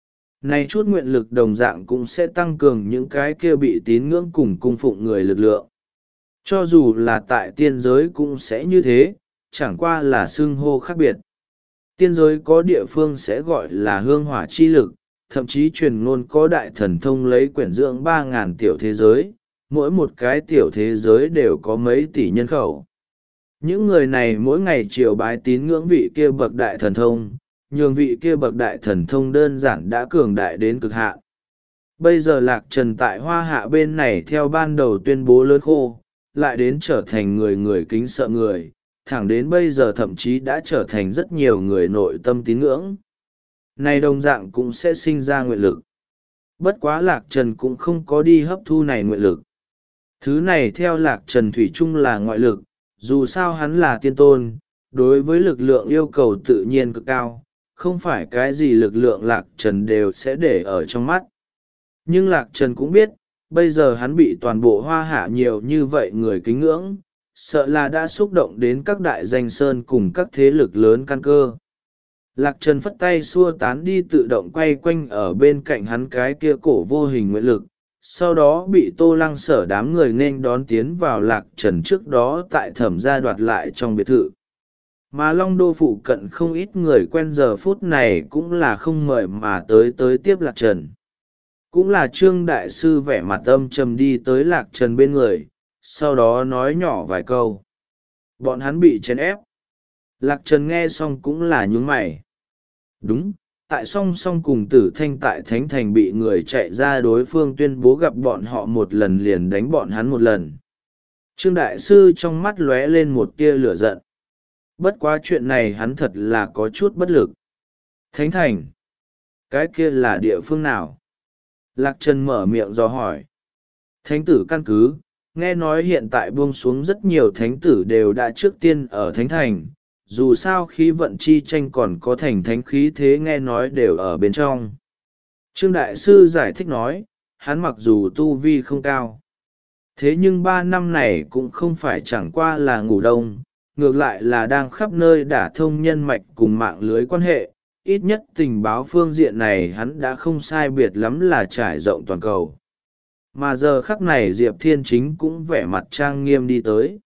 Này chút nguyện lực đồng dạng cũng sẽ tăng cường những cái kia bị tín ngưỡng cùng cung phụng người lực lượng. Cho dù là tại tiên giới cũng sẽ như thế, chẳng qua là xưng hô khác biệt. Tiên giới có địa phương sẽ gọi là hương hỏa chi lực, thậm chí truyền ngôn có đại thần thông lấy quyển dưỡng ba ngàn tiểu thế giới, mỗi một cái tiểu thế giới đều có mấy tỷ nhân khẩu. Những người này mỗi ngày triều bái tín ngưỡng vị kia bậc đại thần thông, nhường vị kia bậc đại thần thông đơn giản đã cường đại đến cực hạn. Bây giờ Lạc Trần tại Hoa Hạ bên này theo ban đầu tuyên bố lớn khô, lại đến trở thành người người kính sợ người, thẳng đến bây giờ thậm chí đã trở thành rất nhiều người nội tâm tín ngưỡng. Này đồng dạng cũng sẽ sinh ra nguyện lực. Bất quá Lạc Trần cũng không có đi hấp thu này nguyện lực. Thứ này theo Lạc Trần thủy chung là ngoại lực, dù sao hắn là tiên tôn, đối với lực lượng yêu cầu tự nhiên cực cao, không phải cái gì lực lượng Lạc Trần đều sẽ để ở trong mắt. Nhưng Lạc Trần cũng biết, bây giờ hắn bị toàn bộ Hoa Hạ nhiều như vậy người kính ngưỡng, sợ là đã xúc động đến các đại danh sơn cùng các thế lực lớn căn cơ. Lạc Trần phất tay xua tán đi tự động quay quanh ở bên cạnh hắn cái kia cổ vô hình nguyện lực, sau đó bị Tô Lăng Sở đám người nghênh đón tiến vào Lạc Trần trước đó tại Thẩm gia đoạt lại trong biệt thự. Mà Long Đô phụ cận không ít người quen giờ phút này cũng là không mời mà tới tới tiếp Lạc Trần. Cũng là Trương Đại Sư vẻ mặt âm trầm đi tới Lạc Trần bên người, sau đó nói nhỏ vài câu. Bọn hắn bị chèn ép. Lạc Trần nghe xong cũng là nhướng mày. Đúng, tại song song cùng Tử Thanh tại Thánh Thành bị người chạy ra, đối phương tuyên bố gặp bọn họ một lần liền đánh bọn hắn một lần. Trương Đại Sư trong mắt lóe lên một tia lửa giận. Bất quá chuyện này hắn thật là có chút bất lực. Thánh Thành? Cái kia là địa phương nào? Lạc Trần mở miệng dò hỏi. Thánh tử căn cứ, nghe nói hiện tại buông xuống rất nhiều thánh tử đều đã trước tiên ở Thánh Thành. Dù sao khí vận chi tranh còn có thành thánh khí thế nghe nói đều ở bên trong. Trương Đại Sư giải thích nói, hắn mặc dù tu vi không cao. Thế nhưng ba năm này cũng không phải chẳng qua là ngủ đông, ngược lại là đang khắp nơi đả thông nhân mạch cùng mạng lưới quan hệ. Ít nhất tình báo phương diện này hắn đã không sai biệt lắm là trải rộng toàn cầu. Mà giờ khắc này Diệp Thiên Chính cũng vẻ mặt trang nghiêm đi tới.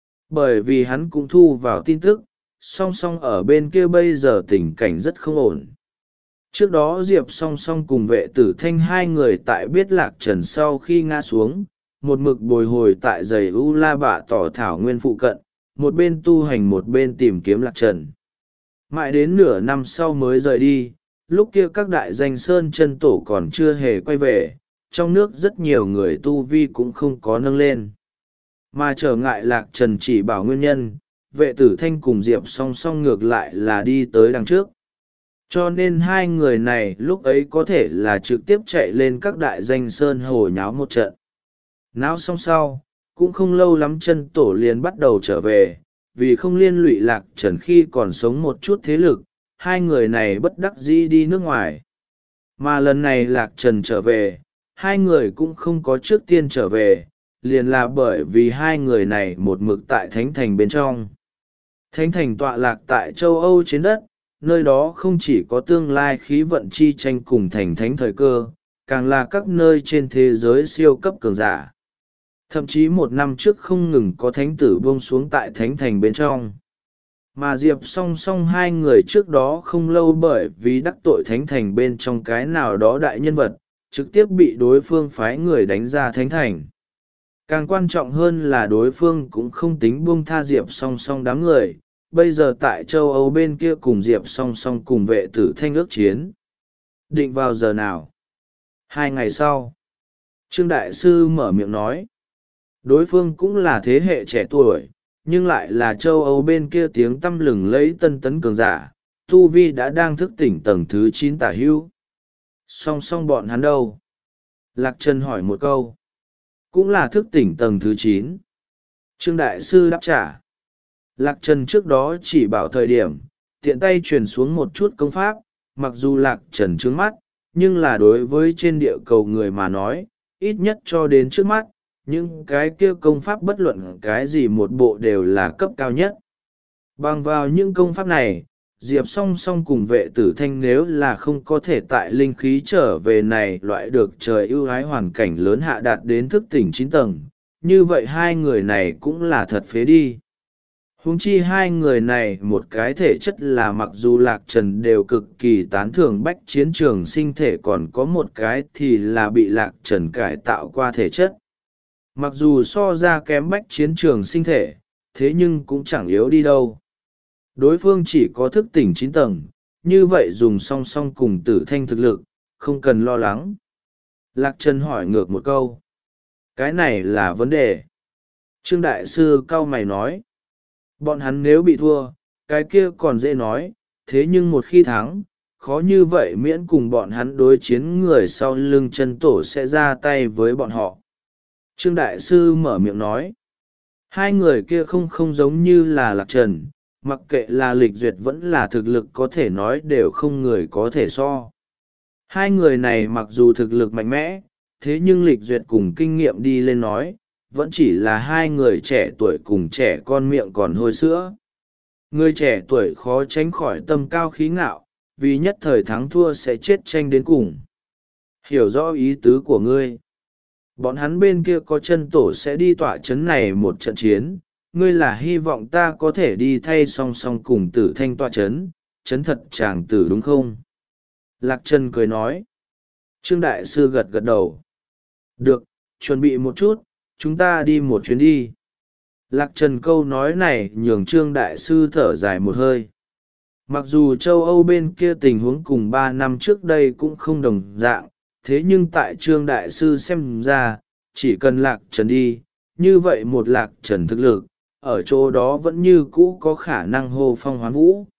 Bởi vì hắn cũng thu vào tin tức, song song ở bên kia bây giờ tình cảnh rất không ổn. Trước đó Diệp song song cùng Vệ Tử Thanh hai người tại biết Lạc Trần sau khi ngã xuống, một mực bồi hồi tại giày U La Bạ Tỏ Thảo Nguyên phụ cận, một bên tu hành một bên tìm kiếm Lạc Trần. Mãi đến nửa năm sau mới rời đi, lúc kia các đại danh sơn chân tổ còn chưa hề quay về, trong nước rất nhiều người tu vi cũng không có nâng lên. Mà trở ngại Lạc Trần chỉ bảo nguyên nhân, Vệ Tử Thanh cùng Diệp song song ngược lại là đi tới đằng trước. Cho nên hai người này lúc ấy có thể là trực tiếp chạy lên các đại danh sơn hồ nháo một trận. Náo xong sau, cũng không lâu lắm chân tổ liền bắt đầu trở về, vì không liên lụy Lạc Trần khi còn sống một chút thế lực, hai người này bất đắc dĩ đi nước ngoài. Mà lần này Lạc Trần trở về, hai người cũng không có trước tiên trở về, liền là bởi vì hai người này một mực tại Thánh Thành bên trong. Thánh Thành tọa lạc tại châu Âu trên đất, nơi đó không chỉ có tương lai khí vận chi tranh cùng thành thánh thời cơ, càng là các nơi trên thế giới siêu cấp cường giả. Thậm chí một năm trước không ngừng có thánh tử buông xuống tại Thánh Thành bên trong. Mà Diệp song song hai người trước đó không lâu bởi vì đắc tội Thánh Thành bên trong cái nào đó đại nhân vật, trực tiếp bị đối phương phái người đánh ra Thánh Thành. Càng quan trọng hơn là đối phương cũng không tính buông tha Diệp song song đám người, bây giờ tại châu Âu bên kia cùng Diệp song song cùng Vệ Tử Thanh ước chiến. Định vào giờ nào? Hai ngày sau. Trương Đại Sư mở miệng nói. Đối phương cũng là thế hệ trẻ tuổi, nhưng lại là châu Âu bên kia tiếng tăm lừng lấy tân tấn cường giả, Tu Vi đã đang thức tỉnh tầng thứ chín tả hữu. Song song bọn hắn đâu? Lạc Trần hỏi một câu. Cũng là thức tỉnh tầng thứ chín. Trương Đại Sư đáp trả. Lạc Trần trước đó chỉ bảo thời điểm, tiện tay truyền xuống một chút công pháp, mặc dù Lạc Trần trướng mắt, nhưng là đối với trên địa cầu người mà nói, ít nhất cho đến trước mắt, những cái kia công pháp bất luận cái gì một bộ đều là cấp cao nhất. Bằng vào những công pháp này, Diệp song song cùng Vệ Tử Thanh nếu là không có thể tại linh khí trở về này loại được trời ưu ái hoàn cảnh lớn hạ đạt đến thức tỉnh chín tầng, như vậy hai người này cũng là thật phế đi. Huống chi hai người này một cái thể chất là mặc dù Lạc Trần đều cực kỳ tán thưởng bách chiến trường sinh thể, còn có một cái thì là bị Lạc Trần cải tạo qua thể chất. Mặc dù so ra kém bách chiến trường sinh thể, thế nhưng cũng chẳng yếu đi đâu. Đối phương chỉ có thức tỉnh chín tầng, như vậy dùng song song cùng Tử Thanh thực lực, không cần lo lắng. Lạc Trần hỏi ngược một câu. Cái này là vấn đề. Trương Đại Sư cau mày nói. Bọn hắn nếu bị thua, cái kia còn dễ nói, thế nhưng một khi thắng, khó như vậy miễn cùng bọn hắn đối chiến người sau lưng chân tổ sẽ ra tay với bọn họ. Trương Đại Sư mở miệng nói. Hai người kia không không giống như là Lạc Trần, mặc kệ là lịch duyệt vẫn là thực lực có thể nói đều không người có thể so. Hai người này mặc dù thực lực mạnh mẽ, thế nhưng lịch duyệt cùng kinh nghiệm đi lên nói, vẫn chỉ là hai người trẻ tuổi cùng trẻ con miệng còn hôi sữa. Người trẻ tuổi khó tránh khỏi tâm cao khí ngạo, vì nhất thời thắng thua sẽ chết tranh đến cùng. Hiểu rõ ý tứ của ngươi. bọn hắn bên kia có chân tổ sẽ đi tọa chấn này một trận chiến, ngươi là hy vọng ta có thể đi thay song song cùng tử thanh tọa chấn, chấn thật chàng tử đúng không? Lạc Trần cười nói. Trương Đại Sư gật gật đầu. Được, chuẩn bị một chút, chúng ta đi một chuyến đi. Lạc Trần câu nói này nhường Trương Đại Sư thở dài một hơi. Mặc dù châu Âu bên kia tình huống cùng ba năm trước đây cũng không đồng dạng, thế nhưng tại Trương Đại Sư xem ra, chỉ cần Lạc Trần đi, như vậy một Lạc Trần thực lực, ở chỗ đó vẫn như cũ có khả năng hô phong hoán vũ.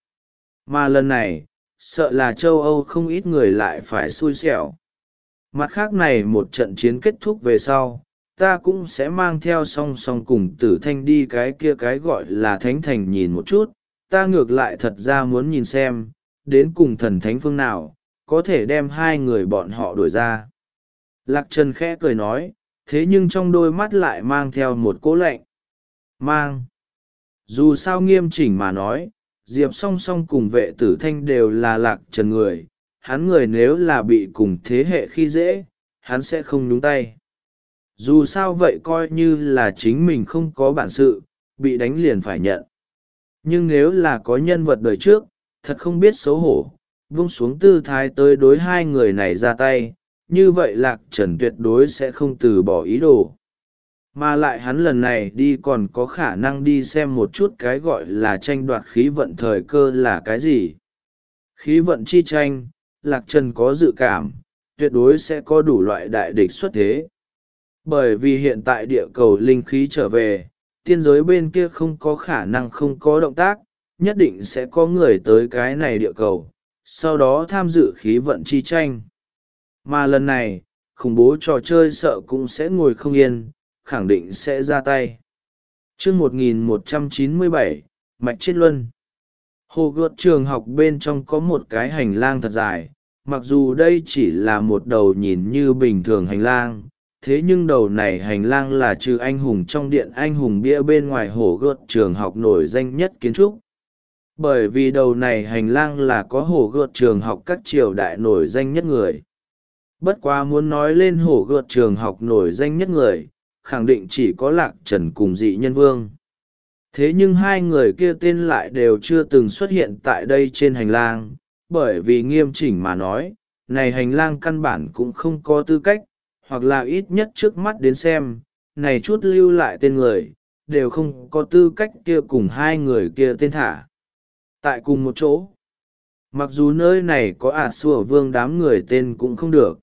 Mà lần này, sợ là châu Âu không ít người lại phải xui xẻo. Mặt khác này một trận chiến kết thúc về sau, ta cũng sẽ mang theo song song cùng tử thanh đi cái kia cái gọi là thánh thành nhìn một chút, ta ngược lại thật ra muốn nhìn xem, đến cùng thần thánh phương nào, có thể đem hai người bọn họ đuổi ra. Lạc Trần khẽ cười nói, thế nhưng trong đôi mắt lại mang theo một cỗ lạnh. Mang. Dù sao nghiêm chỉnh mà nói, Diệp song song cùng vệ tử thanh đều là Lạc Trần người, hắn người nếu là bị cùng thế hệ khi dễ, hắn sẽ không nhúng tay. Dù sao vậy coi như là chính mình không có bản sự, bị đánh liền phải nhận. Nhưng nếu là có nhân vật đời trước, thật không biết xấu hổ, vung xuống tư thái tới đối hai người này ra tay, như vậy Lạc Trần tuyệt đối sẽ không từ bỏ ý đồ. Mà lại hắn lần này đi còn có khả năng đi xem một chút cái gọi là tranh đoạt khí vận thời cơ là cái gì. Khí vận chi tranh, Lạc Trần có dự cảm, tuyệt đối sẽ có đủ loại đại địch xuất thế. Bởi vì hiện tại địa cầu linh khí trở về, tiên giới bên kia không có khả năng không có động tác, nhất định sẽ có người tới cái này địa cầu, sau đó tham dự khí vận chi tranh. Mà lần này, khủng bố trò chơi sợ cũng sẽ ngồi không yên, khẳng định sẽ ra tay. Chương một nghìn một trăm chín mươi bảy, Mạch Chiết Luân. Hồ gợt trường học bên trong có một cái hành lang thật dài, mặc dù đây chỉ là một đầu nhìn như bình thường hành lang, thế nhưng đầu này hành lang là trừ anh hùng trong điện anh hùng bia bên ngoài hồ gợt trường học nổi danh nhất kiến trúc. Bởi vì đầu này hành lang là có hồ gợt trường học các triều đại nổi danh nhất người. Bất quá muốn nói lên hồ gợt trường học nổi danh nhất người, khẳng định chỉ có Lạc Trần cùng Dị Nhân Vương. Thế nhưng hai người kia tên lại đều chưa từng xuất hiện tại đây trên hành lang, bởi vì nghiêm chỉnh mà nói, này hành lang căn bản cũng không có tư cách, hoặc là ít nhất trước mắt đến xem, này chút lưu lại tên người, đều không có tư cách kia cùng hai người kia tên thả. Tại cùng một chỗ, mặc dù nơi này có ả sủa vương đám người tên cũng không được.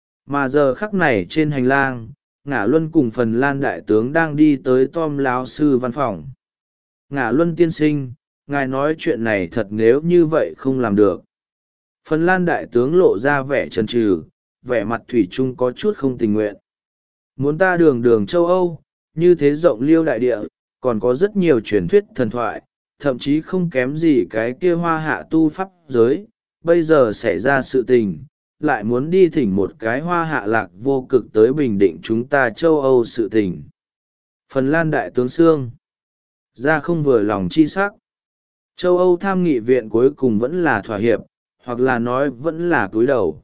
Mà giờ khắc này trên hành lang, Ngã Luân cùng Phần Lan đại tướng đang đi tới Tom lão sư văn phòng. Ngã Luân tiên sinh, ngài nói chuyện này thật nếu như vậy không làm được. Phần Lan đại tướng lộ ra vẻ chần chừ, vẻ mặt thủy chung có chút không tình nguyện. Muốn ta đường đường châu Âu, như thế rộng liêu đại địa, còn có rất nhiều truyền thuyết thần thoại, thậm chí không kém gì cái kia hoa hạ tu pháp giới, bây giờ xảy ra sự tình, lại muốn đi thỉnh một cái hoa hạ lạc vô cực tới bình định chúng ta châu Âu sự tình. Phần Lan đại tướng Sương ra không vừa lòng chi sắc. Châu Âu tham nghị viện cuối cùng vẫn là thỏa hiệp, hoặc là nói vẫn là cúi đầu.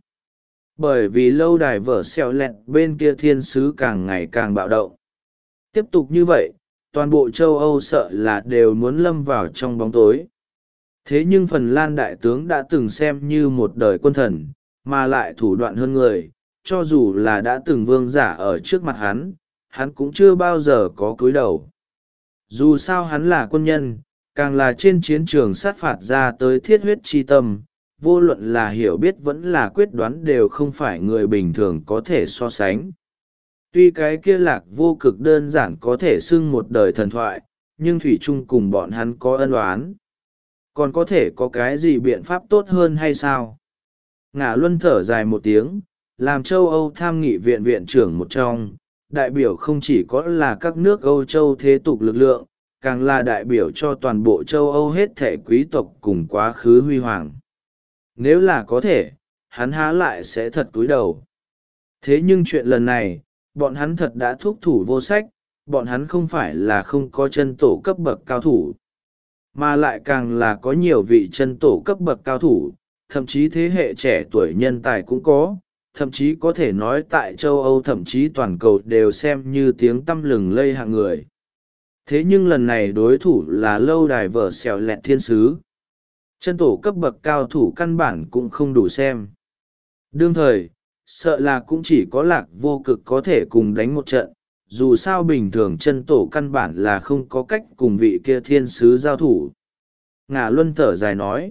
Bởi vì lâu đài vở xèo lẹt bên kia thiên sứ càng ngày càng bạo động. Tiếp tục như vậy, toàn bộ châu Âu sợ là đều muốn lâm vào trong bóng tối. Thế nhưng Phần Lan đại tướng đã từng xem như một đời quân thần, mà lại thủ đoạn hơn người, cho dù là đã từng vương giả ở trước mặt hắn, hắn cũng chưa bao giờ có cúi đầu. Dù sao hắn là quân nhân, càng là trên chiến trường sát phạt ra tới thiết huyết chi tâm, vô luận là hiểu biết vẫn là quyết đoán đều không phải người bình thường có thể so sánh. Tuy cái kia lạc vô cực đơn giản có thể xưng một đời thần thoại, nhưng thủy chung cùng bọn hắn có ân oán. Còn có thể có cái gì biện pháp tốt hơn hay sao? Ngã Luân thở dài một tiếng, làm châu Âu tham nghị viện viện trưởng một trong, đại biểu không chỉ có là các nước Âu châu thế tục lực lượng, càng là đại biểu cho toàn bộ châu Âu hết thể quý tộc cùng quá khứ huy hoàng. Nếu là có thể, hắn há lại sẽ thật cúi đầu. Thế nhưng chuyện lần này, bọn hắn thật đã thúc thủ vô sách, bọn hắn không phải là không có chân tổ cấp bậc cao thủ, mà lại càng là có nhiều vị chân tổ cấp bậc cao thủ, thậm chí thế hệ trẻ tuổi nhân tài cũng có, thậm chí có thể nói tại châu Âu thậm chí toàn cầu đều xem như tiếng tăm lừng lây hạng người. Thế nhưng lần này đối thủ là lâu đài vở xẻo lẹt thiên sứ. Chân tổ cấp bậc cao thủ căn bản cũng không đủ xem. Đương thời, sợ là cũng chỉ có Lạc Vô Cực có thể cùng đánh một trận, dù sao bình thường chân tổ căn bản là không có cách cùng vị kia thiên sứ giao thủ. Ngả Luân thở dài nói,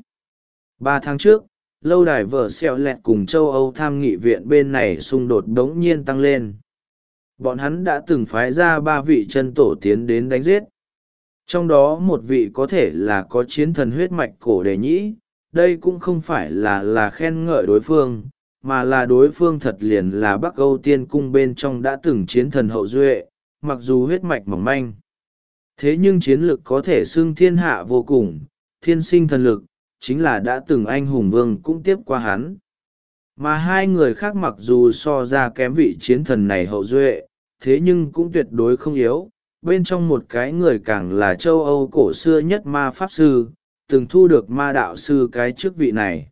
ba tháng trước, lâu đài vở xẻo lẹt cùng châu Âu tham nghị viện bên này xung đột đống nhiên tăng lên. Bọn hắn đã từng phái ra ba vị chân tổ tiến đến đánh giết. Trong đó một vị có thể là có chiến thần huyết mạch cổ đề nhĩ, đây cũng không phải là là khen ngợi đối phương, mà là đối phương thật liền là Bắc Âu Tiên Cung bên trong đã từng chiến thần hậu duệ, mặc dù huyết mạch mỏng manh. Thế nhưng chiến lực có thể xưng thiên hạ vô cùng, thiên sinh thần lực, chính là đã từng anh hùng vương cũng tiếp qua hắn. Mà hai người khác mặc dù so ra kém vị chiến thần này hậu duệ, thế nhưng cũng tuyệt đối không yếu. Bên trong một cái người càng là châu Âu cổ xưa nhất ma pháp sư, từng thu được ma đạo sư cái chức vị này.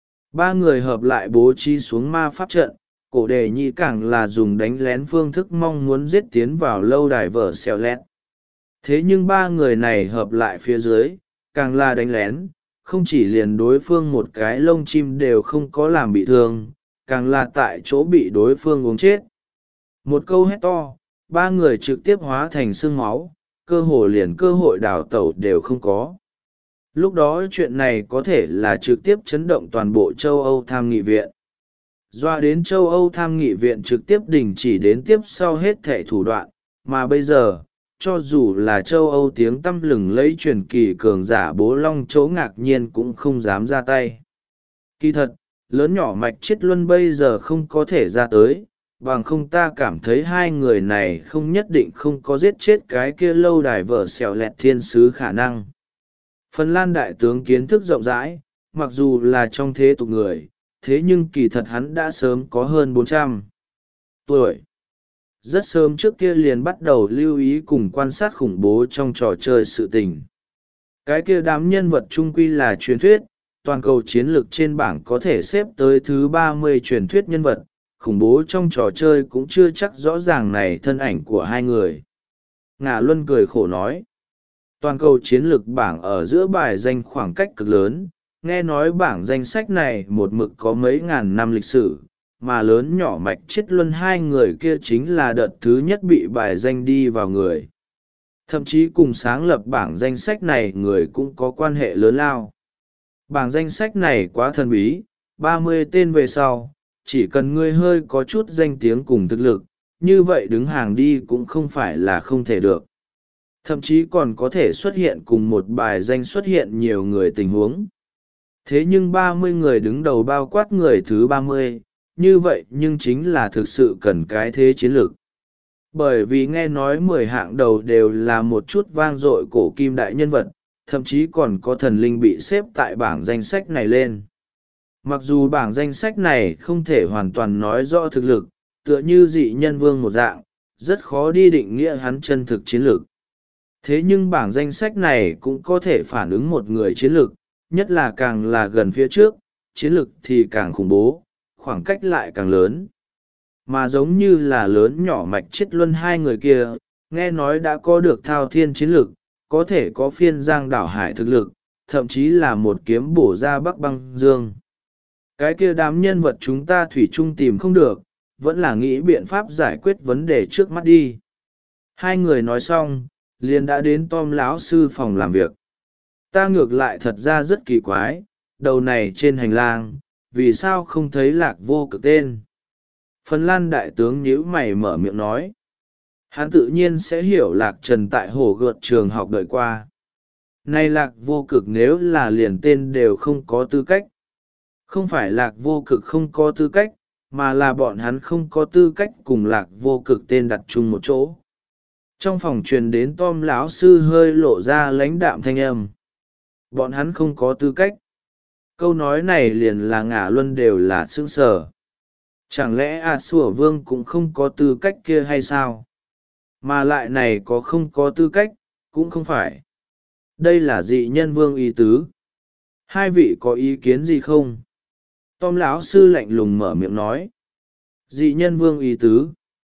Ba người hợp lại bố trí xuống ma pháp trận, cổ đề nhị càng là dùng đánh lén phương thức mong muốn giết tiến vào lâu đài vở xẻo lẹt. Thế nhưng ba người này hợp lại phía dưới, càng là đánh lén, không chỉ liền đối phương một cái lông chim đều không có làm bị thương, càng là tại chỗ bị đối phương uống chết. Một câu hét to, ba người trực tiếp hóa thành xương máu, cơ hồ liền cơ hội đào tẩu đều không có. Lúc đó chuyện này có thể là trực tiếp chấn động toàn bộ châu Âu tham nghị viện. Doa đến châu Âu tham nghị viện trực tiếp đình chỉ đến tiếp sau hết thảy thủ đoạn, mà bây giờ, cho dù là châu Âu tiếng tăm lừng lấy truyền kỳ cường giả bố long chỗ ngạc nhiên cũng không dám ra tay. Kỳ thật, lớn nhỏ mạch chết luân bây giờ không có thể ra tới, bằng không ta cảm thấy hai người này không nhất định không có giết chết cái kia lâu đài vở xẻo lẹt thiên sứ khả năng. Phần Lan đại tướng kiến thức rộng rãi, mặc dù là trong thế tục người, thế nhưng kỳ thật hắn đã sớm có hơn bốn trăm tuổi. Rất sớm trước kia liền bắt đầu lưu ý cùng quan sát khủng bố trong trò chơi sự tình. Cái kia đám nhân vật trung quy là truyền thuyết, toàn cầu chiến lược trên bảng có thể xếp tới thứ ba mươi truyền thuyết nhân vật, khủng bố trong trò chơi cũng chưa chắc rõ ràng này thân ảnh của hai người. Ngả Luân cười khổ nói, toàn cầu chiến lược bảng ở giữa bài danh khoảng cách cực lớn, nghe nói bảng danh sách này một mực có mấy ngàn năm lịch sử, mà lớn nhỏ mạch chết luân hai người kia chính là đợt thứ nhất bị bài danh đi vào người. Thậm chí cùng sáng lập bảng danh sách này người cũng có quan hệ lớn lao. Bảng danh sách này quá thần bí, ba mươi tên về sau, chỉ cần ngươi hơi có chút danh tiếng cùng thực lực, như vậy đứng hàng đi cũng không phải là không thể được. Thậm chí còn có thể xuất hiện cùng một bài danh xuất hiện nhiều người tình huống. Thế nhưng ba mươi người đứng đầu bao quát người thứ ba mươi, như vậy nhưng chính là thực sự cần cái thế chiến lược. Bởi vì nghe nói mười hạng đầu đều là một chút vang dội cổ kim đại nhân vật, thậm chí còn có thần linh bị xếp tại bảng danh sách này lên. Mặc dù bảng danh sách này không thể hoàn toàn nói rõ thực lực, tựa như dị nhân vương một dạng, rất khó đi định nghĩa hắn chân thực chiến lược. Thế nhưng bảng danh sách này cũng có thể phản ứng một người chiến lược, nhất là càng là gần phía trước, chiến lược thì càng khủng bố, khoảng cách lại càng lớn. Mà giống như là lớn nhỏ mạch chết luân hai người kia, nghe nói đã có được thao thiên chiến lược, có thể có phiên giang đảo hải thực lực, thậm chí là một kiếm bổ ra bắc băng dương. Cái kia đám nhân vật chúng ta thủy chung tìm không được, vẫn là nghĩ biện pháp giải quyết vấn đề trước mắt đi. Hai người nói xong, liền đã đến Tom lão sư phòng làm việc. Ta ngược lại thật ra rất kỳ quái, đầu này trên hành lang, vì sao không thấy Lạc Vô Cực tên. Phần Lan đại tướng nhíu mày mở miệng nói. Hắn tự nhiên sẽ hiểu Lạc Trần tại hồ gợt trường học đợi qua. Nay Lạc Vô Cực nếu là liền tên đều không có tư cách. Không phải Lạc Vô Cực không có tư cách, mà là bọn hắn không có tư cách cùng Lạc Vô Cực tên đặt chung một chỗ. Trong phòng truyền đến Tom lão sư hơi lộ ra lãnh đạm thanh âm. Bọn hắn không có tư cách. Câu nói này liền là Ngả Luân đều là sững sờ. Chẳng lẽ A Sủa Vương cũng không có tư cách kia hay sao? Mà lại này có không có tư cách, cũng không phải. Đây là dị nhân vương ý tứ. Hai vị có ý kiến gì không? Tom lão sư lạnh lùng mở miệng nói. Dị nhân vương ý tứ.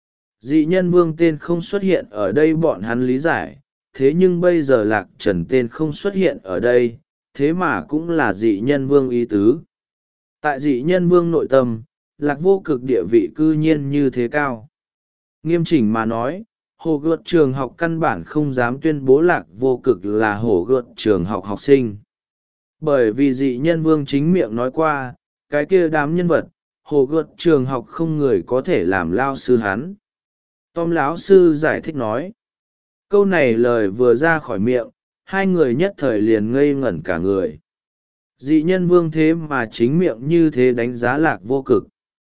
Dị nhân vương tên không xuất hiện ở đây bọn hắn lý giải, thế nhưng bây giờ Lạc Trần tên không xuất hiện ở đây, thế mà cũng là dị nhân vương ý tứ. Tại dị nhân vương nội tâm, Lạc Vô Cực địa vị cư nhiên như thế cao. Nghiêm chỉnh mà nói, hồ gợt trường học căn bản không dám tuyên bố Lạc Vô Cực là hồ gợt trường học học sinh. Bởi vì dị nhân vương chính miệng nói qua, cái kia đám nhân vật, hồ gợt trường học không người có thể làm lao sư hắn. Tom lão sư giải thích nói. Câu này lời vừa ra khỏi miệng, hai người nhất thời liền ngây ngẩn cả người. Dị nhân vương thế mà chính miệng như thế đánh giá Lạc Vô Cực.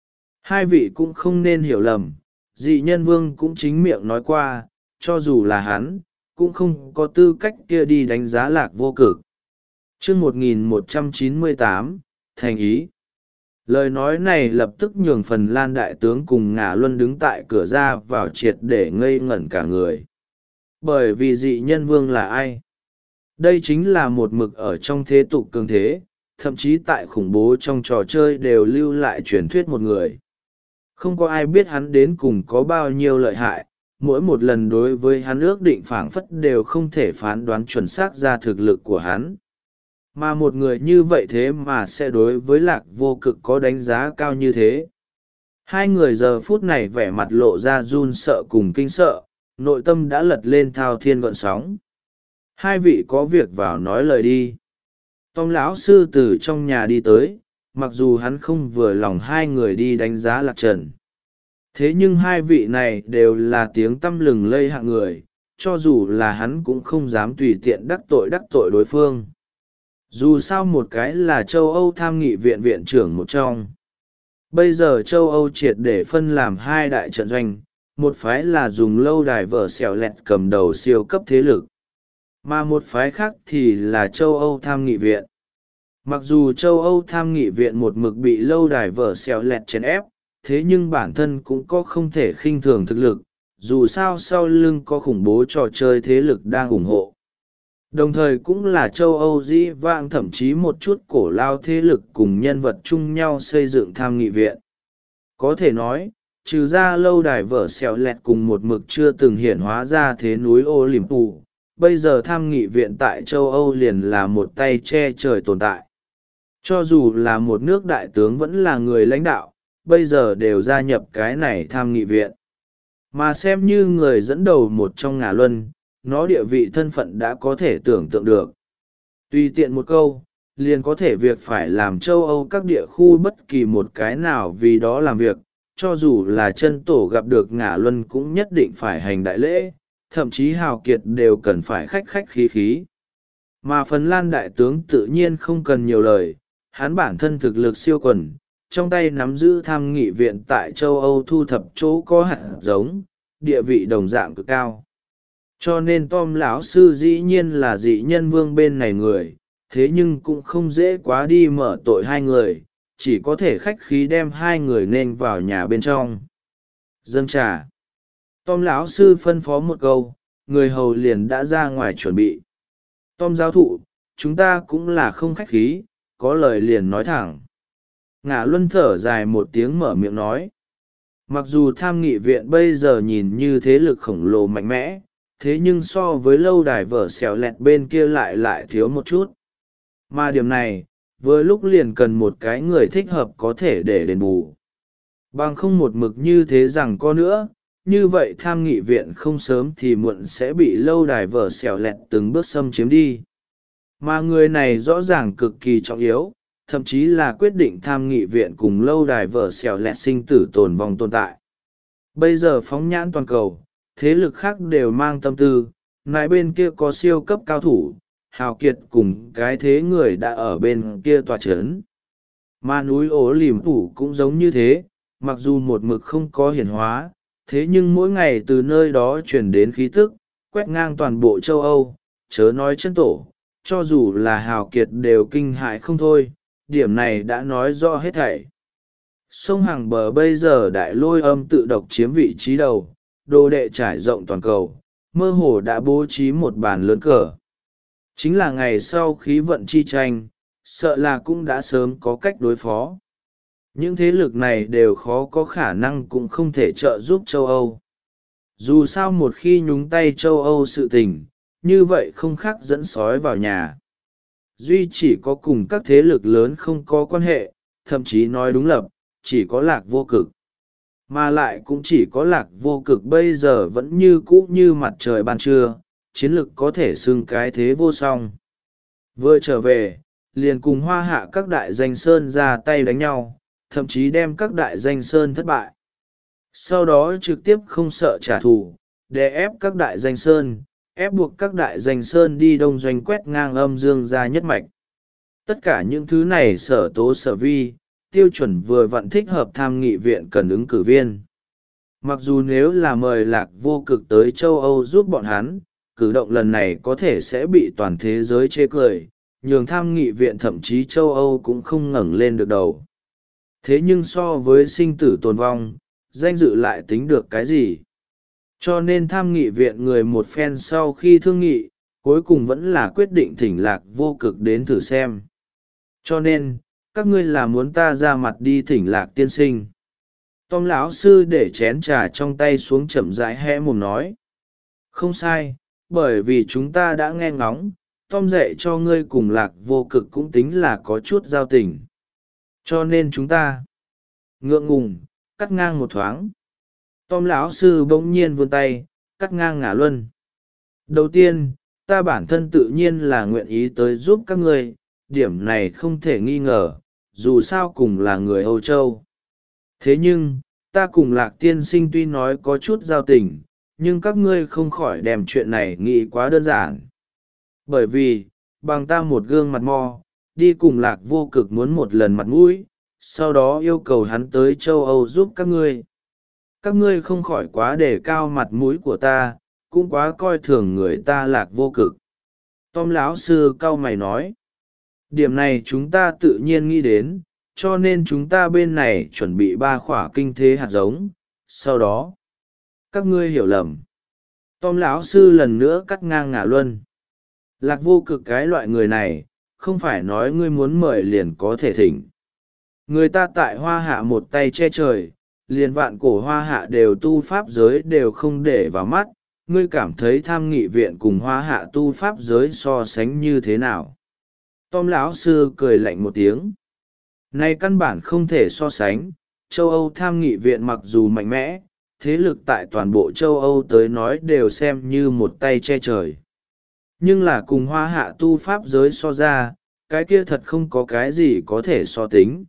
Hai vị cũng không nên hiểu lầm, dị nhân vương cũng chính miệng nói qua, cho dù là hắn, cũng không có tư cách kia đi đánh giá Lạc Vô Cực. Chương một nghìn một trăm chín mươi tám, thành ý. Lời nói này lập tức nhường Phần Lan đại tướng cùng Ngả Luân đứng tại cửa ra vào triệt để ngây ngẩn cả người. Bởi vì dị nhân vương là ai? Đây chính là một mực ở trong thế tục cường thế, thậm chí tại khủng bố trong trò chơi đều lưu lại truyền thuyết một người. Không có ai biết hắn đến cùng có bao nhiêu lợi hại, mỗi một lần đối với hắn ước định phảng phất đều không thể phán đoán chuẩn xác ra thực lực của hắn. Mà một người như vậy thế mà sẽ đối với Lạc Vô Cực có đánh giá cao như thế. Hai người giờ phút này vẻ mặt lộ ra run sợ cùng kinh sợ, nội tâm đã lật lên thao thiên gợn sóng. Hai vị có việc vào nói lời đi. Tom lão sư từ trong nhà đi tới, mặc dù hắn không vừa lòng hai người đi đánh giá Lạc Trần. Thế nhưng hai vị này đều là tiếng tăm lừng lây hạng người, cho dù là hắn cũng không dám tùy tiện đắc tội đắc tội đối phương. Dù sao một cái là châu Âu tham nghị viện viện trưởng một trong. Bây giờ châu Âu triệt để phân làm hai đại trận doanh, một phái là dùng lâu đài vở xẻo lẹt cầm đầu siêu cấp thế lực. Mà một phái khác thì là châu Âu tham nghị viện. Mặc dù châu Âu tham nghị viện một mực bị lâu đài vở xẻo lẹt chèn ép, thế nhưng bản thân cũng có không thể khinh thường thực lực, dù sao sau lưng có khủng bố trò chơi thế lực đang ủng hộ. Đồng thời cũng là châu Âu dĩ vãng thậm chí một chút cổ lao thế lực cùng nhân vật chung nhau xây dựng tham nghị viện. Có thể nói, trừ ra lâu đài vở xẻo lẹt cùng một mực chưa từng hiển hóa ra thế núi Olympus, bây giờ tham nghị viện tại châu Âu liền là một tay che trời tồn tại. Cho dù là một nước đại tướng vẫn là người lãnh đạo, bây giờ đều gia nhập cái này tham nghị viện. Mà xem như người dẫn đầu một trong Ngả Luân, nó địa vị thân phận đã có thể tưởng tượng được. Tùy tiện một câu, liền có thể việc phải làm châu Âu các địa khu bất kỳ một cái nào vì đó làm việc, cho dù là chân tổ gặp được Ngả Luân cũng nhất định phải hành đại lễ, thậm chí hào kiệt đều cần phải khách khách khí khí. Mà Phần Lan đại tướng tự nhiên không cần nhiều lời, hắn bản thân thực lực siêu quần, trong tay nắm giữ tham nghị viện tại châu Âu thu thập chỗ có hạt giống, địa vị đồng dạng cực cao. Cho nên Tom lão sư dĩ nhiên là dị nhân vương bên này người, thế nhưng cũng không dễ quá đi mở tội hai người, chỉ có thể khách khí đem hai người nên vào nhà bên trong. Dâng trà. Tom lão sư phân phó một câu, người hầu liền đã ra ngoài chuẩn bị. Tom giáo thụ, chúng ta cũng là không khách khí, có lời liền nói thẳng. Ngả Luân thở dài một tiếng mở miệng nói. Mặc dù tham nghị viện bây giờ nhìn như thế lực khổng lồ mạnh mẽ, thế nhưng so với lâu đài vở xẻo lẹt bên kia lại lại thiếu một chút. Mà điểm này, vừa lúc liền cần một cái người thích hợp có thể để đền bù. Bằng không một mực như thế rằng có nữa, như vậy tham nghị viện không sớm thì muộn sẽ bị lâu đài vở xẻo lẹt từng bước xâm chiếm đi. Mà người này rõ ràng cực kỳ trọng yếu, thậm chí là quyết định tham nghị viện cùng lâu đài vở xẻo lẹt sinh tử tồn vong tồn tại. Bây giờ phóng nhãn toàn cầu, thế lực khác đều mang tâm tư, nại bên kia có siêu cấp cao thủ, hào kiệt cùng cái thế người đã ở bên kia tòa chấn. Mà núi ố lìm phủ cũng giống như thế, mặc dù một mực không có hiển hóa, thế nhưng mỗi ngày từ nơi đó truyền đến khí tức, quét ngang toàn bộ châu Âu, chớ nói chân tổ, cho dù là hào kiệt đều kinh hại không thôi, điểm này đã nói rõ hết thảy. Sông Hàng Bờ bây giờ đại lôi âm tự độc chiếm vị trí đầu, đồ đệ trải rộng toàn cầu, mơ hồ đã bố trí một bàn lớn cờ. Chính là ngày sau khí vận chi tranh, sợ là cũng đã sớm có cách đối phó. những thế lực này đều khó có khả năng cũng không thể trợ giúp châu Âu. Dù sao một khi nhúng tay châu Âu sự tình, như vậy không khác dẫn sói vào nhà. Duy chỉ có cùng các thế lực lớn không có quan hệ, thậm chí nói đúng lập, chỉ có Lạc Vô Cực. Mà lại cũng chỉ có Lạc Vô Cực bây giờ vẫn như cũ như mặt trời ban trưa, chiến lực có thể xưng cái thế vô song. Vừa trở về, liền cùng Hoa Hạ các đại danh sơn ra tay đánh nhau, thậm chí đem các đại danh sơn thất bại. Sau đó trực tiếp không sợ trả thù, để ép các đại danh sơn, ép buộc các đại danh sơn đi đông doanh quét ngang âm dương ra nhất mạch. Tất cả những thứ này sở tố sở vi, tiêu chuẩn vừa vặn thích hợp tham nghị viện cần ứng cử viên. Mặc dù nếu là mời Lạc Vô Cực tới châu Âu giúp bọn hắn, cử động lần này có thể sẽ bị toàn thế giới chê cười, nhường tham nghị viện thậm chí châu Âu cũng không ngẩng lên được đầu. Thế nhưng so với sinh tử tồn vong, danh dự lại tính được cái gì? Cho nên tham nghị viện người một phen sau khi thương nghị, cuối cùng vẫn là quyết định thỉnh Lạc Vô Cực đến thử xem. Cho nên, các ngươi là muốn ta ra mặt đi thỉnh Lạc tiên sinh. Tom lão sư để chén trà trong tay xuống chậm rãi hé mồm nói. Không sai, bởi vì chúng ta đã nghe ngóng, Tom dạy cho ngươi cùng Lạc Vô Cực cũng tính là có chút giao tình. Cho nên chúng ta ngượng ngùng, cắt ngang một thoáng. Tom lão sư bỗng nhiên vươn tay, cắt ngang Ngả Luân. Đầu tiên, ta bản thân tự nhiên là nguyện ý tới giúp các ngươi, điểm này không thể nghi ngờ, dù sao cùng là người Âu Châu. Thế nhưng, ta cùng Lạc tiên sinh tuy nói có chút giao tình, nhưng các ngươi không khỏi đem chuyện này nghĩ quá đơn giản. Bởi vì, bằng ta một gương mặt mo, đi cùng Lạc Vô Cực muốn một lần mặt mũi, sau đó yêu cầu hắn tới châu Âu giúp các ngươi. Các ngươi không khỏi quá đề cao mặt mũi của ta, cũng quá coi thường người ta Lạc Vô Cực. Tom lão sư cau mày nói. Điểm này chúng ta tự nhiên nghĩ đến, cho nên chúng ta bên này chuẩn bị ba khỏa kinh thế hạt giống, sau đó các ngươi hiểu lầm. Tom lão sư lần nữa cắt ngang Ngả Luân. Lạc Vô Cực cái loại người này, không phải nói ngươi muốn mời liền có thể thỉnh. Người ta tại Hoa Hạ một tay che trời, liền vạn cổ Hoa Hạ đều tu pháp giới đều không để vào mắt, ngươi cảm thấy tham nghị viện cùng Hoa Hạ tu pháp giới so sánh như thế nào? Tom lão sư cười lạnh một tiếng. Này căn bản không thể so sánh, châu Âu tham nghị viện mặc dù mạnh mẽ, thế lực tại toàn bộ châu Âu tới nói đều xem như một tay che trời. Nhưng là cùng Hoa Hạ tu pháp giới so ra, cái kia thật không có cái gì có thể so tính.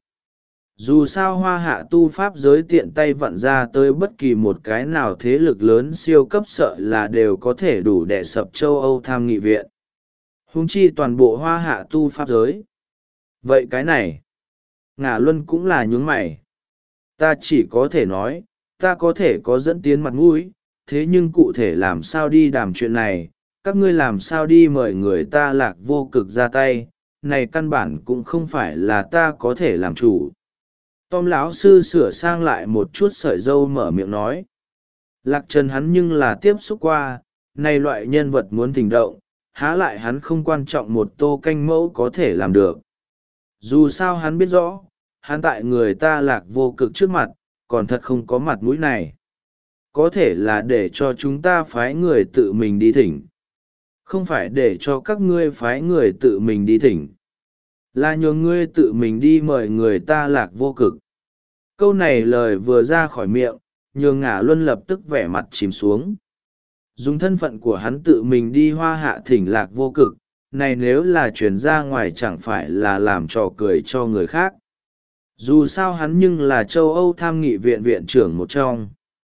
Dù sao Hoa Hạ tu pháp giới tiện tay vặn ra tới bất kỳ một cái nào thế lực lớn siêu cấp sợ là đều có thể đủ đè sập châu Âu tham nghị viện. Huống chi toàn bộ Hoa Hạ tu pháp giới. Vậy cái này, Ngả Luân cũng là nhướng mày. Ta chỉ có thể nói, ta có thể có dẫn tiến mặt mũi, thế nhưng cụ thể làm sao đi đàm chuyện này, các ngươi làm sao đi mời người ta Lạc Vô Cực ra tay, này căn bản cũng không phải là ta có thể làm chủ. Tom lão sư sửa sang lại một chút sợi dâu mở miệng nói. Lạc Trần hắn nhưng là tiếp xúc qua, này loại nhân vật muốn thỉnh động, há lại hắn không quan trọng một tô canh mẫu có thể làm được. Dù sao hắn biết rõ, hắn tại người ta Lạc Vô Cực trước mặt, còn thật không có mặt mũi này. Có thể là để cho chúng ta phái người tự mình đi thỉnh. Không phải để cho các ngươi phái người tự mình đi thỉnh. Là nhường ngươi tự mình đi mời người ta Lạc Vô Cực. Câu này lời vừa ra khỏi miệng, nhường Ngả Luân lập tức vẻ mặt chìm xuống. Dùng thân phận của hắn tự mình đi Hoa Hạ thỉnh Lạc Vô Cực, này nếu là chuyển ra ngoài chẳng phải là làm trò cười cho người khác. Dù sao hắn nhưng là châu Âu tham nghị viện viện trưởng một trong.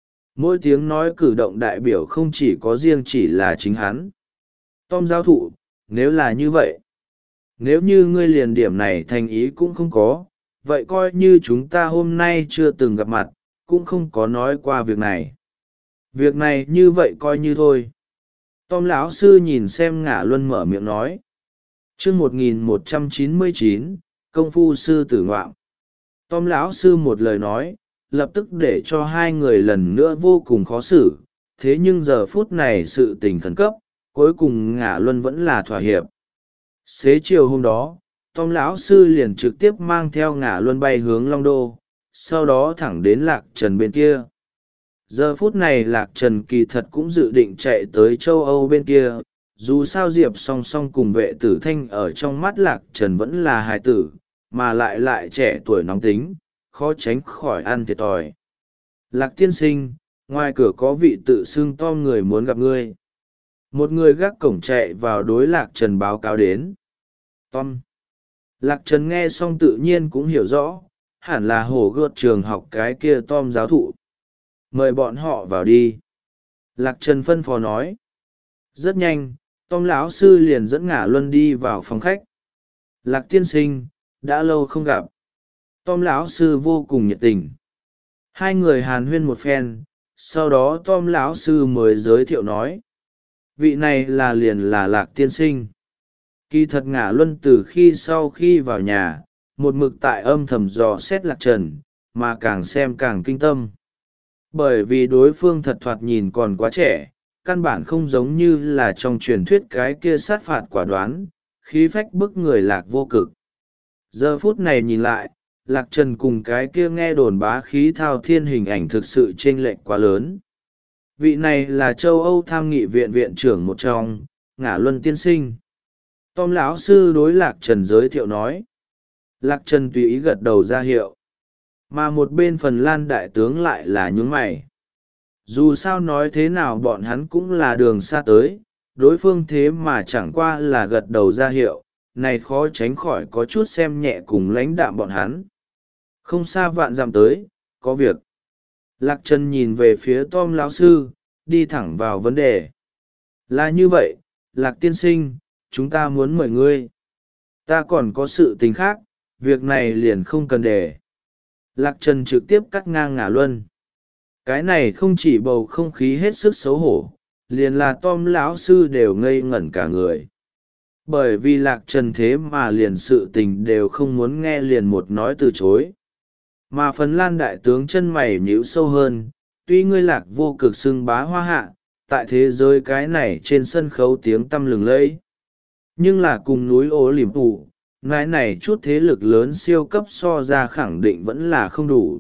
Mỗi tiếng nói cử động đại biểu không chỉ có riêng chỉ là chính hắn. Tom giáo thụ, nếu là như vậy, nếu như ngươi liền điểm này thành ý cũng không có, vậy coi như chúng ta hôm nay chưa từng gặp mặt, cũng không có nói qua việc này. Việc này như vậy coi như thôi. Tom lão sư nhìn xem Ngả Luân mở miệng nói. Chương một nghìn một trăm chín mươi chín, công phu sư tử ngoạm. Tom lão sư một lời nói, lập tức để cho hai người lần nữa vô cùng khó xử, thế nhưng giờ phút này sự tình khẩn cấp, cuối cùng Ngả Luân vẫn là thỏa hiệp. Xế chiều hôm đó, Tom lão sư liền trực tiếp mang theo ngả luân bay hướng Long Đô, sau đó thẳng đến Lạc Trần bên kia. Giờ phút này Lạc Trần kỳ thật cũng dự định chạy tới châu Âu bên kia, dù sao Diệp song song cùng vệ tử thanh ở trong mắt Lạc Trần vẫn là hài tử, mà lại lại trẻ tuổi nóng tính, khó tránh khỏi ăn thiệt thòi. Lạc tiên sinh, ngoài cửa có vị tự xưng Tom người muốn gặp ngươi. Một người gác cổng chạy vào đối Lạc Trần báo cáo đến. Tom. Lạc Trần nghe xong tự nhiên cũng hiểu rõ, hẳn là hồ gợt trường học cái kia Tom giáo thụ. Mời bọn họ vào đi. Lạc Trần phân phó nói. Rất nhanh, Tom lão sư liền dẫn Ngả Luân đi vào phòng khách. Lạc tiên sinh, đã lâu không gặp. Tom lão sư vô cùng nhiệt tình. Hai người hàn huyên một phen, sau đó Tom lão sư mới giới thiệu nói. Vị này là liền là Lạc tiên sinh. Kỳ thật Ngả Luân từ khi sau khi vào nhà, một mực tại âm thầm dò xét Lạc Trần, mà càng xem càng kinh tâm. Bởi vì đối phương thật thoạt nhìn còn quá trẻ, căn bản không giống như là trong truyền thuyết cái kia sát phạt quả đoán, khí phách bức người Lạc vô cực. Giờ phút này nhìn lại, Lạc Trần cùng cái kia nghe đồn bá khí thao thiên hình ảnh thực sự chênh lệch quá lớn. Vị này là châu Âu tham nghị viện viện trưởng một trong, Ngả Luân tiên sinh. Tom lão sư đối Lạc Trần giới thiệu nói. Lạc Trần tùy ý gật đầu ra hiệu. Mà một bên Phần Lan đại tướng lại là nhướng mày. Dù sao nói thế nào bọn hắn cũng là đường xa tới, đối phương thế mà chẳng qua là gật đầu ra hiệu, này khó tránh khỏi có chút xem nhẹ cùng lãnh đạm bọn hắn. Không xa vạn dặm tới, có việc. Lạc Trần nhìn về phía Tom lão sư, đi thẳng vào vấn đề. Là như vậy, Lạc tiên sinh, chúng ta muốn mời ngươi. Ta còn có sự tình khác, việc này liền không cần để. Lạc Trần trực tiếp cắt ngang Ngả Luân. Cái này không chỉ bầu không khí hết sức xấu hổ, liền là Tom lão sư đều ngây ngẩn cả người. Bởi vì Lạc Trần thế mà liền sự tình đều không muốn nghe liền một nói từ chối. Mà Phần Lan đại tướng chân mày nhíu sâu hơn, tuy ngươi Lạc vô cực xưng bá hoa hạ, tại thế giới cái này trên sân khấu tiếng tăm lừng lẫy. Nhưng là cùng núi ố liềm tụ, cái này chút thế lực lớn siêu cấp so ra khẳng định vẫn là không đủ.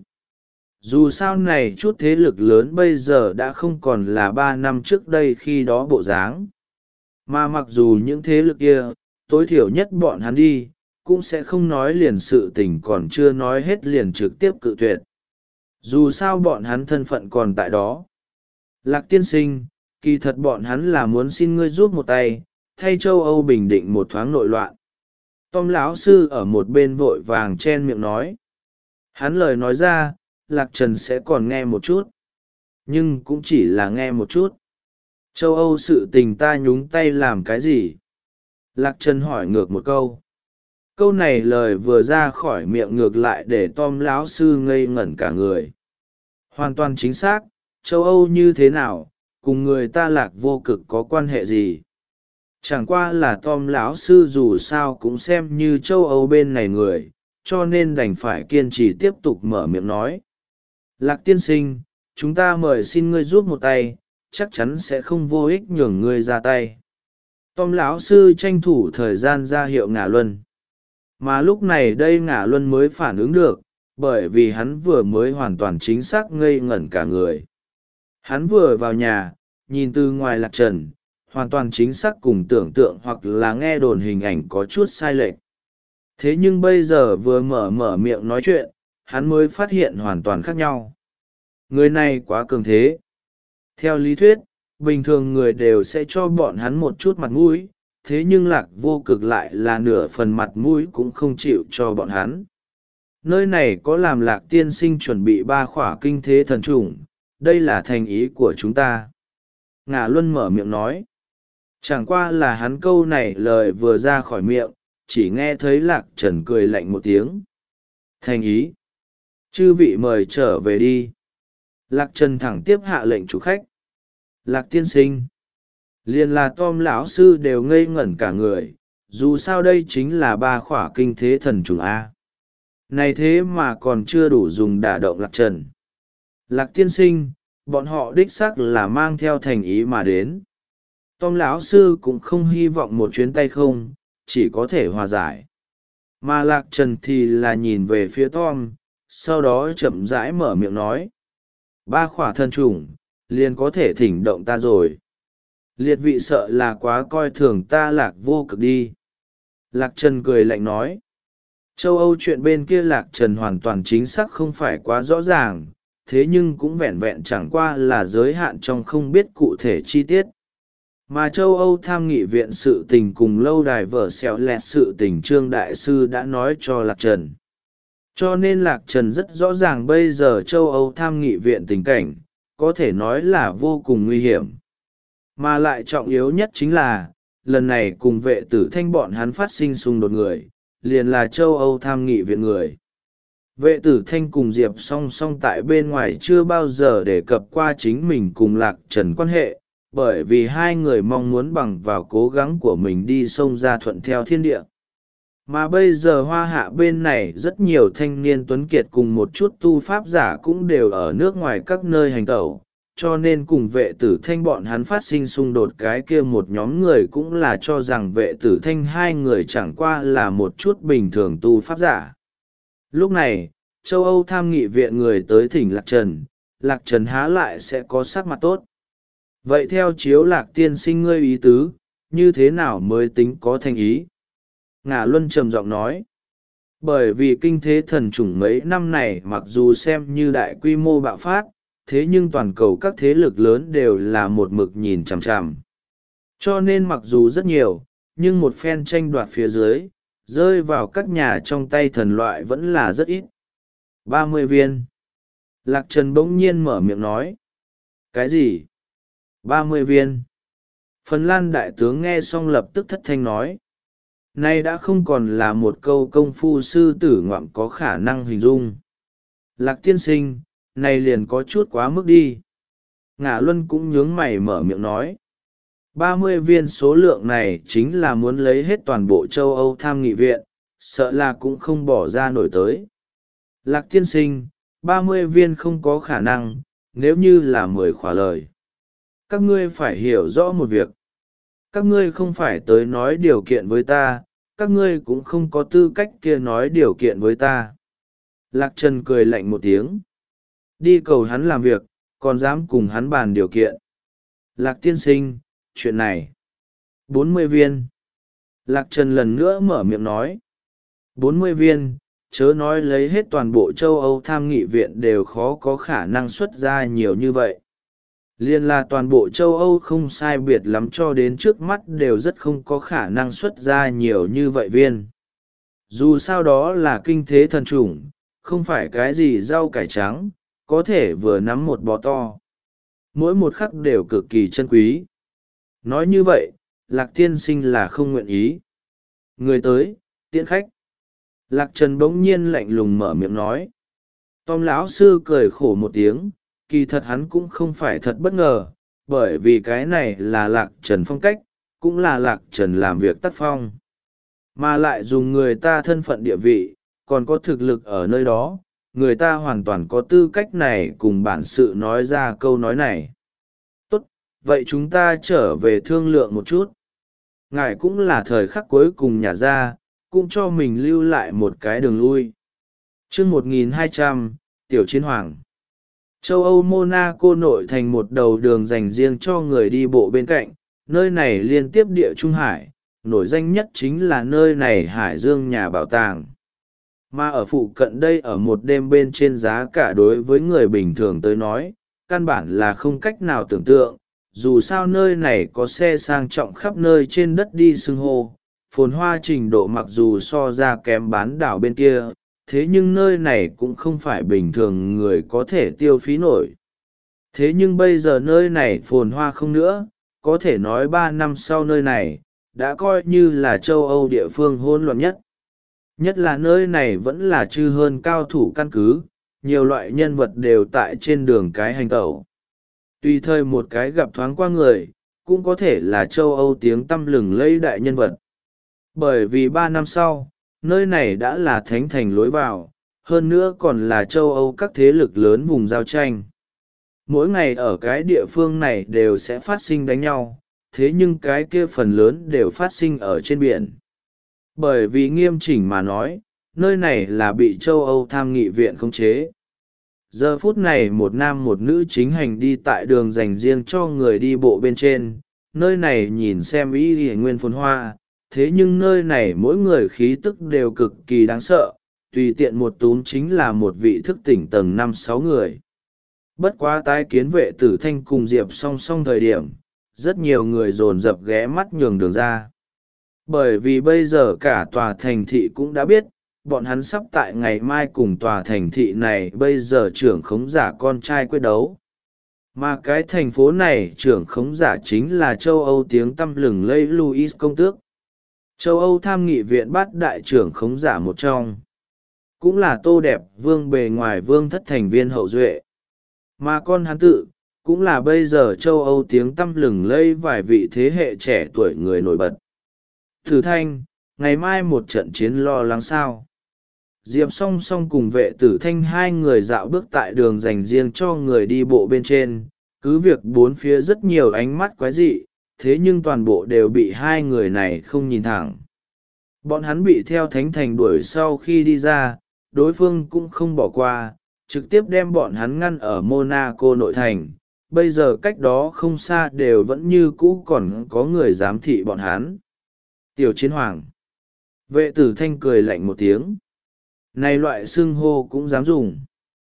Dù sao này chút thế lực lớn bây giờ đã không còn là ba năm trước đây khi đó bộ dáng. Mà mặc dù những thế lực kia, tối thiểu nhất bọn hắn đi, cũng sẽ không nói liền sự tình còn chưa nói hết liền trực tiếp cự tuyệt. Dù sao bọn hắn thân phận còn tại đó. Lạc tiên sinh, kỳ thật bọn hắn là muốn xin ngươi giúp một tay, thay châu Âu bình định một thoáng nội loạn. Tom lão sư ở một bên vội vàng chen miệng nói. Hắn lời nói ra, Lạc Trần sẽ còn nghe một chút. Nhưng cũng chỉ là nghe một chút. Châu Âu sự tình ta nhúng tay làm cái gì? Lạc Trần hỏi ngược một câu. Câu này lời vừa ra khỏi miệng ngược lại để Tom lão sư ngây ngẩn cả người. Hoàn toàn chính xác, châu Âu như thế nào, cùng người ta Lạc vô cực có quan hệ gì? Chẳng qua là Tom lão sư dù sao cũng xem như châu Âu bên này người, cho nên đành phải kiên trì tiếp tục mở miệng nói. Lạc tiên sinh, chúng ta mời xin ngươi giúp một tay, chắc chắn sẽ không vô ích nhường ngươi ra tay. Tom lão sư tranh thủ thời gian ra hiệu Ngả Luân. Mà lúc này đây Ngả Luân mới phản ứng được, bởi vì hắn vừa mới hoàn toàn chính xác ngây ngẩn cả người. Hắn vừa vào nhà, nhìn từ ngoài Lạc Trần, hoàn toàn chính xác cùng tưởng tượng hoặc là nghe đồn hình ảnh có chút sai lệch. Thế nhưng bây giờ vừa mở mở miệng nói chuyện, hắn mới phát hiện hoàn toàn khác nhau. Người này quá cường thế. Theo lý thuyết, bình thường người đều sẽ cho bọn hắn một chút mặt mũi, thế nhưng Lạc vô cực lại là nửa phần mặt mũi cũng không chịu cho bọn hắn. Nơi này có làm Lạc tiên sinh chuẩn bị ba khỏa kinh thế thần trùng, đây là thành ý của chúng ta. Ngả Luân mở miệng nói. Chẳng qua là hắn câu này lời vừa ra khỏi miệng, chỉ nghe thấy Lạc Trần cười lạnh một tiếng. Thành ý. Chư vị mời trở về đi. Lạc Trần thẳng tiếp hạ lệnh chủ khách. Lạc tiên sinh. Liền là Tom lão sư đều ngây ngẩn cả người, dù sao đây chính là ba khỏa kinh thế thần trùng A. Này thế mà còn chưa đủ dùng đả động Lạc Trần. Lạc tiên sinh, bọn họ đích xác là mang theo thành ý mà đến. Tom lão sư cũng không hy vọng một chuyến tay không, chỉ có thể hòa giải. mà lạc trần thì là nhìn về phía Tom, sau đó chậm rãi mở miệng nói: ba khỏa thần trùng liền có thể thỉnh động ta rồi. Liệt vị sợ là quá coi thường ta lạc vô cực đi. Lạc trần cười lạnh nói. Châu Âu chuyện bên kia lạc trần hoàn toàn chính xác không phải quá rõ ràng, thế nhưng cũng vẹn vẹn chẳng qua là giới hạn trong không biết cụ thể chi tiết. Mà châu Âu tham nghị viện sự tình cùng lâu đài vở xẹo lẹt sự tình Trương Đại Sư đã nói cho Lạc Trần. Cho nên Lạc Trần rất rõ ràng bây giờ châu Âu tham nghị viện tình cảnh, có thể nói là vô cùng nguy hiểm. Mà lại trọng yếu nhất chính là, lần này cùng vệ tử thanh bọn hắn phát sinh xung đột người, liền là châu Âu tham nghị viện người. Vệ tử thanh cùng Diệp song song tại bên ngoài chưa bao giờ đề cập qua chính mình cùng Lạc Trần quan hệ, bởi vì hai người mong muốn bằng vào cố gắng của mình đi xông ra thuận theo thiên địa. Mà bây giờ hoa hạ bên này rất nhiều thanh niên tuấn kiệt cùng một chút tu pháp giả cũng đều ở nước ngoài các nơi hành tẩu, cho nên cùng vệ tử thanh bọn hắn phát sinh xung đột cái kia một nhóm người cũng là cho rằng vệ tử thanh hai người chẳng qua là một chút bình thường tu pháp giả. Lúc này, châu Âu tham nghị viện người tới thỉnh Lạc Trần, Lạc Trần há lại sẽ có sắc mặt tốt. Vậy theo chiếu Lạc tiên sinh ngươi ý tứ, như thế nào mới tính có thành ý? Ngả Luân trầm giọng nói. Bởi vì kinh thế thần chủng mấy năm này mặc dù xem như đại quy mô bạo phát, thế nhưng toàn cầu các thế lực lớn đều là một mực nhìn chằm chằm. Cho nên mặc dù rất nhiều, nhưng một phen tranh đoạt phía dưới, rơi vào các nhà trong tay thần loại vẫn là rất ít. ba mươi viên. Lạc Trần bỗng nhiên mở miệng nói. Cái gì? ba mươi viên. Phần Lan đại tướng nghe xong lập tức thất thanh nói. Nay đã không còn là một câu công phu sư tử ngoạm có khả năng hình dung. Lạc tiên sinh, này liền có chút quá mức đi. Ngả Luân cũng nhướng mày mở miệng nói. ba mươi viên số lượng này chính là muốn lấy hết toàn bộ châu Âu tham nghị viện, sợ là cũng không bỏ ra nổi tới. Lạc tiên sinh, ba mươi viên không có khả năng, nếu như là mười khỏa lời. Các ngươi phải hiểu rõ một việc. Các ngươi không phải tới nói điều kiện với ta, các ngươi cũng không có tư cách kia nói điều kiện với ta. Lạc Trần cười lạnh một tiếng. Đi cầu hắn làm việc, còn dám cùng hắn bàn điều kiện. Lạc tiên sinh, chuyện này. bốn mươi viên. Lạc Trần lần nữa mở miệng nói. bốn mươi viên, chớ nói lấy hết toàn bộ châu Âu tham nghị viện đều khó có khả năng xuất ra nhiều như vậy. Liên là toàn bộ châu Âu không sai biệt lắm cho đến trước mắt đều rất không có khả năng xuất ra nhiều như vậy viên. Dù sao đó là kinh thế thần chủng, không phải cái gì rau cải trắng, có thể vừa nắm một bó to. Mỗi một khắc đều cực kỳ chân quý. Nói như vậy, Lạc tiên sinh là không nguyện ý. Người tới, tiễn khách. Lạc Trần bỗng nhiên lạnh lùng mở miệng nói. Tom lão sư cười khổ một tiếng, kỳ thật hắn cũng không phải thật bất ngờ, bởi vì cái này là Lạc Trần phong cách, cũng là Lạc Trần làm việc tác phong. Mà lại dùng người ta thân phận địa vị, còn có thực lực ở nơi đó, người ta hoàn toàn có tư cách này cùng bản sự nói ra câu nói này. Tốt, vậy chúng ta trở về thương lượng một chút. Ngài cũng là thời khắc cuối cùng nhả ra, cũng cho mình lưu lại một cái đường lui. chương một nghìn hai trăm, Tiểu Chiến Hoàng. Châu Âu Monaco nội thành một đầu đường dành riêng cho người đi bộ bên cạnh, nơi này liên tiếp địa Trung Hải, nổi danh nhất chính là nơi này Hải Dương nhà bảo tàng. Mà ở phụ cận đây ở một đêm bên trên giá cả đối với người bình thường tới nói, căn bản là không cách nào tưởng tượng, dù sao nơi này có xe sang trọng khắp nơi trên đất đi xưng hô, phồn hoa trình độ mặc dù so ra kém bán đảo bên kia, thế nhưng nơi này cũng không phải bình thường người có thể tiêu phí nổi. Thế nhưng bây giờ nơi này phồn hoa không nữa, có thể nói ba năm sau nơi này, đã coi như là châu Âu địa phương hỗn loạn nhất. Nhất là nơi này vẫn là chư hơn cao thủ căn cứ, nhiều loại nhân vật đều tại trên đường cái hành tẩu. Tùy thời một cái gặp thoáng qua người, cũng có thể là châu Âu tiếng tăm lừng lẫy đại nhân vật. Bởi vì ba năm sau, nơi này đã là thánh thành lối vào, hơn nữa còn là châu Âu các thế lực lớn vùng giao tranh. Mỗi ngày ở cái địa phương này đều sẽ phát sinh đánh nhau, thế nhưng cái kia phần lớn đều phát sinh ở trên biển. Bởi vì nghiêm chỉnh mà nói, nơi này là bị châu Âu tham nghị viện khống chế. Giờ phút này một nam một nữ chính hành đi tại đường dành riêng cho người đi bộ bên trên, nơi này nhìn xem ý nghĩa nguyên phồn hoa, thế nhưng nơi này mỗi người khí tức đều cực kỳ đáng sợ, tùy tiện một túm chính là một vị thức tỉnh tầng năm sáu người. Bất quá tái kiến vệ tử thanh cùng Diệp song song thời điểm, rất nhiều người dồn dập ghé mắt nhường đường ra. Bởi vì bây giờ cả tòa thành thị cũng đã biết, bọn hắn sắp tại ngày mai cùng tòa thành thị này bây giờ trưởng khống giả con trai quyết đấu. Mà cái thành phố này trưởng khống giả chính là châu Âu tiếng tăm lừng lây Louis công tước. Châu Âu tham nghị viện bát đại trưởng khống giả một trong. Cũng là tô đẹp vương bề ngoài vương thất thành viên hậu duệ. Mà con hắn tự, cũng là bây giờ châu Âu tiếng tăm lừng lây vài vị thế hệ trẻ tuổi người nổi bật. Tử Thanh, ngày mai một trận chiến lo lắng sao? Diệp song song cùng vệ tử thanh hai người dạo bước tại đường dành riêng cho người đi bộ bên trên, cứ việc bốn phía rất nhiều ánh mắt quái dị, thế nhưng toàn bộ đều bị hai người này không nhìn thẳng. Bọn hắn bị theo thánh thành đuổi sau khi đi ra, đối phương cũng không bỏ qua, trực tiếp đem bọn hắn ngăn ở Monaco nội thành, bây giờ cách đó không xa đều vẫn như cũ còn có người giám thị bọn hắn. Tiểu Chiến Hoàng. Vệ tử thanh cười lạnh một tiếng. Này loại xưng hô cũng dám dùng.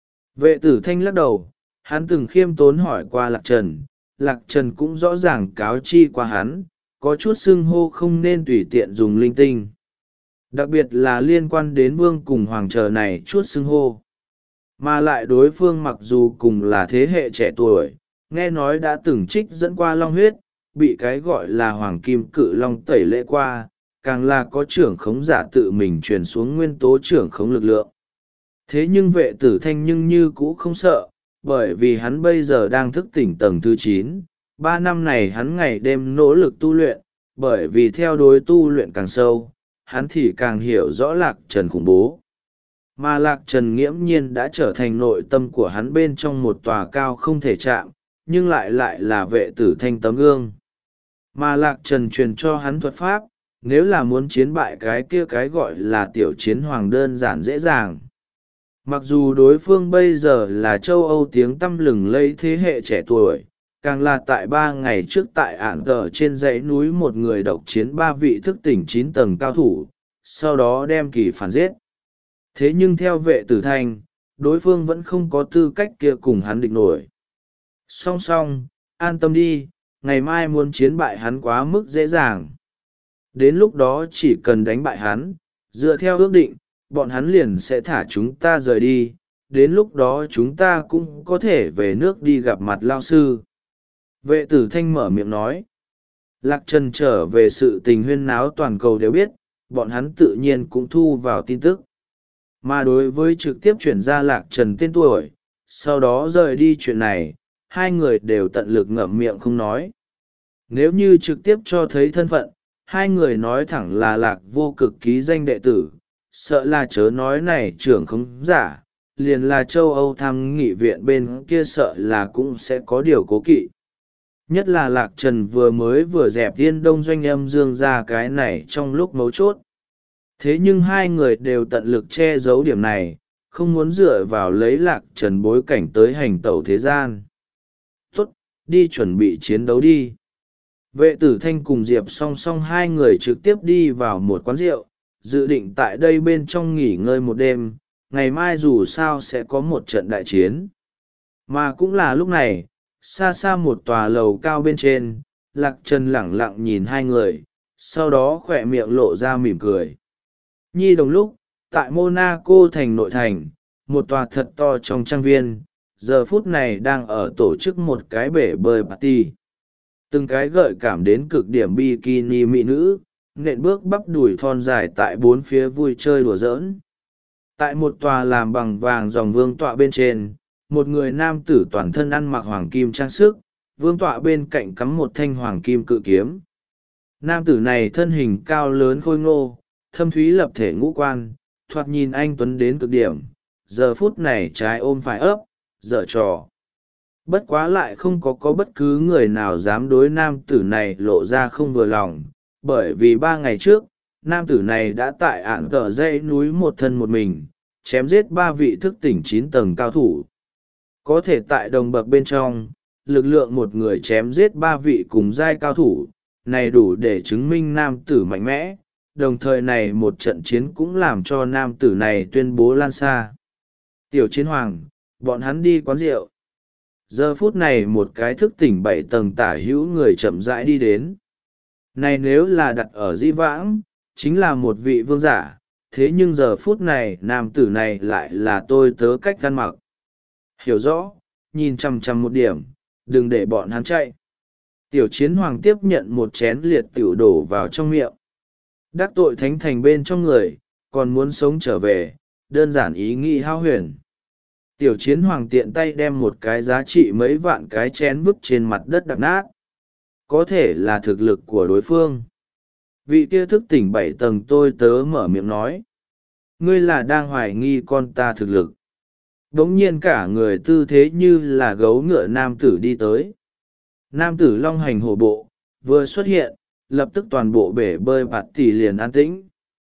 Vệ tử thanh lắc đầu, hắn từng khiêm tốn hỏi qua Lạc Trần, Lạc Trần cũng rõ ràng cáo chi qua hắn, có chút xưng hô không nên tùy tiện dùng linh tinh. Đặc biệt là liên quan đến vương cùng hoàng chờ này chút xưng hô. Mà lại đối phương mặc dù cùng là thế hệ trẻ tuổi, nghe nói đã từng trích dẫn qua long huyết, bị cái gọi là hoàng kim cự long tẩy lễ qua, càng là có trưởng khống giả tự mình truyền xuống nguyên tố trưởng khống lực lượng. Thế nhưng vệ tử thanh nhưng như cũ không sợ, bởi vì hắn bây giờ đang thức tỉnh tầng thứ chín, ba năm này hắn ngày đêm nỗ lực tu luyện, bởi vì theo đối tu luyện càng sâu, hắn thì càng hiểu rõ Lạc Trần khủng bố. Mà Lạc Trần nghiễm nhiên đã trở thành nội tâm của hắn bên trong một tòa cao không thể chạm, nhưng lại lại là vệ tử thanh tấm gương. Mà Lạc Trần truyền cho hắn thuật pháp, nếu là muốn chiến bại cái kia cái gọi là tiểu chiến hoàng đơn giản dễ dàng. Mặc dù đối phương bây giờ là châu Âu tiếng tăm lừng lây thế hệ trẻ tuổi, càng là tại ba ngày trước tại ản tờ trên dãy núi một người độc chiến ba vị thức tỉnh chín tầng cao thủ, sau đó đem kỳ phản giết. Thế nhưng theo vệ tử thanh, đối phương vẫn không có tư cách kia cùng hắn địch nổi. Song song, an tâm đi, ngày mai muốn chiến bại hắn quá mức dễ dàng. Đến lúc đó chỉ cần đánh bại hắn, dựa theo ước định, bọn hắn liền sẽ thả chúng ta rời đi, đến lúc đó chúng ta cũng có thể về nước đi gặp mặt lao sư. Vệ tử thanh mở miệng nói. Lạc Trần trở về sự tình huyên náo toàn cầu đều biết, bọn hắn tự nhiên cũng thu vào tin tức. Mà đối với trực tiếp chuyển ra Lạc Trần tên tuổi, sau đó rời đi chuyện này, hai người đều tận lực ngậm miệng không nói. Nếu như trực tiếp cho thấy thân phận, hai người nói thẳng là Lạc Vô Cực ký danh đệ tử, sợ là chớ nói này trưởng không giả, liền là châu Âu tham nghị viện bên kia sợ là cũng sẽ có điều cố kỵ. Nhất là Lạc Trần vừa mới vừa dẹp Yên Đông Doanh âm dương ra cái này trong lúc mấu chốt. Thế nhưng hai người đều tận lực che giấu điểm này, không muốn dựa vào lấy Lạc Trần bối cảnh tới hành tẩu thế gian. Tốt, đi chuẩn bị chiến đấu đi. Vệ tử thanh cùng Diệp song song hai người trực tiếp đi vào một quán rượu, dự định tại đây bên trong nghỉ ngơi một đêm, ngày mai dù sao sẽ có một trận đại chiến. Mà cũng là lúc này, xa xa một tòa lầu cao bên trên, Lạc Trần lẳng lặng nhìn hai người, sau đó khỏe miệng lộ ra mỉm cười. Nhi đồng lúc, tại Monaco thành nội thành, một tòa thật to trong trang viên, giờ phút này đang ở tổ chức một cái bể bơi party. Từng cái gợi cảm đến cực điểm bikini mỹ nữ, nện bước bắp đùi thon dài tại bốn phía vui chơi đùa giỡn. Tại một tòa làm bằng vàng dòng vương tọa bên trên, một người nam tử toàn thân ăn mặc hoàng kim trang sức, vương tọa bên cạnh cắm một thanh hoàng kim cự kiếm. Nam tử này thân hình cao lớn khôi ngô, thâm thúy lập thể ngũ quan, thoạt nhìn anh tuấn đến cực điểm, giờ phút này trái ôm phải ấp, dở trò. Bất quá lại không có có bất cứ người nào dám đối nam tử này lộ ra không vừa lòng, bởi vì ba ngày trước, nam tử này đã tại ạn cờ dãy núi một thân một mình chém giết ba vị thức tỉnh chín tầng cao thủ. Có thể tại đồng bậc bên trong, lực lượng một người chém giết ba vị cùng giai cao thủ, này đủ để chứng minh nam tử mạnh mẽ, đồng thời này một trận chiến cũng làm cho nam tử này tuyên bố lan xa. Tiểu chiến hoàng, bọn hắn đi quán rượu. Giờ phút này một cái thức tỉnh bảy tầng tả hữu người chậm rãi đi đến. Này nếu là đặt ở di vãng, chính là một vị vương giả, thế nhưng giờ phút này nam tử này lại là tôi tớ cách ăn mặc. Hiểu rõ, nhìn chằm chằm một điểm, đừng để bọn hắn chạy. Tiểu chiến hoàng tiếp nhận một chén liệt tiểu đổ vào trong miệng. Đắc tội thánh thành bên trong người, còn muốn sống trở về, đơn giản ý nghĩ hao huyền. Tiểu chiến hoàng tiện tay đem một cái giá trị mấy vạn cái chén vứt trên mặt đất đập nát. Có thể là thực lực của đối phương. Vị kia thức tỉnh bảy tầng tôi tớ mở miệng nói. Ngươi là đang hoài nghi con ta thực lực. Đống nhiên cả người tư thế như là gấu ngựa nam tử đi tới. Nam tử long hành hổ bộ, vừa xuất hiện, lập tức toàn bộ bể bơi bạt tỷ liền an tĩnh.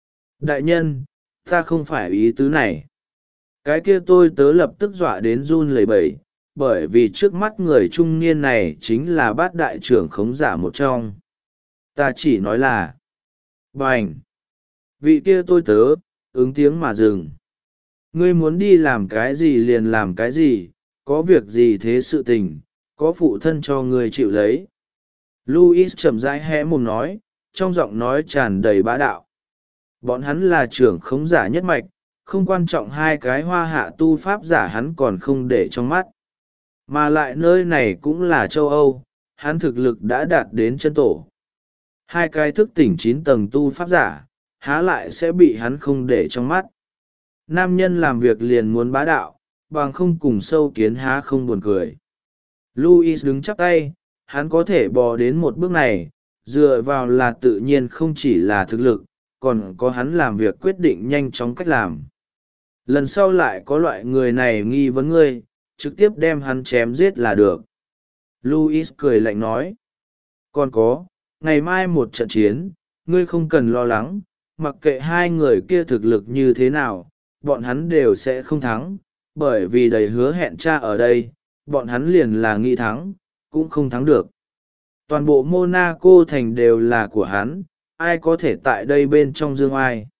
Đại nhân, ta không phải ý tứ này. Cái kia tôi tớ lập tức dọa đến run lẩy bẩy, bởi vì trước mắt người trung niên này chính là bát đại trưởng khống giả một trong. Ta chỉ nói là bành. Vị kia tôi tớ, ứng tiếng mà dừng. Ngươi muốn đi làm cái gì liền làm cái gì, có việc gì thế sự tình, có phụ thân cho ngươi chịu lấy. Louis chậm rãi hé mồm nói, trong giọng nói tràn đầy bá đạo. Bọn hắn là trưởng khống giả nhất mạch, không quan trọng hai cái hoa hạ tu pháp giả hắn còn không để trong mắt. Mà lại nơi này cũng là châu Âu, hắn thực lực đã đạt đến chân tổ. Hai cái thức tỉnh chín tầng tu pháp giả, há lại sẽ bị hắn không để trong mắt. Nam nhân làm việc liền muốn bá đạo, bằng không cùng sâu kiến há không buồn cười. Louis đứng chắp tay, hắn có thể bò đến một bước này, dựa vào là tự nhiên không chỉ là thực lực, còn có hắn làm việc quyết định nhanh chóng cách làm. Lần sau lại có loại người này nghi vấn ngươi, trực tiếp đem hắn chém giết là được. Louis cười lạnh nói. Còn có, ngày mai một trận chiến, ngươi không cần lo lắng, mặc kệ hai người kia thực lực như thế nào, bọn hắn đều sẽ không thắng, bởi vì đầy hứa hẹn cha ở đây, bọn hắn liền là nghi thắng, cũng không thắng được. Toàn bộ Monaco thành đều là của hắn, ai có thể tại đây bên trong dương ai.